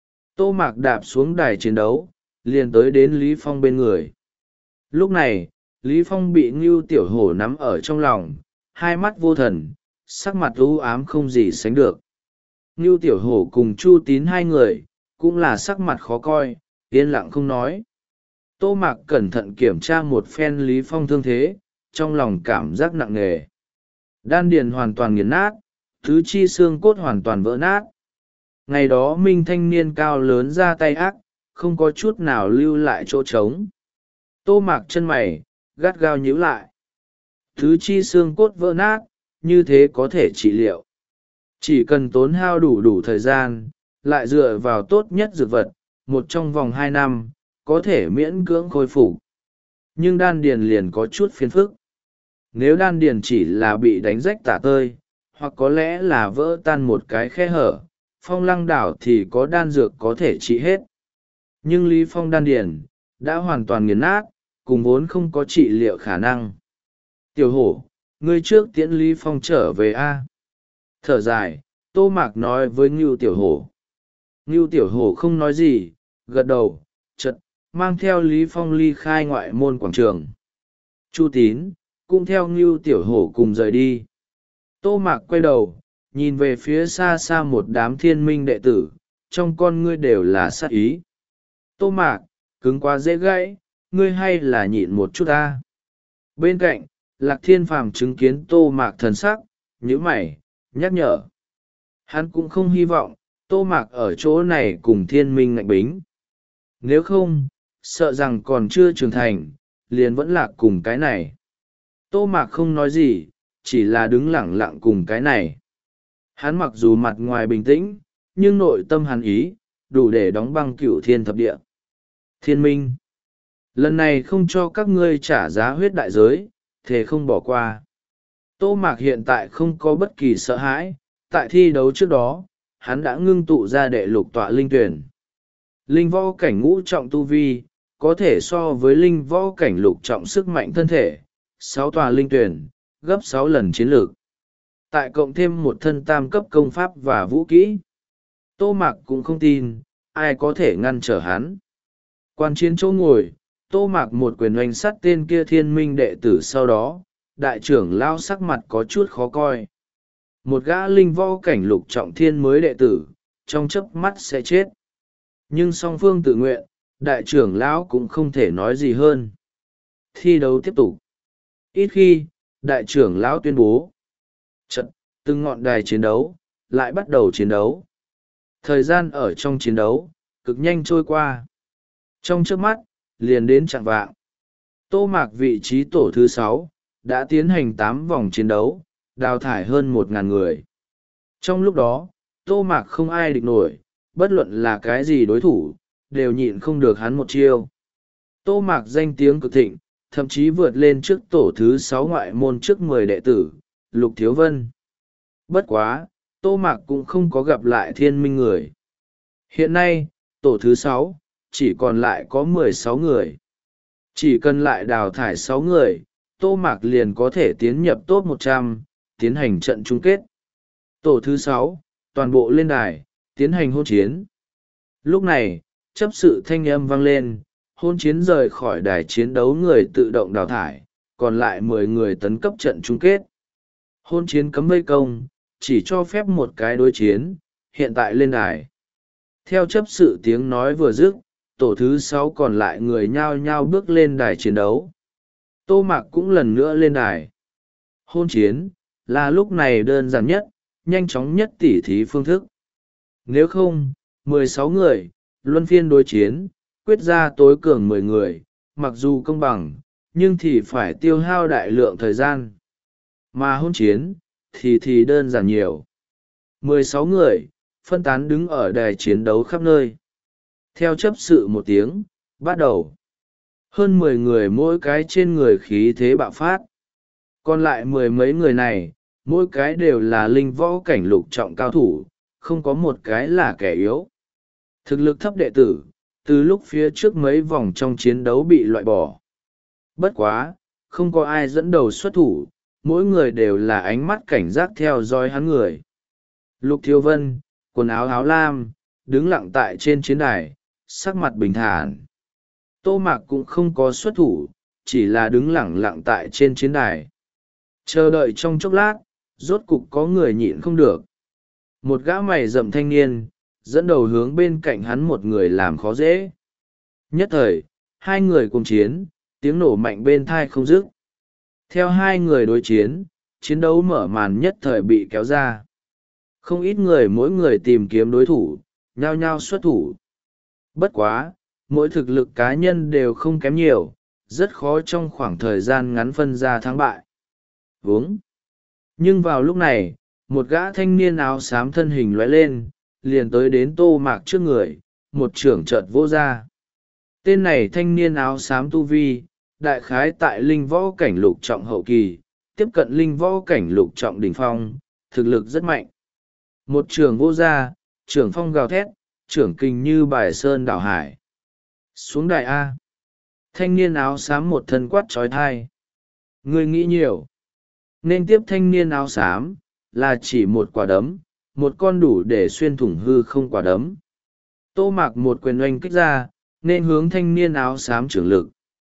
Tô Mạc đạp xuống đài chiến đấu, liền tới đến Lý Phong bên người. Lúc này, Lý Phong bị Ngưu Tiểu Hổ nắm ở trong lòng, hai mắt vô thần, sắc mặt u ám không gì sánh được. Ngưu Tiểu Hổ cùng Chu Tín hai người, cũng là sắc mặt khó coi, yên lặng không nói. Tô Mạc cẩn thận kiểm tra một phen Lý Phong thương thế, trong lòng cảm giác nặng nề. Đan điền hoàn toàn nghiền nát, tứ chi xương cốt hoàn toàn vỡ nát. Ngày đó Minh thanh niên cao lớn ra tay ác, không có chút nào lưu lại chỗ trống. Tô Mạc chân mày, gắt gao nhíu lại. Tứ chi xương cốt vỡ nát, như thế có thể trị liệu. Chỉ cần tốn hao đủ đủ thời gian, lại dựa vào tốt nhất dược vật, một trong vòng hai năm, có thể miễn cưỡng khôi phục. Nhưng đan điền liền có chút phiền phức. Nếu đan điền chỉ là bị đánh rách tả tơi, hoặc có lẽ là vỡ tan một cái khe hở, Phong Lăng Đảo thì có đan dược có thể trị hết. Nhưng Lý Phong đan điền, đã hoàn toàn nghiền nát, cùng vốn không có trị liệu khả năng. Tiểu Hổ, ngươi trước tiễn Lý Phong trở về a. Thở dài, Tô Mạc nói với Ngưu Tiểu Hổ. Ngưu Tiểu Hổ không nói gì, gật đầu, chợt mang theo Lý Phong ly khai ngoại môn quảng trường. Chu Tín cũng theo Ngưu Tiểu Hổ cùng rời đi. Tô Mạc quay đầu, nhìn về phía xa xa một đám thiên minh đệ tử, trong con ngươi đều là sát ý. Tô Mạc, cứng quá dễ gãy, ngươi hay là nhịn một chút ta. Bên cạnh, Lạc Thiên Phàm chứng kiến Tô Mạc thần sắc, nhíu mày, nhắc nhở. Hắn cũng không hy vọng, Tô Mạc ở chỗ này cùng thiên minh ngạnh bính. Nếu không, sợ rằng còn chưa trưởng thành, liền vẫn lạc cùng cái này. Tô Mạc không nói gì, chỉ là đứng lẳng lặng cùng cái này. Hắn mặc dù mặt ngoài bình tĩnh, nhưng nội tâm hắn ý, đủ để đóng băng cửu thiên thập địa. Thiên minh, lần này không cho các ngươi trả giá huyết đại giới, thề không bỏ qua. Tô Mạc hiện tại không có bất kỳ sợ hãi, tại thi đấu trước đó, hắn đã ngưng tụ ra đệ lục tọa linh tuyển. Linh võ cảnh ngũ trọng tu vi, có thể so với linh võ cảnh lục trọng sức mạnh thân thể, sáu tòa linh tuyển, gấp sáu lần chiến lược. Tại cộng thêm một thân tam cấp công pháp và vũ kỹ. Tô Mạc cũng không tin, ai có thể ngăn trở hắn. Quan chiến chỗ ngồi, Tô Mạc một quyền oanh sắt tên kia thiên minh đệ tử sau đó, đại trưởng lao sắc mặt có chút khó coi. Một gã linh võ cảnh lục trọng thiên mới đệ tử, trong chớp mắt sẽ chết. Nhưng song phương tự nguyện, đại trưởng lão cũng không thể nói gì hơn. Thi đấu tiếp tục. Ít khi, đại trưởng lão tuyên bố. Trận, từng ngọn đài chiến đấu, lại bắt đầu chiến đấu. Thời gian ở trong chiến đấu, cực nhanh trôi qua. Trong chớp mắt, liền đến chạng vạng. Tô Mạc vị trí tổ thứ sáu, đã tiến hành tám vòng chiến đấu, đào thải hơn một ngàn người. Trong lúc đó, Tô Mạc không ai địch nổi, bất luận là cái gì đối thủ, đều nhịn không được hắn một chiêu. Tô Mạc danh tiếng cực thịnh, thậm chí vượt lên trước tổ thứ sáu ngoại môn trước mười đệ tử, Lục Thiếu Vân. Bất quá, Tô Mạc cũng không có gặp lại thiên minh người. Hiện nay, tổ thứ sáu, chỉ còn lại có mười sáu người. Chỉ cần lại đào thải sáu người, Tô Mạc liền có thể tiến nhập top một trăm, tiến hành trận chung kết. Tổ thứ sáu, toàn bộ lên đài, tiến hành hôn chiến. Lúc này, chấp sự thanh âm vang lên, hôn chiến rời khỏi đài chiến đấu người tự động đào thải, còn lại mười người tấn cấp trận chung kết. Hôn chiến cấm vây công, chỉ cho phép một cái đối chiến, hiện tại lên đài. Theo chấp sự tiếng nói vừa dứt, tổ thứ sáu còn lại người nhao nhao bước lên đài chiến đấu. Tô Mạc cũng lần nữa lên đài. Hôn chiến, là lúc này đơn giản nhất, nhanh chóng nhất tỉ thí phương thức. Nếu không, mười sáu người, luân phiên đối chiến, quyết ra tối cường mười người, mặc dù công bằng, nhưng thì phải tiêu hao đại lượng thời gian. Mà hôn chiến, thì thì đơn giản nhiều. mười sáu người, phân tán đứng ở đài chiến đấu khắp nơi. Theo chấp sự một tiếng, bắt đầu. Hơn mười người mỗi cái trên người khí thế bạo phát. Còn lại mười mấy người này, mỗi cái đều là linh võ cảnh lục trọng cao thủ, không có một cái là kẻ yếu. Thực lực thấp đệ tử, từ lúc phía trước mấy vòng trong chiến đấu bị loại bỏ. Bất quá, không có ai dẫn đầu xuất thủ, mỗi người đều là ánh mắt cảnh giác theo dõi hắn người. Lục Thiếu Vân, quần áo áo lam, đứng lặng tại trên chiến đài, sắc mặt bình thản. Tô Mạc cũng không có xuất thủ, chỉ là đứng lặng lặng tại trên chiến đài. Chờ đợi trong chốc lát, rốt cục có người nhịn không được. Một gã mày rậm thanh niên, dẫn đầu hướng bên cạnh hắn một người làm khó dễ. Nhất thời, hai người cùng chiến, tiếng nổ mạnh bên thai không dứt. Theo hai người đối chiến, chiến đấu mở màn nhất thời bị kéo ra. Không ít người mỗi người tìm kiếm đối thủ, nhao nhao xuất thủ. Bất quá, mỗi thực lực cá nhân đều không kém nhiều, rất khó trong khoảng thời gian ngắn phân ra thắng bại. Vướng. Nhưng vào lúc này, một gã thanh niên áo xám thân hình lóe lên, liền tới đến Tô Mạc trước người, một trưởng chợt vỗ ra. Tên này thanh niên áo xám tu vi, đại khái tại linh võ cảnh lục trọng hậu kỳ, tiếp cận linh võ cảnh lục trọng đỉnh phong, thực lực rất mạnh. Một trưởng vô ra, trưởng phong gào thét, trưởng kinh như bài sơn đảo hải. Xuống đại A. Thanh niên áo xám một thân quát trói thai. Ngươi nghĩ nhiều. Nên tiếp thanh niên áo xám, là chỉ một quả đấm, một con đủ để xuyên thủng hư không quả đấm. Tô Mạc một quyền oanh kích ra, nên hướng thanh niên áo xám trưởng lực.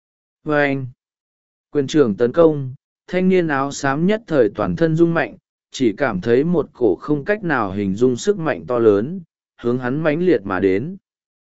Và anh, quyền trưởng tấn công, thanh niên áo xám nhất thời toàn thân rung mạnh, chỉ cảm thấy một cổ không cách nào hình dung sức mạnh to lớn, hướng hắn mãnh liệt mà đến.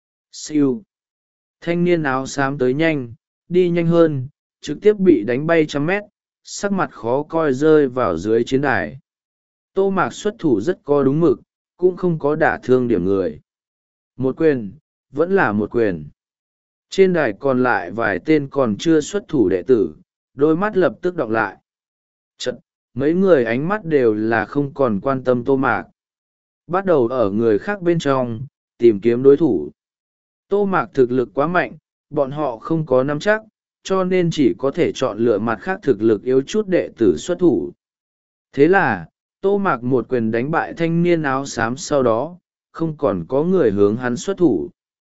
Siêu. Thanh niên áo xám tới nhanh, đi nhanh hơn, trực tiếp bị đánh bay trăm mét, sắc mặt khó coi rơi vào dưới chiến đài. Tô Mạc xuất thủ rất có đúng mực, cũng không có đả thương điểm người. Một quyền, vẫn là một quyền. Trên đài còn lại vài tên còn chưa xuất thủ đệ tử, đôi mắt lập tức đọng lại. Chật, mấy người ánh mắt đều là không còn quan tâm Tô Mạc. Bắt đầu ở người khác bên trong, tìm kiếm đối thủ. Tô Mạc thực lực quá mạnh, bọn họ không có nắm chắc, cho nên chỉ có thể chọn lựa mặt khác thực lực yếu chút đệ tử xuất thủ. Thế là, Tô Mạc một quyền đánh bại thanh niên áo xám sau đó, không còn có người hướng hắn xuất thủ.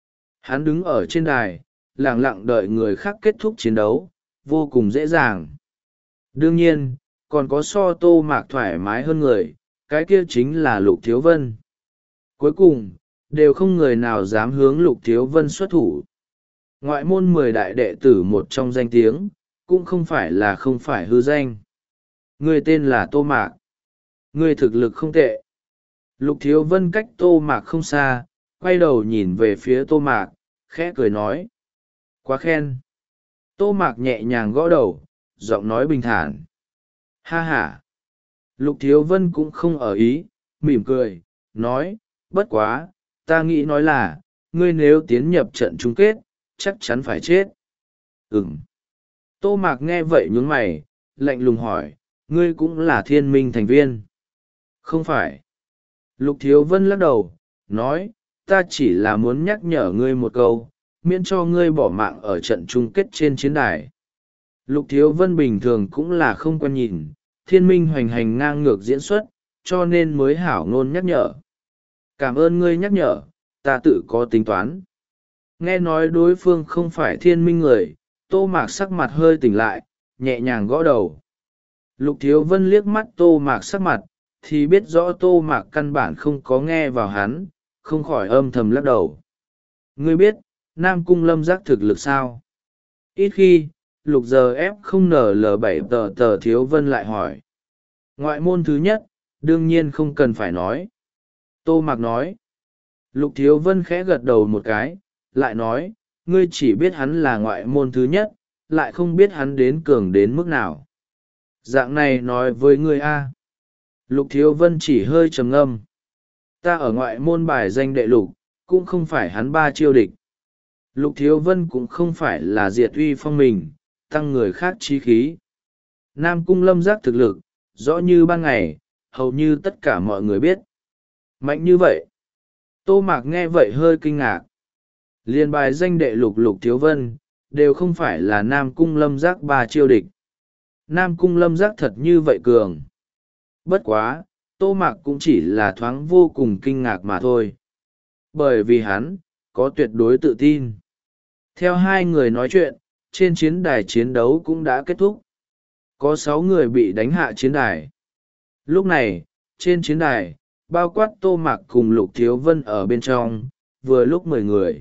Hắn đứng ở trên đài, lặng lặng đợi người khác kết thúc chiến đấu, vô cùng dễ dàng. Đương nhiên, còn có so Tô Mạc thoải mái hơn người, cái kia chính là Lục Thiếu Vân. Cuối cùng, đều không người nào dám hướng Lục Thiếu Vân xuất thủ. Ngoại môn mười đại đệ tử một trong danh tiếng, cũng không phải là không phải hư danh. Người tên là Tô Mạc. Người thực lực không tệ. Lục Thiếu Vân cách Tô Mạc không xa, quay đầu nhìn về phía Tô Mạc, khẽ cười nói. Quá khen. Tô Mạc nhẹ nhàng gõ đầu, giọng nói bình thản. Ha ha. Lục Thiếu Vân cũng không ở ý, mỉm cười, nói, bất quá, ta nghĩ nói là, ngươi nếu tiến nhập trận chung kết chắc chắn phải chết. Ừm. Tô Mạc nghe vậy nhún mày, lạnh lùng hỏi, ngươi cũng là thiên minh thành viên? Không phải. Lục Thiếu Vân lắc đầu, nói, ta chỉ là muốn nhắc nhở ngươi một câu, miễn cho ngươi bỏ mạng ở trận chung kết trên chiến đài. Lục Thiếu Vân bình thường cũng là không quen nhìn, thiên minh hoành hành ngang ngược diễn xuất, cho nên mới hảo ngôn nhắc nhở. Cảm ơn ngươi nhắc nhở, ta tự có tính toán. Nghe nói đối phương không phải thiên minh người, Tô Mạc sắc mặt hơi tỉnh lại, nhẹ nhàng gõ đầu. Lục Thiếu Vân liếc mắt Tô Mạc sắc mặt, thì biết rõ Tô Mạc căn bản không có nghe vào hắn, không khỏi âm thầm lắc đầu. Ngươi biết, Nam Cung Lâm Giác thực lực sao? Ít khi, lục giờ ép không nở lờ bảy tờ tờ Thiếu Vân lại hỏi. Ngoại môn thứ nhất, đương nhiên không cần phải nói. Tô Mạc nói. Lục Thiếu Vân khẽ gật đầu một cái, lại nói, ngươi chỉ biết hắn là ngoại môn thứ nhất, lại không biết hắn đến cường đến mức nào. Dạng này nói với ngươi a. Lục Thiếu Vân chỉ hơi trầm ngâm. Ta ở ngoại môn bài danh đệ lục, cũng không phải hắn ba chiêu địch. Lục Thiếu Vân cũng không phải là diệt uy phong mình, tăng người khác trí khí. Nam Cung Lâm Giác thực lực, rõ như ban ngày, hầu như tất cả mọi người biết. Mạnh như vậy. Tô Mạc nghe vậy hơi kinh ngạc. Liên bài danh đệ lục Lục Thiếu Vân, đều không phải là Nam Cung Lâm Giác ba chiêu địch. Nam Cung Lâm Giác thật như vậy cường. Bất quá, Tô Mạc cũng chỉ là thoáng vô cùng kinh ngạc mà thôi. Bởi vì hắn, có tuyệt đối tự tin. Theo hai người nói chuyện, trên chiến đài chiến đấu cũng đã kết thúc. Có sáu người bị đánh hạ chiến đài. Lúc này, trên chiến đài, bao quát Tô Mạc cùng Lục Thiếu Vân ở bên trong, vừa lúc mười người.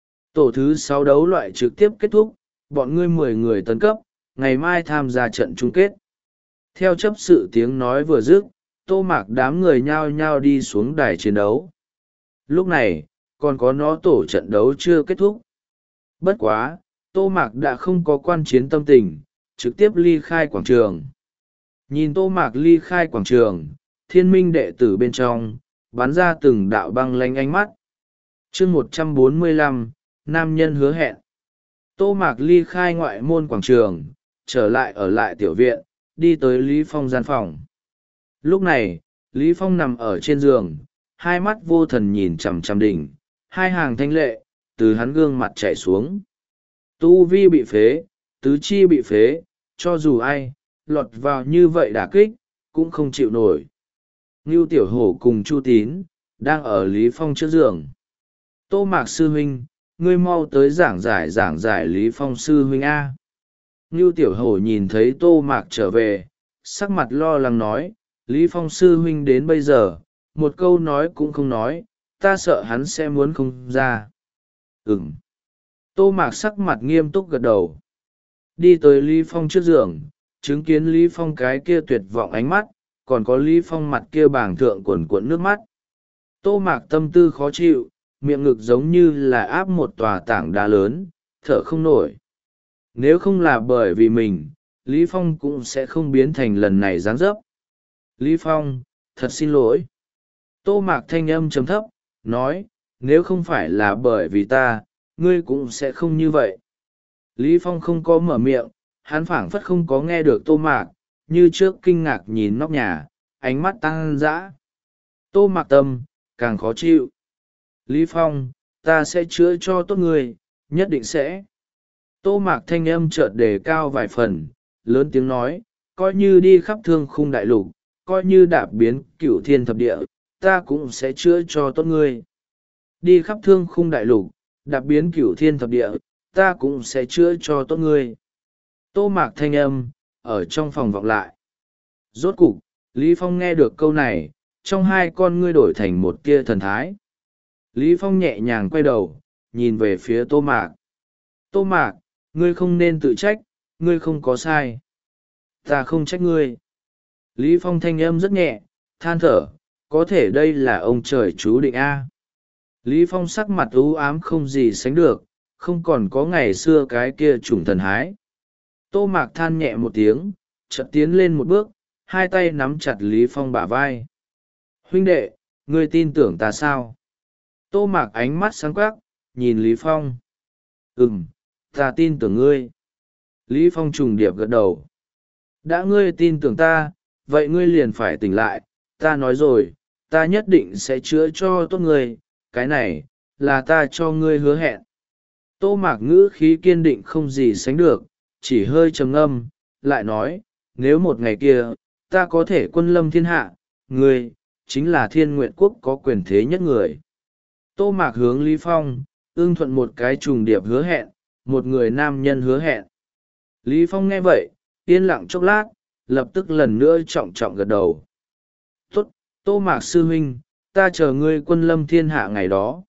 Tổ thứ sáu đấu loại trực tiếp kết thúc, bọn ngươi mười người tấn cấp, ngày mai tham gia trận chung kết. Theo chấp sự tiếng nói vừa dứt, Tô Mạc đám người nhao nhao đi xuống đài chiến đấu. Lúc này, còn có nó tổ trận đấu chưa kết thúc. Bất quá, Tô Mạc đã không có quan chiến tâm tình, trực tiếp ly khai quảng trường. Nhìn Tô Mạc ly khai quảng trường, thiên minh đệ tử bên trong, bắn ra từng đạo băng lanh ánh mắt. chương một trăm bốn mươi lăm, Nam nhân hứa hẹn. Tô Mạc ly khai ngoại môn quảng trường, trở lại ở lại tiểu viện, đi tới Lý Phong gian phòng. Lúc này, Lý Phong nằm ở trên giường, hai mắt vô thần nhìn chằm chằm đỉnh, hai hàng thanh lệ, từ hắn gương mặt chảy xuống. Tu vi bị phế, tứ chi bị phế, cho dù ai, lọt vào như vậy đả kích, cũng không chịu nổi. Ngưu Tiểu Hổ cùng Chu Tín, đang ở Lý Phong trước giường. Tô Mạc sư huynh, ngươi mau tới giảng giải giảng giải Lý Phong sư huynh A. Ngưu Tiểu Hổ nhìn thấy Tô Mạc trở về, sắc mặt lo lắng nói, Lý Phong sư huynh đến bây giờ, một câu nói cũng không nói, ta sợ hắn sẽ muốn không ra. Ừm. Tô Mạc sắc mặt nghiêm túc gật đầu. Đi tới Lý Phong trước giường, chứng kiến Lý Phong cái kia tuyệt vọng ánh mắt, còn có Lý Phong mặt kia bàng thượng cuộn cuộn nước mắt. Tô Mạc tâm tư khó chịu, miệng ngực giống như là áp một tòa tảng đá lớn, thở không nổi. Nếu không là bởi vì mình, Lý Phong cũng sẽ không biến thành lần này dáng dấp. Lý Phong, thật xin lỗi. Tô Mạc thanh âm trầm thấp, nói, nếu không phải là bởi vì ta, ngươi cũng sẽ không như vậy. Lý Phong không có mở miệng, hắn phảng phất không có nghe được Tô Mạc, như trước kinh ngạc nhìn nóc nhà, ánh mắt tăng dã. Tô Mạc tâm, càng khó chịu. Lý Phong, ta sẽ chữa cho tốt ngươi, nhất định sẽ. Tô Mạc thanh âm chợt đề cao vài phần, lớn tiếng nói, coi như đi khắp thương khung đại lục, coi như đạp biến cửu thiên thập địa, ta cũng sẽ chữa cho tốt ngươi. Đi khắp thương khung đại lục, đạp biến cửu thiên thập địa, ta cũng sẽ chữa cho tốt ngươi. Tô Mạc thanh âm, ở trong phòng vọng lại. Rốt cục, Lý Phong nghe được câu này, trong hai con ngươi đổi thành một tia thần thái. Lý Phong nhẹ nhàng quay đầu, nhìn về phía Tô Mạc. Tô Mạc, ngươi không nên tự trách, ngươi không có sai. Ta không trách ngươi. Lý Phong thanh âm rất nhẹ, than thở, có thể đây là ông trời chú định A. Lý Phong sắc mặt u ám không gì sánh được, không còn có ngày xưa cái kia trùng thần hái. Tô Mạc than nhẹ một tiếng, chợt tiến lên một bước, hai tay nắm chặt Lý Phong bả vai. Huynh đệ, ngươi tin tưởng ta sao? Tô Mạc ánh mắt sáng quắc, nhìn Lý Phong. Ừm, ta tin tưởng ngươi. Lý Phong trùng điệp gật đầu. Đã ngươi tin tưởng ta, vậy ngươi liền phải tỉnh lại, ta nói rồi, ta nhất định sẽ chữa cho tốt ngươi, cái này, là ta cho ngươi hứa hẹn. Tô Mạc ngữ khí kiên định không gì sánh được, chỉ hơi trầm ngâm, lại nói, nếu một ngày kia, ta có thể quân lâm thiên hạ, ngươi, chính là Thiên Nguyện Quốc có quyền thế nhất người. Tô Mạc hướng Lý Phong, ưng thuận một cái trùng điệp hứa hẹn, một người nam nhân hứa hẹn. Lý Phong nghe vậy, yên lặng chốc lát, lập tức lần nữa trọng trọng gật đầu. Tốt, Tô Mạc sư huynh, ta chờ ngươi quân lâm thiên hạ ngày đó.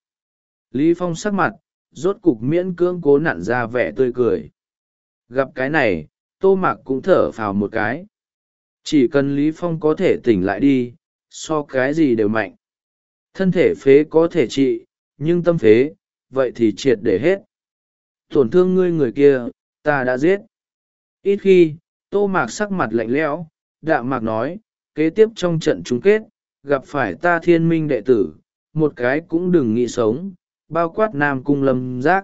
Lý Phong sắc mặt, rốt cục miễn cưỡng cố nặn ra vẻ tươi cười. Gặp cái này, Tô Mạc cũng thở phào một cái. Chỉ cần Lý Phong có thể tỉnh lại đi, so cái gì đều mạnh. Thân thể phế có thể trị, nhưng tâm phế, vậy thì triệt để hết. Tổn thương ngươi người kia, ta đã giết. Ít khi, Tô Mạc sắc mặt lạnh lẽo, đạm mạc nói, kế tiếp trong trận chung kết, gặp phải ta Thiên Minh đệ tử, một cái cũng đừng nghĩ sống, bao quát Nam Cung Lâm Giác.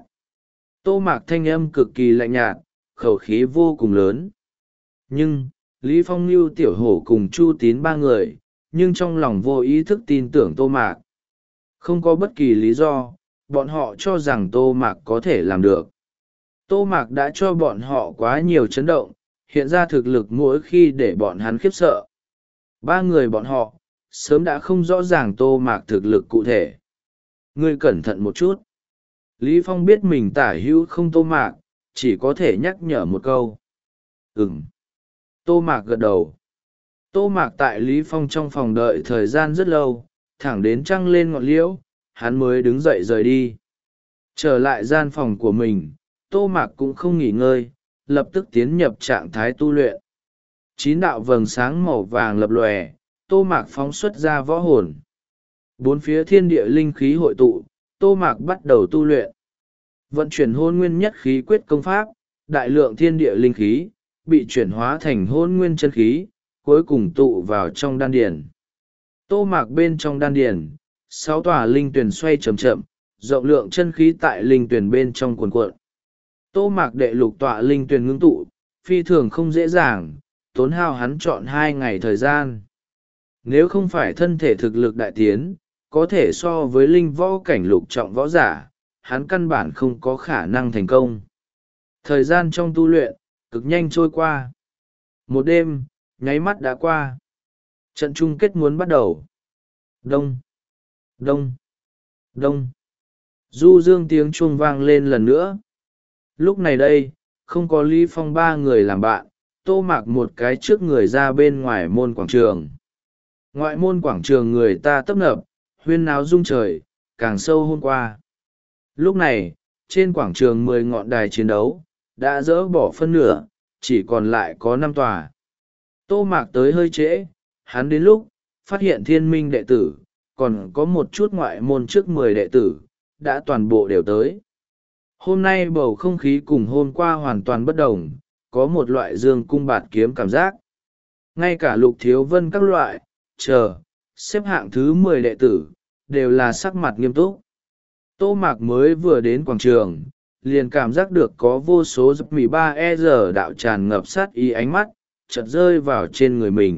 Tô Mạc thanh âm cực kỳ lạnh nhạt, khẩu khí vô cùng lớn. Nhưng, Lý Phong Nưu Tiểu Hổ cùng Chu Tín ba người, nhưng trong lòng vô ý thức tin tưởng Tô Mạc. Không có bất kỳ lý do, bọn họ cho rằng Tô Mạc có thể làm được. Tô Mạc đã cho bọn họ quá nhiều chấn động, hiện ra thực lực mỗi khi để bọn hắn khiếp sợ. Ba người bọn họ, sớm đã không rõ ràng Tô Mạc thực lực cụ thể. Ngươi cẩn thận một chút. Lý Phong biết mình tả hữu không Tô Mạc, chỉ có thể nhắc nhở một câu. Ừm. Tô Mạc gật đầu. Tô Mạc tại Lý Phong trong phòng đợi thời gian rất lâu, thẳng đến trăng lên ngọn liễu, hắn mới đứng dậy rời đi. Trở lại gian phòng của mình, Tô Mạc cũng không nghỉ ngơi, lập tức tiến nhập trạng thái tu luyện. Chín đạo vầng sáng màu vàng lập lòe, Tô Mạc phóng xuất ra võ hồn. Bốn phía thiên địa linh khí hội tụ, Tô Mạc bắt đầu tu luyện. Vận chuyển hôn nguyên nhất khí quyết công pháp, đại lượng thiên địa linh khí, bị chuyển hóa thành hôn nguyên chân khí, cuối cùng tụ vào trong đan điển. Tô Mạc bên trong đan điển, sáu tòa linh tuyển xoay chậm chậm, rộng lượng chân khí tại linh tuyển bên trong cuồn cuộn. Tô Mạc đệ lục tọa linh tuyển ngưng tụ, phi thường không dễ dàng, tốn hao hắn chọn hai ngày thời gian. Nếu không phải thân thể thực lực đại tiến, có thể so với linh võ cảnh lục trọng võ giả, hắn căn bản không có khả năng thành công. Thời gian trong tu luyện, cực nhanh trôi qua. Một đêm, nháy mắt đã qua. Trận chung kết muốn bắt đầu. Đông, đông, đông. Du dương tiếng chuông vang lên lần nữa. Lúc này đây, không có Lý Phong ba người làm bạn, Tô Mạc một cái trước người ra bên ngoài môn quảng trường. Ngoại môn quảng trường người ta tấp nập, huyên náo rung trời, càng sâu hôm qua. Lúc này, trên quảng trường mười ngọn đài chiến đấu, đã dỡ bỏ phân nửa, chỉ còn lại có năm tòa. Tô Mạc tới hơi trễ, hắn đến lúc, phát hiện Thiên Minh đệ tử, còn có một chút ngoại môn trước mười đệ tử, đã toàn bộ đều tới. Hôm nay bầu không khí cùng hôm qua hoàn toàn bất đồng, có một loại dương cung bạt kiếm cảm giác. Ngay cả Lục Thiếu Vân các loại, chờ, xếp hạng thứ mười đệ tử, đều là sắc mặt nghiêm túc. Tô Mạc mới vừa đến quảng trường, liền cảm giác được có vô số giấc mì ba e giờ đạo tràn ngập sát ý ánh mắt, chợt rơi vào trên người mình.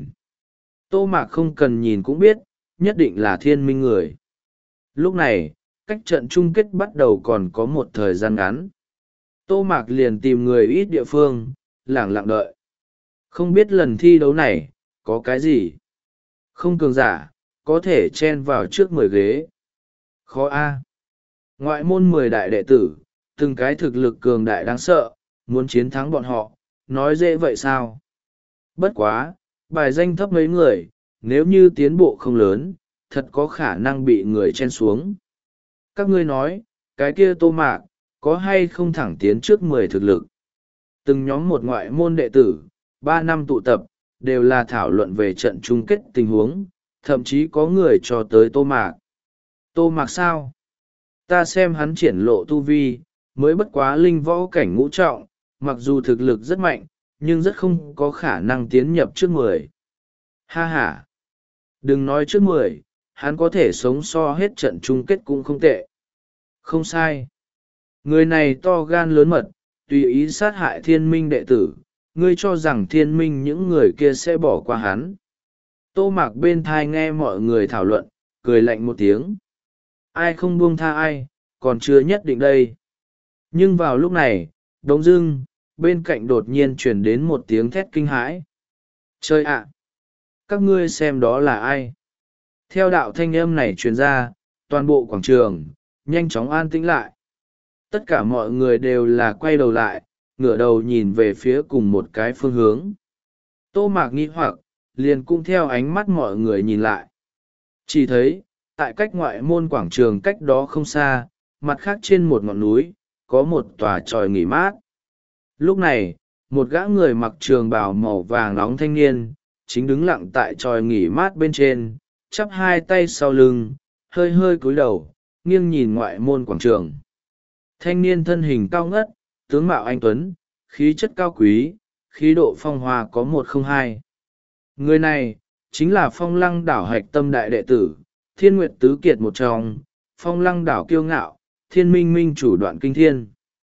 Tô Mạc không cần nhìn cũng biết, nhất định là Thiên Minh người. Lúc này, cách trận chung kết bắt đầu còn có một thời gian ngắn. Tô Mạc liền tìm người ít địa phương, lẳng lặng đợi. Không biết lần thi đấu này, có cái gì? Không cường giả, có thể chen vào trước mười ghế. Khó A. Ngoại môn mười đại đệ tử, từng cái thực lực cường đại đáng sợ, muốn chiến thắng bọn họ, nói dễ vậy sao? Bất quá, bài danh thấp mấy người, nếu như tiến bộ không lớn, thật có khả năng bị người chen xuống. Các ngươi nói, cái kia Tô Mạc, có hay không thẳng tiến trước mười thực lực? Từng nhóm một ngoại môn đệ tử, ba năm tụ tập, đều là thảo luận về trận chung kết tình huống, thậm chí có người cho tới Tô Mạc. Tô Mạc sao? Ta xem hắn triển lộ tu vi, mới bất quá linh võ cảnh ngũ trọng, mặc dù thực lực rất mạnh, nhưng rất không có khả năng tiến nhập trước mười. Ha ha! Đừng nói trước mười, hắn có thể sống so hết trận chung kết cũng không tệ. Không sai. Người này to gan lớn mật, tùy ý sát hại thiên minh đệ tử, ngươi cho rằng thiên minh những người kia sẽ bỏ qua hắn. Tô Mạc bên thai nghe mọi người thảo luận, cười lạnh một tiếng. Ai không buông tha ai, còn chưa nhất định đây. Nhưng vào lúc này, bỗng dưng, bên cạnh đột nhiên truyền đến một tiếng thét kinh hãi. Trời ạ! Các ngươi xem đó là ai? Theo đạo thanh âm này truyền ra, toàn bộ quảng trường, nhanh chóng an tĩnh lại. Tất cả mọi người đều là quay đầu lại, ngửa đầu nhìn về phía cùng một cái phương hướng. Tô Mạc nghi hoặc, liền cũng theo ánh mắt mọi người nhìn lại. Chỉ thấy, tại cách ngoại môn quảng trường cách đó không xa, mặt khác trên một ngọn núi, có một tòa tròi nghỉ mát. Lúc này, một gã người mặc trường bào màu vàng nóng thanh niên, chính đứng lặng tại tròi nghỉ mát bên trên, chắp hai tay sau lưng, hơi hơi cúi đầu, nghiêng nhìn ngoại môn quảng trường. Thanh niên thân hình cao ngất, tướng mạo anh tuấn, khí chất cao quý, khí độ phong hoa có một không hai. Người này, chính là Phong Lăng Đảo hạch tâm đại đệ tử, Thiên Nguyệt Tứ Kiệt một trong, Phong Lăng Đảo kiêu ngạo, Thiên Minh Minh chủ Đoạn Kinh Thiên.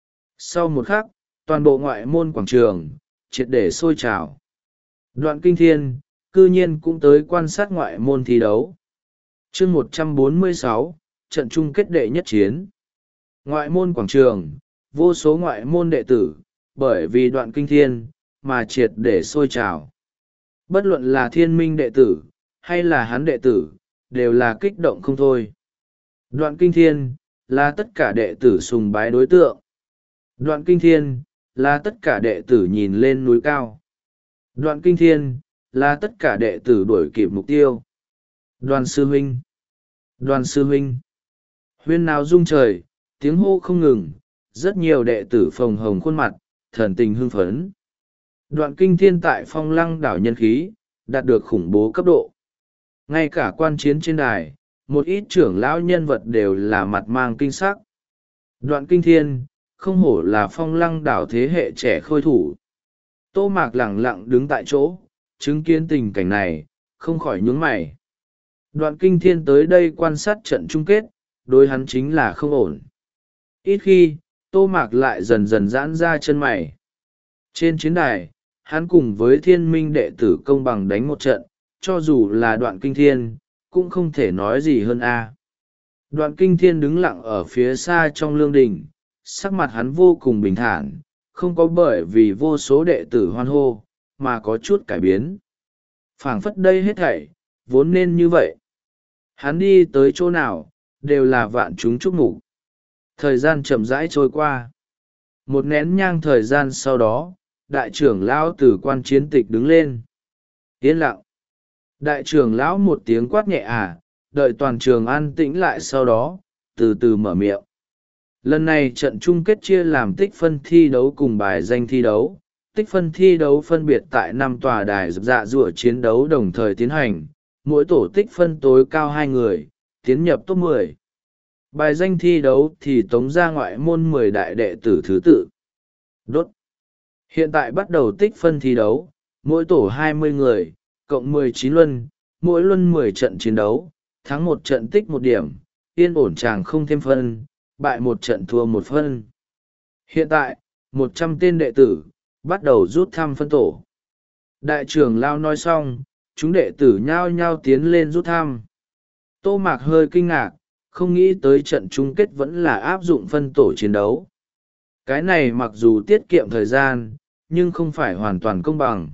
Sau một khắc, toàn bộ ngoại môn quảng trường, triệt để sôi trào. Đoạn Kinh Thiên, cư nhiên cũng tới quan sát ngoại môn thi đấu. Chương một trăm bốn mươi sáu, trận chung kết đệ nhất chiến. Ngoại môn quảng trường, vô số ngoại môn đệ tử, bởi vì Đoạn Kinh Thiên, mà triệt để sôi trào. Bất luận là thiên minh đệ tử, hay là hắn đệ tử, đều là kích động không thôi. Đoạn Kinh Thiên, là tất cả đệ tử sùng bái đối tượng. Đoạn Kinh Thiên, là tất cả đệ tử nhìn lên núi cao. Đoạn Kinh Thiên, là tất cả đệ tử đuổi kịp mục tiêu. Đoàn sư huynh, đoàn sư huynh, huyên nào rung trời, tiếng hô không ngừng, rất nhiều đệ tử phồng hồng khuôn mặt, thần tình hưng phấn. Đoạn Kinh Thiên tại Phong Lăng Đảo nhân khí, đạt được khủng bố cấp độ. Ngay cả quan chiến trên đài, một ít trưởng lão nhân vật đều là mặt mang kinh sắc. Đoạn Kinh Thiên, không hổ là Phong Lăng Đảo thế hệ trẻ khôi thủ. Tô Mạc lẳng lặng đứng tại chỗ, chứng kiến tình cảnh này, không khỏi nhướng mày. Đoạn Kinh Thiên tới đây quan sát trận chung kết, đối hắn chính là không ổn. Ít khi, Tô Mạc lại dần dần giãn ra chân mày. Trên chiến đài, hắn cùng với thiên minh đệ tử công bằng đánh một trận, cho dù là Đoạn Kinh Thiên, cũng không thể nói gì hơn a. Đoạn Kinh Thiên đứng lặng ở phía xa trong lương đình, sắc mặt hắn vô cùng bình thản, không có bởi vì vô số đệ tử hoan hô, mà có chút cải biến. Phảng phất đây hết thảy, vốn nên như vậy. Hắn đi tới chỗ nào, đều là vạn chúng chúc mục. Thời gian chậm rãi trôi qua. Một nén nhang thời gian sau đó, đại trưởng lão từ quan chiến tịch đứng lên. Yên lặng. Đại trưởng lão một tiếng quát nhẹ à, đợi toàn trường an tĩnh lại sau đó, từ từ mở miệng. Lần này trận chung kết chia làm tích phân thi đấu cùng bài danh thi đấu. Tích phân thi đấu phân biệt tại năm tòa đài dạ dụa chiến đấu đồng thời tiến hành, mỗi tổ tích phân tối cao hai người, tiến nhập top mười. Bài danh thi đấu thì tống ra ngoại môn mười đại đệ tử thứ tự. Đốt. Hiện tại bắt đầu tích phân thi đấu, mỗi tổ hai mươi người, cộng mười chín luân, mỗi luân mười trận chiến đấu, thắng một trận tích một điểm, yên ổn chàng không thêm phân, bại một trận thua một phân. Hiện tại, một trăm tên đệ tử, bắt đầu rút thăm phân tổ. Đại trưởng lao nói xong, chúng đệ tử nhao nhao tiến lên rút thăm. Tô Mạc hơi kinh ngạc, không nghĩ tới trận chung kết vẫn là áp dụng phân tổ chiến đấu. Cái này mặc dù tiết kiệm thời gian, nhưng không phải hoàn toàn công bằng.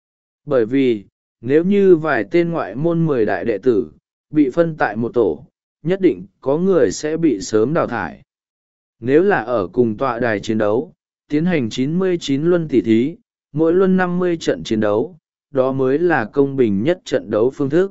Bởi vì, nếu như vài tên ngoại môn mười đại đệ tử, bị phân tại một tổ, nhất định có người sẽ bị sớm đào thải. Nếu là ở cùng tọa đài chiến đấu, tiến hành chín mươi chín luân tỷ thí, mỗi luân năm mươi trận chiến đấu, đó mới là công bình nhất trận đấu phương thức.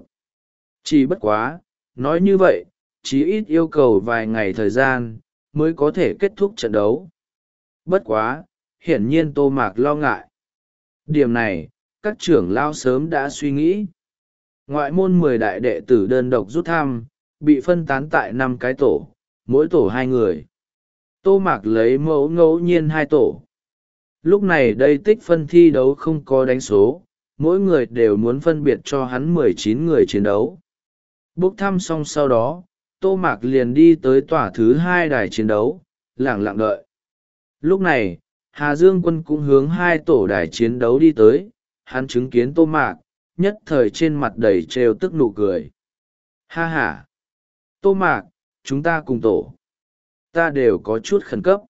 Chỉ bất quá, nói như vậy, chỉ ít yêu cầu vài ngày thời gian, mới có thể kết thúc trận đấu. Bất quá, hiển nhiên Tô Mạc lo ngại. Điểm này, các trưởng lao sớm đã suy nghĩ. Ngoại môn mười đại đệ tử đơn độc rút thăm, bị phân tán tại năm cái tổ, mỗi tổ hai người. Tô Mạc lấy mẫu ngẫu nhiên hai tổ. Lúc này đây tích phân thi đấu không có đánh số, mỗi người đều muốn phân biệt cho hắn mười chín người chiến đấu. Bốc thăm xong sau đó, Tô Mạc liền đi tới tòa thứ hai đài chiến đấu, lẳng lặng đợi. Lúc này, Hà Dương Quân cũng hướng hai tổ đài chiến đấu đi tới, hắn chứng kiến Tô Mạc, nhất thời trên mặt đầy trêu tức nụ cười. Ha ha! Tô Mạc, chúng ta cùng tổ. Ta đều có chút khẩn cấp.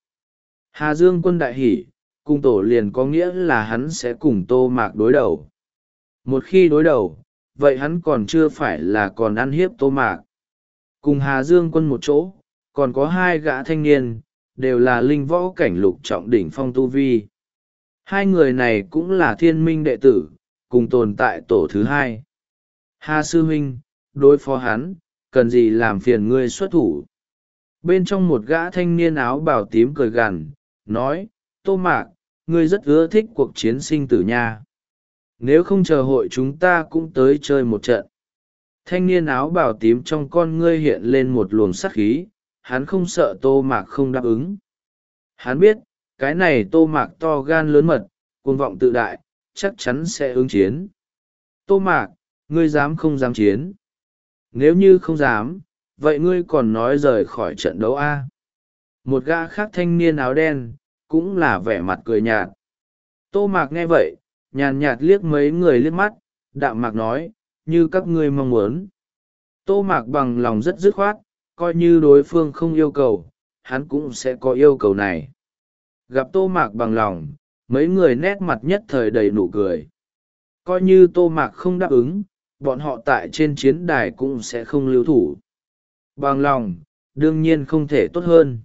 Hà Dương Quân đại hỉ, cùng tổ liền có nghĩa là hắn sẽ cùng Tô Mạc đối đầu. Một khi đối đầu, vậy hắn còn chưa phải là còn ăn hiếp Tô Mạc. Cùng Hà Dương Quân một chỗ, còn có hai gã thanh niên, đều là linh võ cảnh lục trọng đỉnh phong tu vi. Hai người này cũng là thiên minh đệ tử, cùng tồn tại tổ thứ hai. Hà sư huynh, đối phó hắn, cần gì làm phiền ngươi xuất thủ. Bên trong một gã thanh niên áo bào tím cười gằn, nói, Tô Mạc, ngươi rất ưa thích cuộc chiến sinh tử nha. Nếu không chờ hội chúng ta cũng tới chơi một trận. Thanh niên áo bào tím trong con ngươi hiện lên một luồng sát khí, hắn không sợ Tô Mạc không đáp ứng. Hắn biết, cái này Tô Mạc to gan lớn mật, cuồng vọng tự đại, chắc chắn sẽ ứng chiến. Tô Mạc, ngươi dám không dám chiến? Nếu như không dám, vậy ngươi còn nói rời khỏi trận đấu a? À? Một gã khác thanh niên áo đen, cũng là vẻ mặt cười nhạt. Tô Mạc nghe vậy, nhàn nhạt liếc mấy người liếc mắt, đạm mạc nói, như các ngươi mong muốn. Tô Mạc bằng lòng rất dứt khoát, coi như đối phương không yêu cầu, hắn cũng sẽ có yêu cầu này. Gặp Tô Mạc bằng lòng, mấy người nét mặt nhất thời đầy nụ cười. Coi như Tô Mạc không đáp ứng, bọn họ tại trên chiến đài cũng sẽ không lưu thủ. Bằng lòng, đương nhiên không thể tốt hơn.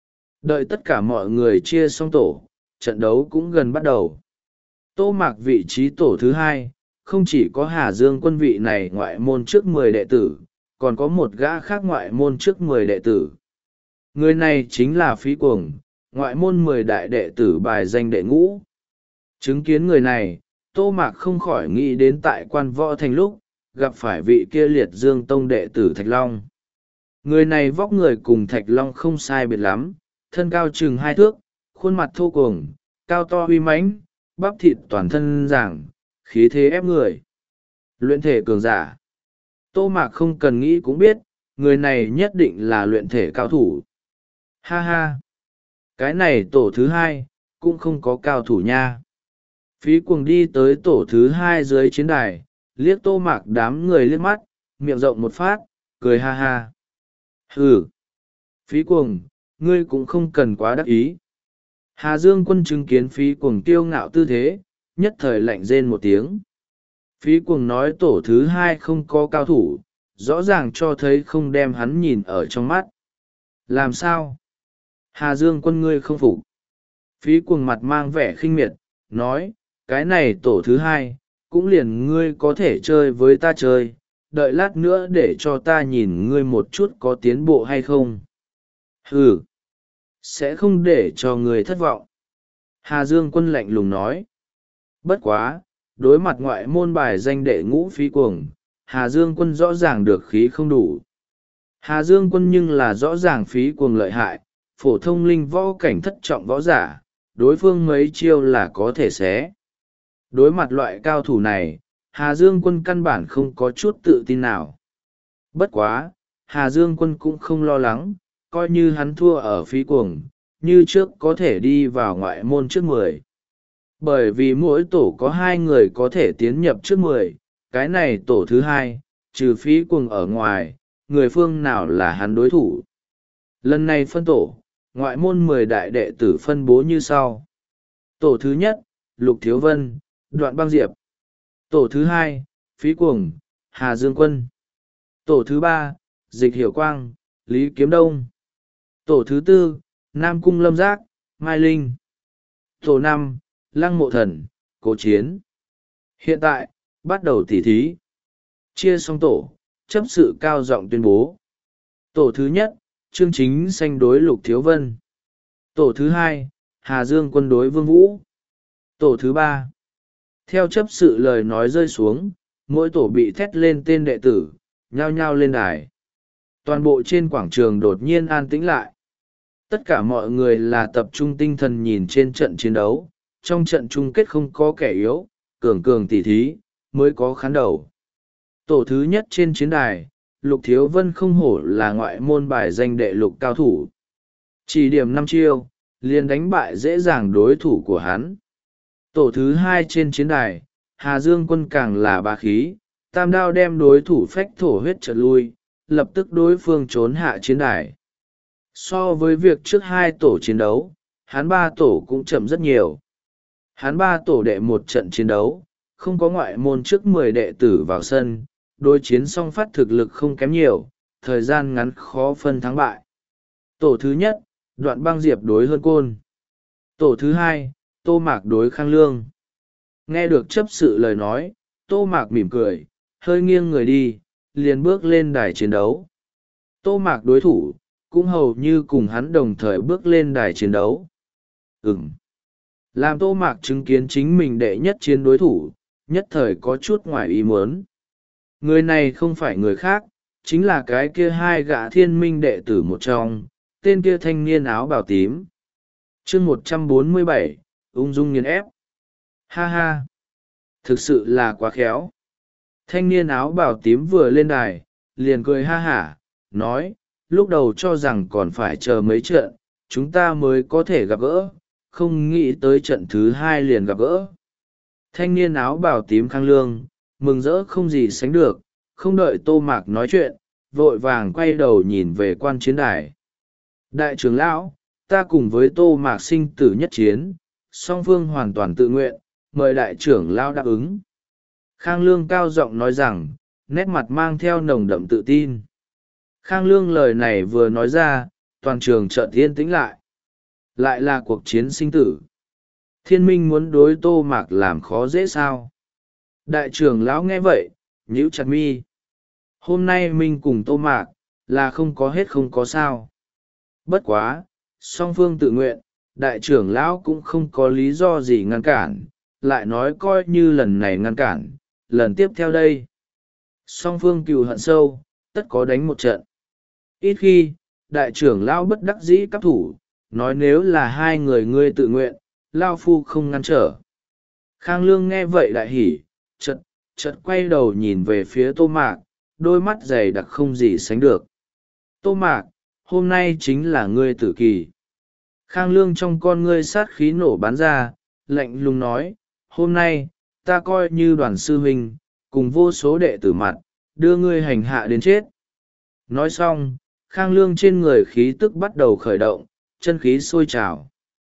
Đợi tất cả mọi người chia xong tổ, trận đấu cũng gần bắt đầu. Tô Mạc vị trí tổ thứ hai, không chỉ có Hà Dương Quân vị này ngoại môn trước mười đệ tử, còn có một gã khác ngoại môn trước mười đệ tử. Người này chính là Phí Cuồng, ngoại môn mười đại đệ tử bài danh đệ ngũ. Chứng kiến người này, Tô Mạc không khỏi nghĩ đến tại Quan Võ Thành lúc, gặp phải vị kia Liệt Dương Tông đệ tử Thạch Long. Người này vóc người cùng Thạch Long không sai biệt lắm, thân cao chừng hai thước, khuôn mặt thô cuồng, cao to uy mãnh, bắp thịt toàn thân giảng, khí thế ép người. Luyện thể cường giả. Tô Mạc không cần nghĩ cũng biết, người này nhất định là luyện thể cao thủ. Ha ha! Cái này tổ thứ hai, cũng không có cao thủ nha. Phí Cuồng đi tới tổ thứ hai dưới chiến đài, liếc Tô Mạc đám người liếc mắt, miệng rộng một phát, cười ha ha. Hừ! Phí Cuồng, ngươi cũng không cần quá đắc ý. Hà Dương Quân chứng kiến Phí Cuồng kiêu ngạo tư thế, nhất thời lạnh rên một tiếng. Phí Cuồng nói tổ thứ hai không có cao thủ, rõ ràng cho thấy không đem hắn nhìn ở trong mắt. Làm sao? Hà Dương Quân ngươi không phục. Phí Cuồng mặt mang vẻ khinh miệt, nói, cái này tổ thứ hai, cũng liền ngươi có thể chơi với ta chơi, đợi lát nữa để cho ta nhìn ngươi một chút có tiến bộ hay không. Ừ, sẽ không để cho ngươi thất vọng. Hà Dương Quân lạnh lùng nói. Bất quá, đối mặt ngoại môn bài danh đệ ngũ Phí Cuồng, Hà Dương Quân rõ ràng được khí không đủ. Hà Dương Quân nhưng là rõ ràng Phí Cuồng lợi hại, phổ thông linh võ cảnh thất trọng võ giả, đối phương mấy chiêu là có thể xé. Đối mặt loại cao thủ này, Hà Dương Quân căn bản không có chút tự tin nào. Bất quá, Hà Dương Quân cũng không lo lắng, coi như hắn thua ở Phí Cuồng, như trước có thể đi vào ngoại môn trước mười. Bởi vì mỗi tổ có hai người có thể tiến nhập trước mười, cái này tổ thứ hai, trừ Phí Cuồng ở ngoài, người phương nào là hắn đối thủ. Lần này phân tổ, ngoại môn mười đại đệ tử phân bố như sau. Tổ thứ nhất, Lục Thiếu Vân, Đoạn Băng Diệp. Tổ thứ hai, Phí Cuồng, Hà Dương Quân. Tổ thứ ba, Dịch Hiểu Quang, Lý Kiếm Đông. Tổ thứ tư, Nam Cung Lâm Giác, Mai Linh. Tổ năm, Lăng Mộ Thần, Cố Chiến. Hiện tại, bắt đầu tỉ thí. Chia xong tổ, chấp sự cao giọng tuyên bố. Tổ thứ nhất, Trương Chính Xanh đối Lục Thiếu Vân. Tổ thứ hai, Hà Dương Quân đối Vương Vũ. Tổ thứ ba. Theo chấp sự lời nói rơi xuống, mỗi tổ bị thét lên tên đệ tử, nhao nhao lên đài. Toàn bộ trên quảng trường đột nhiên an tĩnh lại. Tất cả mọi người là tập trung tinh thần nhìn trên trận chiến đấu, trong trận chung kết không có kẻ yếu, cường cường tỉ thí, mới có khán đầu. Tổ thứ nhất trên chiến đài, Lục Thiếu Vân không hổ là ngoại môn bài danh đệ lục cao thủ. Chỉ điểm năm chiêu, liền đánh bại dễ dàng đối thủ của hắn. Tổ thứ hai trên chiến đài, Hà Dương Quân càng là bá khí, tam đao đem đối thủ phách thổ huyết trở lui, lập tức đối phương trốn hạ chiến đài. So với việc trước hai tổ chiến đấu, hắn ba tổ cũng chậm rất nhiều. Hắn ba tổ đệ một trận chiến đấu, không có ngoại môn trước mười đệ tử vào sân, đối chiến song phát thực lực không kém nhiều, thời gian ngắn khó phân thắng bại. Tổ thứ nhất, Đoạn Băng Diệp đối Hơn Côn. Tổ thứ hai, Tô Mạc đối Khang Lương. Nghe được chấp sự lời nói, Tô Mạc mỉm cười, hơi nghiêng người đi, liền bước lên đài chiến đấu. Tô Mạc đối thủ, cũng hầu như cùng hắn đồng thời bước lên đài chiến đấu. Ừm. Làm Tô Mạc chứng kiến chính mình đệ nhất chiến đối thủ, nhất thời có chút ngoài ý muốn. Người này không phải người khác, chính là cái kia hai gã thiên minh đệ tử một trong, tên kia thanh niên áo bào tím. chương một trăm bốn mươi bảy, ung dung nghiền ép. Ha ha! Thực sự là quá khéo. Thanh niên áo bào tím vừa lên đài, liền cười ha hả, nói, lúc đầu cho rằng còn phải chờ mấy trận, chúng ta mới có thể gặp gỡ, không nghĩ tới trận thứ hai liền gặp gỡ. Thanh niên áo bào tím Khang Lương, mừng rỡ không gì sánh được, không đợi Tô Mạc nói chuyện, vội vàng quay đầu nhìn về quan chiến đài. Đại trưởng lão, ta cùng với Tô Mạc sinh tử nhất chiến, song phương hoàn toàn tự nguyện, mời đại trưởng lão đáp ứng. Khang Lương cao giọng nói rằng, nét mặt mang theo nồng đậm tự tin. Khang Lương lời này vừa nói ra, toàn trường chợt yên tĩnh lại. Lại là cuộc chiến sinh tử. Thiên minh muốn đối Tô Mạc làm khó dễ sao? Đại trưởng lão nghe vậy, nhíu chặt mi. Hôm nay minh cùng Tô Mạc, là không có hết không có sao. Bất quá, song phương tự nguyện, đại trưởng lão cũng không có lý do gì ngăn cản, lại nói coi như lần này ngăn cản, lần tiếp theo đây. Song phương cừu hận sâu, tất có đánh một trận. Ít khi, đại trưởng lão bất đắc dĩ cấp thủ, nói nếu là hai người ngươi tự nguyện, lao phu không ngăn trở. Khang Lương nghe vậy đại hỉ, chợt chợt quay đầu nhìn về phía Tô Mạc, đôi mắt dày đặc không gì sánh được. Tô Mạc, hôm nay chính là ngươi tử kỳ. Khang Lương trong con ngươi sát khí nổ bắn ra, lạnh lùng nói, hôm nay, ta coi như đoàn sư huynh, cùng vô số đệ tử mặt, đưa ngươi hành hạ đến chết. Nói xong, Khang Lương trên người khí tức bắt đầu khởi động, chân khí sôi trào.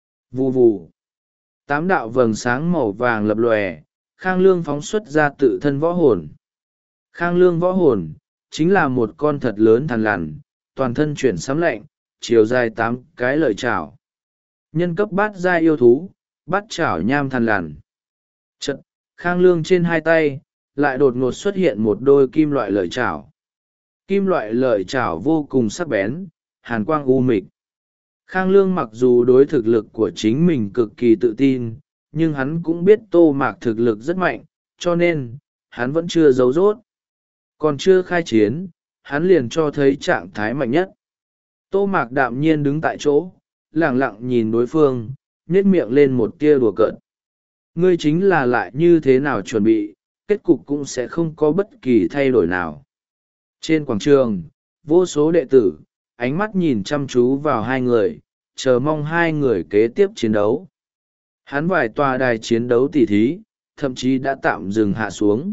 Vù vù. Tám đạo vầng sáng màu vàng lập lòe, Khang Lương phóng xuất ra tự thân võ hồn. Khang Lương võ hồn, chính là một con thật lớn thằn lằn, toàn thân chuyển sấm lạnh, chiều dài tám cái lợi chảo. Nhân cấp bát giai yêu thú, bát chảo nham thằn lằn. Chật, Khang Lương trên hai tay, lại đột ngột xuất hiện một đôi kim loại lợi chảo. Kim loại lợi chảo vô cùng sắc bén, hàn quang u mịch. Khang Lương mặc dù đối thực lực của chính mình cực kỳ tự tin, nhưng hắn cũng biết Tô Mạc thực lực rất mạnh, cho nên, hắn vẫn chưa giấu giốt. Còn chưa khai chiến, hắn liền cho thấy trạng thái mạnh nhất. Tô Mạc đạm nhiên đứng tại chỗ, lẳng lặng nhìn đối phương, nhếch miệng lên một tia đùa cợt. Ngươi chính là lại như thế nào chuẩn bị, kết cục cũng sẽ không có bất kỳ thay đổi nào. Trên quảng trường, vô số đệ tử, ánh mắt nhìn chăm chú vào hai người, chờ mong hai người kế tiếp chiến đấu. Hắn vài tòa đài chiến đấu tỉ thí, thậm chí đã tạm dừng hạ xuống.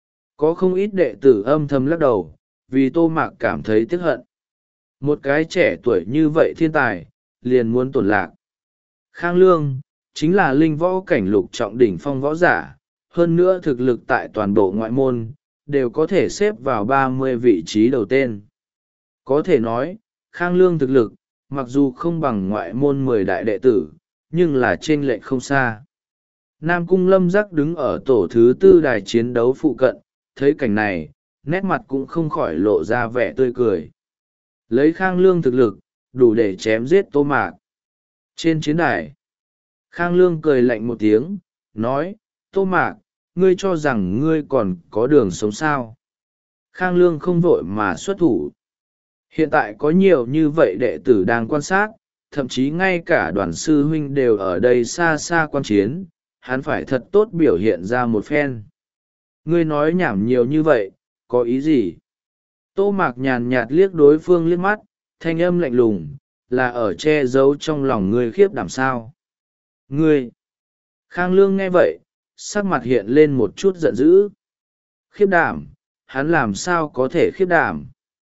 Có không ít đệ tử âm thầm lắc đầu, vì Tô Mạc cảm thấy tiếc hận. Một cái trẻ tuổi như vậy thiên tài, liền muốn tổn lạc. Khang Lương, chính là linh võ cảnh lục trọng đỉnh phong võ giả, hơn nữa thực lực tại toàn bộ ngoại môn, đều có thể xếp vào ba mươi vị trí đầu tên. Có thể nói, Khang Lương thực lực, mặc dù không bằng ngoại môn mười đại đệ tử, nhưng là chênh lệch không xa. Nam Cung Lâm Giác đứng ở tổ thứ tư đài chiến đấu phụ cận, thấy cảnh này, nét mặt cũng không khỏi lộ ra vẻ tươi cười. Lấy Khang Lương thực lực, đủ để chém giết Tô Mạc. Trên chiến đài, Khang Lương cười lạnh một tiếng, nói, Tô Mạc, ngươi cho rằng ngươi còn có đường sống sao. Khang Lương không vội mà xuất thủ. Hiện tại có nhiều như vậy đệ tử đang quan sát, thậm chí ngay cả đoàn sư huynh đều ở đây xa xa quan chiến, hắn phải thật tốt biểu hiện ra một phen. Ngươi nói nhảm nhiều như vậy, có ý gì? Tô Mạc nhàn nhạt liếc đối phương liếc mắt, thanh âm lạnh lùng, là ở che giấu trong lòng ngươi khiếp đảm sao? Ngươi! Khang Lương nghe vậy, sắc mặt hiện lên một chút giận dữ. Khiếp đảm? Hắn làm sao có thể khiếp đảm?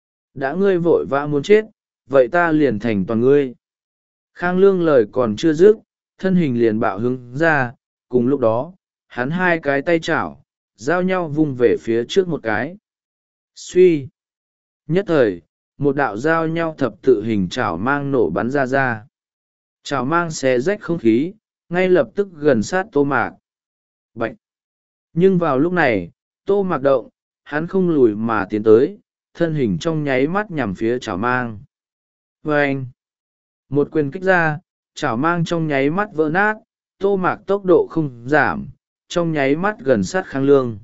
Đã ngươi vội vã muốn chết, vậy ta liền thành toàn ngươi. Khang Lương lời còn chưa dứt, thân hình liền bạo hướng ra, cùng lúc đó, hắn hai cái tay chảo, giao nhau vung về phía trước một cái. Suy! Nhất thời, một đạo giao nhau thập tự hình chảo mang nổ bắn ra ra. Chảo mang xé rách không khí, ngay lập tức gần sát Tô Mạc. Bạch! Nhưng vào lúc này, Tô Mạc động, hắn không lùi mà tiến tới, thân hình trong nháy mắt nhằm phía chảo mang. Vâng! Một quyền kích ra, chảo mang trong nháy mắt vỡ nát, Tô Mạc tốc độ không giảm, trong nháy mắt gần sát Khang Lương.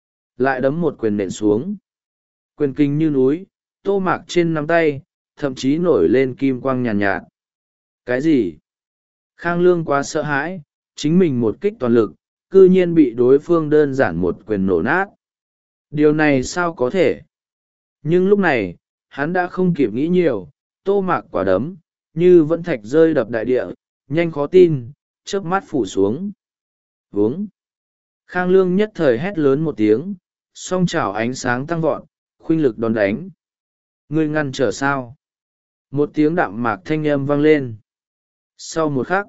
Lại đấm một quyền nện xuống. Quyền kinh như núi, Tô Mạc trên nắm tay, thậm chí nổi lên kim quang nhàn nhạt, nhạt. Cái gì? Khang Lương quá sợ hãi, chính mình một kích toàn lực, cư nhiên bị đối phương đơn giản một quyền nổ nát. Điều này sao có thể? Nhưng lúc này, hắn đã không kịp nghĩ nhiều, Tô Mạc quả đấm, như vẫn thạch rơi đập đại địa, nhanh khó tin, chớp mắt phủ xuống. Vướng! Khang Lương nhất thời hét lớn một tiếng, song chảo ánh sáng tăng vọt, khuynh lực đòn đánh. Ngươi ngăn trở sao? Một tiếng đạm mạc thanh âm vang lên. Sau một khắc,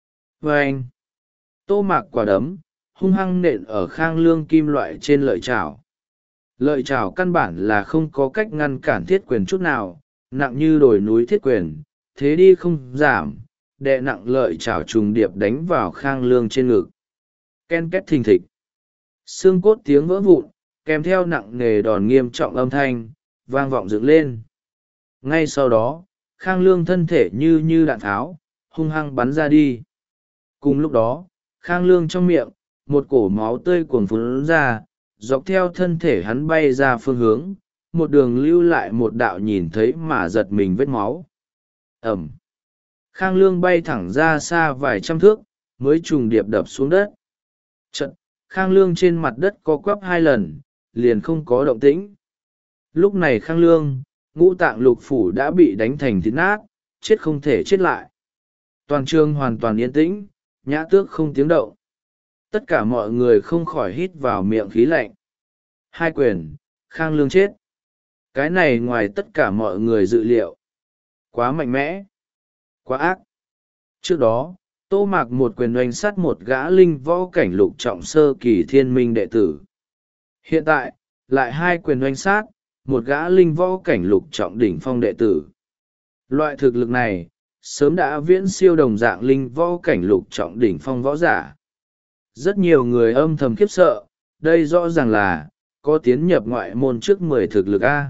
vâng! Tô Mạc quả đấm, hung hăng nện ở Khang Lương kim loại trên lợi chảo. Lợi chảo căn bản là không có cách ngăn cản thiết quyền chút nào, nặng như đồi núi thiết quyền, thế đi không giảm, đè nặng lợi chảo trùng điệp đánh vào Khang Lương trên ngực. Ken két thình thịch. Xương cốt tiếng vỡ vụn, kèm theo nặng nề đòn nghiêm trọng âm thanh, vang vọng dựng lên. Ngay sau đó, Khang Lương thân thể như như đạn tháo, hung hăng bắn ra đi. Cùng lúc đó, Khang Lương trong miệng, một cổ máu tươi cuồn phún ra, dọc theo thân thể hắn bay ra phương hướng, một đường lưu lại một đạo nhìn thấy mà giật mình vết máu. Ẩm! Khang Lương bay thẳng ra xa vài trăm thước, mới trùng điệp đập xuống đất. Chật, Khang Lương trên mặt đất co quắp hai lần, liền không có động tĩnh. Lúc này Khang Lương, ngũ tạng lục phủ đã bị đánh thành thịt nát, chết không thể chết lại. Toàn trường hoàn toàn yên tĩnh, nhã tước không tiếng động. Tất cả mọi người không khỏi hít vào miệng khí lạnh. Hai quyền, Khang Lương chết. Cái này ngoài tất cả mọi người dự liệu. Quá mạnh mẽ. Quá ác. Trước đó, Tô Mạc một quyền oanh sát một gã linh võ cảnh lục trọng sơ kỳ thiên minh đệ tử. Hiện tại, lại hai quyền oanh sát, một gã linh võ cảnh lục trọng đỉnh phong đệ tử. Loại thực lực này, sớm đã viễn siêu đồng dạng linh võ cảnh lục trọng đỉnh phong võ giả. Rất nhiều người âm thầm khiếp sợ, đây rõ ràng là, có tiến nhập ngoại môn trước mười thực lực A.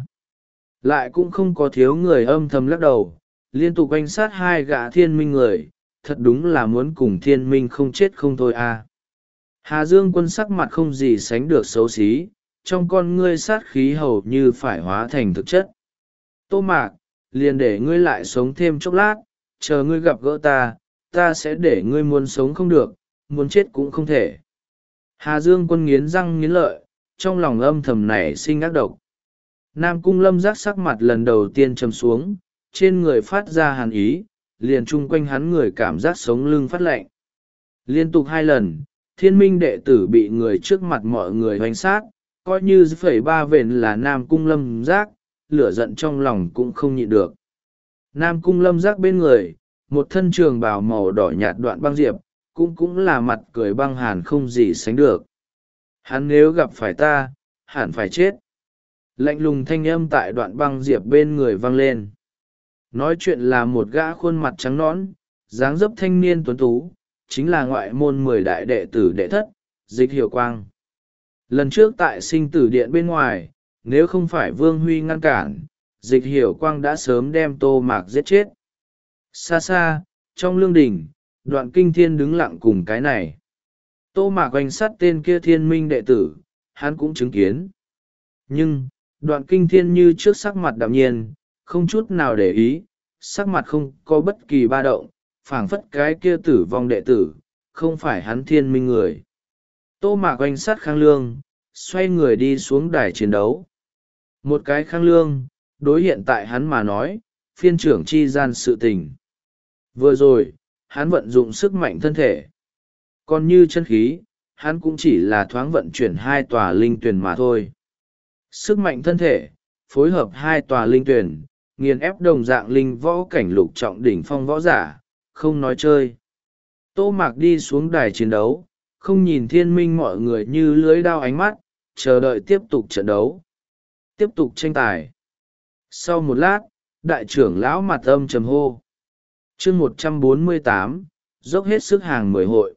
Lại cũng không có thiếu người âm thầm lắc đầu, liên tục oanh sát hai gã thiên minh người, thật đúng là muốn cùng thiên minh không chết không thôi A. Hà Dương Quân sắc mặt không gì sánh được xấu xí, trong con ngươi sát khí hầu như phải hóa thành thực chất. Tô Mạc, liền để ngươi lại sống thêm chốc lát, chờ ngươi gặp gỡ ta, ta sẽ để ngươi muốn sống không được, muốn chết cũng không thể. Hà Dương Quân nghiến răng nghiến lợi, trong lòng âm thầm nảy sinh ác độc. Nam Cung Lâm Giác sắc mặt lần đầu tiên trầm xuống, trên người phát ra hàn ý, liền chung quanh hắn người cảm giác sống lưng phát lạnh. Liên tục hai lần, thiên minh đệ tử bị người trước mặt mọi người hoành sát, coi như phẩy ba vền là Nam Cung Lâm Giác, lửa giận trong lòng cũng không nhịn được. Nam Cung Lâm Giác bên người, một thân trường bào màu đỏ nhạt Đoạn Băng Diệp, cũng cũng là mặt cười băng hàn không gì sánh được. Hắn nếu gặp phải ta, hẳn phải chết. Lạnh lùng thanh âm tại Đoạn Băng Diệp bên người vang lên. Nói chuyện là một gã khuôn mặt trắng nõn, dáng dấp thanh niên tuấn tú, chính là ngoại môn mười đại đệ tử đệ thất, Dịch Hiểu Quang. Lần trước tại sinh tử điện bên ngoài, nếu không phải Vương Huy ngăn cản, Dịch Hiểu Quang đã sớm đem Tô Mạc giết chết. Xa xa, trong lương đình, Đoạn Kinh Thiên đứng lặng cùng cái này. Tô Mạc quanh sát tên kia thiên minh đệ tử, hắn cũng chứng kiến. Nhưng, Đoạn Kinh Thiên như trước sắc mặt đạm nhiên, không chút nào để ý, sắc mặt không có bất kỳ ba động, phảng phất cái kia tử vong đệ tử, không phải hắn thiên minh người. Tô Mạc quanh sát Khang Lương, xoay người đi xuống đài chiến đấu. Một cái Khang Lương, đối hiện tại hắn mà nói, phiên trưởng chi gian sự tình. Vừa rồi, hắn vận dụng sức mạnh thân thể. Còn như chân khí, hắn cũng chỉ là thoáng vận chuyển hai tòa linh tuyển mà thôi. Sức mạnh thân thể, phối hợp hai tòa linh tuyển, nghiền ép đồng dạng linh võ cảnh lục trọng đỉnh phong võ giả, không nói chơi. Tô Mạc đi xuống đài chiến đấu, không nhìn thiên minh mọi người như lưới đao ánh mắt, chờ đợi tiếp tục trận đấu. Tiếp tục tranh tài. Sau một lát, đại trưởng lão mặt âm trầm hô. chương một trăm bốn mươi tám, dốc hết sức hàng mười hội.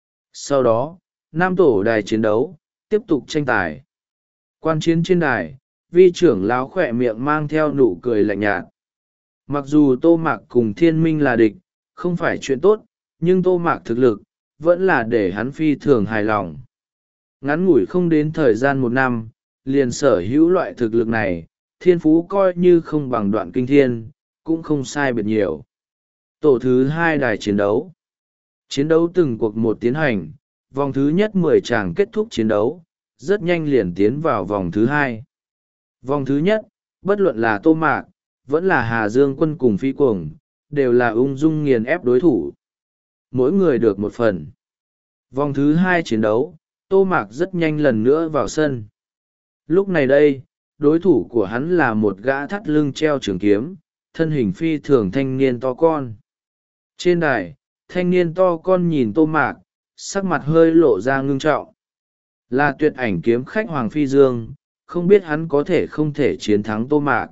Sau đó, nam tổ đài chiến đấu, tiếp tục tranh tài. Quan chiến trên đài, vi trưởng lão khỏe miệng mang theo nụ cười lạnh nhạt. Mặc dù Tô Mạc cùng thiên minh là địch, không phải chuyện tốt, nhưng Tô Mạc thực lực, vẫn là để hắn phi thường hài lòng. Ngắn ngủi không đến thời gian một năm, liền sở hữu loại thực lực này, thiên phú coi như không bằng Đoạn Kinh Thiên, cũng không sai biệt nhiều. Tổ thứ hai đài chiến đấu. Chiến đấu từng cuộc một tiến hành, vòng thứ nhất mười tràng kết thúc chiến đấu, rất nhanh liền tiến vào vòng thứ hai. Vòng thứ nhất, bất luận là Tô Mạc, vẫn là Hà Dương Quân cùng Phi Cuồng, đều là ung dung nghiền ép đối thủ. Mỗi người được một phần. Vòng thứ hai chiến đấu, Tô Mạc rất nhanh lần nữa vào sân. Lúc này đây, đối thủ của hắn là một gã thắt lưng treo trường kiếm, thân hình phi thường thanh niên to con. Trên đài, thanh niên to con nhìn Tô Mạc, sắc mặt hơi lộ ra ngưng trọng. Là tuyệt ảnh kiếm khách Hoàng Phi Dương, không biết hắn có thể không thể chiến thắng Tô Mạc.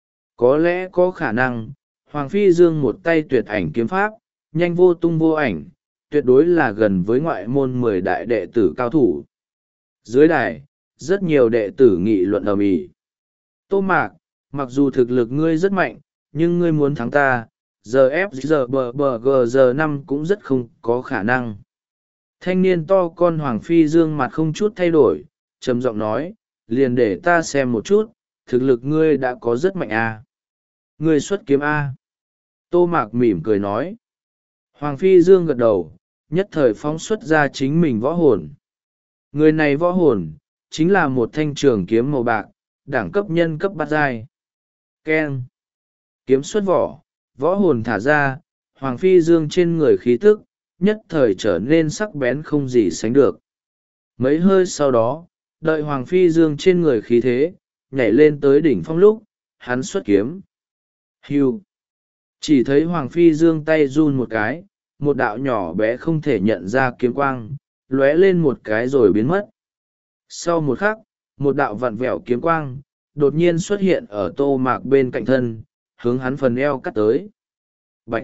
Có lẽ có khả năng, Hoàng Phi Dương một tay tuyệt ảnh kiếm pháp, nhanh vô tung vô ảnh, tuyệt đối là gần với ngoại môn mười đại đệ tử cao thủ. Dưới đài, rất nhiều đệ tử nghị luận ầm ĩ. Tô Mạc, mặc dù thực lực ngươi rất mạnh, nhưng ngươi muốn thắng ta, giờ ép giờ bờ bờ g giờ năm cũng rất không có khả năng. Thanh niên to con Hoàng Phi Dương mặt không chút thay đổi, trầm giọng nói, liền để ta xem một chút, thực lực ngươi đã có rất mạnh à. Ngươi xuất kiếm A. Tô Mạc mỉm cười nói. Hoàng Phi Dương gật đầu, nhất thời phóng xuất ra chính mình võ hồn. Người này võ hồn, chính là một thanh trường kiếm màu bạc, đẳng cấp nhân cấp bát giai. Keng. Kiếm xuất vỏ, võ hồn thả ra, Hoàng Phi Dương trên người khí tức, nhất thời trở nên sắc bén không gì sánh được. Mấy hơi sau đó, đợi Hoàng Phi Dương trên người khí thế, nhảy lên tới đỉnh phong lúc, hắn xuất kiếm. Hưu. Chỉ thấy Hoàng Phi Dương tay run một cái, một đạo nhỏ bé không thể nhận ra kiếm quang, lóe lên một cái rồi biến mất. Sau một khắc, một đạo vặn vẹo kiếm quang, đột nhiên xuất hiện ở Tô Mạc bên cạnh thân, hướng hắn phần eo cắt tới. Bạch!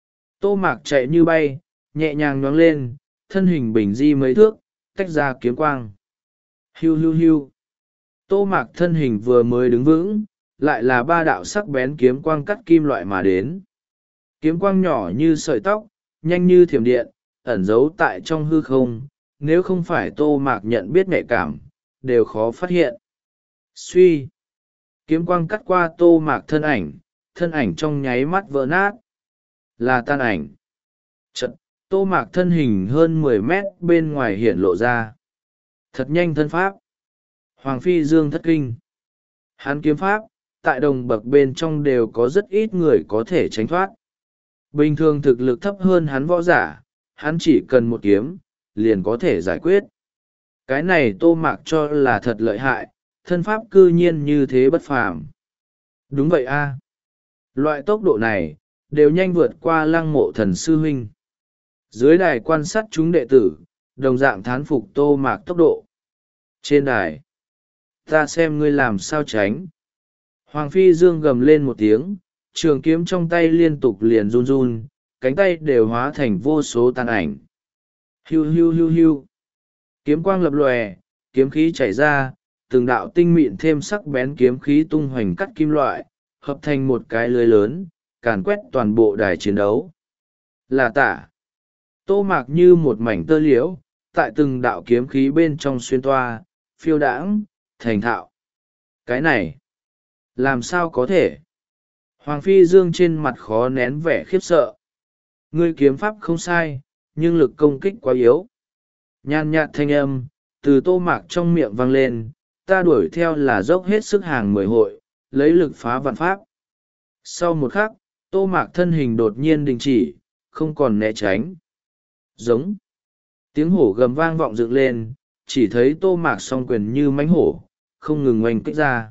Tô Mạc chạy như bay, nhẹ nhàng nhoáng lên, thân hình bình di mấy thước, tách ra kiếm quang. Hiu hiu hiu! Tô Mạc thân hình vừa mới đứng vững, lại là ba đạo sắc bén kiếm quang cắt kim loại mà đến. Kiếm quang nhỏ như sợi tóc, nhanh như thiểm điện, ẩn giấu tại trong hư không, nếu không phải Tô Mạc nhận biết nhạy cảm, đều khó phát hiện. Suy! Kiếm quang cắt qua Tô Mạc thân ảnh, thân ảnh trong nháy mắt vỡ nát. Là tan ảnh. Chật, Tô Mạc thân hình hơn mười mét bên ngoài hiện lộ ra. Thật nhanh thân pháp. Hoàng Phi Dương thất kinh. Hắn kiếm pháp, tại đồng bậc bên trong đều có rất ít người có thể tránh thoát. Bình thường thực lực thấp hơn hắn võ giả, hắn chỉ cần một kiếm, liền có thể giải quyết. Cái này Tô Mạc cho là thật lợi hại, thân pháp cư nhiên như thế bất phàm. Đúng vậy a, loại tốc độ này, đều nhanh vượt qua Lăng Mộ Thần sư huynh. Dưới đài quan sát chúng đệ tử, đồng dạng thán phục Tô Mạc tốc độ. Trên đài, ta xem ngươi làm sao tránh. Hoàng Phi Dương gầm lên một tiếng, trường kiếm trong tay liên tục liền run run, cánh tay đều hóa thành vô số tàn ảnh. Hiu hiu hiu hiu. Kiếm quang lập lòe, kiếm khí chảy ra, từng đạo tinh mịn thêm sắc bén kiếm khí tung hoành cắt kim loại, hợp thành một cái lưới lớn, càn quét toàn bộ đài chiến đấu. Là tả. Tô Mạc như một mảnh tơ liễu, tại từng đạo kiếm khí bên trong xuyên toa, phiêu đãng, thành thạo. Cái này, làm sao có thể? Hoàng Phi Dương trên mặt khó nén vẻ khiếp sợ. Ngươi kiếm pháp không sai, nhưng lực công kích quá yếu. Nhàn nhạt thanh âm, từ Tô Mạc trong miệng vang lên, ta đuổi theo là dốc hết sức hàng mười hội, lấy lực phá vạn pháp. Sau một khắc, Tô Mạc thân hình đột nhiên đình chỉ, không còn né tránh. Giống. Tiếng hổ gầm vang vọng dựng lên, chỉ thấy Tô Mạc song quyền như mãnh hổ, không ngừng oanh kích ra.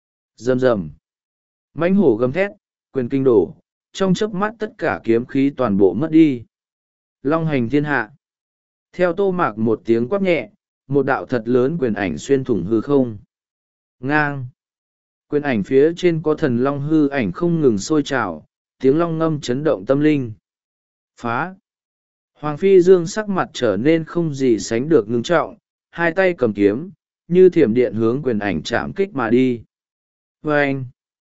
Rầm rầm. Mãnh hổ gầm thét, quyền kinh đổ, trong chớp mắt tất cả kiếm khí toàn bộ mất đi. Long hành thiên hạ. Theo Tô Mạc một tiếng quát nhẹ, một đạo thật lớn quyền ảnh xuyên thủng hư không. Ngang. Quyền ảnh phía trên có thần long hư ảnh không ngừng sôi trào, tiếng long ngâm chấn động tâm linh. Phá. Hoàng Phi Dương sắc mặt trở nên không gì sánh được ngưng trọng, hai tay cầm kiếm, như thiểm điện hướng quyền ảnh chạm kích mà đi. Vâng!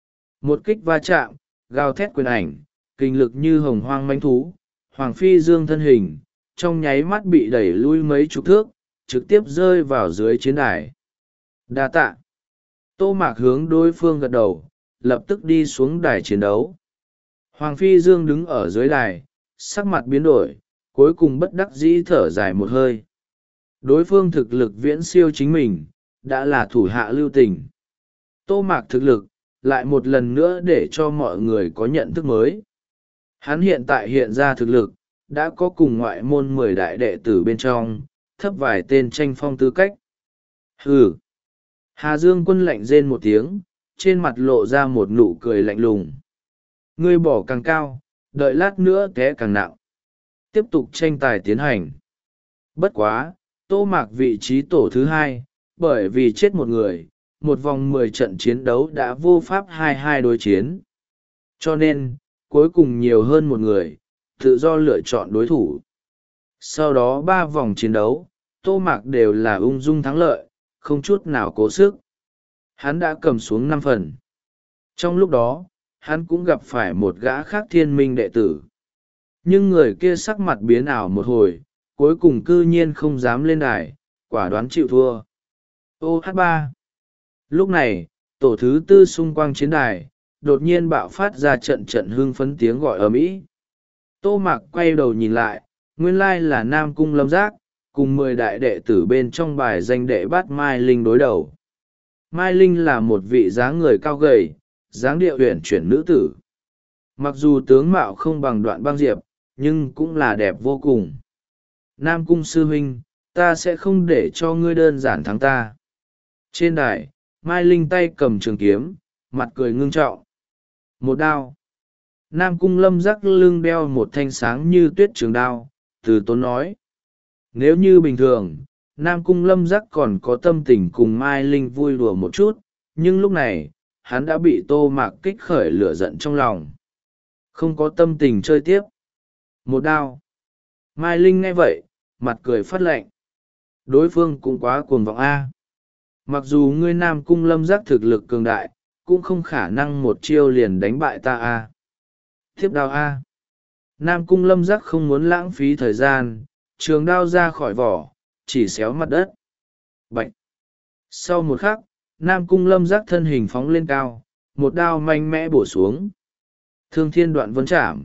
Một kích va chạm, gào thét quyền ảnh, kinh lực như hồng hoang manh thú, Hoàng Phi Dương thân hình, trong nháy mắt bị đẩy lui mấy chục thước, trực tiếp rơi vào dưới chiến đài. Đa tạ! Tô Mạc hướng đối phương gật đầu, lập tức đi xuống đài chiến đấu. Hoàng Phi Dương đứng ở dưới đài, sắc mặt biến đổi, cuối cùng bất đắc dĩ thở dài một hơi. Đối phương thực lực viễn siêu chính mình, đã là thủ hạ lưu tình. Tô Mạc thực lực, lại một lần nữa để cho mọi người có nhận thức mới. Hắn hiện tại hiện ra thực lực, đã có cùng ngoại môn mười đại đệ tử bên trong, thấp vài tên tranh phong tư cách. Hừ! Hà Dương Quân lạnh rên một tiếng, trên mặt lộ ra một nụ cười lạnh lùng. Ngươi bỏ càng cao, đợi lát nữa té càng nặng. Tiếp tục tranh tài tiến hành. Bất quá, Tô Mạc vị trí tổ thứ hai, bởi vì chết một người, một vòng mười trận chiến đấu đã vô pháp hai hai đối chiến. Cho nên, cuối cùng nhiều hơn một người, tự do lựa chọn đối thủ. Sau đó ba vòng chiến đấu, Tô Mạc đều là ung dung thắng lợi, không chút nào cố sức. Hắn đã cầm xuống năm phần. Trong lúc đó, hắn cũng gặp phải một gã khác thiên minh đệ tử. Nhưng người kia sắc mặt biến ảo một hồi, cuối cùng cư nhiên không dám lên đài, quả đoán chịu thua. ô hát ba. Lúc này, tổ thứ tư xung quanh chiến đài, đột nhiên bạo phát ra trận trận hưng phấn tiếng gọi ầm ĩ. Tô Mạc quay đầu nhìn lại, nguyên lai là Nam Cung Lâm Giác, cùng mười đại đệ tử bên trong bài danh đệ bát Mai Linh đối đầu. Mai Linh là một vị dáng người cao gầy, dáng điệu huyền chuyển nữ tử. Mặc dù tướng mạo không bằng Đoạn Băng Diệp, nhưng cũng là đẹp vô cùng. Nam Cung sư huynh, ta sẽ không để cho ngươi đơn giản thắng ta. Trên đài, Mai Linh tay cầm trường kiếm, mặt cười ngưng trọng. Một đao. Nam Cung Lâm Giác lưng đeo một thanh sáng như tuyết trường đao, từ tốn nói. Nếu như bình thường, Nam Cung Lâm Giác còn có tâm tình cùng Mai Linh vui đùa một chút, nhưng lúc này, hắn đã bị Tô Mạc kích khởi lửa giận trong lòng. Không có tâm tình chơi tiếp. Một đao. Mai Linh nghe vậy, mặt cười phát lạnh. Đối phương cũng quá cuồng vọng a. Mặc dù ngươi Nam Cung Lâm Giác thực lực cường đại, cũng không khả năng một chiêu liền đánh bại ta a. Tiếp đao a. Nam Cung Lâm Giác không muốn lãng phí thời gian, trường đao ra khỏi vỏ, chỉ xéo mặt đất. Bạch. Sau một khắc, Nam Cung Lâm Giác thân hình phóng lên cao, một đao mạnh mẽ bổ xuống. Thương thiên đoạn vân chạm.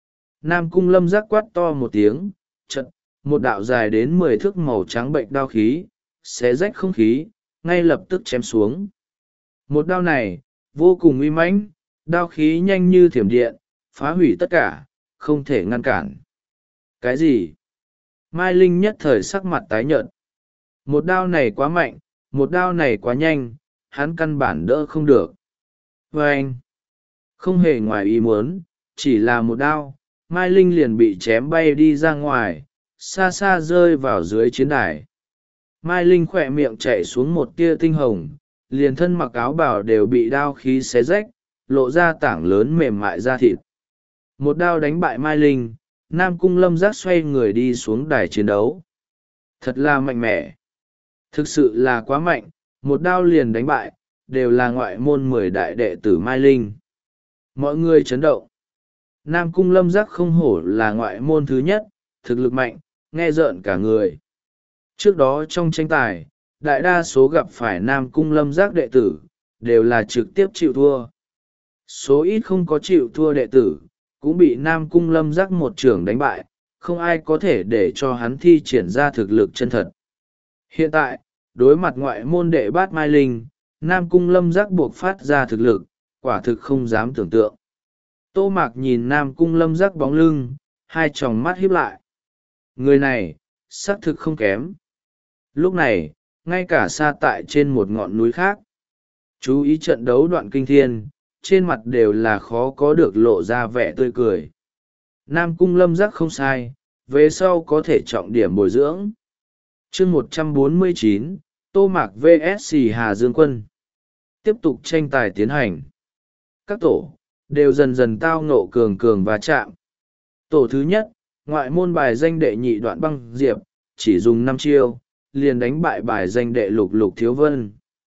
Nam Cung Lâm Giác quát to một tiếng, chật, một đạo dài đến mười thước màu trắng bệnh đao khí, xé rách không khí, ngay lập tức chém xuống. Một đao này, vô cùng uy mãnh, đao khí nhanh như thiểm điện, phá hủy tất cả, không thể ngăn cản. Cái gì? Mai Linh nhất thời sắc mặt tái nhợt. Một đao này quá mạnh, một đao này quá nhanh, hắn căn bản đỡ không được. Và anh, không hề ngoài ý muốn, chỉ là một đao, Mai Linh liền bị chém bay đi ra ngoài, xa xa rơi vào dưới chiến đài. Mai Linh khỏe miệng chạy xuống một tia tinh hồng, liền thân mặc áo bào đều bị đao khí xé rách, lộ ra tảng lớn mềm mại da thịt. Một đao đánh bại Mai Linh, Nam Cung Lâm Giác xoay người đi xuống đài chiến đấu. Thật là mạnh mẽ. Thực sự là quá mạnh, một đao liền đánh bại, đều là ngoại môn mười đại đệ tử Mai Linh. Mọi người chấn động. Nam Cung Lâm Giác không hổ là ngoại môn thứ nhất, thực lực mạnh, nghe rợn cả người. Trước đó trong tranh tài, đại đa số gặp phải Nam Cung Lâm Giác đệ tử, đều là trực tiếp chịu thua. Số ít không có chịu thua đệ tử, cũng bị Nam Cung Lâm Giác một trưởng đánh bại, không ai có thể để cho hắn thi triển ra thực lực chân thật. Hiện tại, đối mặt ngoại môn đệ bát Mai Linh, Nam Cung Lâm Giác buộc phát ra thực lực, quả thực không dám tưởng tượng. Tô Mạc nhìn Nam Cung Lâm Giác bóng lưng, hai tròng mắt híp lại. Người này, xác thực không kém. Lúc này, ngay cả xa tại trên một ngọn núi khác. Chú ý trận đấu đoạn kinh thiên, trên mặt đều là khó có được lộ ra vẻ tươi cười. Nam Cung Lâm Giác không sai, về sau có thể trọng điểm bồi dưỡng. chương một trăm bốn mươi chín, Tô Mạc vs Hà Dương Quân. Tiếp tục tranh tài tiến hành. Các tổ, đều dần dần tao ngộ cường cường và chạm. Tổ thứ nhất, ngoại môn bài danh đệ nhị Đoạn Băng Diệp, chỉ dùng năm chiêu, liền đánh bại bài danh đệ lục Lục Thiếu Vân.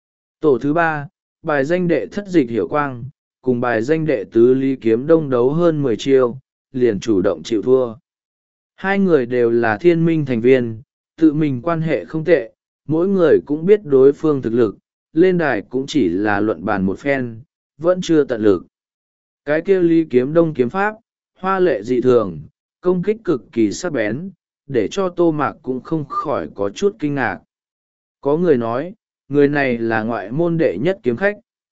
Tổ thứ ba, bài danh đệ thất Dịch Hiểu Quang, cùng bài danh đệ tứ Lý Kiếm Đông đấu hơn mười chiêu, liền chủ động chịu thua. Hai người đều là thiên minh thành viên, tự mình quan hệ không tệ, mỗi người cũng biết đối phương thực lực, lên đài cũng chỉ là luận bàn một phen, vẫn chưa tận lực. Cái kia Lý Kiếm Đông kiếm pháp, hoa lệ dị thường, công kích cực kỳ sắc bén, để cho Tô Mạc cũng không khỏi có chút kinh ngạc. Có người nói, người này là ngoại môn đệ nhất kiếm khách.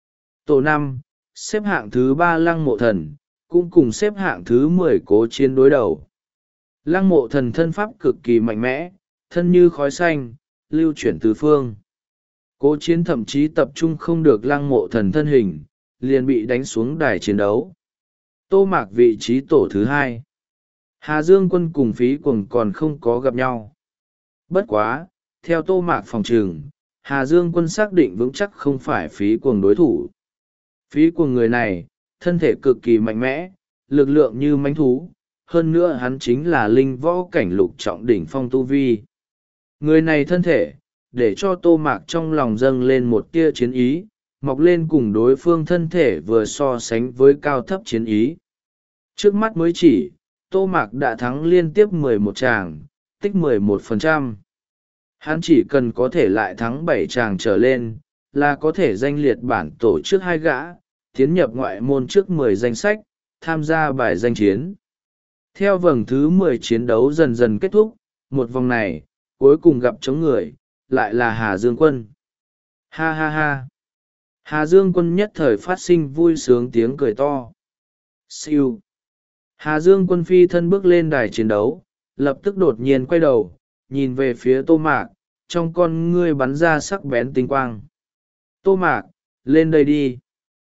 Tổ năm, xếp hạng thứ ba Lăng Mộ Thần, cũng cùng xếp hạng thứ mười Cố Chiến đối đầu. Lăng Mộ Thần thân pháp cực kỳ mạnh mẽ, thân như khói xanh, lưu chuyển tứ phương. Cố Chiến thậm chí tập trung không được Lăng Mộ Thần thân hình, liền bị đánh xuống đài chiến đấu. Tô Mạc vị trí tổ thứ hai. Hà Dương Quân cùng Phí Cuồng còn không có gặp nhau. Bất quá, theo Tô Mạc phòng trừng, Hà Dương Quân xác định vững chắc không phải Phí Cuồng đối thủ. Phí Cuồng người này, thân thể cực kỳ mạnh mẽ, lực lượng như mãnh thú, hơn nữa hắn chính là linh võ cảnh lục trọng đỉnh phong tu vi. Người này thân thể, để cho Tô Mạc trong lòng dâng lên một tia chiến ý, mọc lên cùng đối phương thân thể vừa so sánh với cao thấp chiến ý. Trước mắt mới chỉ, Tô Mạc đã thắng liên tiếp mười một tràng, tích mười một phần trăm. Hắn chỉ cần có thể lại thắng bảy tràng trở lên, là có thể danh liệt bản tổ trước hai gã, tiến nhập ngoại môn trước mười danh sách, tham gia bài danh chiến. Theo vòng thứ mười chiến đấu dần dần kết thúc, một vòng này, cuối cùng gặp chống người, lại là Hà Dương Quân. Ha ha ha! Hà Dương Quân nhất thời phát sinh vui sướng tiếng cười to. Siêu! Hà Dương Quân phi thân bước lên đài chiến đấu, lập tức đột nhiên quay đầu, nhìn về phía Tô Mạc, trong con ngươi bắn ra sắc bén tinh quang. Tô Mạc, lên đây đi!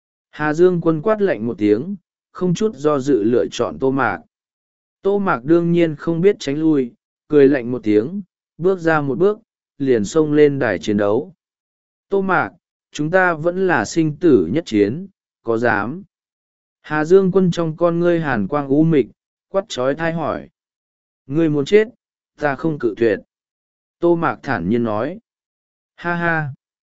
Hà Dương Quân quát lạnh một tiếng, không chút do dự lựa chọn Tô Mạc. Tô Mạc đương nhiên không biết tránh lui, cười lạnh một tiếng, bước ra một bước, liền xông lên đài chiến đấu. Tô Mạc, chúng ta vẫn là sinh tử nhất chiến, có dám? Hà Dương Quân trong con ngươi hàn quang u mịch, quát trói thai hỏi. Ngươi muốn chết, ta không cự tuyệt. Tô Mạc thản nhiên nói. Ha ha.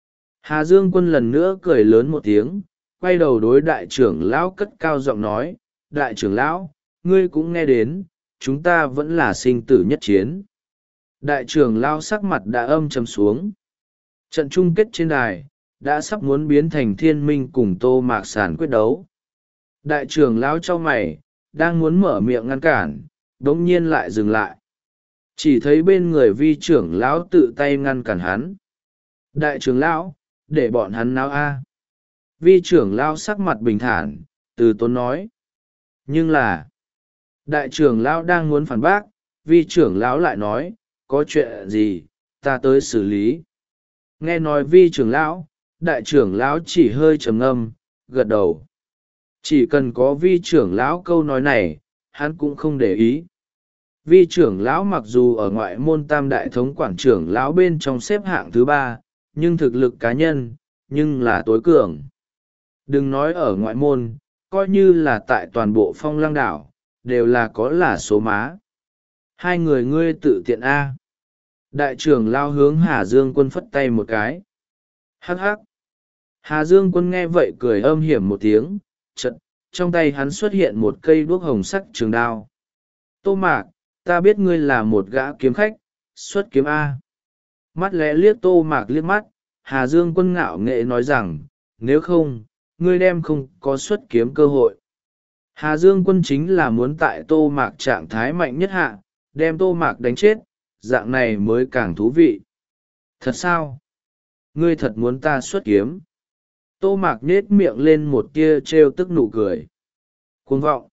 Hà Dương Quân lần nữa cười lớn một tiếng, quay đầu đối đại trưởng lão cất cao giọng nói. Đại trưởng lão, ngươi cũng nghe đến, chúng ta vẫn là sinh tử nhất chiến. Đại trưởng lão sắc mặt đã âm trầm xuống. Trận chung kết trên đài, đã sắp muốn biến thành thiên minh cùng Tô Mạc Sàn quyết đấu. Đại trưởng lão cho mày, đang muốn mở miệng ngăn cản, đống nhiên lại dừng lại. Chỉ thấy bên người vi trưởng lão tự tay ngăn cản hắn. Đại trưởng lão, để bọn hắn náo a. Vi trưởng lão sắc mặt bình thản, từ tốn nói. Nhưng là, đại trưởng lão đang muốn phản bác, vi trưởng lão lại nói, có chuyện gì, ta tới xử lý. Nghe nói vi trưởng lão, đại trưởng lão chỉ hơi trầm ngâm, gật đầu. Chỉ cần có vi trưởng lão câu nói này, hắn cũng không để ý. Vi trưởng lão mặc dù ở ngoại môn tam đại thống quản trưởng lão bên trong xếp hạng thứ ba, nhưng thực lực cá nhân, nhưng là tối cường. Đừng nói ở ngoại môn, coi như là tại toàn bộ Phong Lăng đảo, đều là có là số má. Hai người ngươi tự tiện A. Đại trưởng lão hướng Hà Dương Quân phất tay một cái. Hắc hắc. Hà Dương Quân nghe vậy cười âm hiểm một tiếng, chật, trong tay hắn xuất hiện một cây đuốc hồng sắc trường đao. Tô Mạc, ta biết ngươi là một gã kiếm khách, xuất kiếm A. Mắt lẽ liếc Tô Mạc liếc mắt, Hà Dương Quân ngạo nghệ nói rằng, nếu không, ngươi đem không có xuất kiếm cơ hội. Hà Dương Quân chính là muốn tại Tô Mạc trạng thái mạnh nhất hạ, đem Tô Mạc đánh chết, dạng này mới càng thú vị. Thật sao? Ngươi thật muốn ta xuất kiếm? Tô Mạc nết miệng lên một tia trêu tức nụ cười. Cuồng vọng.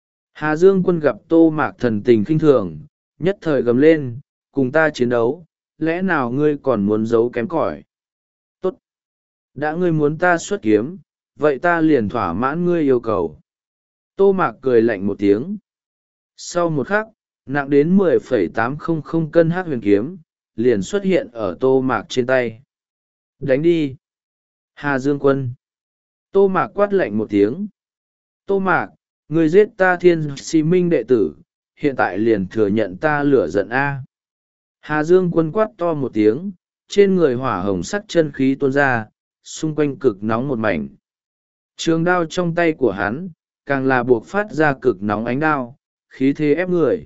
Hà Dương Quân gặp Tô Mạc thần tình khinh thường, nhất thời gầm lên, cùng ta chiến đấu, lẽ nào ngươi còn muốn giấu kém cỏi? Tốt! Đã ngươi muốn ta xuất kiếm, vậy ta liền thỏa mãn ngươi yêu cầu. Tô Mạc cười lạnh một tiếng. Sau một khắc, nặng đến mười phẩy tám trăm cân hắc huyền kiếm, liền xuất hiện ở Tô Mạc trên tay. Đánh đi! Hà Dương Quân! Tô Mạc quát lạnh một tiếng. Tô Mạc, ngươi giết ta Thiên Si Minh đệ tử, hiện tại liền thừa nhận ta lửa giận A. Hà Dương Quân quát to một tiếng, trên người hỏa hồng sắc chân khí tuôn ra, xung quanh cực nóng một mảnh. Trường đao trong tay của hắn, càng là buộc phát ra cực nóng ánh đao, khí thế ép người.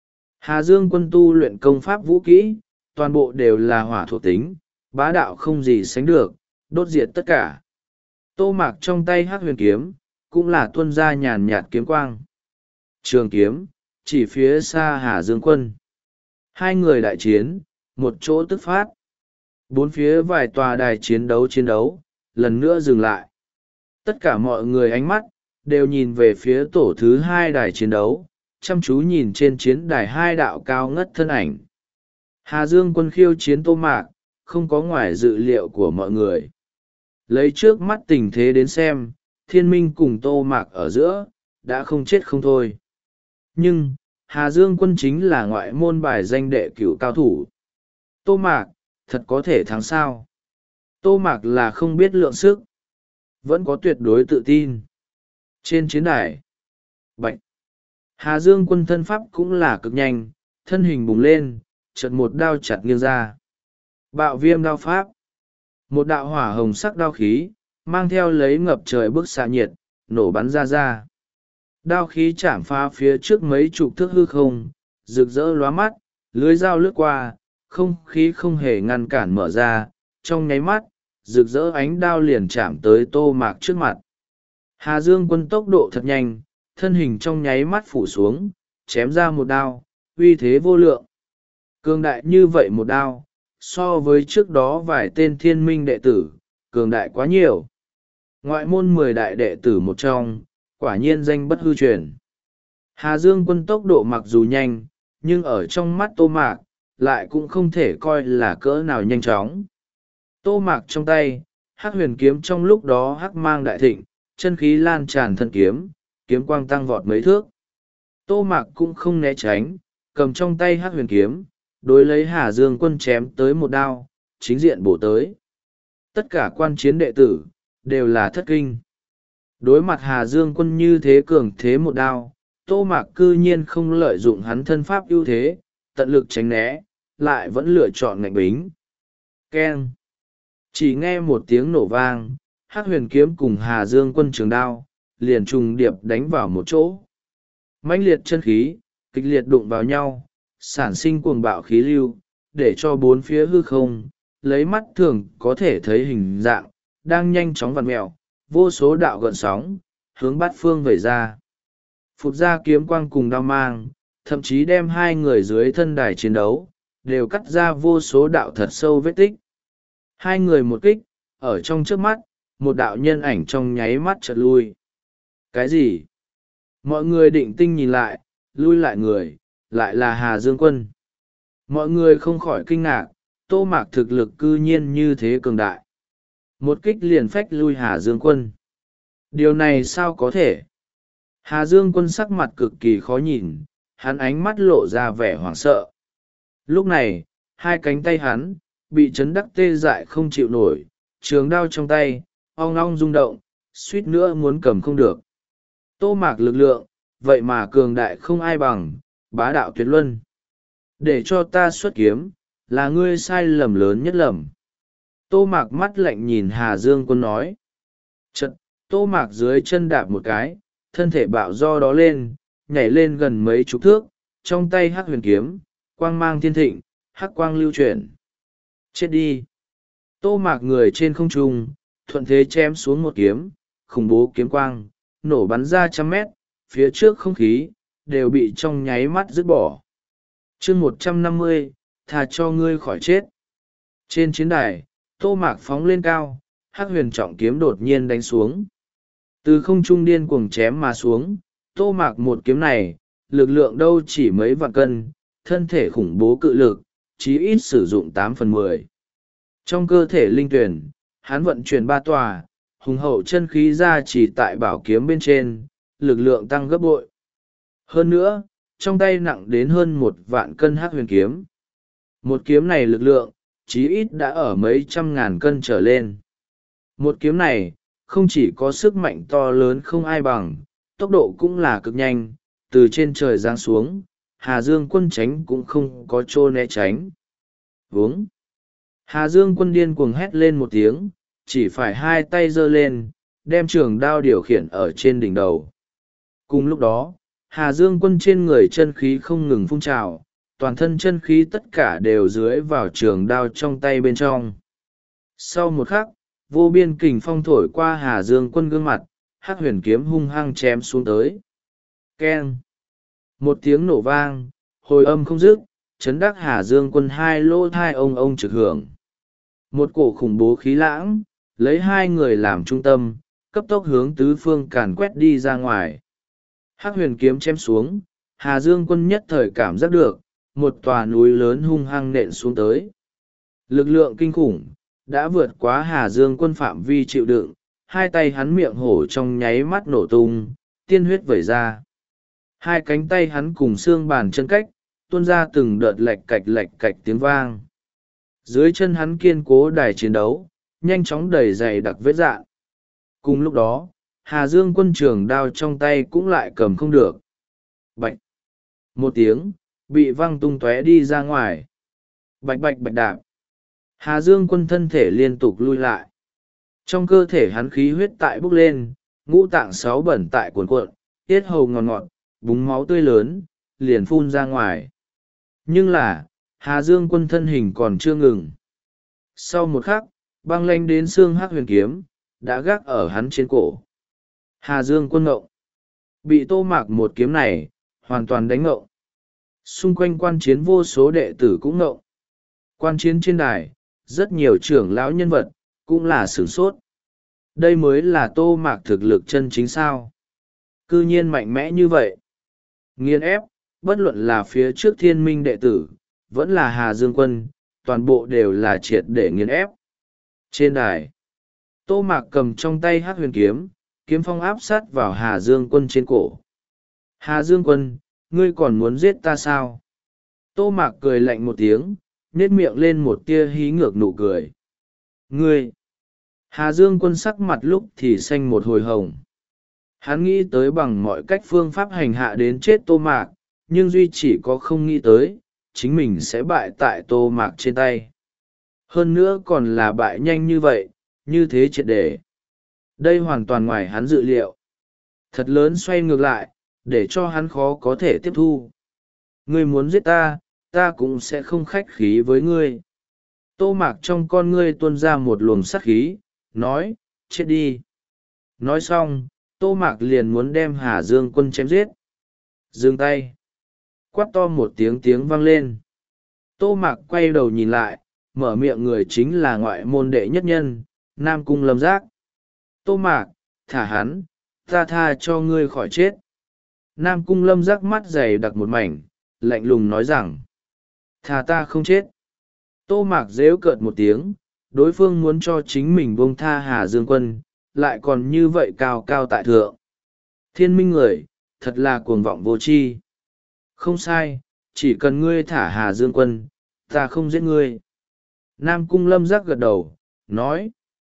Hà Dương Quân tu luyện công pháp vũ kỹ, toàn bộ đều là hỏa thuộc tính, bá đạo không gì sánh được, đốt diệt tất cả. Tô Mạc trong tay hắc huyền kiếm, cũng là tuôn ra nhàn nhạt kiếm quang. Trường kiếm, chỉ phía xa Hà Dương Quân. Hai người đại chiến, một chỗ tức phát. Bốn phía vài tòa đài chiến đấu chiến đấu, lần nữa dừng lại. Tất cả mọi người ánh mắt, đều nhìn về phía tổ thứ hai đài chiến đấu, chăm chú nhìn trên chiến đài hai đạo cao ngất thân ảnh. Hà Dương Quân khiêu chiến Tô Mạc, không có ngoài dự liệu của mọi người. Lấy trước mắt tình thế đến xem, Thiên Minh cùng Tô Mạc ở giữa, đã không chết không thôi. Nhưng, Hà Dương Quân chính là ngoại môn bài danh đệ cửu cao thủ. Tô Mạc, thật có thể thắng sao? Tô Mạc là không biết lượng sức, vẫn có tuyệt đối tự tin. Trên chiến đài, Bạch, Hà Dương Quân thân pháp cũng là cực nhanh, thân hình bùng lên, chợt một đao chặt nghiêng ra. Bạo viêm đao pháp. Một đạo hỏa hồng sắc đao khí, mang theo lấy ngập trời bức xạ nhiệt, nổ bắn ra ra. Đao khí chạm phá phía trước mấy chục thước hư không, rực rỡ lóa mắt, lưới dao lướt qua, không khí không hề ngăn cản mở ra, trong nháy mắt, rực rỡ ánh đao liền chạm tới Tô Mạc trước mặt. Hà Dương Quân tốc độ thật nhanh, thân hình trong nháy mắt phủ xuống, chém ra một đao, uy thế vô lượng. Cường đại như vậy một đao, so với trước đó vài tên thiên minh đệ tử, cường đại quá nhiều. Ngoại môn mười đại đệ tử một trong, quả nhiên danh bất hư truyền. Hà Dương Quân tốc độ mặc dù nhanh, nhưng ở trong mắt Tô Mạc, lại cũng không thể coi là cỡ nào nhanh chóng. Tô Mạc trong tay, hắc huyền kiếm trong lúc đó hắc mang đại thịnh, chân khí lan tràn thân kiếm, kiếm quang tăng vọt mấy thước. Tô Mạc cũng không né tránh, cầm trong tay hắc huyền kiếm, đối lấy Hà Dương Quân chém tới một đao, chính diện bổ tới. Tất cả quan chiến đệ tử, đều là thất kinh. Đối mặt Hà Dương Quân như thế cường thế một đao, Tô Mạc cư nhiên không lợi dụng hắn thân pháp ưu thế, tận lực tránh né, lại vẫn lựa chọn ngạnh bính. Keng! Chỉ nghe một tiếng nổ vang, hắc huyền kiếm cùng Hà Dương Quân trường đao, liền trùng điệp đánh vào một chỗ. Mãnh liệt chân khí, kịch liệt đụng vào nhau, sản sinh cuồng bạo khí lưu, để cho bốn phía hư không, lấy mắt thường có thể thấy hình dạng, đang nhanh chóng vặn mẹo, vô số đạo gợn sóng, hướng bát phương vẩy ra. Phụt ra kiếm quang cùng đao mang, thậm chí đem hai người dưới thân đài chiến đấu, đều cắt ra vô số đạo thật sâu vết tích. Hai người một kích, ở trong trước mắt, một đạo nhân ảnh trong nháy mắt chợt lui. Cái gì? Mọi người định tinh nhìn lại, lui lại người, lại là Hà Dương Quân. Mọi người không khỏi kinh ngạc, Tô Mạc thực lực cư nhiên như thế cường đại. Một kích liền phách lui Hà Dương Quân. Điều này sao có thể? Hà Dương Quân sắc mặt cực kỳ khó nhìn, hắn ánh mắt lộ ra vẻ hoảng sợ. Lúc này, hai cánh tay hắn, bị chấn đắc tê dại không chịu nổi, trường đao trong tay, ong ong rung động, suýt nữa muốn cầm không được. Tô Mạc lực lượng, vậy mà cường đại không ai bằng, bá đạo tuyệt luân. Để cho ta xuất kiếm, là ngươi sai lầm lớn nhất lầm. Tô Mạc mắt lạnh nhìn Hà Dương Quân nói. Chật, Tô Mạc dưới chân đạp một cái, thân thể bạo do đó lên, nhảy lên gần mấy chục thước, trong tay hắc huyền kiếm, quang mang thiên thịnh, hắc quang lưu chuyển. Chết đi! Tô Mạc người trên không trung, thuận thế chém xuống một kiếm, khủng bố kiếm quang, nổ bắn ra trăm mét, phía trước không khí, đều bị trong nháy mắt dứt bỏ. chương một trăm năm mươi, thà cho ngươi khỏi chết. Trên chiến đài, Tô Mạc phóng lên cao, hắc huyền trọng kiếm đột nhiên đánh xuống. Từ không trung điên cuồng chém mà xuống, Tô Mạc một kiếm này, lực lượng đâu chỉ mấy vạn cân, thân thể khủng bố cự lực, chí ít sử dụng tám phần mười. Trong cơ thể linh tuyển, hắn vận chuyển ba tòa, hùng hậu chân khí ra chỉ tại bảo kiếm bên trên, lực lượng tăng gấp bội. Hơn nữa, trong tay nặng đến hơn một vạn cân hắc huyền kiếm. Một kiếm này lực lượng, chí ít đã ở mấy trăm ngàn cân trở lên. Một kiếm này, không chỉ có sức mạnh to lớn không ai bằng, tốc độ cũng là cực nhanh, từ trên trời giáng xuống, Hà Dương Quân tránh cũng không có chỗ né tránh. Vướng! Hà Dương Quân điên cuồng hét lên một tiếng, chỉ phải hai tay giơ lên, đem trường đao điều khiển ở trên đỉnh đầu. Cùng lúc đó, Hà Dương Quân trên người chân khí không ngừng phun trào, toàn thân chân khí tất cả đều dưới vào trường đao trong tay bên trong. Sau một khắc, vô biên kình phong thổi qua Hà Dương Quân gương mặt, hắc huyền kiếm hung hăng chém xuống tới. Keng! Một tiếng nổ vang, hồi âm không dứt, chấn đắc Hà Dương Quân hai lỗ thai ông ông trực hưởng. Một cổ khủng bố khí lãng, lấy hai người làm trung tâm, cấp tốc hướng tứ phương càn quét đi ra ngoài. Hắc huyền kiếm chém xuống, Hà Dương Quân nhất thời cảm giác được, một tòa núi lớn hung hăng nện xuống tới. Lực lượng kinh khủng, đã vượt quá Hà Dương Quân phạm vi chịu đựng, hai tay hắn miệng hổ trong nháy mắt nổ tung, tiên huyết vẩy ra. Hai cánh tay hắn cùng xương bàn chân cách, tuôn ra từng đợt lạch cạch lạch cạch tiếng vang. Dưới chân hắn kiên cố đài chiến đấu, nhanh chóng đầy dày đặc vết dạn. Cùng lúc đó, Hà Dương Quân trường đao trong tay cũng lại cầm không được. Bạch! Một tiếng, bị văng tung tóe đi ra ngoài. Bạch bạch bạch đạp. Hà Dương Quân thân thể liên tục lui lại. Trong cơ thể hắn khí huyết tại bốc lên, ngũ tạng sáu bẩn tại cuồn cuộn, tiết hầu ngọt ngọt, búng máu tươi lớn, liền phun ra ngoài. Nhưng là, Hà Dương Quân thân hình còn chưa ngừng. Sau một khắc, băng lanh đến xương hắc huyền kiếm, đã gác ở hắn trên cổ. Hà Dương Quân ngộng. Bị Tô Mạc một kiếm này, hoàn toàn đánh ngộng. Xung quanh quan chiến vô số đệ tử cũng ngộng. Quan chiến trên đài, rất nhiều trưởng lão nhân vật, cũng là sửng sốt. Đây mới là Tô Mạc thực lực chân chính sao. Cư nhiên mạnh mẽ như vậy. Nghiên ép, bất luận là phía trước thiên minh đệ tử, vẫn là Hà Dương Quân, toàn bộ đều là triệt để nghiên ép. Trên đài, Tô Mạc cầm trong tay hắc huyền kiếm, kiếm phong áp sát vào Hà Dương Quân trên cổ. Hà Dương Quân, ngươi còn muốn giết ta sao? Tô Mạc cười lạnh một tiếng, nét miệng lên một tia hí ngược nụ cười. Ngươi! Hà Dương Quân sắc mặt lúc thì xanh một hồi hồng. Hắn nghĩ tới bằng mọi cách phương pháp hành hạ đến chết Tô Mạc, nhưng duy chỉ có không nghĩ tới, chính mình sẽ bại tại Tô Mạc trên tay. Hơn nữa còn là bại nhanh như vậy, như thế triệt để. Đây hoàn toàn ngoài hắn dự liệu. Thật lớn xoay ngược lại, để cho hắn khó có thể tiếp thu. Ngươi muốn giết ta, ta cũng sẽ không khách khí với ngươi. Tô Mạc trong con ngươi tuôn ra một luồng sát khí, nói, chết đi. Nói xong, Tô Mạc liền muốn đem Hà Dương Quân chém giết. Dừng tay. Quát to một tiếng tiếng vang lên. Tô Mạc quay đầu nhìn lại, mở miệng người chính là ngoại môn đệ nhất nhân, Nam Cung Lâm Giác. Tô Mạc, thả hắn, ta tha cho ngươi khỏi chết. Nam Cung Lâm Giác mắt dày đặc một mảnh, lạnh lùng nói rằng, thà ta không chết. Tô Mạc rếu cợt một tiếng, đối phương muốn cho chính mình buông tha Hà Dương Quân, lại còn như vậy cao cao tại thượng. Thiên minh người, thật là cuồng vọng vô tri. Không sai, chỉ cần ngươi thả Hà Dương Quân, ta không giết ngươi. Nam Cung Lâm Giác gật đầu, nói.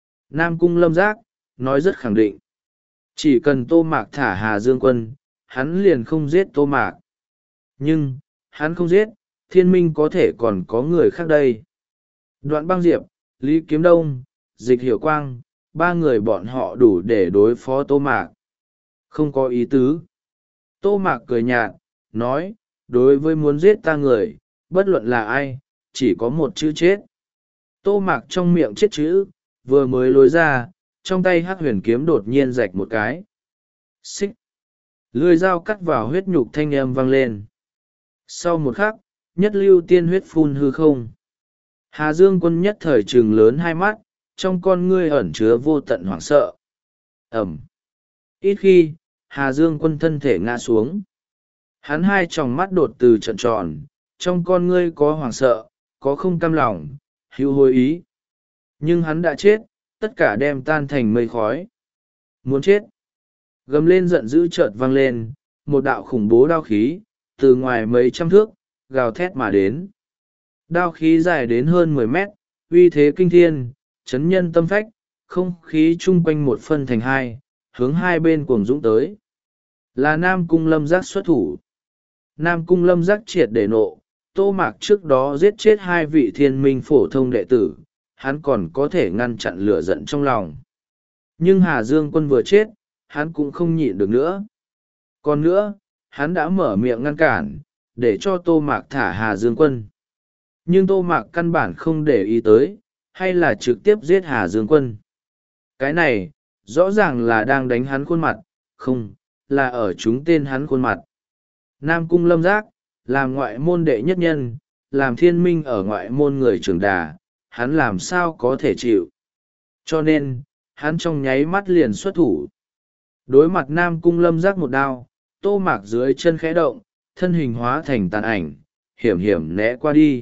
Nam Cung Lâm Giác, nói rất khẳng định. Chỉ cần Tô Mạc thả Hà Dương Quân, hắn liền không giết Tô Mạc. Nhưng, hắn không giết, thiên minh có thể còn có người khác đây. Đoạn Băng Diệp, Lý Kiếm Đông, Dịch Hiểu Quang, ba người bọn họ đủ để đối phó Tô Mạc. Không có ý tứ. Tô Mạc cười nhạt, nói, đối với muốn giết ta người, bất luận là ai, chỉ có một chữ chết. Tô Mạc trong miệng chết chữ, vừa mới lối ra, trong tay hắc huyền kiếm đột nhiên rạch một cái. Xích. Lưỡi dao cắt vào huyết nhục thanh âm vang lên. Sau một khắc, nhất lưu tiên huyết phun hư không. Hà Dương Quân nhất thời trừng lớn hai mắt, trong con ngươi ẩn chứa vô tận hoảng sợ. Ẩm. Ít khi, Hà Dương Quân thân thể ngã xuống. Hắn hai tròng mắt đột từ trận tròn, trong con ngươi có hoảng sợ, có không cam lòng, hữu hối ý. Nhưng hắn đã chết, tất cả đem tan thành mây khói. Muốn chết. Gầm lên giận dữ chợt vang lên, một đạo khủng bố đao khí, từ ngoài mấy trăm thước, gào thét mà đến. Đao khí dài đến hơn mười mét, uy thế kinh thiên, chấn nhân tâm phách, không khí chung quanh một phân thành hai, hướng hai bên cuồng dũng tới. Là Nam Cung Lâm Giác xuất thủ. Nam Cung Lâm Giác triệt để nộ, Tô Mạc trước đó giết chết hai vị thiên minh phổ thông đệ tử, hắn còn có thể ngăn chặn lửa giận trong lòng. Nhưng Hà Dương Quân vừa chết, hắn cũng không nhịn được nữa. Còn nữa, hắn đã mở miệng ngăn cản, để cho Tô Mạc thả Hà Dương Quân. Nhưng Tô Mạc căn bản không để ý tới, hay là trực tiếp giết Hà Dương Quân. Cái này, rõ ràng là đang đánh hắn khuôn mặt, không, là ở chúng tên hắn khuôn mặt. Nam Cung Lâm Giác, làm ngoại môn đệ nhất nhân, làm thiên minh ở ngoại môn người trưởng đà, hắn làm sao có thể chịu. Cho nên, hắn trong nháy mắt liền xuất thủ. Đối mặt Nam Cung Lâm Giác một đao, Tô Mạc dưới chân khẽ động, thân hình hóa thành tàn ảnh, hiểm hiểm né qua đi.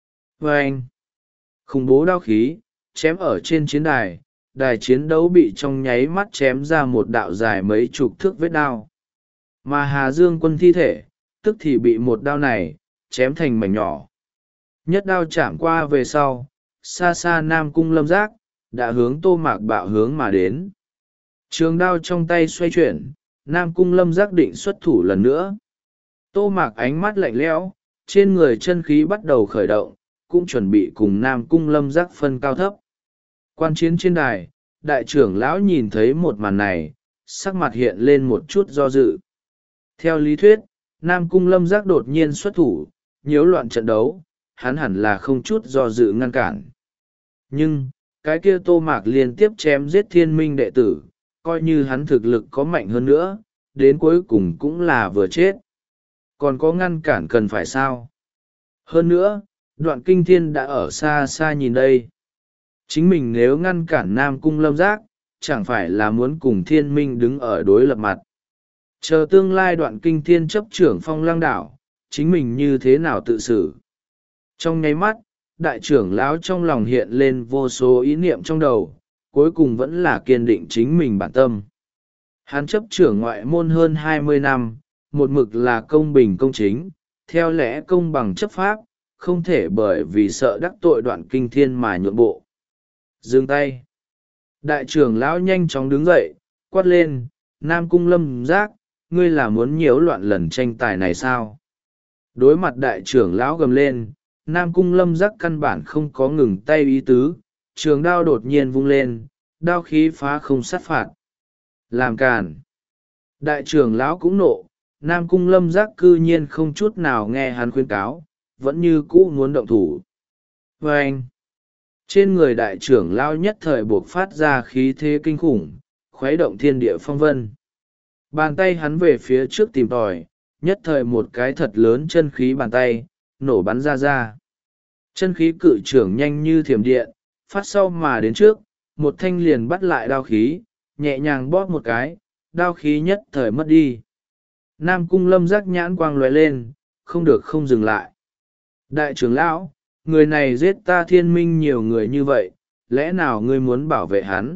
Và anh, khủng bố đao khí, chém ở trên chiến đài, đài chiến đấu bị trong nháy mắt chém ra một đạo dài mấy chục thước vết đao. Mà Hà Dương Quân thi thể, tức thì bị một đao này, chém thành mảnh nhỏ. Nhất đao chạm qua về sau, xa xa Nam Cung Lâm Giác, đã hướng Tô Mạc bạo hướng mà đến. Trường đao trong tay xoay chuyển, Nam Cung Lâm Giác định xuất thủ lần nữa. Tô Mạc ánh mắt lạnh lẽo, trên người chân khí bắt đầu khởi động, cũng chuẩn bị cùng Nam Cung Lâm Giác phân cao thấp. Quan chiến trên đài, đại trưởng lão nhìn thấy một màn này, sắc mặt hiện lên một chút do dự. Theo lý thuyết, Nam Cung Lâm Giác đột nhiên xuất thủ, nhiễu loạn trận đấu, hắn hẳn là không chút do dự ngăn cản. Nhưng, cái kia Tô Mạc liên tiếp chém giết thiên minh đệ tử, coi như hắn thực lực có mạnh hơn nữa, đến cuối cùng cũng là vừa chết. Còn có ngăn cản cần phải sao? Hơn nữa, Đoạn Kinh Thiên đã ở xa xa nhìn đây. Chính mình nếu ngăn cản Nam Cung Lâm Giác, chẳng phải là muốn cùng thiên minh đứng ở đối lập mặt. Chờ tương lai Đoạn Kinh Thiên chấp trưởng Phong Lăng Đảo, chính mình như thế nào tự xử. Trong nháy mắt, đại trưởng lão trong lòng hiện lên vô số ý niệm trong đầu, cuối cùng vẫn là kiên định chính mình bản tâm. Hắn chấp trưởng ngoại môn hơn hai mươi năm, một mực là công bình công chính, theo lẽ công bằng chấp pháp, không thể bởi vì sợ đắc tội Đoạn Kinh Thiên mà nhượng bộ. Dừng tay. Đại trưởng lão nhanh chóng đứng dậy, quát lên, Nam Cung Lâm Giác, ngươi là muốn nhiễu loạn lần tranh tài này sao? Đối mặt đại trưởng lão gầm lên, Nam Cung Lâm Giác căn bản không có ngừng tay ý tứ, trường đao đột nhiên vung lên, đao khí phá không sát phạt. Làm càn. Đại trưởng lão cũng nộ, Nam Cung Lâm Giác cư nhiên không chút nào nghe hắn khuyên cáo, vẫn như cũ muốn động thủ. Và anh, trên người đại trưởng lão nhất thời buộc phát ra khí thế kinh khủng, khuấy động thiên địa phong vân. Bàn tay hắn về phía trước tìm tòi, nhất thời một cái thật lớn chân khí bàn tay, nổ bắn ra ra. Chân khí cự trưởng nhanh như thiểm điện, phát sau mà đến trước, một thanh liền bắt lại đao khí, nhẹ nhàng bóp một cái, đao khí nhất thời mất đi. Nam Cung Lâm Giác nhãn quang lóe lên, không được không dừng lại. Đại trưởng lão, người này giết ta thiên minh nhiều người như vậy, lẽ nào ngươi muốn bảo vệ hắn?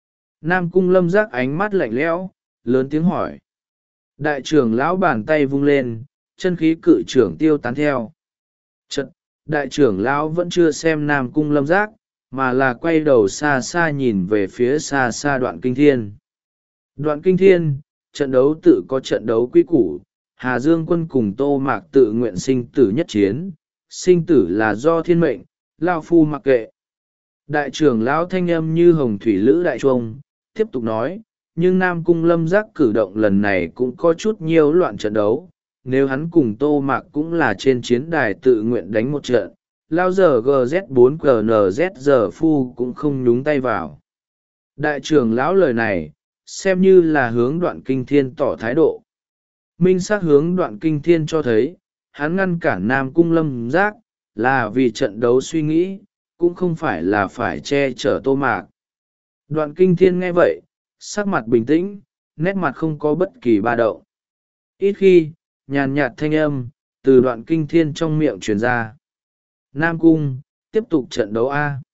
Nam Cung Lâm Giác ánh mắt lạnh lẽo, lớn tiếng hỏi. Đại trưởng lão bàn tay vung lên, chân khí cự trưởng tiêu tán theo. Chật, đại trưởng lão vẫn chưa xem Nam Cung Lâm Giác, mà là quay đầu xa xa nhìn về phía xa xa Đoạn Kinh Thiên. Đoạn Kinh Thiên, trận đấu tự có trận đấu quy củ, Hà Dương Quân cùng Tô Mạc tự nguyện sinh tử nhất chiến, sinh tử là do thiên mệnh, lao phu mặc kệ. Đại trưởng lão thanh âm như hồng thủy lữ đại trung, tiếp tục nói, nhưng Nam Cung Lâm Giác cử động lần này cũng có chút nhiều loạn trận đấu, nếu hắn cùng Tô Mạc cũng là trên chiến đài tự nguyện đánh một trận, lao giờ G Z bốn G N Z giờ phu cũng không nhúng tay vào. Đại trưởng lão lời này, xem như là hướng Đoạn Kinh Thiên tỏ thái độ. Minh xác hướng Đoạn Kinh Thiên cho thấy, hắn ngăn cản Nam Cung Lâm Giác, là vì trận đấu suy nghĩ, cũng không phải là phải che chở Tô Mạc. Đoạn Kinh Thiên nghe vậy, sắc mặt bình tĩnh, nét mặt không có bất kỳ ba động. Ít khi, nhàn nhạt thanh âm từ đoạn kinh thiên trong miệng truyền ra. Nam cung, tiếp tục trận đấu A.